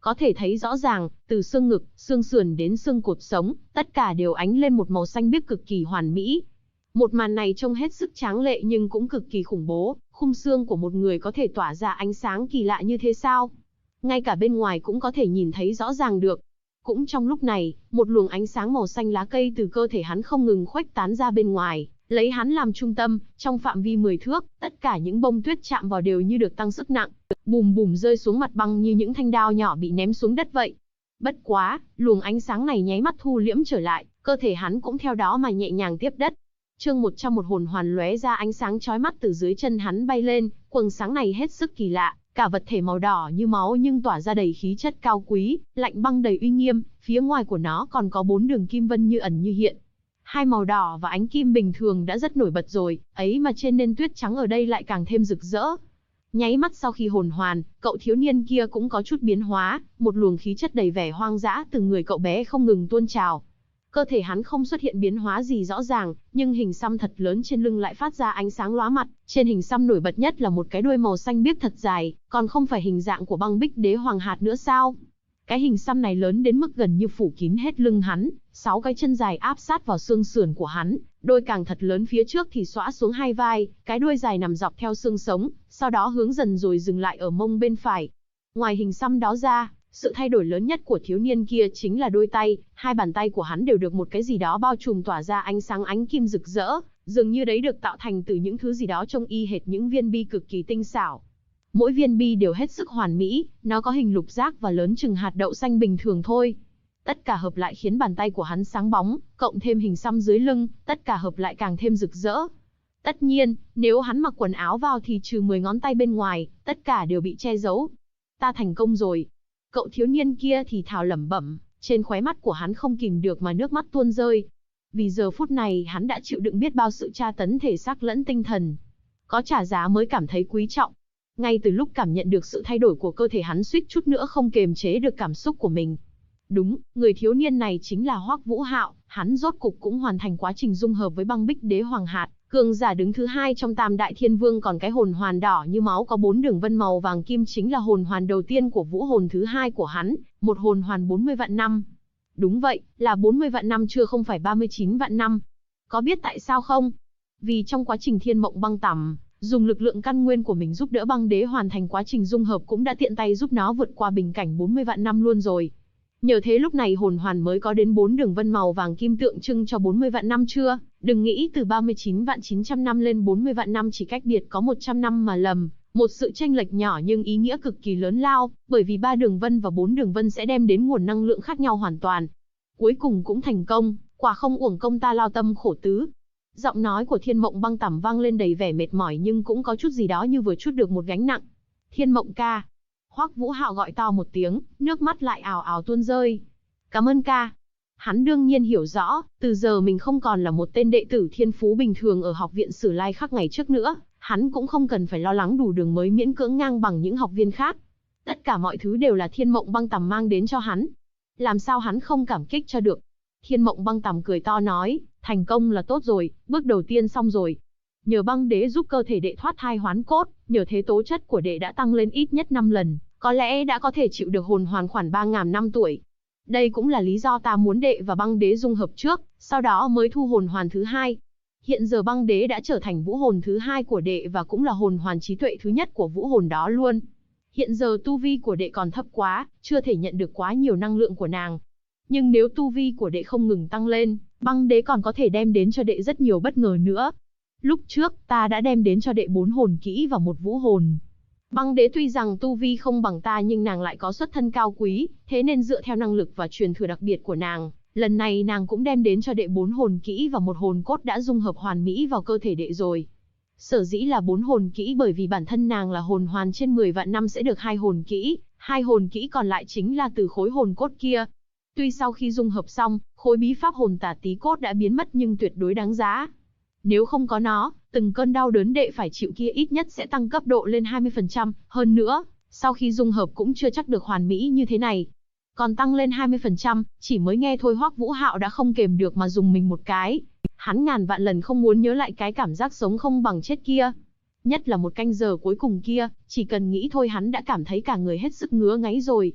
[SPEAKER 1] Có thể thấy rõ ràng, từ xương ngực, xương sườn đến xương cột sống, tất cả đều ánh lên một màu xanh biếc cực kỳ hoàn mỹ. Một màn này trông hết sức tráng lệ nhưng cũng cực kỳ khủng bố, khung xương của một người có thể tỏa ra ánh sáng kỳ lạ như thế sao? Ngay cả bên ngoài cũng có thể nhìn thấy rõ ràng được. Cũng trong lúc này, một luồng ánh sáng màu xanh lá cây từ cơ thể hắn không ngừng khuếch tán ra bên ngoài, lấy hắn làm trung tâm, trong phạm vi 10 thước, tất cả những bông tuyết chạm vào đều như được tăng sức nặng, bùm bùm rơi xuống mặt băng như những thanh đao nhỏ bị ném xuống đất vậy. Bất quá, luồng ánh sáng này nháy mắt thu liễm trở lại, cơ thể hắn cũng theo đó mà nhẹ nhàng tiếp đất. Chương 101 hồn hoàn lóe ra ánh sáng chói mắt từ dưới chân hắn bay lên, quầng sáng này hết sức kỳ lạ, cả vật thể màu đỏ như máu nhưng tỏa ra đầy khí chất cao quý, lạnh băng đầy uy nghiêm, phía ngoài của nó còn có 4 đường kim vân như ẩn như hiện. Hai màu đỏ và ánh kim bình thường đã rất nổi bật rồi, ấy mà trên nền tuyết trắng ở đây lại càng thêm rực rỡ. Nháy mắt sau khi hồn hoàn, cậu thiếu niên kia cũng có chút biến hóa, một luồng khí chất đầy vẻ hoang dã từ người cậu bé không ngừng tuôn trào. Cơ thể hắn không xuất hiện biến hóa gì rõ ràng, nhưng hình xăm thật lớn trên lưng lại phát ra ánh sáng lóa mặt. Trên hình xăm nổi bật nhất là một cái đuôi màu xanh biếc thật dài, còn không phải hình dạng của băng bích đế hoàng hạt nữa sao? Cái hình xăm này lớn đến mức gần như phủ kín hết lưng hắn, 6 cái chân dài áp sát vào xương sườn của hắn, đôi càng thật lớn phía trước thì xõa xuống hai vai, cái đuôi dài nằm dọc theo xương sống, sau đó hướng dần rồi dừng lại ở mông bên phải. Ngoài hình xăm đó ra, sự thay đổi lớn nhất của thiếu niên kia chính là đôi tay, hai bàn tay của hắn đều được một cái gì đó bao trùm tỏa ra ánh sáng ánh kim rực rỡ, dường như đấy được tạo thành từ những thứ gì đó trông y hệt những viên bi cực kỳ tinh xảo. Mỗi viên bi đều hết sức hoàn mỹ, nó có hình lục giác và lớn chừng hạt đậu xanh bình thường thôi. Tất cả hợp lại khiến bàn tay của hắn sáng bóng, cộng thêm hình xăm dưới lưng, tất cả hợp lại càng thêm rực rỡ. Tất nhiên, nếu hắn mặc quần áo vào thì trừ 10 ngón tay bên ngoài, tất cả đều bị che giấu. Ta thành công rồi. Cậu thiếu niên kia thì thào lẩm bẩm, trên khóe mắt của hắn không kìm được mà nước mắt tuôn rơi. Vì giờ phút này hắn đã chịu đựng biết bao sự tra tấn thể xác lẫn tinh thần. Có trả giá mới cảm thấy quý trọng. Ngay từ lúc cảm nhận được sự thay đổi của cơ thể hắn suýt chút nữa không kềm chế được cảm xúc của mình. Đúng, người thiếu niên này chính là Hoắc Vũ Hạo, hắn rốt cục cũng hoàn thành quá trình dung hợp với băng bích đế hoàng hạt, cường giả đứng thứ 2 trong Tam Đại Thiên Vương, còn cái hồn hoàn đỏ như máu có 4 đường vân màu vàng kim chính là hồn hoàn đầu tiên của vũ hồn thứ 2 của hắn, một hồn hoàn 40 vạn năm. Đúng vậy, là 40 vạn năm chưa không phải 39 vạn năm. Có biết tại sao không? Vì trong quá trình Thiên Mộng Băng Tẩm, dùng lực lượng căn nguyên của mình giúp đỡ băng đế hoàn thành quá trình dung hợp cũng đã tiện tay giúp nó vượt qua bình cảnh 40 vạn năm luôn rồi. Nhờ thế lúc này hồn hoàn mới có đến 4 đường vân màu vàng kim tượng trưng cho 40 vạn năm chưa, đừng nghĩ từ 39 vạn 900 năm lên 40 vạn năm chỉ cách biệt có 100 năm mà lầm, một sự chênh lệch nhỏ nhưng ý nghĩa cực kỳ lớn lao, bởi vì 3 đường vân và 4 đường vân sẽ đem đến nguồn năng lượng khác nhau hoàn toàn. Cuối cùng cũng thành công, quả không uổng công ta lao tâm khổ tứ. Giọng nói của Thiên Mộng Băng Tẩm vang lên đầy vẻ mệt mỏi nhưng cũng có chút gì đó như vừa trút được một gánh nặng. Thiên Mộng ca. Hoắc Vũ Hạo gọi to một tiếng, nước mắt lại ào ào tuôn rơi. Cảm ơn ca. Hắn đương nhiên hiểu rõ, từ giờ mình không còn là một tên đệ tử thiên phú bình thường ở học viện Sử Lai Khắc ngày trước nữa, hắn cũng không cần phải lo lắng đủ đường mới miễn cưỡng ngang bằng những học viên khác. Tất cả mọi thứ đều là Thiên Mộng Băng Tẩm mang đến cho hắn. Làm sao hắn không cảm kích cho được? Thiên Mộng Băng Tẩm cười to nói, thành công là tốt rồi, bước đầu tiên xong rồi. Nhờ băng đế giúp cơ thể đệ thoát thai hoán cốt, nhờ thế tố chất của đệ đã tăng lên ít nhất 5 lần, có lẽ đã có thể chịu được hồn hoàn khoảng 3.000 năm tuổi. Đây cũng là lý do ta muốn đệ và băng đế dung hợp trước, sau đó mới thu hồn hoàn thứ 2. Hiện giờ băng đế đã trở thành vũ hồn thứ 2 của đệ và cũng là hồn hoàn trí tuệ thứ nhất của vũ hồn đó luôn. Hiện giờ tu vi của đệ còn thấp quá, chưa thể nhận được quá nhiều năng lượng của nàng. Nhưng nếu tu vi của đệ không ngừng tăng lên, băng đế còn có thể đem đến cho đệ rất nhiều bất ngờ nữa. Lúc trước, ta đã đem đến cho đệ 4 hồn kỹ và 1 vũ hồn. Băng đế tuy rằng tu vi không bằng ta nhưng nàng lại có xuất thân cao quý, thế nên dựa theo năng lực và truyền thừa đặc biệt của nàng, lần này nàng cũng đem đến cho đệ 4 hồn kỹ và 1 hồn cốt đã dung hợp hoàn mỹ vào cơ thể đệ rồi. Sở dĩ là 4 hồn kỹ bởi vì bản thân nàng là hồn hoàn trên 10 vạn năm sẽ được 2 hồn kỹ, 2 hồn kỹ còn lại chính là từ khối hồn cốt kia. Tuy sau khi dung hợp xong, khối bí pháp hồn tả tí cốt đã biến mất nhưng tuyệt đối đáng giá. Nếu không có nó, từng cơn đau đớn đệ phải chịu kia ít nhất sẽ tăng cấp độ lên 20%, hơn nữa, sau khi dung hợp cũng chưa chắc được hoàn mỹ như thế này. Còn tăng lên 20%, chỉ mới nghe thôi Hoắc Vũ Hạo đã không kềm được mà dùng mình một cái. Hắn ngàn vạn lần không muốn nhớ lại cái cảm giác sống không bằng chết kia. Nhất là một canh giờ cuối cùng kia, chỉ cần nghĩ thôi hắn đã cảm thấy cả người hết sức ngứa ngáy rồi.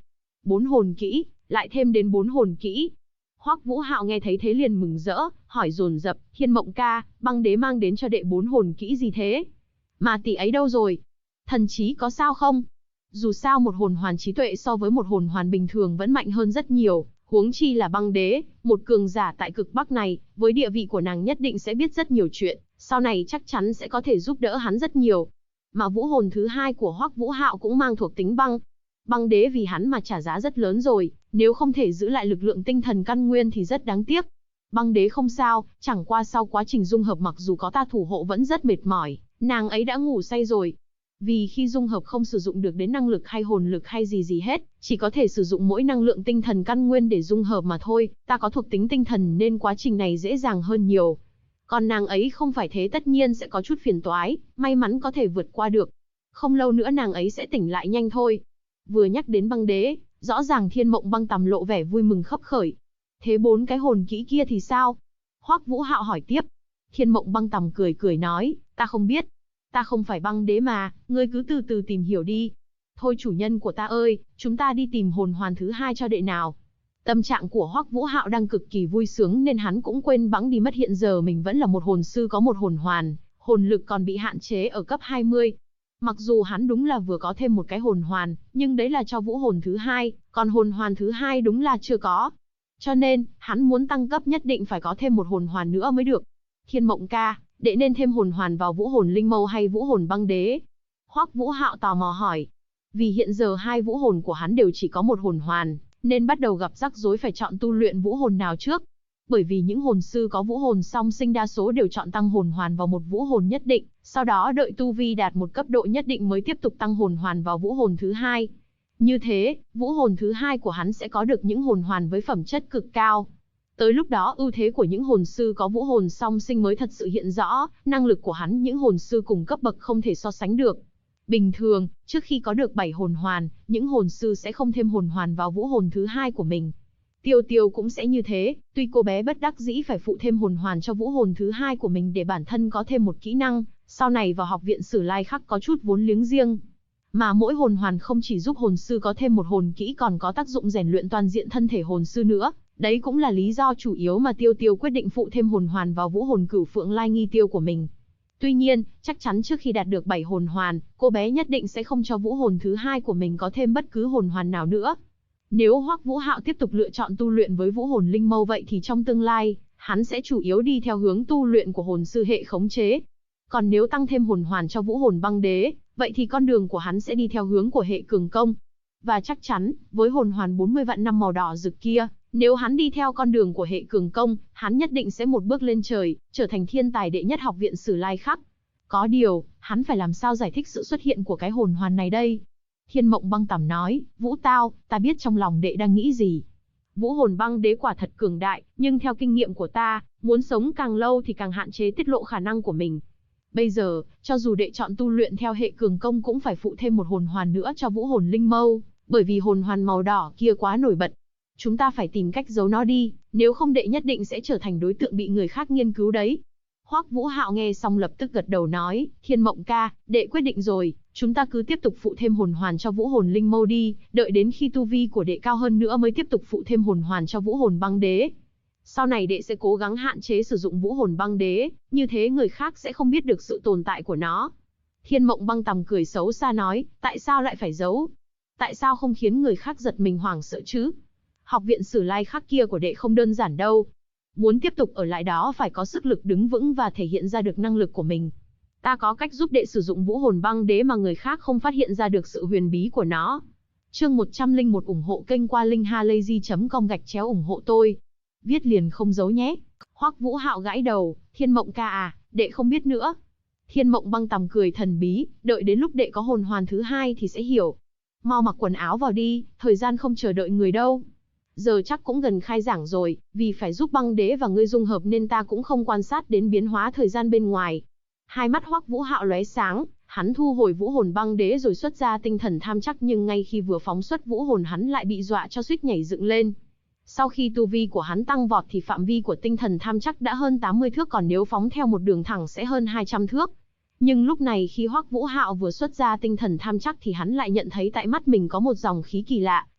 [SPEAKER 1] 4 hồn kỹ, lại thêm đến 4 hồn kỹ. Hoắc Vũ Hạo nghe thấy thế liền mừng rỡ, hỏi dồn dập, Thiên Mộng ca, băng đế mang đến cho đệ 4 hồn kỹ gì thế? Mà tỷ ấy đâu rồi? Thần trí có sao không? Dù sao một hồn hoàn trí tuệ so với một hồn hoàn bình thường vẫn mạnh hơn rất nhiều, huống chi là băng đế, một cường giả tại cực Bắc này, với địa vị của nàng nhất định sẽ biết rất nhiều chuyện, sau này chắc chắn sẽ có thể giúp đỡ hắn rất nhiều. Mà vũ hồn thứ hai của Hoắc Vũ Hạo cũng mang thuộc tính băng. Băng đế vì hắn mà trả giá rất lớn rồi, nếu không thể giữ lại lực lượng tinh thần căn nguyên thì rất đáng tiếc. Băng đế không sao, chẳng qua sau quá trình dung hợp mặc dù có ta thủ hộ vẫn rất mệt mỏi, nàng ấy đã ngủ say rồi. Vì khi dung hợp không sử dụng được đến năng lực hay hồn lực hay gì hết, chỉ có thể sử dụng mỗi năng lượng tinh thần căn nguyên để dung hợp mà thôi, ta có thuộc tính tinh thần nên quá trình này dễ dàng hơn nhiều. Còn nàng ấy không phải thế tất nhiên sẽ có chút phiền toái, may mắn có thể vượt qua được. Không lâu nữa nàng ấy sẽ tỉnh lại nhanh thôi. Vừa nhắc đến băng đế, rõ ràng Thiên Mộng Băng Tầm lộ vẻ vui mừng khấp khởi. Thế 4 cái hồn kỹ kia thì sao? Hoắc Vũ Hạo hỏi tiếp. Thiên Mộng Băng Tầm cười cười nói, ta không biết. Ta không phải băng đế mà, ngươi cứ từ từ tìm hiểu đi. Thôi chủ nhân của ta ơi, chúng ta đi tìm hồn hoàn thứ hai cho đệ nào. Tâm trạng của Hoắc Vũ Hạo đang cực kỳ vui sướng nên hắn cũng quên bẵng đi mất hiện giờ mình vẫn là một hồn sư có một hồn hoàn, hồn lực còn bị hạn chế ở cấp 20. Mặc dù hắn đúng là vừa có thêm một cái hồn hoàn, nhưng đấy là cho vũ hồn thứ hai, còn hồn hoàn thứ hai đúng là chưa có. Cho nên, hắn muốn tăng cấp nhất định phải có thêm một hồn hoàn nữa mới được. Thiên Mộng ca, đệ nên thêm hồn hoàn vào vũ hồn linh mâu hay vũ hồn băng đế? Hoắc Vũ Hạo tò mò hỏi. Vì hiện giờ hai vũ hồn của hắn đều chỉ có một hồn hoàn, nên bắt đầu gặp rắc rối phải chọn tu luyện vũ hồn nào trước. Bởi vì những hồn sư có vũ hồn song sinh đa số đều chọn tăng hồn hoàn vào một vũ hồn nhất định, sau đó đợi tu vi đạt một cấp độ nhất định mới tiếp tục tăng hồn hoàn vào vũ hồn thứ hai. Như thế, vũ hồn thứ hai của hắn sẽ có được những hồn hoàn với phẩm chất cực cao. Tới lúc đó ưu thế của những hồn sư có vũ hồn song sinh mới thật sự hiện rõ, năng lực của hắn những hồn sư cùng cấp bậc không thể so sánh được. Bình thường, trước khi có được 7 hồn hoàn, những hồn sư sẽ không thêm hồn hoàn vào vũ hồn thứ hai của mình. Tiêu Tiêu cũng sẽ như thế, tuy cô bé bất đắc dĩ phải phụ thêm hồn hoàn cho vũ hồn thứ hai của mình để bản thân có thêm một kỹ năng, sau này vào học viện Sử Lai Khắc có chút vốn liếng riêng. Mà mỗi hồn hoàn không chỉ giúp hồn sư có thêm một hồn kỹ còn có tác dụng rèn luyện toàn diện thân thể hồn sư nữa. Đấy cũng là lý do chủ yếu mà Tiêu Tiêu quyết định phụ thêm hồn hoàn vào vũ hồn Cửu Phượng Lai Nghi Tiêu của mình. Tuy nhiên, chắc chắn trước khi đạt được 7 hồn hoàn, cô bé nhất định sẽ không cho vũ hồn thứ hai của mình có thêm bất cứ hồn hoàn nào nữa. Nếu Hoắc Vũ Hạo tiếp tục lựa chọn tu luyện với vũ hồn linh mâu vậy thì trong tương lai, hắn sẽ chủ yếu đi theo hướng tu luyện của hồn sư hệ khống chế. Còn nếu tăng thêm hồn hoàn cho vũ hồn băng đế, vậy thì con đường của hắn sẽ đi theo hướng của hệ cường công. Và chắc chắn, với hồn hoàn 40 vạn năm màu đỏ rực kia, nếu hắn đi theo con đường của hệ cường công, hắn nhất định sẽ một bước lên trời, trở thành thiên tài đệ nhất học viện Sử Lai Khắc. Có điều, hắn phải làm sao giải thích sự xuất hiện của cái hồn hoàn này đây? Thiên Mộng Băng Tầm nói, Vũ Tao, ta biết trong lòng đệ đang nghĩ gì. Vũ hồn băng đế quả thật cường đại, nhưng theo kinh nghiệm của ta, muốn sống càng lâu thì càng hạn chế tiết lộ khả năng của mình. Bây giờ, cho dù đệ chọn tu luyện theo hệ cường công cũng phải phụ thêm một hồn hoàn nữa cho vũ hồn linh mâu, bởi vì hồn hoàn màu đỏ kia quá nổi bật. Chúng ta phải tìm cách giấu nó đi, nếu không đệ nhất định sẽ trở thành đối tượng bị người khác nghiên cứu đấy. Hoắc Vũ Hạo nghe xong lập tức gật đầu nói, Thiên Mộng ca, đệ quyết định rồi, chúng ta cứ tiếp tục phụ thêm hồn hoàn cho vũ hồn linh mâu đi, đợi đến khi tu vi của đệ cao hơn nữa mới tiếp tục phụ thêm hồn hoàn cho vũ hồn băng đế. Sau này đệ sẽ cố gắng hạn chế sử dụng vũ hồn băng đế, như thế người khác sẽ không biết được sự tồn tại của nó. Thiên Mộng Băng Tầm cười xấu xa nói, tại sao lại phải giấu? Tại sao không khiến người khác giật mình hoảng sợ chứ? Học viện Sử Lai Khắc kia của đệ không đơn giản đâu. Muốn tiếp tục ở lại đó phải có sức lực đứng vững và thể hiện ra được năng lực của mình. Ta có cách giúp đệ sử dụng vũ hồn băng đế mà người khác không phát hiện ra được sự huyền bí của nó. Chương 101 ủng hộ kênh qua linkhalazy.com/ủng hộ tôi. Viết liền không giấu nhé. Hoắc Vũ Hạo gãi đầu, Thiên Mộng ca à, đệ không biết nữa. Thiên Mộng Băng Tầm cười thần bí, đợi đến lúc đệ có hồn hoàn thứ hai thì sẽ hiểu. Mau mặc quần áo vào đi, thời gian không chờ đợi người đâu. Giờ chắc cũng gần khai giảng rồi, vì phải giúp băng đế và ngươi dung hợp nên ta cũng không quan sát đến biến hóa thời gian bên ngoài. Hai mắt Hoắc Vũ Hạo lóe sáng, hắn thu hồi vũ hồn băng đế rồi xuất ra tinh thần tham chắc, nhưng ngay khi vừa phóng xuất vũ hồn hắn lại bị dọa cho suýt nhảy dựng lên. Sau khi tu vi của hắn tăng vọt thì phạm vi của tinh thần tham chắc đã hơn 80 thước, còn nếu phóng theo một đường thẳng sẽ hơn 200 thước. Nhưng lúc này khi Hoắc Vũ Hạo vừa xuất ra tinh thần tham chắc thì hắn lại nhận thấy tại mắt mình có một dòng khí kỳ lạ,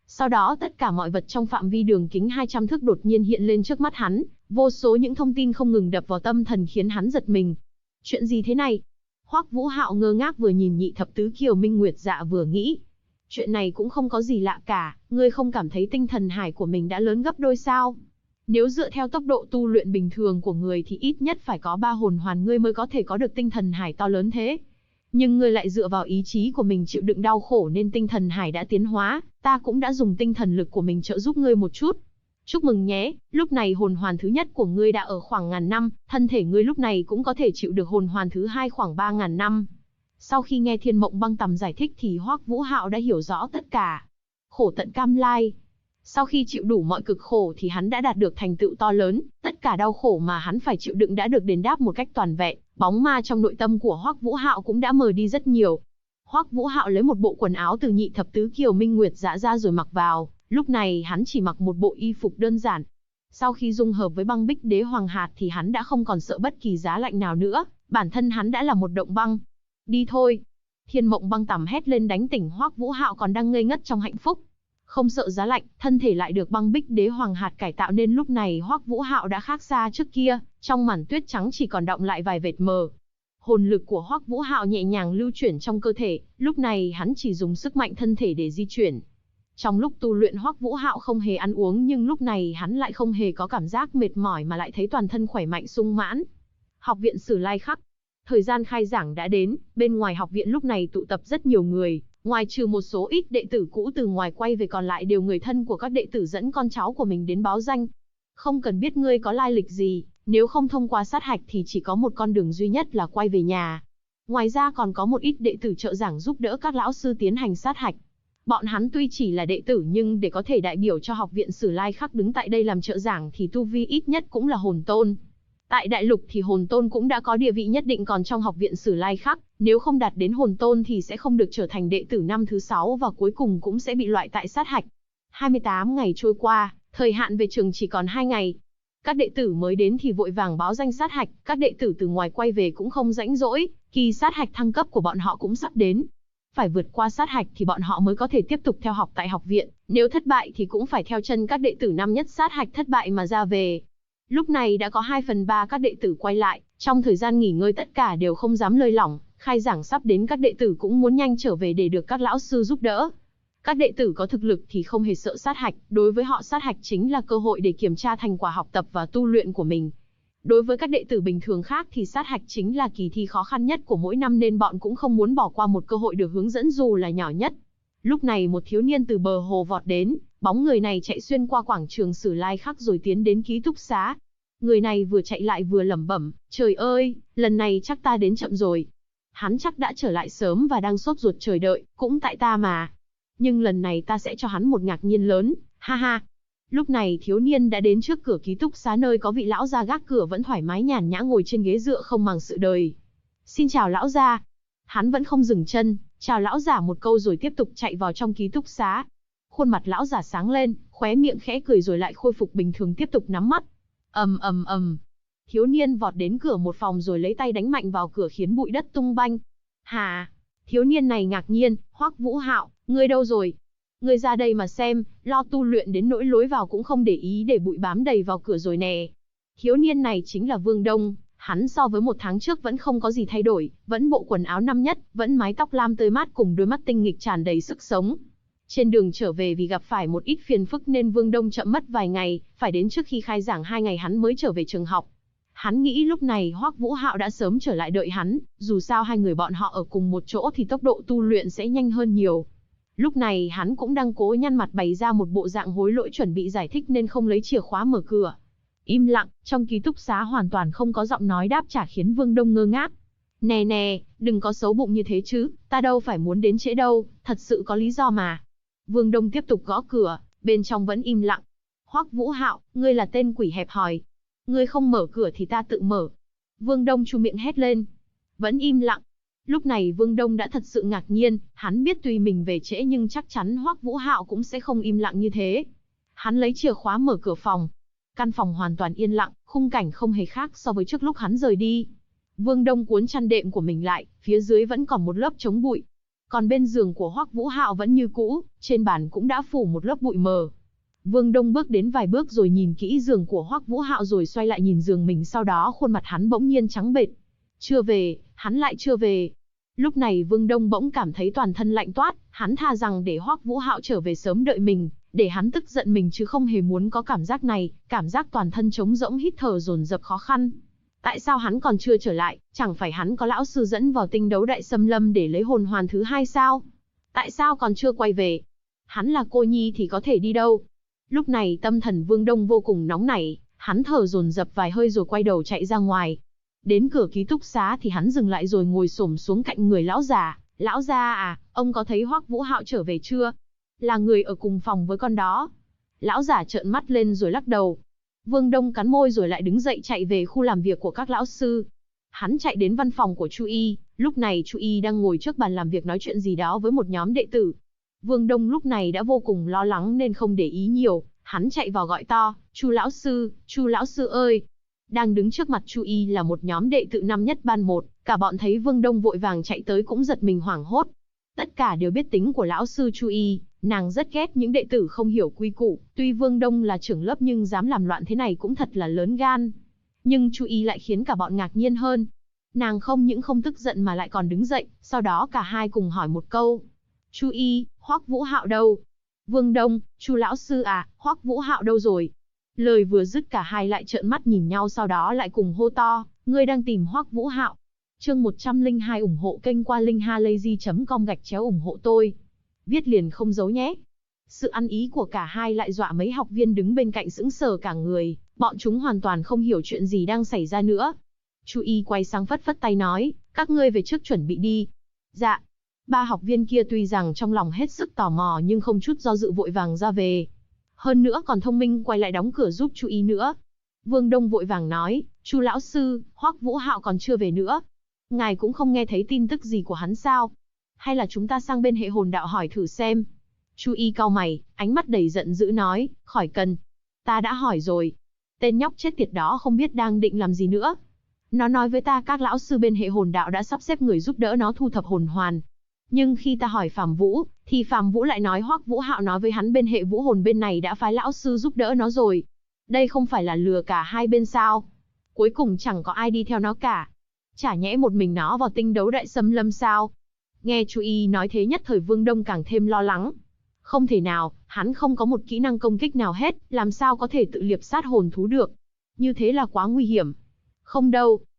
[SPEAKER 1] Sau đó tất cả mọi vật trong phạm vi đường kính 200 thước đột nhiên hiện lên trước mắt hắn, vô số những thông tin không ngừng đập vào tâm thần khiến hắn giật mình. Chuyện gì thế này? Hoắc Vũ Hạo ngơ ngác vừa nhìn nhị thập tứ Kiều Minh Nguyệt Dạ vừa nghĩ. Chuyện này cũng không có gì lạ cả, ngươi không cảm thấy tinh thần hải của mình đã lớn gấp đôi sao? Nếu dựa theo tốc độ tu luyện bình thường của người thì ít nhất phải có 3 hồn hoàn ngươi mới có thể có được tinh thần hải to lớn thế. Nhưng ngươi lại dựa vào ý chí của mình chịu đựng đau khổ nên tinh thần hải đã tiến hóa, ta cũng đã dùng tinh thần lực của mình trợ giúp ngươi một chút. Chúc mừng nhé, lúc này hồn hoàn thứ nhất của ngươi đã ở khoảng ngàn năm, thân thể ngươi lúc này cũng có thể chịu được hồn hoàn thứ hai khoảng 3.000 năm. Sau khi nghe Thiên Mộng Băng Tầm giải thích thì Hoắc Vũ Hạo đã hiểu rõ tất cả. Khổ tận cam lai. Sau khi chịu đủ mọi cực khổ thì hắn đã đạt được thành tựu to lớn, tất cả đau khổ mà hắn phải chịu đựng đã được đền đáp một cách toàn vẹn, bóng ma trong nội tâm của Hoắc Vũ Hạo cũng đã mờ đi rất nhiều. Hoắc Vũ Hạo lấy một bộ quần áo từ nhị thập tứ Kiều Minh Nguyệt Dạ ra rồi mặc vào, lúc này hắn chỉ mặc một bộ y phục đơn giản. Sau khi dung hợp với băng bích đế hoàng hạt thì hắn đã không còn sợ bất kỳ giá lạnh nào nữa, bản thân hắn đã là một động băng. Đi thôi. Thiên Mộng Băng Tầm hét lên đánh tỉnh Hoắc Vũ Hạo còn đang ngây ngất trong hạnh phúc. Không sợ giá lạnh, thân thể lại được băng bích đế hoàng hạt cải tạo nên lúc này Hoắc Vũ Hạo đã khác xa trước kia, trong màn tuyết trắng chỉ còn đọng lại vài vệt mờ. Hồn lực của Hoắc Vũ Hạo nhẹ nhàng lưu chuyển trong cơ thể, lúc này hắn chỉ dùng sức mạnh thân thể để di chuyển. Trong lúc tu luyện Hoắc Vũ Hạo không hề ăn uống nhưng lúc này hắn lại không hề có cảm giác mệt mỏi mà lại thấy toàn thân khỏe mạnh sung mãn. Học viện Sử Lai Khắc. Thời gian khai giảng đã đến, bên ngoài học viện lúc này tụ tập rất nhiều người, ngoài trừ một số ít đệ tử cũ từ ngoài quay về còn lại đều người thân của các đệ tử dẫn con cháu của mình đến báo danh. Không cần biết ngươi có lai lịch gì, nếu không thông qua sát hạch thì chỉ có một con đường duy nhất là quay về nhà. Ngoài ra còn có một ít đệ tử trợ giảng giúp đỡ các lão sư tiến hành sát hạch. Bọn hắn tuy chỉ là đệ tử nhưng để có thể đại biểu cho học viện Sử Lai Khắc đứng tại đây làm trợ giảng thì tu vi ít nhất cũng là hồn tôn. Tại đại lục thì hồn tôn cũng đã có địa vị nhất định, còn trong học viện Sử Lai Khắc, nếu không đạt đến hồn tôn thì sẽ không được trở thành đệ tử năm thứ 6 và cuối cùng cũng sẽ bị loại tại sát hạch. 28 ngày trôi qua, thời hạn về trường chỉ còn 2 ngày. Các đệ tử mới đến thì vội vàng báo danh sát hạch, các đệ tử từ ngoài quay về cũng không rãnh rỗi, kỳ sát hạch thăng cấp của bọn họ cũng sắp đến. Phải vượt qua sát hạch thì bọn họ mới có thể tiếp tục theo học tại học viện, nếu thất bại thì cũng phải theo chân các đệ tử năm nhất sát hạch thất bại mà ra về. Lúc này đã có 2/3 các đệ tử quay lại, trong thời gian nghỉ ngơi tất cả đều không dám lơi lỏng, khai giảng sắp đến các đệ tử cũng muốn nhanh trở về để được các lão sư giúp đỡ. Các đệ tử có thực lực thì không hề sợ sát hạch, đối với họ sát hạch chính là cơ hội để kiểm tra thành quả học tập và tu luyện của mình. Đối với các đệ tử bình thường khác thì sát hạch chính là kỳ thi khó khăn nhất của mỗi năm nên bọn cũng không muốn bỏ qua một cơ hội được hướng dẫn dù là nhỏ nhất. Lúc này một thiếu niên từ bờ hồ vọt đến, bóng người này chạy xuyên qua quảng trường Sử Lai Khắc rồi tiến đến ký túc xá. Người này vừa chạy lại vừa lẩm bẩm, trời ơi, lần này chắc ta đến chậm rồi. Hắn chắc đã trở lại sớm và đang sốt ruột chờ đợi, cũng tại ta mà. Nhưng lần này ta sẽ cho hắn một ngạc nhiên lớn, ha ha. Lúc này thiếu niên đã đến trước cửa ký túc xá nơi có vị lão gia gác cửa vẫn thoải mái nhàn nhã ngồi trên ghế dựa không màng sự đời. Xin chào lão gia. Hắn vẫn không dừng chân, chào lão giả một câu rồi tiếp tục chạy vào trong ký túc xá. Khuôn mặt lão giả sáng lên, khóe miệng khẽ cười rồi lại khôi phục bình thường tiếp tục nhắm mắt. ầm. Thiếu niên vọt đến cửa một phòng rồi lấy tay đánh mạnh vào cửa khiến bụi đất tung banh. Hà! Thiếu niên này ngạc nhiên, Hoắc Vũ Hạo, ngươi đâu rồi? Ngươi ra đây mà xem, lo tu luyện đến nỗi lối vào cũng không để ý để bụi bám đầy vào cửa rồi nè. Thiếu niên này chính là Vương Đông, hắn so với một tháng trước vẫn không có gì thay đổi, vẫn bộ quần áo năm nhất, vẫn mái tóc lam tươi mát cùng đôi mắt tinh nghịch tràn đầy sức sống. Trên đường trở về vì gặp phải một ít phiền phức nên Vương Đông chậm mất vài ngày, phải đến trước khi khai giảng 2 ngày hắn mới trở về trường học. Hắn nghĩ lúc này Hoắc Vũ Hạo đã sớm trở lại đợi hắn, dù sao hai người bọn họ ở cùng một chỗ thì tốc độ tu luyện sẽ nhanh hơn nhiều. Lúc này hắn cũng đang cố nhăn mặt bày ra một bộ dạng hối lỗi chuẩn bị giải thích nên không lấy chìa khóa mở cửa. Im lặng, trong ký túc xá hoàn toàn không có giọng nói đáp trả khiến Vương Đông ngơ ngác. Nè, đừng có xấu bụng như thế chứ, ta đâu phải muốn đến trễ đâu, thật sự có lý do mà. Vương Đông tiếp tục gõ cửa, bên trong vẫn im lặng. Hoắc Vũ Hạo, ngươi là tên quỷ hẹp hòi. Ngươi không mở cửa thì ta tự mở. Vương Đông chu miệng hét lên. Vẫn im lặng. Lúc này Vương Đông đã thật sự ngạc nhiên, hắn biết tuy mình về trễ nhưng chắc chắn Hoắc Vũ Hạo cũng sẽ không im lặng như thế. Hắn lấy chìa khóa mở cửa phòng. Căn phòng hoàn toàn yên lặng, khung cảnh không hề khác so với trước lúc hắn rời đi. Vương Đông cuốn chăn đệm của mình lại, phía dưới vẫn còn một lớp chống bụi. Còn bên giường của Hoắc Vũ Hạo vẫn như cũ, trên bàn cũng đã phủ một lớp bụi mờ. Vương Đông bước đến vài bước rồi nhìn kỹ giường của Hoắc Vũ Hạo rồi xoay lại nhìn giường mình, sau đó khuôn mặt hắn bỗng nhiên trắng bệch. Chưa về, hắn lại chưa về. Lúc này Vương Đông bỗng cảm thấy toàn thân lạnh toát, hắn thà rằng để Hoắc Vũ Hạo trở về sớm đợi mình, để hắn tức giận mình chứ không hề muốn có cảm giác này, cảm giác toàn thân trống rỗng, hít thở dồn dập khó khăn. Tại sao hắn còn chưa trở lại, chẳng phải hắn có lão sư dẫn vào Tinh Đấu Đại Xâm Lâm để lấy hồn hoàn thứ hai sao? Tại sao còn chưa quay về? Hắn là cô nhi thì có thể đi đâu? Lúc này tâm thần Vương Đông vô cùng nóng nảy, hắn thở dồn dập vài hơi rồi quay đầu chạy ra ngoài. Đến cửa ký túc xá thì hắn dừng lại rồi ngồi xổm xuống cạnh người lão già. Lão gia à, ông có thấy Hoắc Vũ Hạo trở về chưa? Là người ở cùng phòng với con đó. Lão giả trợn mắt lên rồi lắc đầu. Vương Đông cắn môi rồi lại đứng dậy chạy về khu làm việc của các lão sư. Hắn chạy đến văn phòng của Chu Y, lúc này Chu Y đang ngồi trước bàn làm việc nói chuyện gì đó với một nhóm đệ tử. Vương Đông lúc này đã vô cùng lo lắng nên không để ý nhiều, hắn chạy vào gọi to, Chu lão sư ơi. Đang đứng trước mặt Chu Y là một nhóm đệ tử năm nhất ban 1, cả bọn thấy Vương Đông vội vàng chạy tới cũng giật mình hoảng hốt. Tất cả đều biết tính của lão sư Chu Y, nàng rất ghét những đệ tử không hiểu quy củ, tuy Vương Đông là trưởng lớp nhưng dám làm loạn thế này cũng thật là lớn gan. Nhưng Chu Y lại khiến cả bọn ngạc nhiên hơn. Nàng không những không tức giận mà lại còn đứng dậy, sau đó cả hai cùng hỏi một câu. Chu Y, Hoắc Vũ Hạo đâu? Vương Đông, Chu lão sư à, Hoắc Vũ Hạo đâu rồi? Lời vừa dứt cả hai lại trợn mắt nhìn nhau, sau đó lại cùng hô to, ngươi đang tìm Hoắc Vũ Hạo. Chương 102 ủng hộ kênh qua linkhalazy.com/ủng hộ tôi. Viết liền không giấu nhé. Sự ăn ý của cả hai lại dọa mấy học viên đứng bên cạnh sững sờ cả người, bọn chúng hoàn toàn không hiểu chuyện gì đang xảy ra nữa. Chu Y quay sang phất phất tay nói, các ngươi về trước chuẩn bị đi. Dạ. Ba học viên kia tuy rằng trong lòng hết sức tò mò nhưng không chút do dự vội vàng ra về. Hơn nữa còn thông minh quay lại đóng cửa giúp Chu Y nữa. Vương Đông vội vàng nói, Chu lão sư, Hoắc Vũ Hạo còn chưa về nữa. Ngài cũng không nghe thấy tin tức gì của hắn sao? Hay là chúng ta sang bên hệ hồn đạo hỏi thử xem? Chu Y cau mày, ánh mắt đầy giận dữ nói, khỏi cần. Ta đã hỏi rồi. Tên nhóc chết tiệt đó không biết đang định làm gì nữa. Nó nói với ta các lão sư bên hệ hồn đạo đã sắp xếp người giúp đỡ nó thu thập hồn hoàn. Nhưng khi ta hỏi Phạm Vũ, thì Phạm Vũ lại nói Hoắc Vũ Hạo nói với hắn bên hệ vũ hồn bên này đã phái lão sư giúp đỡ nó rồi. Đây không phải là lừa cả hai bên sao? Cuối cùng chẳng có ai đi theo nó cả. Chả nhẽ một mình nó vào Tinh Đấu Đại Xâm Lâm sao? Nghe Chu Y nói thế nhất thời Vương Đông càng thêm lo lắng. Không thể nào, hắn không có một kỹ năng công kích nào hết, làm sao có thể tự liệp sát hồn thú được? Như thế là quá nguy hiểm. Không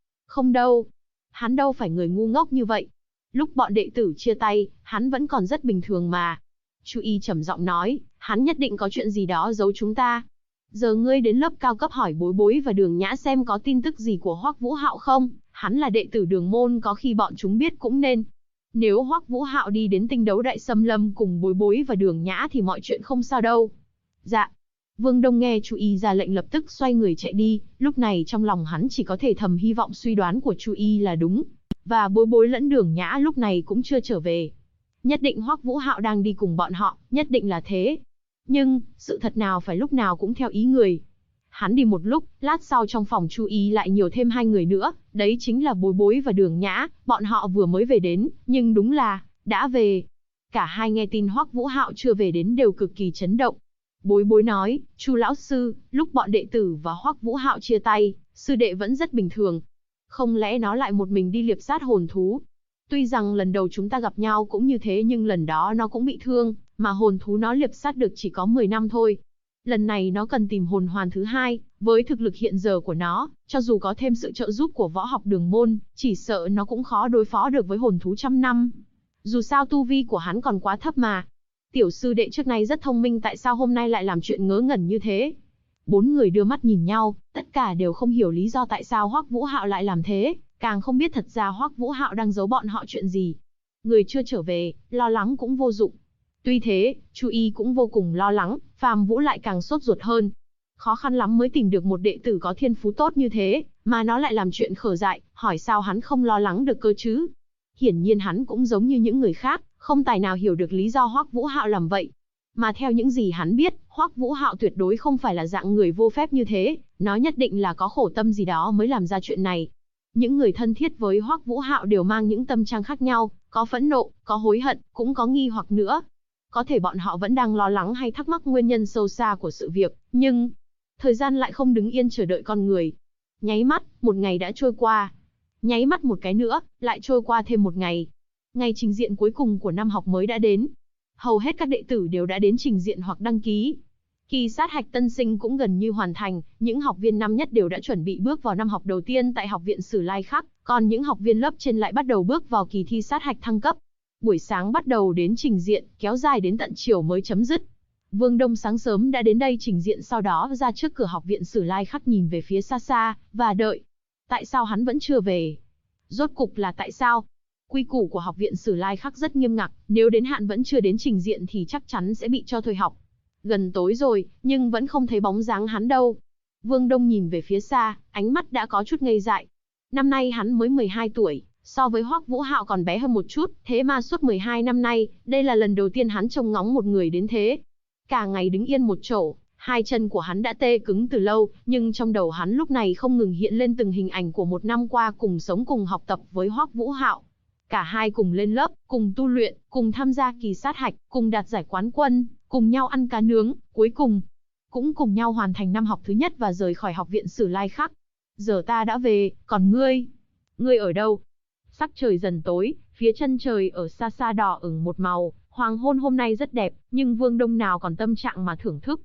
[SPEAKER 1] đâu. Hắn đâu phải người ngu ngốc như vậy. Lúc bọn đệ tử chia tay, hắn vẫn còn rất bình thường mà. Chu Y trầm giọng nói, hắn nhất định có chuyện gì đó giấu chúng ta. Giờ ngươi đến lớp cao cấp hỏi Bối Bối và Đường Nhã xem có tin tức gì của Hoắc Vũ Hạo không, hắn là đệ tử Đường môn, có khi bọn chúng biết cũng nên. Nếu Hoắc Vũ Hạo đi đến Tinh Đấu Đại Xâm Lâm cùng Bối Bối và Đường Nhã thì mọi chuyện không sao đâu. Dạ. Vương Đông nghe Chu Y ra lệnh lập tức xoay người chạy đi, lúc này trong lòng hắn chỉ có thể thầm hy vọng suy đoán của Chu Y là đúng. Và Bối Bối lẫn Đường Nhã lúc này cũng chưa trở về. Nhất định Hoắc Vũ Hạo đang đi cùng bọn họ, nhất định là thế. Nhưng, sự thật nào phải lúc nào cũng theo ý người. Hắn đi một lúc, lát sau trong phòng Chu Y lại nhiều thêm hai người nữa, đấy chính là Bối Bối và Đường Nhã, bọn họ vừa mới về đến, nhưng đúng là, đã về. Cả hai nghe tin Hoắc Vũ Hạo chưa về đến đều cực kỳ chấn động. Bối Bối nói, Chu lão sư, lúc bọn đệ tử và Hoắc Vũ Hạo chia tay, sư đệ vẫn rất bình thường. Không lẽ nó lại một mình đi liệp sát hồn thú? Tuy rằng lần đầu chúng ta gặp nhau cũng như thế nhưng lần đó nó cũng bị thương, mà hồn thú nó liệp sát được chỉ có 10 năm thôi. Lần này nó cần tìm hồn hoàn thứ hai, với thực lực hiện giờ của nó, cho dù có thêm sự trợ giúp của võ học Đường môn, chỉ sợ nó cũng khó đối phó được với hồn thú trăm năm. Dù sao tu vi của hắn còn quá thấp mà. Tiểu sư đệ trước nay rất thông minh, tại sao hôm nay lại làm chuyện ngớ ngẩn như thế? Bốn người đưa mắt nhìn nhau, tất cả đều không hiểu lý do tại sao Hoắc Vũ Hạo lại làm thế, càng không biết thật ra Hoắc Vũ Hạo đang giấu bọn họ chuyện gì. Người chưa trở về, lo lắng cũng vô dụng. Tuy thế, Chu Y cũng vô cùng lo lắng, Phạm Vũ lại càng sốt ruột hơn. Khó khăn lắm mới tìm được một đệ tử có thiên phú tốt như thế, mà nó lại làm chuyện khờ dại, hỏi sao hắn không lo lắng được cơ chứ? Hiển nhiên hắn cũng giống như những người khác, không tài nào hiểu được lý do Hoắc Vũ Hạo làm vậy. Mà theo những gì hắn biết, Hoắc Vũ Hạo tuyệt đối không phải là dạng người vô phép như thế, nó nhất định là có khổ tâm gì đó mới làm ra chuyện này. Những người thân thiết với Hoắc Vũ Hạo đều mang những tâm trạng khác nhau, có phẫn nộ, có hối hận, cũng có nghi hoặc nữa. Có thể bọn họ vẫn đang lo lắng hay thắc mắc nguyên nhân sâu xa của sự việc, nhưng thời gian lại không đứng yên chờ đợi con người. Nháy mắt, một ngày đã trôi qua. Nháy mắt một cái nữa, lại trôi qua thêm một ngày. Ngày trình diện cuối cùng của năm học mới đã đến. Hầu hết các đệ tử đều đã đến trình diện hoặc đăng ký. Kỳ sát hạch tân sinh cũng gần như hoàn thành, những học viên năm nhất đều đã chuẩn bị bước vào năm học đầu tiên tại Học viện Sử Lai Khắc, còn những học viên lớp trên lại bắt đầu bước vào kỳ thi sát hạch thăng cấp. Buổi sáng bắt đầu đến trình diện, kéo dài đến tận chiều mới chấm dứt. Vương Đông sáng sớm đã đến đây trình diện, sau đó ra trước cửa Học viện Sử Lai Khắc nhìn về phía xa xa, và đợi. Tại sao hắn vẫn chưa về? Rốt cục là tại sao? Quy củ của Học viện Sử Lai Khắc rất nghiêm ngặt, nếu đến hạn vẫn chưa đến trình diện thì chắc chắn sẽ bị cho thôi học. Gần tối rồi, nhưng vẫn không thấy bóng dáng hắn đâu. Vương Đông nhìn về phía xa, ánh mắt đã có chút ngây dại. Năm nay hắn mới 12 tuổi, so với Hoắc Vũ Hạo còn bé hơn một chút, thế mà suốt 12 năm nay, đây là lần đầu tiên hắn trông ngóng một người đến thế. Cả ngày đứng yên một chỗ, hai chân của hắn đã tê cứng từ lâu, nhưng trong đầu hắn lúc này không ngừng hiện lên từng hình ảnh của một năm qua cùng sống cùng học tập với Hoắc Vũ Hạo. Cả hai cùng lên lớp, cùng tu luyện, cùng tham gia kỳ sát hạch, cùng đạt giải quán quân, cùng nhau ăn cá nướng, cuối cùng cũng cùng nhau hoàn thành năm học thứ nhất và rời khỏi Học viện Sử Lai Khắc. Giờ ta đã về, còn ngươi ở đâu? Sắc trời dần tối, phía chân trời ở xa xa đỏ ửng một màu, hoàng hôn hôm nay rất đẹp, nhưng Vương Đông nào còn tâm trạng mà thưởng thức.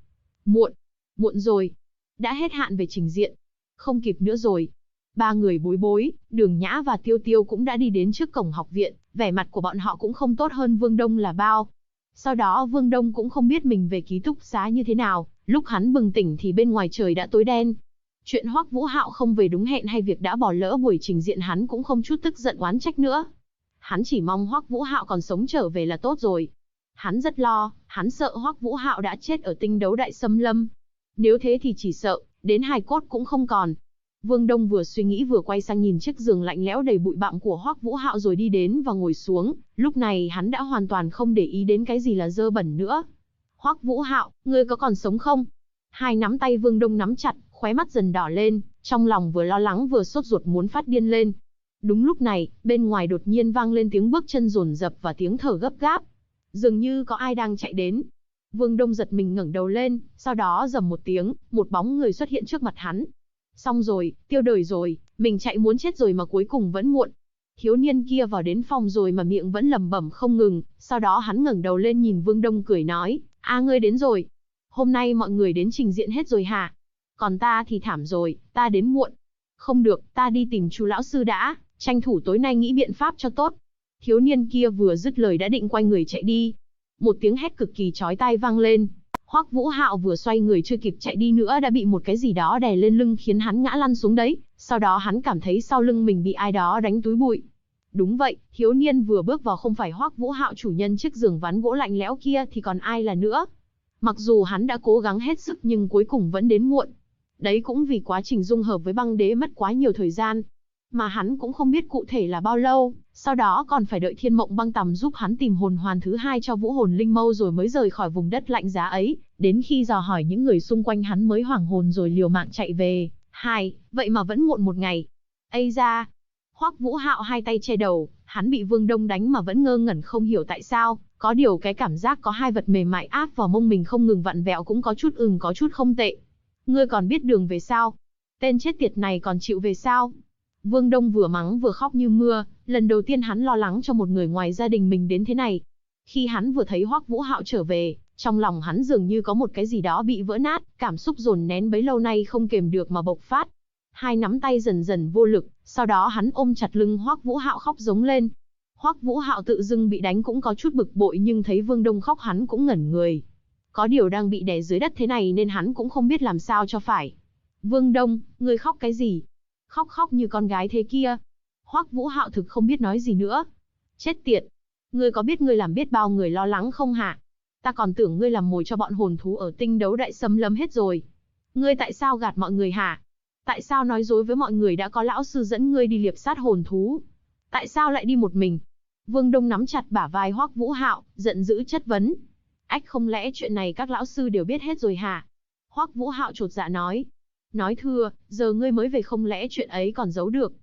[SPEAKER 1] Muộn rồi. Đã hết hạn về trình diện. Không kịp nữa rồi. Ba người Bối Bối, Đường Nhã và Tiêu Tiêu cũng đã đi đến trước cổng học viện, vẻ mặt của bọn họ cũng không tốt hơn Vương Đông là bao. Sau đó Vương Đông cũng không biết mình về ký túc xá như thế nào, lúc hắn bừng tỉnh thì bên ngoài trời đã tối đen. Chuyện Hoắc Vũ Hạo không về đúng hẹn hay việc đã bỏ lỡ buổi trình diện hắn cũng không chút tức giận oán trách nữa. Hắn chỉ mong Hoắc Vũ Hạo còn sống trở về là tốt rồi. Hắn rất lo, hắn sợ Hoắc Vũ Hạo đã chết ở Tinh Đấu Đại Xâm Lâm. Nếu thế thì chỉ sợ, đến hài cốt cũng không còn. Vương Đông vừa suy nghĩ vừa quay sang nhìn chiếc giường lạnh lẽo đầy bụi bặm của Hoắc Vũ Hạo rồi đi đến và ngồi xuống, lúc này hắn đã hoàn toàn không để ý đến cái gì là dơ bẩn nữa. Hoắc Vũ Hạo, ngươi có còn sống không? Hai nắm tay Vương Đông nắm chặt, khóe mắt dần đỏ lên, trong lòng vừa lo lắng vừa sốt ruột muốn phát điên lên. Đúng lúc này, bên ngoài đột nhiên vang lên tiếng bước chân dồn dập và tiếng thở gấp gáp. Dường như có ai đang chạy đến. Vương Đông giật mình ngẩng đầu lên, sau đó rầm một tiếng, một bóng người xuất hiện trước mặt hắn. Xong rồi, tiêu đời rồi, mình chạy muốn chết rồi mà cuối cùng vẫn muộn. Thiếu niên kia vào đến phòng rồi mà miệng vẫn lẩm bẩm không ngừng, sau đó hắn ngẩng đầu lên nhìn Vương Đông cười nói, ngươi đến rồi. Hôm nay mọi người đến trình diện hết rồi hả? Còn ta thì thảm rồi, ta đến muộn. Không được, ta đi tìm chú lão sư đã, tranh thủ tối nay nghĩ biện pháp cho tốt. Thiếu niên kia vừa dứt lời đã định quay người chạy đi. Một tiếng hét cực kỳ chói tai vang lên. Hoắc Vũ Hạo vừa xoay người chưa kịp chạy đi nữa đã bị một cái gì đó đè lên lưng khiến hắn ngã lăn xuống đấy, sau đó hắn cảm thấy sau lưng mình bị ai đó đánh túi bụi. Đúng vậy, thiếu niên vừa bước vào không phải Hoắc Vũ Hạo chủ nhân chiếc giường ván gỗ lạnh lẽo kia thì còn ai là nữa. Mặc dù hắn đã cố gắng hết sức nhưng cuối cùng vẫn đến muộn. Đấy cũng vì quá trình dung hợp với băng đế mất quá nhiều thời gian. Mà hắn cũng không biết cụ thể là bao lâu, sau đó còn phải đợi Thiên Mộng Băng Tầm giúp hắn tìm hồn hoàn thứ hai cho Vũ Hồn Linh Mâu rồi mới rời khỏi vùng đất lạnh giá ấy, đến khi dò hỏi những người xung quanh hắn mới hoảng hồn rồi liều mạng chạy về. Vậy mà vẫn muộn một ngày. Ây da! Hoắc Vũ Hạo hai tay che đầu, hắn bị Vương Đông đánh mà vẫn ngơ ngẩn không hiểu tại sao, có điều cái cảm giác có hai vật mềm mại áp vào mông mình không ngừng vặn vẹo cũng có chút có chút không tệ. Ngươi còn biết đường về sao? Tên chết tiệt này còn chịu về sao? Vương Đông vừa mắng vừa khóc như mưa, lần đầu tiên hắn lo lắng cho một người ngoài gia đình mình đến thế này. Khi hắn vừa thấy Hoắc Vũ Hạo trở về, trong lòng hắn dường như có một cái gì đó bị vỡ nát, cảm xúc dồn nén bấy lâu nay không kềm được mà bộc phát. Hai nắm tay dần dần vô lực, sau đó hắn ôm chặt lưng Hoắc Vũ Hạo khóc giống lên. Hoắc Vũ Hạo tự dưng bị đánh cũng có chút bực bội nhưng thấy Vương Đông khóc hắn cũng ngẩn người. Có điều đang bị đè dưới đất thế này nên hắn cũng không biết làm sao cho phải. Vương Đông, ngươi khóc cái gì? Khóc như con gái thế kia. Hoắc Vũ Hạo thực không biết nói gì nữa. Chết tiệt! Ngươi có biết ngươi làm biết bao người lo lắng không hả? Ta còn tưởng ngươi làm mồi cho bọn hồn thú ở Tinh Đấu Đại Xâm Lâm hết rồi. Ngươi tại sao gạt mọi người hả? Tại sao nói dối với mọi người đã có lão sư dẫn ngươi đi liệp sát hồn thú? Tại sao lại đi một mình? Vương Đông nắm chặt bả vai Hoắc Vũ Hạo, giận dữ chất vấn. Ách, không lẽ chuyện này các lão sư đều biết hết rồi hả? Hoắc Vũ Hạo chột dạ nói. Nói thưa, giờ ngươi mới về không lẽ chuyện ấy còn giấu được?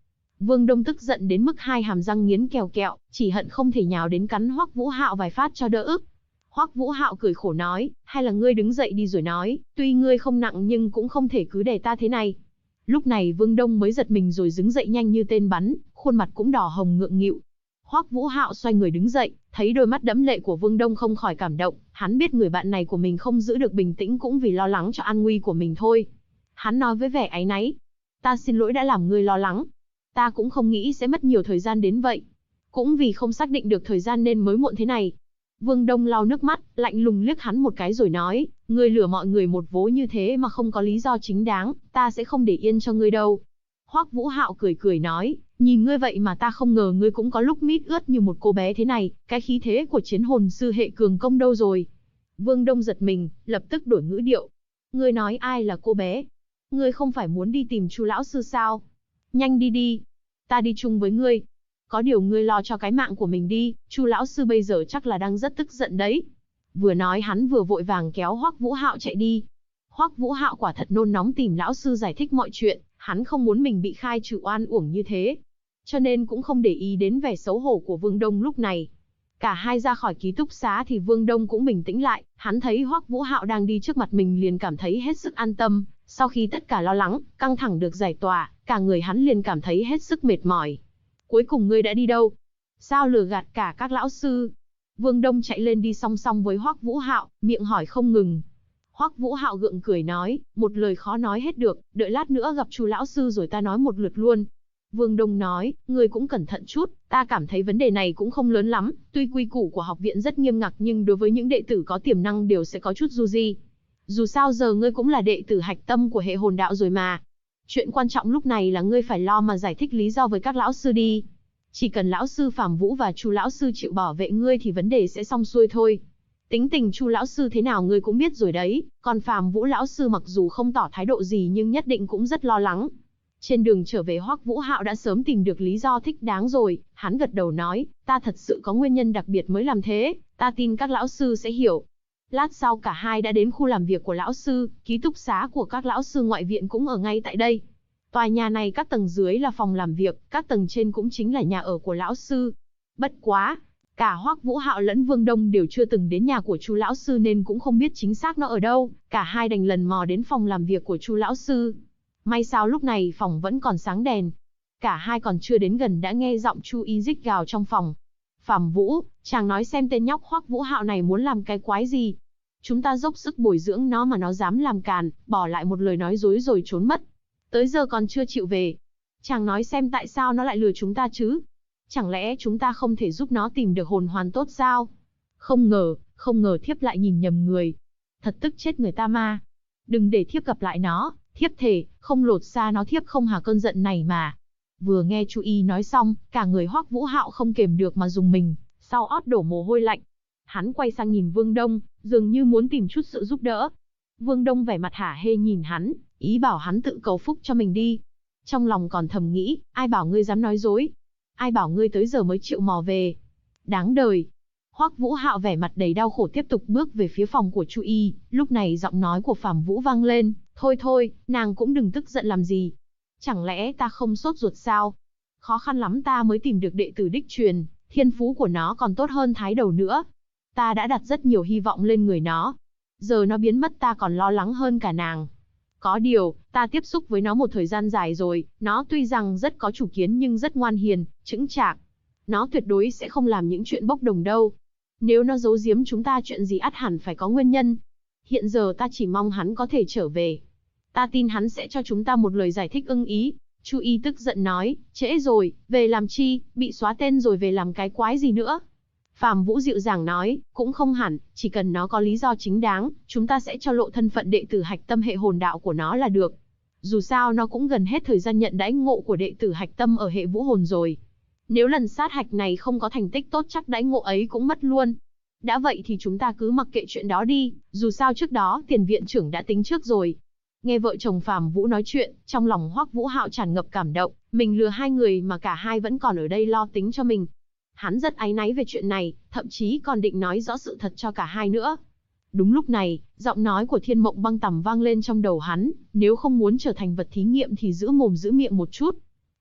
[SPEAKER 1] Vương Đông tức giận đến mức hai hàm răng nghiến kèo kẹo, chỉ hận không thể nhào đến cắn Hoắc Vũ Hạo vài phát cho đỡ ức. Hoắc Vũ Hạo cười khổ nói, hay là ngươi đứng dậy đi rồi nói, tuy ngươi không nặng nhưng cũng không thể cứ để ta thế này. Lúc này Vương Đông mới giật mình rồi đứng dậy nhanh như tên bắn, khuôn mặt cũng đỏ hồng ngượng nghịu. Hoắc Vũ Hạo xoay người đứng dậy, thấy đôi mắt đẫm lệ của Vương Đông không khỏi cảm động, hắn biết người bạn này của mình không giữ được bình tĩnh cũng vì lo lắng cho an nguy của mình thôi. Hắn nói với vẻ áy náy, ta xin lỗi đã làm ngươi lo lắng. Ta cũng không nghĩ sẽ mất nhiều thời gian đến vậy. Cũng vì không xác định được thời gian nên mới muộn thế này. Vương Đông lau nước mắt, lạnh lùng liếc hắn một cái rồi nói, ngươi lừa mọi người một vố như thế mà không có lý do chính đáng, ta sẽ không để yên cho ngươi đâu. Hoắc Vũ Hạo cười cười nói, nhìn ngươi vậy mà ta không ngờ ngươi cũng có lúc mít ướt như một cô bé thế này, cái khí thế của chiến hồn sư hệ cường công đâu rồi. Vương Đông giật mình, lập tức đổi ngữ điệu. Ngươi nói ai là cô bé? Ngươi không phải muốn đi tìm Chu lão sư sao? Nhanh đi đi, ta đi chung với ngươi. Có điều ngươi lo cho cái mạng của mình đi, Chu lão sư bây giờ chắc là đang rất tức giận đấy. Vừa nói hắn vừa vội vàng kéo Hoắc Vũ Hạo chạy đi. Hoắc Vũ Hạo quả thật nôn nóng tìm lão sư giải thích mọi chuyện, hắn không muốn mình bị khai trừ oan uổng như thế, cho nên cũng không để ý đến vẻ xấu hổ của Vương Đông lúc này. Cả hai ra khỏi ký túc xá thì Vương Đông cũng bình tĩnh lại, hắn thấy Hoắc Vũ Hạo đang đi trước mặt mình liền cảm thấy hết sức an tâm, sau khi tất cả lo lắng, căng thẳng được giải tỏa, cả người hắn liền cảm thấy hết sức mệt mỏi. Cuối cùng ngươi đã đi đâu? Sao lừa gạt cả các lão sư? Vương Đông chạy lên đi song song với Hoắc Vũ Hạo, miệng hỏi không ngừng. Hoắc Vũ Hạo gượng cười nói, một lời khó nói hết được, đợi lát nữa gặp Chu lão sư rồi ta nói một lượt luôn. Vương Đông nói, ngươi cũng cẩn thận chút, ta cảm thấy vấn đề này cũng không lớn lắm, tuy quy củ của học viện rất nghiêm ngặt nhưng đối với những đệ tử có tiềm năng đều sẽ có chút du di. Dù sao giờ ngươi cũng là đệ tử hạch tâm của hệ hồn đạo rồi mà. Chuyện quan trọng lúc này là ngươi phải lo mà giải thích lý do với các lão sư đi. Chỉ cần lão sư Phạm Vũ và Chu lão sư chịu bảo vệ ngươi thì vấn đề sẽ xong xuôi thôi. Tính tình Chu lão sư thế nào ngươi cũng biết rồi đấy, còn Phạm Vũ lão sư mặc dù không tỏ thái độ gì nhưng nhất định cũng rất lo lắng. Trên đường trở về Hoắc Vũ Hạo đã sớm tìm được lý do thích đáng rồi, hắn gật đầu nói, ta thật sự có nguyên nhân đặc biệt mới làm thế, ta tin các lão sư sẽ hiểu. Lát sau cả hai đã đến khu làm việc của lão sư, ký túc xá của các lão sư ngoại viện cũng ở ngay tại đây. Tòa nhà này các tầng dưới là phòng làm việc, các tầng trên cũng chính là nhà ở của lão sư. Bất quá, cả Hoắc Vũ Hạo lẫn Vương Đông đều chưa từng đến nhà của Chu lão sư nên cũng không biết chính xác nó ở đâu, cả hai đành lần mò đến phòng làm việc của Chu lão sư. May sao lúc này phòng vẫn còn sáng đèn. Cả hai còn chưa đến gần đã nghe giọng Chu Y rít gào trong phòng. Phạm Vũ, chàng nói xem tên nhóc Hoắc Vũ Hạo này muốn làm cái quái gì? Chúng ta dốc sức bồi dưỡng nó mà nó dám làm càn, bỏ lại một lời nói dối rồi trốn mất. Tới giờ còn chưa chịu về. Chàng nói xem tại sao nó lại lừa chúng ta chứ? Chẳng lẽ chúng ta không thể giúp nó tìm được hồn hoàn tốt sao? Không ngờ thiếp lại nhìn nhầm người. Thật tức chết người ta mà. Đừng để thiếp gặp lại nó, thiếp thề, không lột xa nó thiếp không hà cơn giận này mà. Vừa nghe Chu Y nói xong, cả người Hoắc Vũ Hạo không kềm được mà rùng mình, sau ót đổ mồ hôi lạnh. Hắn quay sang nhìn Vương Đông, dường như muốn tìm chút sự giúp đỡ. Vương Đông vẻ mặt hả hê nhìn hắn, ý bảo hắn tự cầu phúc cho mình đi. Trong lòng còn thầm nghĩ, ai bảo ngươi dám nói dối? Ai bảo ngươi tới giờ mới chịu mò về? Đáng đời. Hoắc Vũ Hạo vẻ mặt đầy đau khổ tiếp tục bước về phía phòng của Chu Y, lúc này giọng nói của Phạm Vũ vang lên, thôi, nàng cũng đừng tức giận làm gì. Chẳng lẽ ta không sốt ruột sao? Khó khăn lắm ta mới tìm được đệ tử đích truyền, thiên phú của nó còn tốt hơn Thái Đầu nữa. Ta đã đặt rất nhiều hy vọng lên người nó. Giờ nó biến mất ta còn lo lắng hơn cả nàng. Có điều, ta tiếp xúc với nó một thời gian dài rồi, nó tuy rằng rất có chủ kiến nhưng rất ngoan hiền, chững chạc. Nó tuyệt đối sẽ không làm những chuyện bốc đồng đâu. Nếu nó giấu giếm chúng ta chuyện gì ắt hẳn phải có nguyên nhân. Hiện giờ ta chỉ mong hắn có thể trở về. Ta tin hắn sẽ cho chúng ta một lời giải thích ưng ý. Chu Y tức giận nói, trễ rồi, về làm chi, bị xóa tên rồi về làm cái quái gì nữa. Phạm Vũ dịu dàng nói, cũng không hẳn, chỉ cần nó có lý do chính đáng, chúng ta sẽ cho lộ thân phận đệ tử hạch tâm hệ hồn đạo của nó là được. Dù sao nó cũng gần hết thời gian nhận đãi ngộ của đệ tử hạch tâm ở hệ vũ hồn rồi. Nếu lần sát hạch này không có thành tích tốt chắc đãi ngộ ấy cũng mất luôn. Đã vậy thì chúng ta cứ mặc kệ chuyện đó đi, dù sao trước đó tiền viện trưởng đã tính trước rồi. Nghe vợ chồng Phạm Vũ nói chuyện, trong lòng Hoắc Vũ Hạo tràn ngập cảm động, mình lừa hai người mà cả hai vẫn còn ở đây lo tính cho mình. Hắn rất áy náy về chuyện này, thậm chí còn định nói rõ sự thật cho cả hai nữa. Đúng lúc này, giọng nói của Thiên Mộng Băng Tầm vang lên trong đầu hắn, nếu không muốn trở thành vật thí nghiệm thì giữ mồm giữ miệng một chút.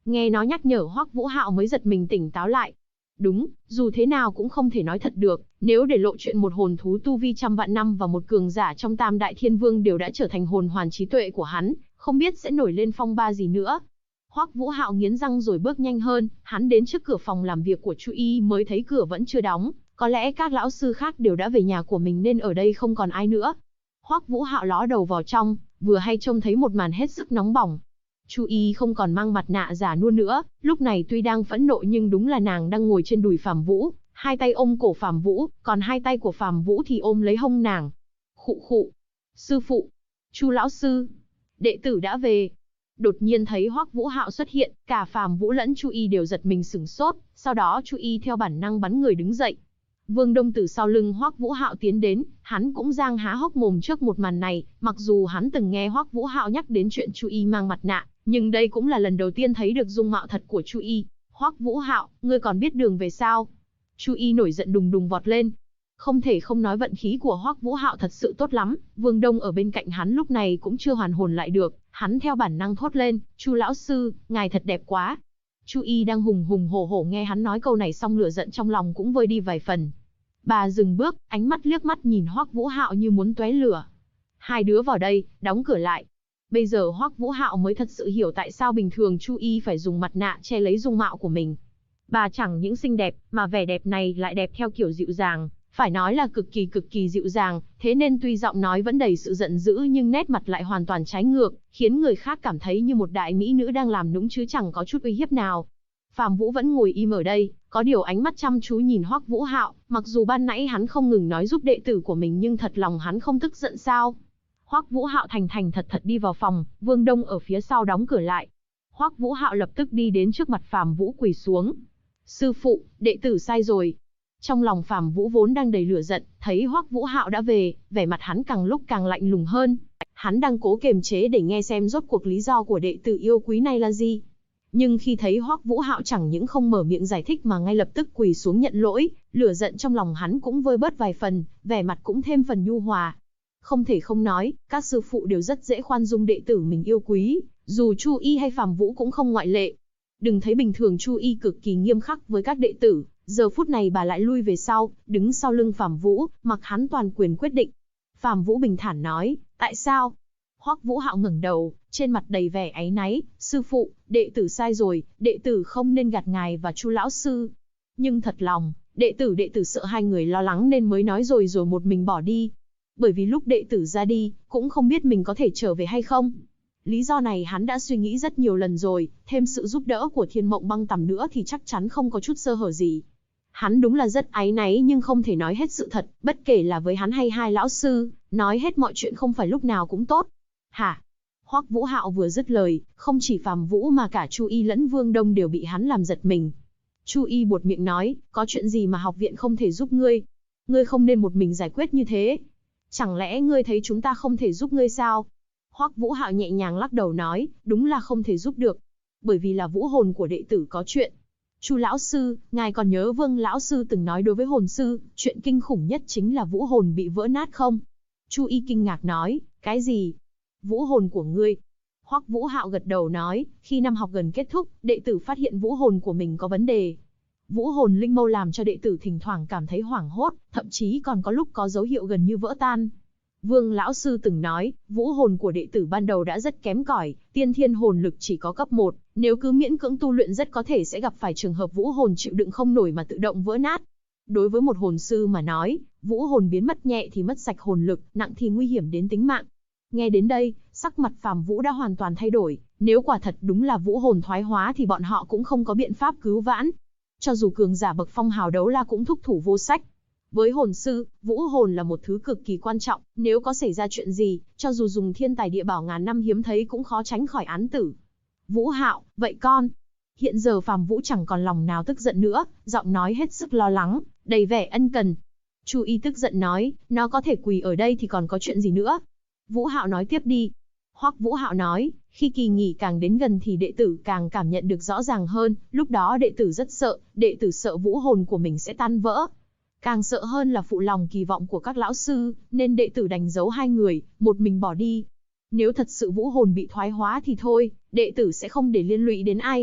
[SPEAKER 1] Nghe nó nhắc nhở Hoắc Vũ Hạo mới giật mình tỉnh táo lại. Đúng, dù thế nào cũng không thể nói thật được, nếu để lộ chuyện một hồn thú tu vi trăm vạn năm và một cường giả trong Tam Đại Thiên Vương đều đã trở thành hồn hoàn trí tuệ của hắn, không biết sẽ nổi lên phong ba gì nữa. Hoắc Vũ Hạo nghiến răng rồi bước nhanh hơn, hắn đến trước cửa phòng làm việc của Chu Y mới thấy cửa vẫn chưa đóng, có lẽ các lão sư khác đều đã về nhà của mình nên ở đây không còn ai nữa. Hoắc Vũ Hạo ló đầu vào trong, vừa hay trông thấy một màn hết sức nóng bỏng. Chu Y không còn mang mặt nạ giả nua nữa, lúc này tuy đang phẫn nộ nhưng đúng là nàng đang ngồi trên đùi Phàm Vũ, hai tay ôm cổ Phàm Vũ, còn hai tay của Phàm Vũ thì ôm lấy hông nàng. Khụ khụ. Sư phụ. Chu lão sư. Đệ tử đã về. Đột nhiên thấy Hoắc Vũ Hạo xuất hiện, cả Phàm Vũ lẫn Chu Y đều giật mình sửng sốt, sau đó Chu Y theo bản năng bắn người đứng dậy. Vương Đông từ sau lưng Hoắc Vũ Hạo tiến đến, hắn cũng giang há hốc mồm trước một màn này, mặc dù hắn từng nghe Hoắc Vũ Hạo nhắc đến chuyện Chu Y mang mặt nạ, nhưng đây cũng là lần đầu tiên thấy được dung mạo thật của Chu Y. Hoắc Vũ Hạo, ngươi còn biết đường về sao? Chu Y nổi giận đùng đùng vọt lên. Không thể không nói vận khí của Hoắc Vũ Hạo thật sự tốt lắm, Vương Đông ở bên cạnh hắn lúc này cũng chưa hoàn hồn lại được, hắn theo bản năng thốt lên, Chu lão sư, ngài thật đẹp quá. Chu Y đang hùng hùng hổ hổ nghe hắn nói câu này xong lửa giận trong lòng cũng vơi đi vài phần. Bà dừng bước, ánh mắt liếc mắt nhìn Hoắc Vũ Hạo như muốn tóe lửa. Hai đứa vào đây, đóng cửa lại. Bây giờ Hoắc Vũ Hạo mới thật sự hiểu tại sao bình thường Chu Y phải dùng mặt nạ che lấy dung mạo của mình. Bà chẳng những xinh đẹp, mà vẻ đẹp này lại đẹp theo kiểu dịu dàng, phải nói là cực kỳ dịu dàng, thế nên tuy giọng nói vẫn đầy sự giận dữ nhưng nét mặt lại hoàn toàn trái ngược, khiến người khác cảm thấy như một đại mỹ nữ đang làm nũng chứ chẳng có chút uy hiếp nào. Phàm Vũ vẫn ngồi im ở đây, có điều ánh mắt chăm chú nhìn Hoắc Vũ Hạo, mặc dù ban nãy hắn không ngừng nói giúp đệ tử của mình nhưng thật lòng hắn không tức giận sao. Hoắc Vũ Hạo thành thật đi vào phòng, Vương Đông ở phía sau đóng cửa lại. Hoắc Vũ Hạo lập tức đi đến trước mặt Phàm Vũ quỳ xuống. Sư phụ, đệ tử sai rồi. Trong lòng Phàm Vũ vốn đang đầy lửa giận, thấy Hoắc Vũ Hạo đã về, vẻ mặt hắn càng lúc càng lạnh lùng hơn. Hắn đang cố kiềm chế để nghe xem rốt cuộc lý do của đệ tử yêu quý này là gì. Nhưng khi thấy Hoắc Vũ Hạo chẳng những không mở miệng giải thích mà ngay lập tức quỳ xuống nhận lỗi, lửa giận trong lòng hắn cũng vơi bớt vài phần, vẻ mặt cũng thêm phần nhu hòa. Không thể không nói, các sư phụ đều rất dễ khoan dung đệ tử mình yêu quý, dù Chu Y hay Phàm Vũ cũng không ngoại lệ. Đừng thấy bình thường Chu Y cực kỳ nghiêm khắc với các đệ tử, giờ phút này bà lại lui về sau, đứng sau lưng Phàm Vũ, mặc hắn toàn quyền quyết định. Phàm Vũ bình thản nói, tại sao? Hoắc Vũ Hạo ngẩng đầu, trên mặt đầy vẻ áy náy, sư phụ, đệ tử sai rồi, đệ tử không nên gạt ngài và Chu lão sư. Nhưng thật lòng, đệ tử sợ hai người lo lắng nên mới nói rồi một mình bỏ đi. Bởi vì lúc đệ tử ra đi, cũng không biết mình có thể trở về hay không. Lý do này hắn đã suy nghĩ rất nhiều lần rồi, thêm sự giúp đỡ của Thiên Mộng Băng Tằm nữa thì chắc chắn không có chút sơ hở gì. Hắn đúng là rất áy náy nhưng không thể nói hết sự thật, bất kể là với hắn hay hai lão sư, nói hết mọi chuyện không phải lúc nào cũng tốt. Hả? Hoắc Vũ Hạo vừa dứt lời, không chỉ Phàm Vũ mà cả Chu Y lẫn Vương Đông đều bị hắn làm giật mình. Chu Y buột miệng nói, có chuyện gì mà học viện không thể giúp ngươi? Ngươi không nên một mình giải quyết như thế. Chẳng lẽ ngươi thấy chúng ta không thể giúp ngươi sao? Hoắc Vũ Hạo nhẹ nhàng lắc đầu nói, đúng là không thể giúp được. Bởi vì là vũ hồn của đệ tử có chuyện. Chu lão sư, ngài còn nhớ Vương lão sư từng nói đối với hồn sư, chuyện kinh khủng nhất chính là vũ hồn bị vỡ nát không? Chu Y kinh ngạc nói, cái gì? Vũ hồn của ngươi? Hoắc Vũ Hạo gật đầu nói, khi năm học gần kết thúc, đệ tử phát hiện vũ hồn của mình có vấn đề. Vũ hồn linh mâu làm cho đệ tử thỉnh thoảng cảm thấy hoảng hốt, thậm chí còn có lúc có dấu hiệu gần như vỡ tan. Vương lão sư từng nói, vũ hồn của đệ tử ban đầu đã rất kém cỏi, tiên thiên hồn lực chỉ có cấp 1, nếu cứ miễn cưỡng tu luyện rất có thể sẽ gặp phải trường hợp vũ hồn chịu đựng không nổi mà tự động vỡ nát. Đối với một hồn sư mà nói, vũ hồn biến mất nhẹ thì mất sạch hồn lực, nặng thì nguy hiểm đến tính mạng. Nghe đến đây, sắc mặt Phàm Vũ đã hoàn toàn thay đổi, nếu quả thật đúng là vũ hồn thoái hóa thì bọn họ cũng không có biện pháp cứu vãn. Cho dù cường giả bậc phong hào đấu la cũng thúc thủ vô sách. Với hồn sư, vũ hồn là một thứ cực kỳ quan trọng, nếu có xảy ra chuyện gì, cho dù dùng thiên tài địa bảo ngàn năm hiếm thấy cũng khó tránh khỏi án tử. Vũ Hạo, vậy con? Hiện giờ Phàm Vũ chẳng còn lòng nào tức giận nữa, giọng nói hết sức lo lắng, đầy vẻ ân cần. Chu Y tức giận nói, nó có thể quỳ ở đây thì còn có chuyện gì nữa? Vũ Hạo nói tiếp đi. Hoắc Vũ Hạo nói, khi kỳ nghỉ càng đến gần thì đệ tử càng cảm nhận được rõ ràng hơn, lúc đó đệ tử rất sợ, đệ tử sợ vũ hồn của mình sẽ tan vỡ. Càng sợ hơn là phụ lòng kỳ vọng của các lão sư, nên đệ tử đành giấu hai người, một mình bỏ đi. Nếu thật sự vũ hồn bị thoái hóa thì thôi, đệ tử sẽ không để liên lụy đến ai.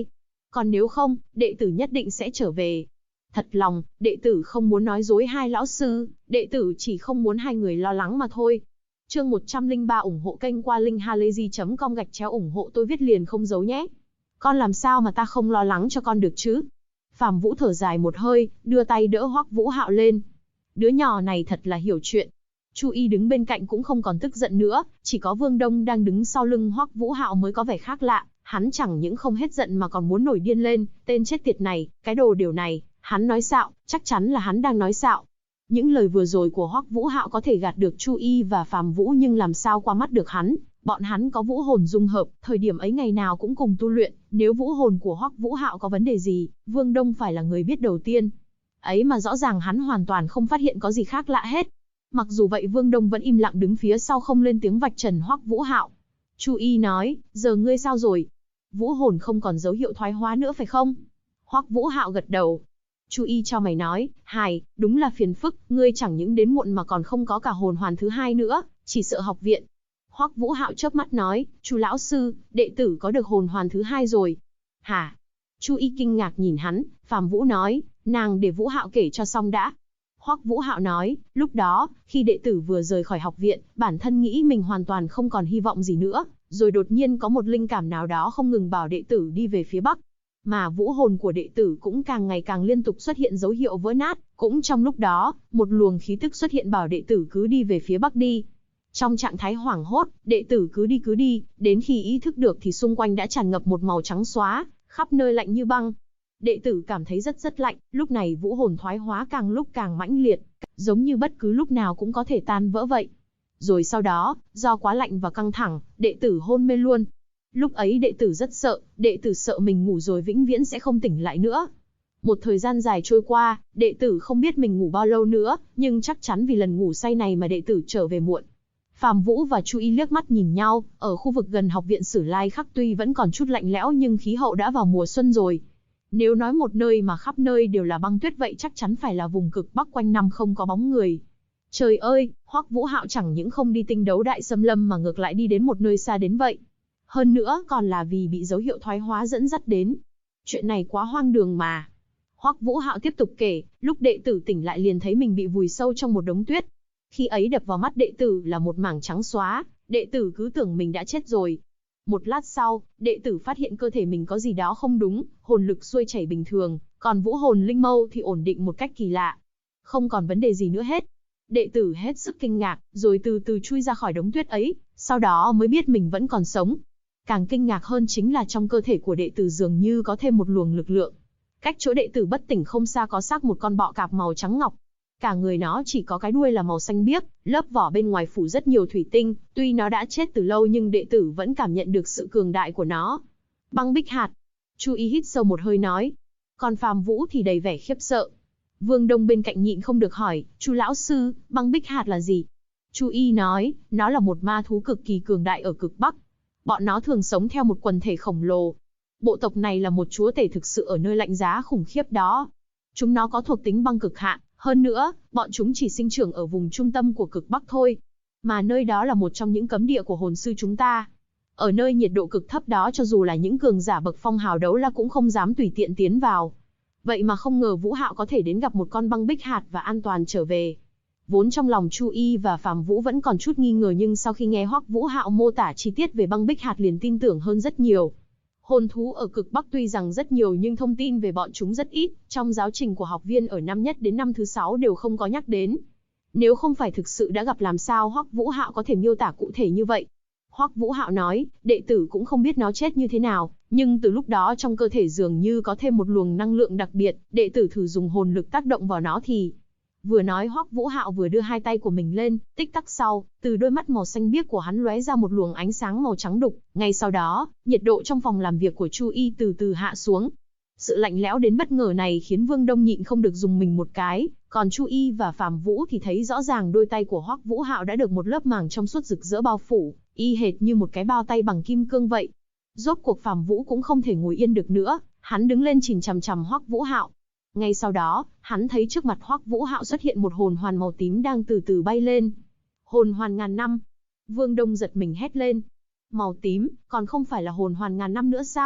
[SPEAKER 1] Còn nếu không, đệ tử nhất định sẽ trở về. Thật lòng, đệ tử không muốn nói dối hai lão sư, đệ tử chỉ không muốn hai người lo lắng mà thôi. Chương 103 ủng hộ kênh qua linkhalazy.com ủng hộ tôi viết liền không giấu nhé. Con làm sao mà ta không lo lắng cho con được chứ? Phạm Vũ thở dài một hơi, đưa tay đỡ Hoắc Vũ Hạo lên. Đứa nhỏ này thật là hiểu chuyện. Chu Y đứng bên cạnh cũng không còn tức giận nữa, chỉ có Vương Đông đang đứng sau lưng Hoắc Vũ Hạo mới có vẻ khác lạ. Hắn chẳng những không hết giận mà còn muốn nổi điên lên, tên chết tiệt này, cái đồ điều này, hắn nói xạo, chắc chắn là hắn đang nói xạo. Những lời vừa rồi của Hoắc Vũ Hạo có thể gạt được Chu Y và Phạm Vũ nhưng làm sao qua mắt được hắn. Bọn hắn có vũ hồn dung hợp, thời điểm ấy ngày nào cũng cùng tu luyện, nếu vũ hồn của Hoắc Vũ Hạo có vấn đề gì, Vương Đông phải là người biết đầu tiên. Ấy mà rõ ràng hắn hoàn toàn không phát hiện có gì khác lạ hết. Mặc dù vậy Vương Đông vẫn im lặng đứng phía sau không lên tiếng vạch trần Hoắc Vũ Hạo. Chu Y nói, giờ ngươi sao rồi? Vũ hồn không còn dấu hiệu thoái hóa nữa phải không? Hoắc Vũ Hạo gật đầu. Chu Y cho mày nói, hài, đúng là phiền phức, ngươi chẳng những đến muộn mà còn không có cả hồn hoàn thứ hai nữa, chỉ sợ học viện. Hoắc Vũ Hạo chớp mắt nói, Chu lão sư, đệ tử có được hồn hoàn thứ hai rồi. Hả? Chu Y kinh ngạc nhìn hắn, Phạm Vũ nói, nàng để Vũ Hạo kể cho xong đã. Hoắc Vũ Hạo nói, lúc đó, khi đệ tử vừa rời khỏi học viện, bản thân nghĩ mình hoàn toàn không còn hy vọng gì nữa, rồi đột nhiên có một linh cảm nào đó không ngừng bảo đệ tử đi về phía bắc. Mà vũ hồn của đệ tử cũng càng ngày càng liên tục xuất hiện dấu hiệu vỡ nát, cũng trong lúc đó, một luồng khí tức xuất hiện bảo đệ tử cứ đi về phía bắc đi. Trong trạng thái hoảng hốt, đệ tử cứ đi, đến khi ý thức được thì xung quanh đã tràn ngập một màu trắng xóa, khắp nơi lạnh như băng. Đệ tử cảm thấy rất lạnh, lúc này vũ hồn thoái hóa càng lúc càng mãnh liệt, giống như bất cứ lúc nào cũng có thể tan vỡ vậy. Rồi sau đó, do quá lạnh và căng thẳng, đệ tử hôn mê luôn. Lúc ấy đệ tử rất sợ, đệ tử sợ mình ngủ rồi vĩnh viễn sẽ không tỉnh lại nữa. Một thời gian dài trôi qua, đệ tử không biết mình ngủ bao lâu nữa, nhưng chắc chắn vì lần ngủ say này mà đệ tử trở về muộn. Phạm Vũ và Chu Y liếc mắt nhìn nhau, ở khu vực gần học viện Sử Lai Khắc tuy vẫn còn chút lạnh lẽo nhưng khí hậu đã vào mùa xuân rồi. Nếu nói một nơi mà khắp nơi đều là băng tuyết vậy chắc chắn phải là vùng cực Bắc quanh năm không có bóng người. Trời ơi, Hoắc Vũ Hạo chẳng những không đi tinh đấu đại xâm lâm mà ngược lại đi đến một nơi xa đến vậy. Hơn nữa còn là vì bị dấu hiệu thoái hóa dẫn dắt đến. Chuyện này quá hoang đường mà. Hoắc Vũ Hạo tiếp tục kể, lúc đệ tử tỉnh lại liền thấy mình bị vùi sâu trong một đống tuyết. Khi ấy đập vào mắt đệ tử là một mảng trắng xóa, đệ tử cứ tưởng mình đã chết rồi. Một lát sau, đệ tử phát hiện cơ thể mình có gì đó không đúng, hồn lực xuôi chảy bình thường, còn vũ hồn linh mâu thì ổn định một cách kỳ lạ. Không còn vấn đề gì nữa hết. Đệ tử hết sức kinh ngạc, rồi từ từ chui ra khỏi đống tuyết ấy, sau đó mới biết mình vẫn còn sống. Càng kinh ngạc hơn chính là trong cơ thể của đệ tử dường như có thêm một luồng lực lượng. Cách chỗ đệ tử bất tỉnh không xa có xác một con bọ cạp màu trắng ngọc. Cả người nó chỉ có cái đuôi là màu xanh biếc, lớp vỏ bên ngoài phủ rất nhiều thủy tinh, tuy nó đã chết từ lâu nhưng đệ tử vẫn cảm nhận được sự cường đại của nó. Băng bích hạt. Chu Y hít sâu một hơi nói. Còn Phạm Vũ thì đầy vẻ khiếp sợ. Vương Đông bên cạnh nhịn không được hỏi, Chu lão sư, băng bích hạt là gì? Chu Y nói, nó là một ma thú cực kỳ cường đại ở cực Bắc. Bọn nó thường sống theo một quần thể khổng lồ. Bộ tộc này là một chúa tể thực sự ở nơi lạnh giá khủng khiếp đó. Chúng nó có thuộc tính băng cực hạn, hơn nữa, bọn chúng chỉ sinh trưởng ở vùng trung tâm của cực Bắc thôi. Mà nơi đó là một trong những cấm địa của hồn sư chúng ta. Ở nơi nhiệt độ cực thấp đó cho dù là những cường giả bậc phong hào đấu la cũng không dám tùy tiện tiến vào. Vậy mà không ngờ Vũ Hạo có thể đến gặp một con băng bích hạt và an toàn trở về. Vốn trong lòng Chu Y và Phạm Vũ vẫn còn chút nghi ngờ nhưng sau khi nghe Hoắc Vũ Hạo mô tả chi tiết về băng bích hạt liền tin tưởng hơn rất nhiều. Hồn thú ở cực Bắc tuy rằng rất nhiều nhưng thông tin về bọn chúng rất ít, trong giáo trình của học viên ở năm nhất đến năm thứ 6 đều không có nhắc đến. Nếu không phải thực sự đã gặp làm sao Hoắc Vũ Hạo có thể miêu tả cụ thể như vậy. Hoắc Vũ Hạo nói, đệ tử cũng không biết nó chết như thế nào, nhưng từ lúc đó trong cơ thể dường như có thêm một luồng năng lượng đặc biệt, đệ tử thử dùng hồn lực tác động vào nó thì... Vừa nói Hoắc Vũ Hạo vừa đưa hai tay của mình lên, tích tắc sau, từ đôi mắt màu xanh biếc của hắn lóe ra một luồng ánh sáng màu trắng đục, ngay sau đó, nhiệt độ trong phòng làm việc của Chu Y từ từ hạ xuống. Sự lạnh lẽo đến bất ngờ này khiến Vương Đông nhịn không được dùng mình một cái, còn Chu Y và Phạm Vũ thì thấy rõ ràng đôi tay của Hoắc Vũ Hạo đã được một lớp màng trong suốt rực rỡ bao phủ, y hệt như một cái bao tay bằng kim cương vậy. Rốt cuộc Phạm Vũ cũng không thể ngồi yên được nữa, hắn đứng lên nhìn chằm chằm Hoắc Vũ Hạo. Ngay sau đó, hắn thấy trước mặt Hoắc Vũ Hạo xuất hiện một hồn hoàn màu tím đang từ từ bay lên. Hồn hoàn ngàn năm. Vương Đông giật mình hét lên. Màu tím, còn không phải là hồn hoàn ngàn năm nữa sao?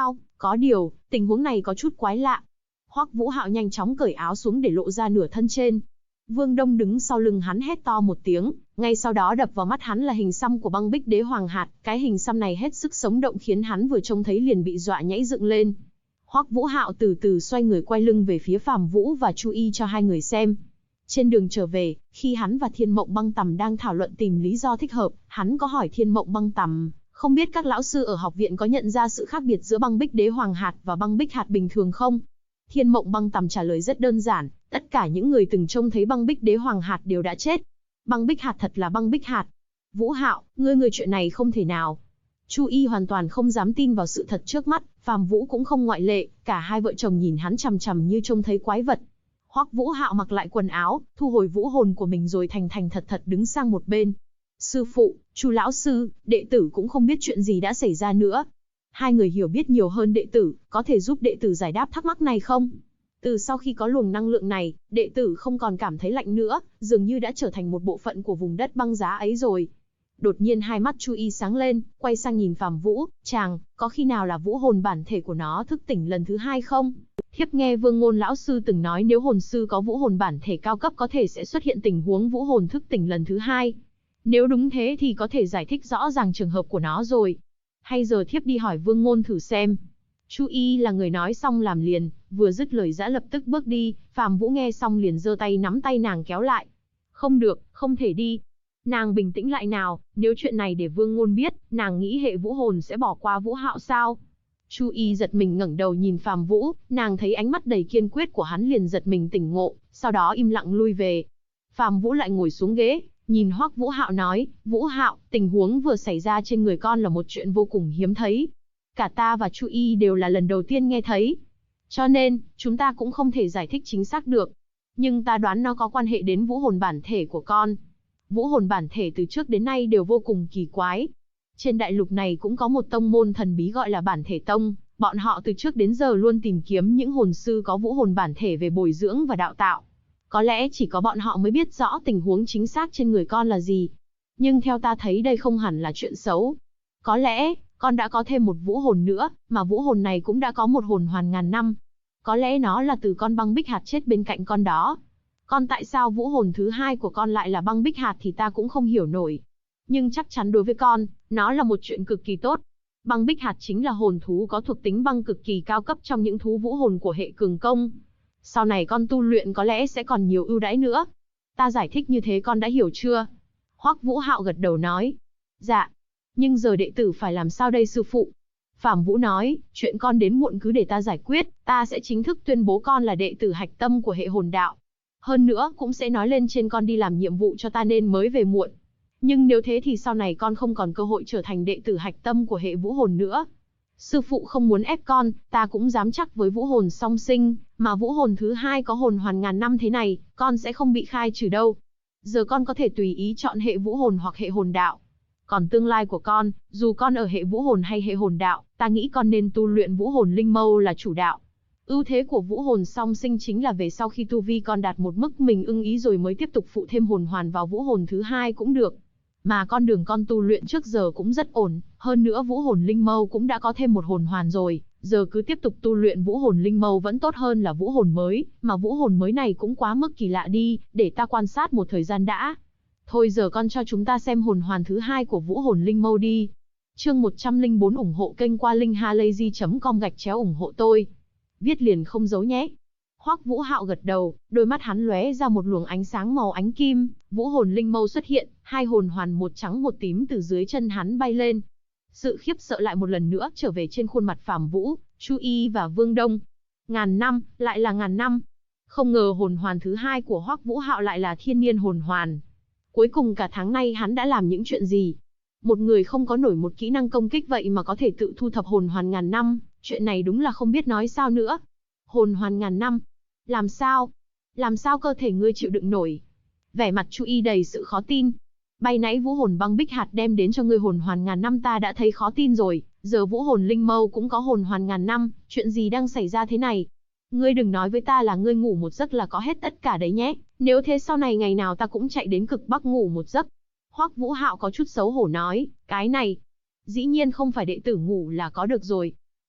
[SPEAKER 1] Có điều, tình huống này có chút quái lạ. Hoắc Vũ Hạo nhanh chóng cởi áo xuống để lộ ra nửa thân trên. Vương Đông đứng sau lưng hắn hét to một tiếng, ngay sau đó đập vào mắt hắn là hình xăm của Băng Bích Đế Hoàng hạt, cái hình xăm này hết sức sống động khiến hắn vừa trông thấy liền bị dọa nhảy dựng lên. Hoắc Vũ Hạo từ từ xoay người quay lưng về phía Phàm Vũ và Chu Y cho hai người xem. Trên đường trở về, khi hắn và Thiên Mộng Băng Tầm đang thảo luận tìm lý do thích hợp, hắn có hỏi Thiên Mộng Băng Tầm, không biết các lão sư ở học viện có nhận ra sự khác biệt giữa Băng Bích Đế Hoàng hạt và Băng Bích hạt bình thường không? Thiên Mộng Băng Tầm trả lời rất đơn giản, tất cả những người từng trông thấy Băng Bích Đế Hoàng hạt đều đã chết. Băng Bích hạt thật là Băng Bích hạt. Vũ Hạo, ngươi chuyện này không thể nào. Chu Y hoàn toàn không dám tin vào sự thật trước mắt, Phàm Vũ cũng không ngoại lệ, cả hai vợ chồng nhìn hắn chằm chằm như trông thấy quái vật. Hoắc Vũ Hạo mặc lại quần áo, thu hồi vũ hồn của mình rồi thành thành thật thật đứng sang một bên. Sư phụ, Chu lão sư, đệ tử cũng không biết chuyện gì đã xảy ra nữa. Hai người hiểu biết nhiều hơn đệ tử, có thể giúp đệ tử giải đáp thắc mắc này không? Từ sau khi có luồng năng lượng này, đệ tử không còn cảm thấy lạnh nữa, dường như đã trở thành một bộ phận của vùng đất băng giá ấy rồi. Đột nhiên hai mắt Chu Y sáng lên, quay sang nhìn Phàm Vũ, chàng, có khi nào là vũ hồn bản thể của nó thức tỉnh lần thứ hai không? Thiếp nghe Vương Ngôn lão sư từng nói nếu hồn sư có vũ hồn bản thể cao cấp có thể sẽ xuất hiện tình huống vũ hồn thức tỉnh lần thứ hai. Nếu đúng thế thì có thể giải thích rõ ràng trường hợp của nó rồi. Hay giờ thiếp đi hỏi Vương Ngôn thử xem. Chu Y là người nói xong làm liền, vừa dứt lời đã lập tức bước đi, Phàm Vũ nghe xong liền giơ tay nắm tay nàng kéo lại. Không được, không thể đi. Nàng bình tĩnh lại nào, nếu chuyện này để Vương Ngôn biết, nàng nghĩ hệ vũ hồn sẽ bỏ qua Vũ Hạo sao? Chu Y giật mình ngẩng đầu nhìn Phàm Vũ, nàng thấy ánh mắt đầy kiên quyết của hắn liền giật mình tỉnh ngộ, sau đó im lặng lui về. Phàm Vũ lại ngồi xuống ghế, nhìn Hoắc Vũ Hạo nói, Vũ Hạo, tình huống vừa xảy ra trên người con là một chuyện vô cùng hiếm thấy. Cả ta và Chu Y đều là lần đầu tiên nghe thấy. Cho nên, chúng ta cũng không thể giải thích chính xác được. Nhưng ta đoán nó có quan hệ đến vũ hồn bản thể của con. Vũ hồn bản thể từ trước đến nay đều vô cùng kỳ quái. Trên đại lục này cũng có một tông môn thần bí gọi là Bản Thể Tông, bọn họ từ trước đến giờ luôn tìm kiếm những hồn sư có vũ hồn bản thể về bồi dưỡng và đạo tạo. Có lẽ chỉ có bọn họ mới biết rõ tình huống chính xác trên người con là gì. Nhưng theo ta thấy đây không hẳn là chuyện xấu. Có lẽ, con đã có thêm một vũ hồn nữa, mà vũ hồn này cũng đã có một hồn hoàn ngàn năm. Có lẽ nó là từ con Băng Bích hạt chết bên cạnh con đó. Còn tại sao vũ hồn thứ hai của con lại là Băng Bích hạt thì ta cũng không hiểu nổi. Nhưng chắc chắn đối với con, nó là một chuyện cực kỳ tốt. Băng Bích hạt chính là hồn thú có thuộc tính băng cực kỳ cao cấp trong những thú vũ hồn của hệ cường công. Sau này con tu luyện có lẽ sẽ còn nhiều ưu đãi nữa. Ta giải thích như thế con đã hiểu chưa? Hoắc Vũ Hạo gật đầu nói. Dạ. Nhưng giờ đệ tử phải làm sao đây sư phụ? Phàm Vũ nói, chuyện con đến muộn cứ để ta giải quyết, ta sẽ chính thức tuyên bố con là đệ tử hạch tâm của hệ hồn đạo. Hơn nữa, cũng sẽ nói lên trên con đi làm nhiệm vụ cho ta nên mới về muộn. Nhưng nếu thế thì sau này con không còn cơ hội trở thành đệ tử hạch tâm của hệ vũ hồn nữa. Sư phụ không muốn ép con, ta cũng dám chắc với vũ hồn song sinh, mà vũ hồn thứ hai có hồn hoàn ngàn năm thế này, con sẽ không bị khai trừ đâu. Giờ con có thể tùy ý chọn hệ vũ hồn hoặc hệ hồn đạo. Còn tương lai của con, dù con ở hệ vũ hồn hay hệ hồn đạo, ta nghĩ con nên tu luyện vũ hồn linh mâu là chủ đạo. Ưu thế của vũ hồn song sinh chính là về sau khi tu vi con đạt một mức mình ưng ý rồi mới tiếp tục phụ thêm hồn hoàn vào vũ hồn thứ hai cũng được. Mà con đường con tu luyện trước giờ cũng rất ổn, hơn nữa vũ hồn linh mâu cũng đã có thêm một hồn hoàn rồi, giờ cứ tiếp tục tu luyện vũ hồn linh mâu vẫn tốt hơn là vũ hồn mới, mà vũ hồn mới này cũng quá mức kỳ lạ đi, để ta quan sát một thời gian đã. Thôi giờ con cho chúng ta xem hồn hoàn thứ hai của vũ hồn linh mâu đi. Chương 104 ủng hộ kênh qua linkhalazy.com/ủng hộ tôi. Viết liền không giấu nhé. Hoắc Vũ Hạo gật đầu, đôi mắt hắn lóe ra một luồng ánh sáng màu ánh kim, vũ hồn linh mâu xuất hiện, hai hồn hoàn một trắng một tím từ dưới chân hắn bay lên. Sự khiếp sợ lại một lần nữa trở về trên khuôn mặt Phàm Vũ, Chu Y và Vương Đông. Ngàn năm, lại là ngàn năm. Không ngờ hồn hoàn thứ hai của Hoắc Vũ Hạo lại là thiên niên hồn hoàn. Cuối cùng cả tháng nay hắn đã làm những chuyện gì? Một người không có nổi một kỹ năng công kích vậy mà có thể tự thu thập hồn hoàn ngàn năm, chuyện này đúng là không biết nói sao nữa. Hồn hoàn ngàn năm? Làm sao? Làm sao cơ thể ngươi chịu đựng nổi? Vẻ mặt Chu Y đầy sự khó tin. Bay nãy vũ hồn băng bích hạt đem đến cho ngươi hồn hoàn ngàn năm ta đã thấy khó tin rồi, giờ vũ hồn linh mâu cũng có hồn hoàn ngàn năm, chuyện gì đang xảy ra thế này? Ngươi đừng nói với ta là ngươi ngủ một giấc là có hết tất cả đấy nhé, nếu thế sau này ngày nào ta cũng chạy đến cực Bắc ngủ một giấc. Hoắc Vũ Hạo có chút xấu hổ nói, cái này, dĩ nhiên không phải đệ tử ngủ là có được rồi.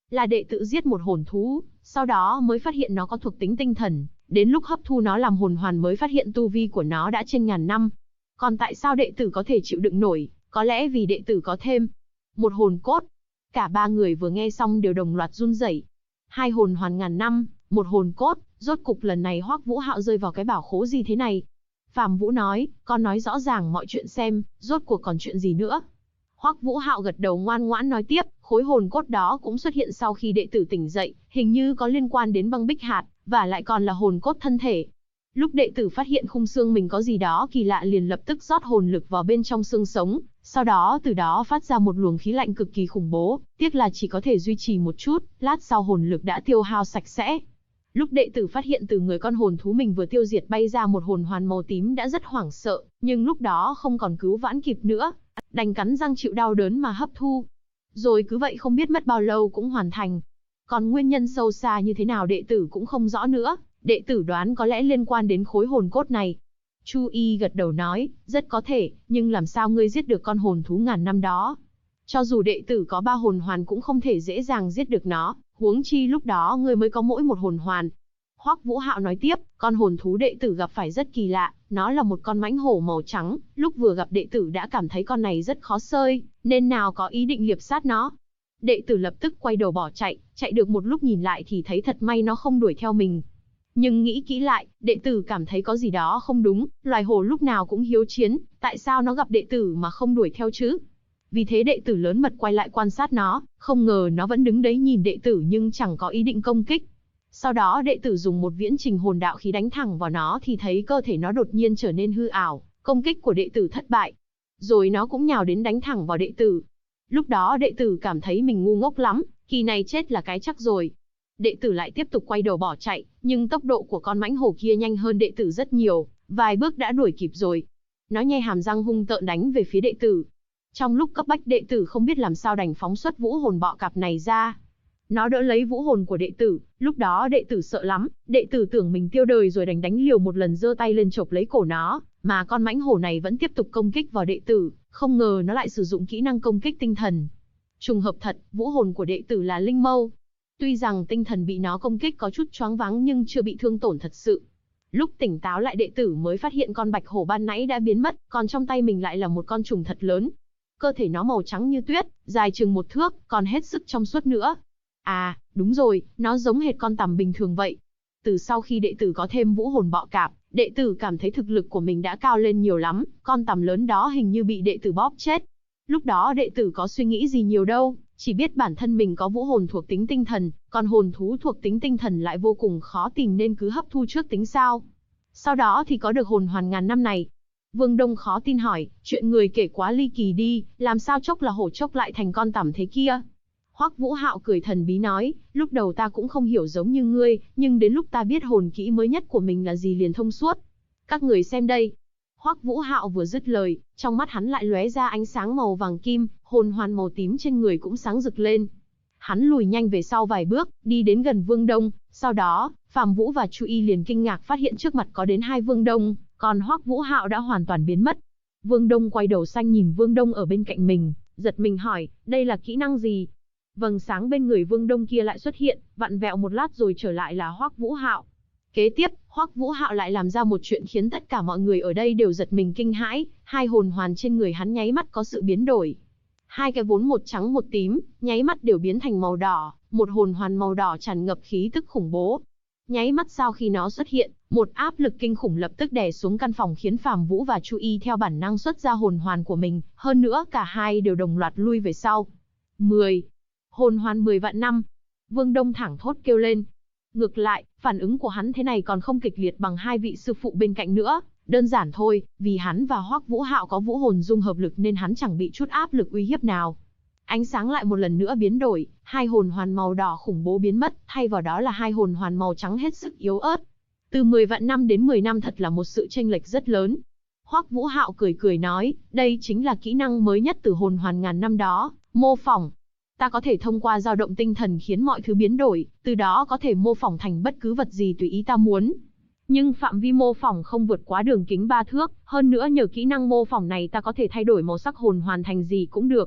[SPEAKER 1] Là đệ tử giết một hồn thú, sau đó mới phát hiện nó có thuộc tính tinh thần, đến lúc hấp thu nó làm hồn hoàn mới phát hiện tu vi của nó đã trên ngàn năm. Còn tại sao đệ tử có thể chịu đựng nổi? Có lẽ vì đệ tử có thêm một hồn cốt. Cả ba người vừa nghe xong đều đồng loạt run rẩy. Hai hồn hoàn ngàn năm, một hồn cốt, rốt cục lần này Hoắc Vũ Hạo rơi vào cái bảo khố gì thế này? Phàm Vũ nói, con nói rõ ràng mọi chuyện xem, rốt cuộc còn chuyện gì nữa? Hoắc Vũ Hạo gật đầu ngoan ngoãn nói tiếp, khối hồn cốt đó cũng xuất hiện sau khi đệ tử tỉnh dậy, hình như có liên quan đến băng bích hạt, và lại còn là hồn cốt thân thể. Lúc đệ tử phát hiện khung xương mình có gì đó kỳ lạ liền lập tức rót hồn lực vào bên trong xương sống, sau đó từ đó phát ra một luồng khí lạnh cực kỳ khủng bố, tiếc là chỉ có thể duy trì một chút, lát sau hồn lực đã tiêu hao sạch sẽ. Lúc đệ tử phát hiện từ người con hồn thú mình vừa tiêu diệt bay ra một hồn hoàn màu tím đã rất hoảng sợ, nhưng lúc đó không còn cứu vãn kịp nữa, đành cắn răng chịu đau đớn mà hấp thu. Rồi cứ vậy không biết mất bao lâu cũng hoàn thành. Còn nguyên nhân sâu xa như thế nào đệ tử cũng không rõ nữa, đệ tử đoán có lẽ liên quan đến khối hồn cốt này. Chu Y gật đầu nói, rất có thể, nhưng làm sao ngươi giết được con hồn thú ngàn năm đó? Cho dù đệ tử có 3 hồn hoàn cũng không thể dễ dàng giết được nó, huống chi lúc đó ngươi mới có mỗi một hồn hoàn. Hoắc Vũ Hạo nói tiếp, con hồn thú đệ tử gặp phải rất kỳ lạ, nó là một con mãnh hổ màu trắng, lúc vừa gặp đệ tử đã cảm thấy con này rất khó xơi, nên nào có ý định liệp sát nó. Đệ tử lập tức quay đầu bỏ chạy, chạy được một lúc nhìn lại thì thấy thật may nó không đuổi theo mình. Nhưng nghĩ kỹ lại, đệ tử cảm thấy có gì đó không đúng, loài hổ lúc nào cũng hiếu chiến, tại sao nó gặp đệ tử mà không đuổi theo chứ? Vì thế đệ tử lớn mật quay lại quan sát nó, không ngờ nó vẫn đứng đấy nhìn đệ tử nhưng chẳng có ý định công kích. Sau đó đệ tử dùng một viễn trình hồn đạo khí đánh thẳng vào nó thì thấy cơ thể nó đột nhiên trở nên hư ảo, công kích của đệ tử thất bại. Rồi nó cũng nhào đến đánh thẳng vào đệ tử. Lúc đó đệ tử cảm thấy mình ngu ngốc lắm, kỳ này chết là cái chắc rồi. Đệ tử lại tiếp tục quay đầu bỏ chạy, nhưng tốc độ của con mãnh hổ kia nhanh hơn đệ tử rất nhiều, vài bước đã đuổi kịp rồi. Nó nhe hàm răng hung tợn đánh về phía đệ tử. Trong lúc cấp bách đệ tử không biết làm sao đành phóng xuất vũ hồn bọ cạp này ra. Nó đỡ lấy vũ hồn của đệ tử, lúc đó đệ tử sợ lắm, đệ tử tưởng mình tiêu đời rồi đành đánh liều một lần giơ tay lên chộp lấy cổ nó, mà con mãnh hổ này vẫn tiếp tục công kích vào đệ tử, không ngờ nó lại sử dụng kỹ năng công kích tinh thần. Trùng hợp thật, vũ hồn của đệ tử là linh mâu. Tuy rằng tinh thần bị nó công kích có chút choáng váng nhưng chưa bị thương tổn thật sự. Lúc tỉnh táo lại đệ tử mới phát hiện con bạch hổ ban nãy đã biến mất, còn trong tay mình lại là một con trùng thật lớn. Cơ thể nó màu trắng như tuyết, dài chừng 1 thước, còn hết sức trong suốt nữa. À, đúng rồi, nó giống hệt con tằm bình thường vậy. Từ sau khi đệ tử có thêm vũ hồn bọ cạp, đệ tử cảm thấy thực lực của mình đã cao lên nhiều lắm, con tằm lớn đó hình như bị đệ tử bóp chết. Lúc đó đệ tử có suy nghĩ gì nhiều đâu, chỉ biết bản thân mình có vũ hồn thuộc tính tinh thần, còn hồn thú thuộc tính tinh thần lại vô cùng khó tìm nên cứ hấp thu trước tính sao. Sau đó thì có được hồn hoàn ngàn năm này. Vương Đông khó tin hỏi, chuyện người kể quá ly kỳ đi, làm sao chốc là hổ chốc lại thành con tằm thế kia? Hoắc Vũ Hạo cười thần bí nói, lúc đầu ta cũng không hiểu giống như ngươi, nhưng đến lúc ta biết hồn kỹ mới nhất của mình là gì liền thông suốt. Các người xem đây. Hoắc Vũ Hạo vừa dứt lời, trong mắt hắn lại lóe ra ánh sáng màu vàng kim, hồn hoàn màu tím trên người cũng sáng rực lên. Hắn lùi nhanh về sau vài bước, đi đến gần Vương Đông, sau đó, Phàm Vũ và Chu Y liền kinh ngạc phát hiện trước mặt có đến 2 Vương Đông, còn Hoắc Vũ Hạo đã hoàn toàn biến mất. Vương Đông quay đầu sang nhìn Vương Đông ở bên cạnh mình, giật mình hỏi, đây là kỹ năng gì? Vầng sáng bên người Vương Đông kia lại xuất hiện, vặn vẹo một lát rồi trở lại là Hoắc Vũ Hạo. Kế tiếp, Hoắc Vũ Hạo lại làm ra một chuyện khiến tất cả mọi người ở đây đều giật mình kinh hãi, 2 hồn hoàn trên người hắn nháy mắt có sự biến đổi. 2 cái vốn một trắng một tím, nháy mắt đều biến thành màu đỏ, một hồn hoàn màu đỏ tràn ngập khí tức khủng bố. Nháy mắt sau khi nó xuất hiện, một áp lực kinh khủng lập tức đè xuống căn phòng khiến Phàm Vũ và Chu Y theo bản năng xuất ra hồn hoàn của mình, hơn nữa cả hai đều đồng loạt lui về sau. 10. Hồn hoàn 10 vạn năm. Vương Đông thẳng thốt kêu lên. Ngược lại, phản ứng của hắn thế này còn không kịch liệt bằng 2 vị sư phụ bên cạnh nữa, đơn giản thôi, vì hắn và Hoắc Vũ Hạo có vũ hồn dung hợp lực nên hắn chẳng bị chút áp lực uy hiếp nào. Ánh sáng lại một lần nữa biến đổi, 2 hồn hoàn màu đỏ khủng bố biến mất, thay vào đó là 2 hồn hoàn màu trắng hết sức yếu ớt. Từ 10 vạn năm đến 10 năm thật là một sự chênh lệch rất lớn. Hoắc Vũ Hạo cười cười nói, đây chính là kỹ năng mới nhất từ hồn hoàn ngàn năm đó, mô phỏng. Ta có thể thông qua dao động tinh thần khiến mọi thứ biến đổi, từ đó có thể mô phỏng thành bất cứ vật gì tùy ý ta muốn. Nhưng phạm vi mô phỏng không vượt quá đường kính 3 thước, hơn nữa nhờ kỹ năng mô phỏng này ta có thể thay đổi màu sắc hồn hoàn thành gì cũng được.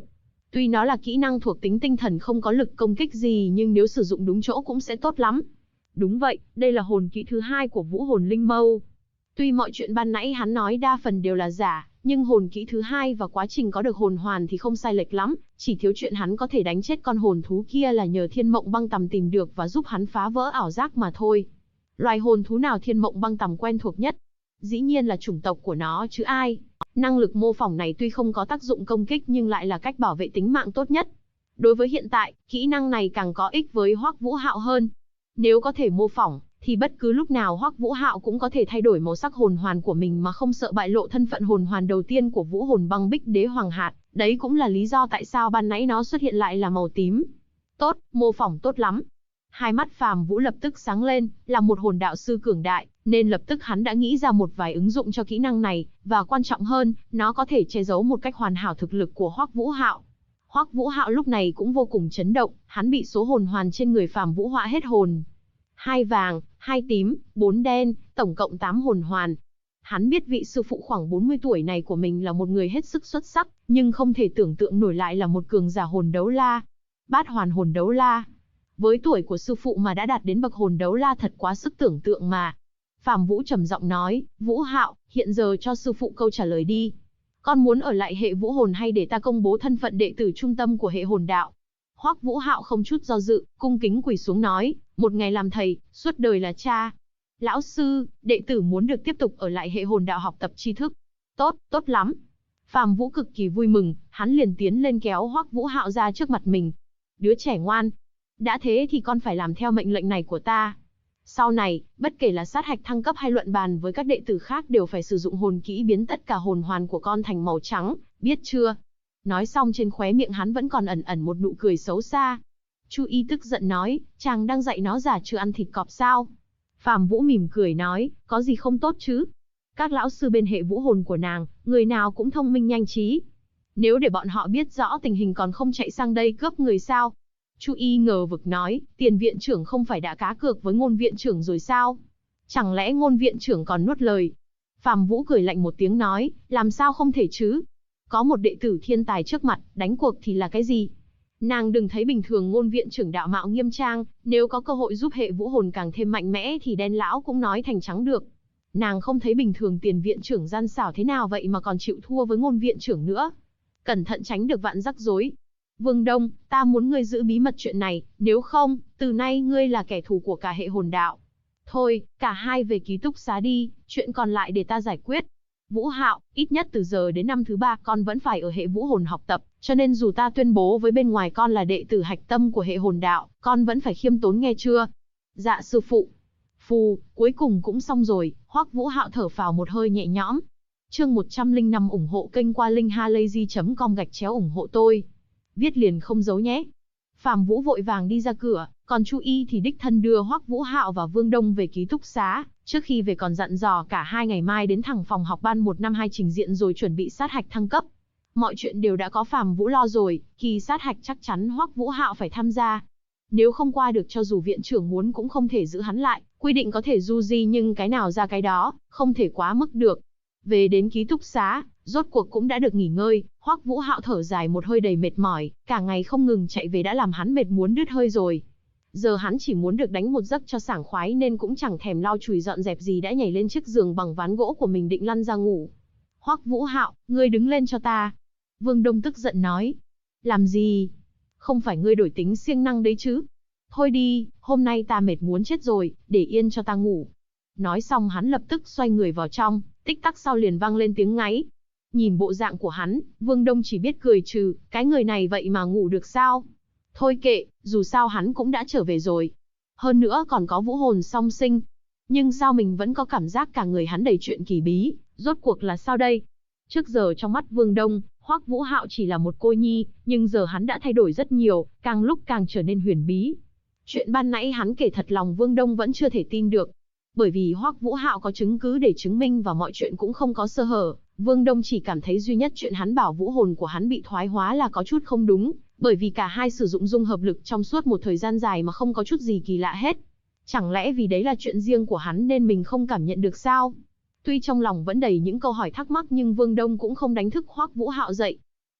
[SPEAKER 1] Tuy nó là kỹ năng thuộc tính tinh thần không có lực công kích gì nhưng nếu sử dụng đúng chỗ cũng sẽ tốt lắm. Đúng vậy, đây là hồn kỹ thứ hai của Vũ Hồn Linh Mâu. Tuy mọi chuyện ban nãy hắn nói đa phần đều là giả, nhưng hồn kỹ thứ hai và quá trình có được hồn hoàn thì không sai lệch lắm, chỉ thiếu chuyện hắn có thể đánh chết con hồn thú kia là nhờ Thiên Mộng Băng Tằm tìm được và giúp hắn phá vỡ ảo giác mà thôi. Loài hồn thú nào Thiên Mộng Băng Tằm quen thuộc nhất? Dĩ nhiên là chủng tộc của nó chứ ai. Năng lực mô phỏng này tuy không có tác dụng công kích nhưng lại là cách bảo vệ tính mạng tốt nhất. Đối với hiện tại, kỹ năng này càng có ích với Hoắc Vũ Hạo hơn. Nếu có thể mô phỏng, thì bất cứ lúc nào Hoắc Vũ Hạo cũng có thể thay đổi màu sắc hồn hoàn của mình mà không sợ bại lộ thân phận hồn hoàn đầu tiên của Vũ Hồn Băng Bích Đế Hoàng Hạt, đấy cũng là lý do tại sao ban nãy nó xuất hiện lại là màu tím. Tốt, mô phỏng tốt lắm. Hai mắt Phàm Vũ lập tức sáng lên, là một hồn đạo sư cường đại, nên lập tức hắn đã nghĩ ra một vài ứng dụng cho kỹ năng này, và quan trọng hơn, nó có thể che giấu một cách hoàn hảo thực lực của Hoắc Vũ Hạo. Hoắc Vũ Hạo lúc này cũng vô cùng chấn động, hắn bị số hồn hoàn trên người Phàm Vũ họa hết hồn. 2 vàng, 2 tím, 4 đen, tổng cộng 8 hồn hoàn. Hắn biết vị sư phụ khoảng 40 tuổi này của mình là một người hết sức xuất sắc, nhưng không thể tưởng tượng nổi lại là một cường giả hồn đấu la. Bát hoàn hồn đấu la. Với tuổi của sư phụ mà đã đạt đến bậc hồn đấu la thật quá sức tưởng tượng mà. Phàm Vũ trầm giọng nói, Vũ Hạo, hiện giờ cho sư phụ câu trả lời đi. Con muốn ở lại hệ vũ hồn hay để ta công bố thân phận đệ tử trung tâm của hệ hồn đạo? Hoắc Vũ Hạo không chút do dự, cung kính quỳ xuống nói, một ngày làm thầy, suốt đời là cha. Lão sư, đệ tử muốn được tiếp tục ở lại hệ hồn đạo học tập tri thức. Tốt, tốt lắm. Phàm Vũ cực kỳ vui mừng, hắn liền tiến lên kéo Hoắc Vũ Hạo ra trước mặt mình. Đứa trẻ ngoan, đã thế thì con phải làm theo mệnh lệnh này của ta. Sau này, bất kể là sát hạch thăng cấp hay luận bàn với các đệ tử khác đều phải sử dụng hồn kỹ biến tất cả hồn hoàn của con thành màu trắng, biết chưa? Nói xong trên khóe miệng hắn vẫn còn ẩn ẩn một nụ cười xấu xa. Chu Y tức giận nói, chàng đang dạy nó giả trừ ăn thịt cọp sao? Phàm Vũ mỉm cười nói, có gì không tốt chứ? Các lão sư bên hệ vũ hồn của nàng, người nào cũng thông minh nhanh trí. Nếu để bọn họ biết rõ tình hình còn không chạy sang đây cướp người sao? Chu Y ngờ vực nói, Tiền viện trưởng không phải đã cá cược với Ngôn viện trưởng rồi sao? Chẳng lẽ Ngôn viện trưởng còn nuốt lời? Phàm Vũ cười lạnh một tiếng nói, làm sao không thể chứ? Có một đệ tử thiên tài trước mặt, đánh cuộc thì là cái gì? Nàng đừng thấy bình thường Ngôn viện trưởng đạo mạo nghiêm trang, nếu có cơ hội giúp hệ vũ hồn càng thêm mạnh mẽ thì đen lão cũng nói thành trắng được. Nàng không thấy bình thường Tiền viện trưởng gian xảo thế nào vậy mà còn chịu thua với Ngôn viện trưởng nữa. Cẩn thận tránh được vạn rắc rối. Vương Đông, ta muốn ngươi giữ bí mật chuyện này, nếu không, từ nay ngươi là kẻ thù của cả hệ hồn đạo. Thôi, cả hai về ký túc xá đi, chuyện còn lại để ta giải quyết. Vũ Hạo, ít nhất từ giờ đến năm thứ 3 con vẫn phải ở hệ vũ hồn học tập, cho nên dù ta tuyên bố với bên ngoài con là đệ tử hạch tâm của hệ hồn đạo, con vẫn phải khiêm tốn nghe chưa? Dạ sư phụ. Phù, cuối cùng cũng xong rồi, Hoắc Vũ Hạo thở phào một hơi nhẹ nhõm. Chương 105 ủng hộ kênh qua linkhalazy.com/, ủng hộ tôi. Viết liền không giấu nhé. Phàm Vũ vội vàng đi ra cửa, còn Chu Y thì đích thân đưa Hoắc Vũ Hạo và Vương Đông về ký túc xá, trước khi về còn dặn dò cả hai ngày mai đến thẳng phòng học ban 152 trình diện rồi chuẩn bị sát hạch thăng cấp. Mọi chuyện đều đã có Phàm Vũ lo rồi, kỳ sát hạch chắc chắn Hoắc Vũ Hạo phải tham gia. Nếu không qua được cho dù viện trưởng muốn cũng không thể giữ hắn lại, quy định có thể du di nhưng cái nào ra cái đó, không thể quá mức được. Về đến ký túc xá, rốt cuộc cũng đã được nghỉ ngơi, Hoắc Vũ Hạo thở dài một hơi đầy mệt mỏi, cả ngày không ngừng chạy về đã làm hắn mệt muốn đứt hơi rồi. Giờ hắn chỉ muốn được đánh một giấc cho sảng khoái nên cũng chẳng thèm lau chùi dọn dẹp gì đã nhảy lên chiếc giường bằng ván gỗ của mình định lăn ra ngủ. Hoắc Vũ Hạo, ngươi đứng lên cho ta. Vương Đông tức giận nói. Làm gì? Không phải ngươi đổi tính siêng năng đấy chứ? Thôi đi, hôm nay ta mệt muốn chết rồi, để yên cho ta ngủ. Nói xong hắn lập tức xoay người vào trong, tích tắc sau liền vang lên tiếng ngáy. Nhìn bộ dạng của hắn, Vương Đông chỉ biết cười trừ, cái người này vậy mà ngủ được sao? Thôi kệ, dù sao hắn cũng đã trở về rồi. Hơn nữa còn có vũ hồn song sinh. Nhưng sao mình vẫn có cảm giác cả người hắn đầy chuyện kỳ bí, rốt cuộc là sao đây? Trước giờ trong mắt Vương Đông, Hoắc Vũ Hạo chỉ là một cô nhi, nhưng giờ hắn đã thay đổi rất nhiều, càng lúc càng trở nên huyền bí. Chuyện ban nãy hắn kể thật lòng Vương Đông vẫn chưa thể tin được. Bởi vì Hoắc Vũ Hạo có chứng cứ để chứng minh và mọi chuyện cũng không có sơ hở, Vương Đông chỉ cảm thấy duy nhất chuyện hắn bảo vũ hồn của hắn bị thoái hóa là có chút không đúng, bởi vì cả hai sử dụng dung hợp lực trong suốt một thời gian dài mà không có chút gì kỳ lạ hết. Chẳng lẽ vì đấy là chuyện riêng của hắn nên mình không cảm nhận được sao? Tuy trong lòng vẫn đầy những câu hỏi thắc mắc nhưng Vương Đông cũng không đánh thức Hoắc Vũ Hạo dậy.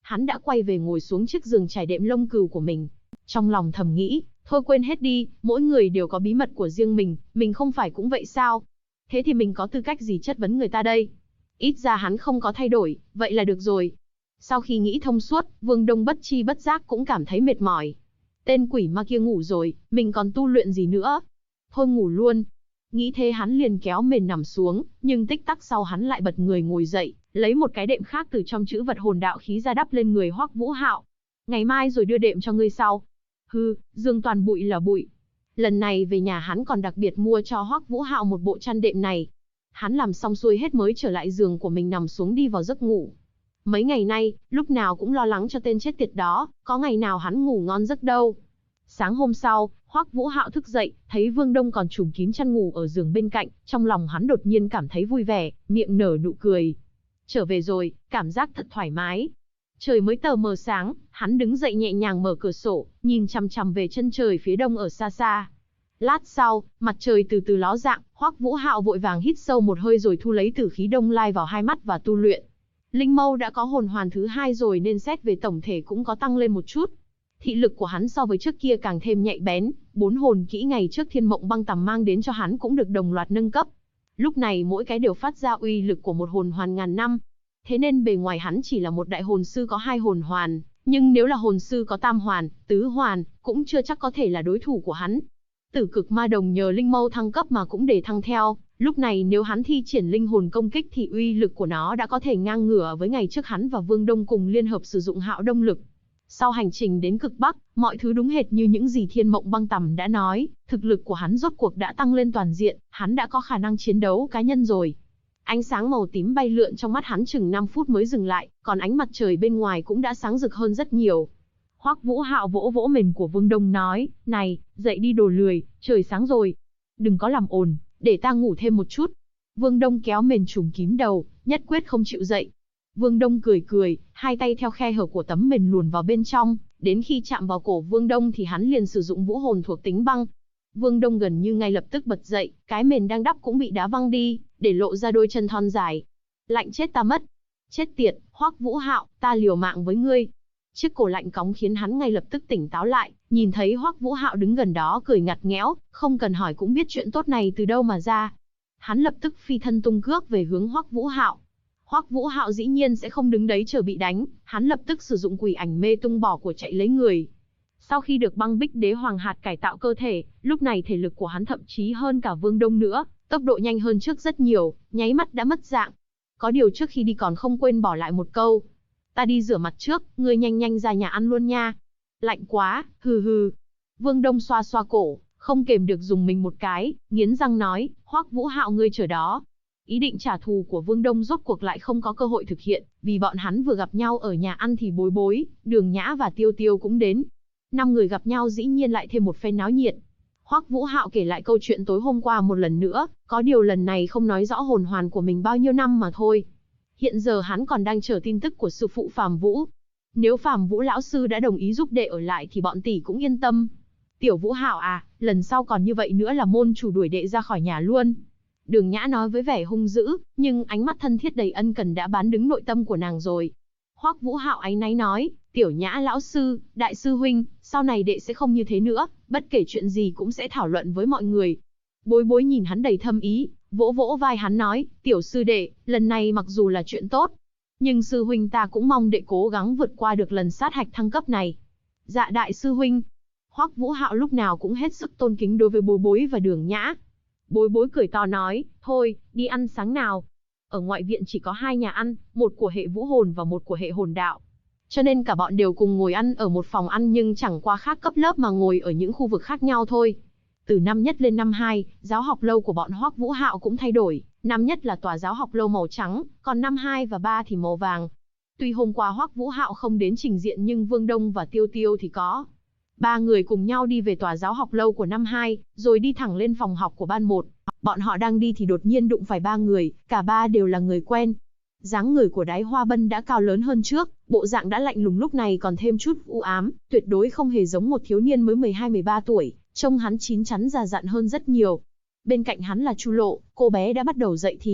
[SPEAKER 1] Hắn đã quay về ngồi xuống chiếc giường trải đệm lông cừu của mình. Trong lòng thầm nghĩ, thôi quên hết đi, mỗi người đều có bí mật của riêng mình không phải cũng vậy sao? Thế thì mình có tư cách gì chất vấn người ta đây? Ít ra hắn không có thay đổi, vậy là được rồi. Sau khi nghĩ thông suốt, Vương Đông bất chi bất giác cũng cảm thấy mệt mỏi. Tên quỷ ma kia ngủ rồi, mình còn tu luyện gì nữa? Thôi ngủ luôn. Nghĩ thế hắn liền kéo mền nằm xuống, nhưng tích tắc sau hắn lại bật người ngồi dậy, lấy một cái đệm khác từ trong chữ vật hồn đạo khí ra đắp lên người Hoắc Vũ Hạo. Ngày mai rồi đưa đệm cho ngươi sau. Hừ, giường toàn bụi là bụi. Lần này về nhà hắn còn đặc biệt mua cho Hoắc Vũ Hạo một bộ chăn đệm này. Hắn làm xong xuôi hết mới trở lại giường của mình nằm xuống đi vào giấc ngủ. Mấy ngày nay, lúc nào cũng lo lắng cho tên chết tiệt đó, có ngày nào hắn ngủ ngon giấc đâu. Sáng hôm sau, Hoắc Vũ Hạo thức dậy, thấy Vương Đông còn trùm kín chăn ngủ ở giường bên cạnh, trong lòng hắn đột nhiên cảm thấy vui vẻ, miệng nở nụ cười. Trở về rồi, cảm giác thật thoải mái. Trời mới tờ mờ sáng, hắn đứng dậy nhẹ nhàng mở cửa sổ, nhìn chằm chằm về chân trời phía đông ở xa xa. Lát sau, mặt trời từ từ ló dạng, Hoắc Vũ Hạo vội vàng hít sâu một hơi rồi thu lấy tử khí đông lai vào hai mắt và tu luyện. Linh mâu đã có hồn hoàn thứ 2 rồi nên xét về tổng thể cũng có tăng lên một chút. Thị lực của hắn so với trước kia càng thêm nhạy bén, 4 hồn kỹ ngày trước Thiên Mộng Băng Tằm mang đến cho hắn cũng được đồng loạt nâng cấp. Lúc này mỗi cái đều phát ra uy lực của một hồn hoàn ngàn năm. Thế nên bề ngoài hắn chỉ là một đại hồn sư có 2 hồn hoàn, nhưng nếu là hồn sư có tam hoàn, tứ hoàn, cũng chưa chắc có thể là đối thủ của hắn. Tử Cực Ma Đồng nhờ linh mâu thăng cấp mà cũng để thăng theo, lúc này nếu hắn thi triển linh hồn công kích thì uy lực của nó đã có thể ngang ngửa với ngày trước hắn và Vương Đông cùng liên hợp sử dụng Hạo Đông lực. Sau hành trình đến cực Bắc, mọi thứ đúng hệt như những gì Thiên Mộng Băng Tằm đã nói, thực lực của hắn rốt cuộc đã tăng lên toàn diện, hắn đã có khả năng chiến đấu cá nhân rồi. Ánh sáng màu tím bay lượn trong mắt hắn chừng 5 phút mới dừng lại, còn ánh mặt trời bên ngoài cũng đã sáng rực hơn rất nhiều. Hoắc Vũ Hạo vỗ vỗ mền của Vương Đông nói, này, dậy đi đồ lười, trời sáng rồi. Đừng có làm ồn, để ta ngủ thêm một chút. Vương Đông kéo mền trùm kín đầu, nhất quyết không chịu dậy. Vương Đông cười cười, hai tay theo khe hở của tấm mền luồn vào bên trong, đến khi chạm vào cổ Vương Đông thì hắn liền sử dụng vũ hồn thuộc tính băng. Vương Đông gần như ngay lập tức bật dậy, cái mền đang đắp cũng bị đá văng đi, để lộ ra đôi chân thon dài. Lạnh chết ta mất. Chết tiệt, Hoắc Vũ Hạo, ta liều mạng với ngươi. Chiếc cổ lạnh cóng khiến hắn ngay lập tức tỉnh táo lại, nhìn thấy Hoắc Vũ Hạo đứng gần đó cười ngặt nghẽo, không cần hỏi cũng biết chuyện tốt này từ đâu mà ra. Hắn lập tức phi thân tung cước về hướng Hoắc Vũ Hạo. Hoắc Vũ Hạo dĩ nhiên sẽ không đứng đấy chờ bị đánh, hắn lập tức sử dụng quỷ ảnh mê tung bỏ của chạy lấy người. Sau khi được băng bích đế hoàng hạt cải tạo cơ thể, lúc này thể lực của hắn thậm chí hơn cả Vương Đông nữa, tốc độ nhanh hơn trước rất nhiều, nháy mắt đã mất dạng. Có điều trước khi đi còn không quên bỏ lại một câu. Ta đi rửa mặt trước, ngươi nhanh nhanh ra nhà ăn luôn nha. Lạnh quá, hừ hừ. Vương Đông xoa xoa cổ, không kềm được dùng mình một cái, nghiến răng nói, Hoắc Vũ Hạo ngươi chờ đó. Ý định trả thù của Vương Đông rốt cuộc lại không có cơ hội thực hiện, vì bọn hắn vừa gặp nhau ở nhà ăn thì Bối Bối, Đường Nhã và Tiêu Tiêu cũng đến. 5 người gặp nhau dĩ nhiên lại thêm một phen náo nhiệt. Hoắc Vũ Hạo kể lại câu chuyện tối hôm qua một lần nữa, có điều lần này không nói rõ hồn hoàn của mình bao nhiêu năm mà thôi. Hiện giờ hắn còn đang chờ tin tức của sư phụ Phàm Vũ. Nếu Phàm Vũ lão sư đã đồng ý giúp đệ ở lại thì bọn tỷ cũng yên tâm. Tiểu Vũ Hạo à, lần sau còn như vậy nữa là môn chủ đuổi đệ ra khỏi nhà luôn. Đường Nhã nói với vẻ hung dữ, nhưng ánh mắt thân thiết đầy ân cần đã bán đứng nội tâm của nàng rồi. Hoắc Vũ Hạo áy náy nói, Tiểu Nhã lão sư, đại sư huynh, sau này đệ sẽ không như thế nữa, bất kể chuyện gì cũng sẽ thảo luận với mọi người. Bối Bối nhìn hắn đầy thâm ý, vỗ vỗ vai hắn nói, tiểu sư đệ, lần này mặc dù là chuyện tốt, nhưng sư huynh ta cũng mong đệ cố gắng vượt qua được lần sát hạch thăng cấp này. Dạ đại sư huynh. Hoắc Vũ Hạo lúc nào cũng hết sức tôn kính đối với Bối Bối và Đường Nhã. Bối Bối cười to nói, thôi, đi ăn sáng nào. Ở ngoại viện chỉ có 2 nhà ăn, một của hệ vũ hồn và một của hệ hồn đạo. Cho nên cả bọn đều cùng ngồi ăn ở một phòng ăn nhưng chẳng qua khác cấp lớp mà ngồi ở những khu vực khác nhau thôi. Từ năm nhất lên năm 2, giáo học lâu của bọn Hoắc Vũ Hạo cũng thay đổi, năm nhất là tòa giáo học lâu màu trắng, còn năm 2 và 3 thì màu vàng. Tuy hôm qua Hoắc Vũ Hạo không đến trình diện nhưng Vương Đông và Tiêu Tiêu thì có. 3 người cùng nhau đi về tòa giáo học lâu của năm 2, rồi đi thẳng lên phòng học của ban 1. Bọn họ đang đi thì đột nhiên đụng phải 3 người, cả 3 đều là người quen. Dáng người của Đái Hoa Bân đã cao lớn hơn trước, bộ dạng đã lạnh lùng lúc này còn thêm chút u ám, tuyệt đối không hề giống một thiếu niên mới 12-13 tuổi, trông hắn chín chắn già dặn hơn rất nhiều. Bên cạnh hắn là Chu Lộ, cô bé đã bắt đầu dậy thì,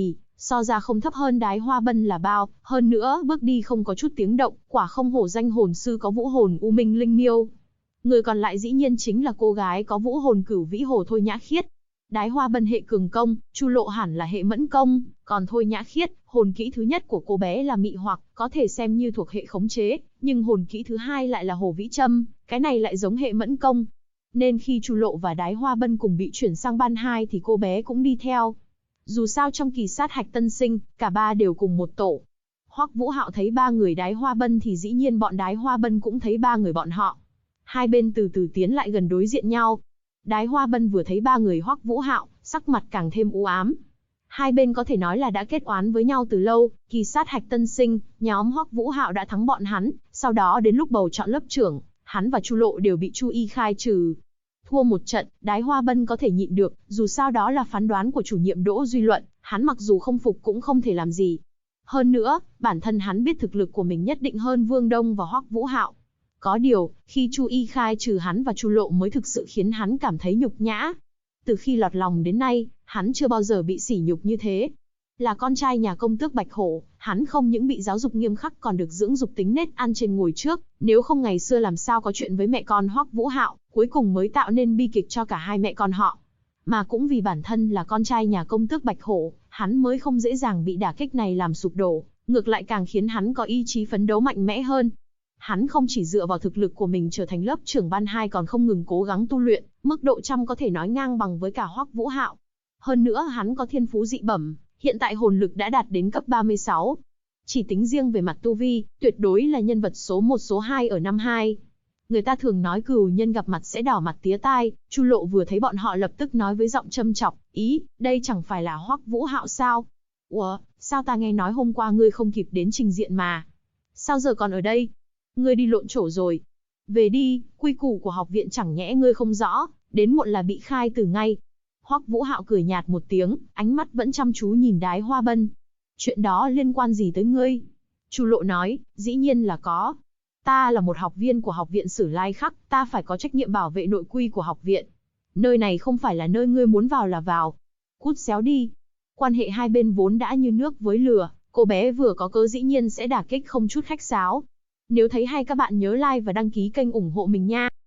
[SPEAKER 1] So ra không thấp hơn Đái Hoa Bân là bao, hơn nữa bước đi không có chút tiếng động, quả không hổ danh hồn sư có vũ hồn U Minh Linh Miêu. Người còn lại dĩ nhiên chính là cô gái có vũ hồn Cửu Vĩ Hồ Thôi Nhã Khiết. Đái Hoa Bân hệ cường công, Chu Lộ hẳn là hệ mẫn công, còn Thôi Nhã Khiết, hồn kỹ thứ nhất của cô bé là mị hoặc, có thể xem như thuộc hệ khống chế, nhưng hồn kỹ thứ hai lại là Hồ Vĩ Châm, cái này lại giống hệ mẫn công. Nên khi Chu Lộ và Đái Hoa Bân cùng bị chuyển sang ban 2 thì cô bé cũng đi theo. Dù sao trong kỳ sát hạch tân sinh, cả ba đều cùng một tổ. Hoắc Vũ Hạo thấy ba người Đái Hoa Bân thì dĩ nhiên bọn Đái Hoa Bân cũng thấy ba người bọn họ. Hai bên từ từ tiến lại gần đối diện nhau. Đái Hoa Bân vừa thấy ba người Hoắc Vũ Hạo, sắc mặt càng thêm u ám. Hai bên có thể nói là đã kết oán với nhau từ lâu, kỳ sát hạch tân sinh, nhóm Hoắc Vũ Hạo đã thắng bọn hắn, sau đó đến lúc bầu chọn lớp trưởng, hắn và Chu Lộ đều bị Chu Y khai trừ. Thua một trận, Đái Hoa Bân có thể nhịn được, dù sao đó là phán đoán của chủ nhiệm Đỗ Duy Luận, hắn mặc dù không phục cũng không thể làm gì. Hơn nữa, bản thân hắn biết thực lực của mình nhất định hơn Vương Đông và Hoắc Vũ Hạo. Có điều, khi Chu Y khai trừ hắn và Chu Lộ mới thực sự khiến hắn cảm thấy nhục nhã. Từ khi lọt lòng đến nay, hắn chưa bao giờ bị sỉ nhục như thế. Là con trai nhà công tước Bạch Hổ, hắn không những bị giáo dục nghiêm khắc còn được dưỡng dục tính nết ăn trên ngồi trước, nếu không ngày xưa làm sao có chuyện với mẹ con Hoắc Vũ Hạo, cuối cùng mới tạo nên bi kịch cho cả hai mẹ con họ. Mà cũng vì bản thân là con trai nhà công tước Bạch Hổ, hắn mới không dễ dàng bị đả kích này làm sụp đổ, ngược lại càng khiến hắn có ý chí phấn đấu mạnh mẽ hơn. Hắn không chỉ dựa vào thực lực của mình trở thành lớp trưởng ban 2 còn không ngừng cố gắng tu luyện, mức độ trăm có thể nói ngang bằng với cả Hoắc Vũ Hạo. Hơn nữa hắn có thiên phú dị bẩm, hiện tại hồn lực đã đạt đến cấp 36. Chỉ tính riêng về mặt tu vi, tuyệt đối là nhân vật số 1 số 2 ở năm 2. Người ta thường nói cừu nhân gặp mặt sẽ đỏ mặt tía tai, Chu Lộ vừa thấy bọn họ lập tức nói với giọng châm chọc, ý, đây chẳng phải là Hoắc Vũ Hạo sao? Ủa, sao ta nghe nói hôm qua ngươi không kịp đến trình diện mà? Sao giờ còn ở đây? Ngươi đi lộn chỗ rồi. Về đi, quy củ của học viện chẳng nhẽ ngươi không rõ, đến muộn là bị khai tử ngay. Hoắc Vũ Hạo cười nhạt một tiếng, ánh mắt vẫn chăm chú nhìn Đái Hoa Bân. Chuyện đó liên quan gì tới ngươi? Chu Lộ nói, dĩ nhiên là có. Ta là một học viên của học viện Sử Lai Khắc, ta phải có trách nhiệm bảo vệ nội quy của học viện. Nơi này không phải là nơi ngươi muốn vào là vào. Cút xéo đi. Quan hệ hai bên vốn đã như nước với lửa, cô bé vừa có cớ dĩ nhiên sẽ đả kích không chút khách sáo. Nếu thấy hay các bạn nhớ like và đăng ký kênh ủng hộ mình nha.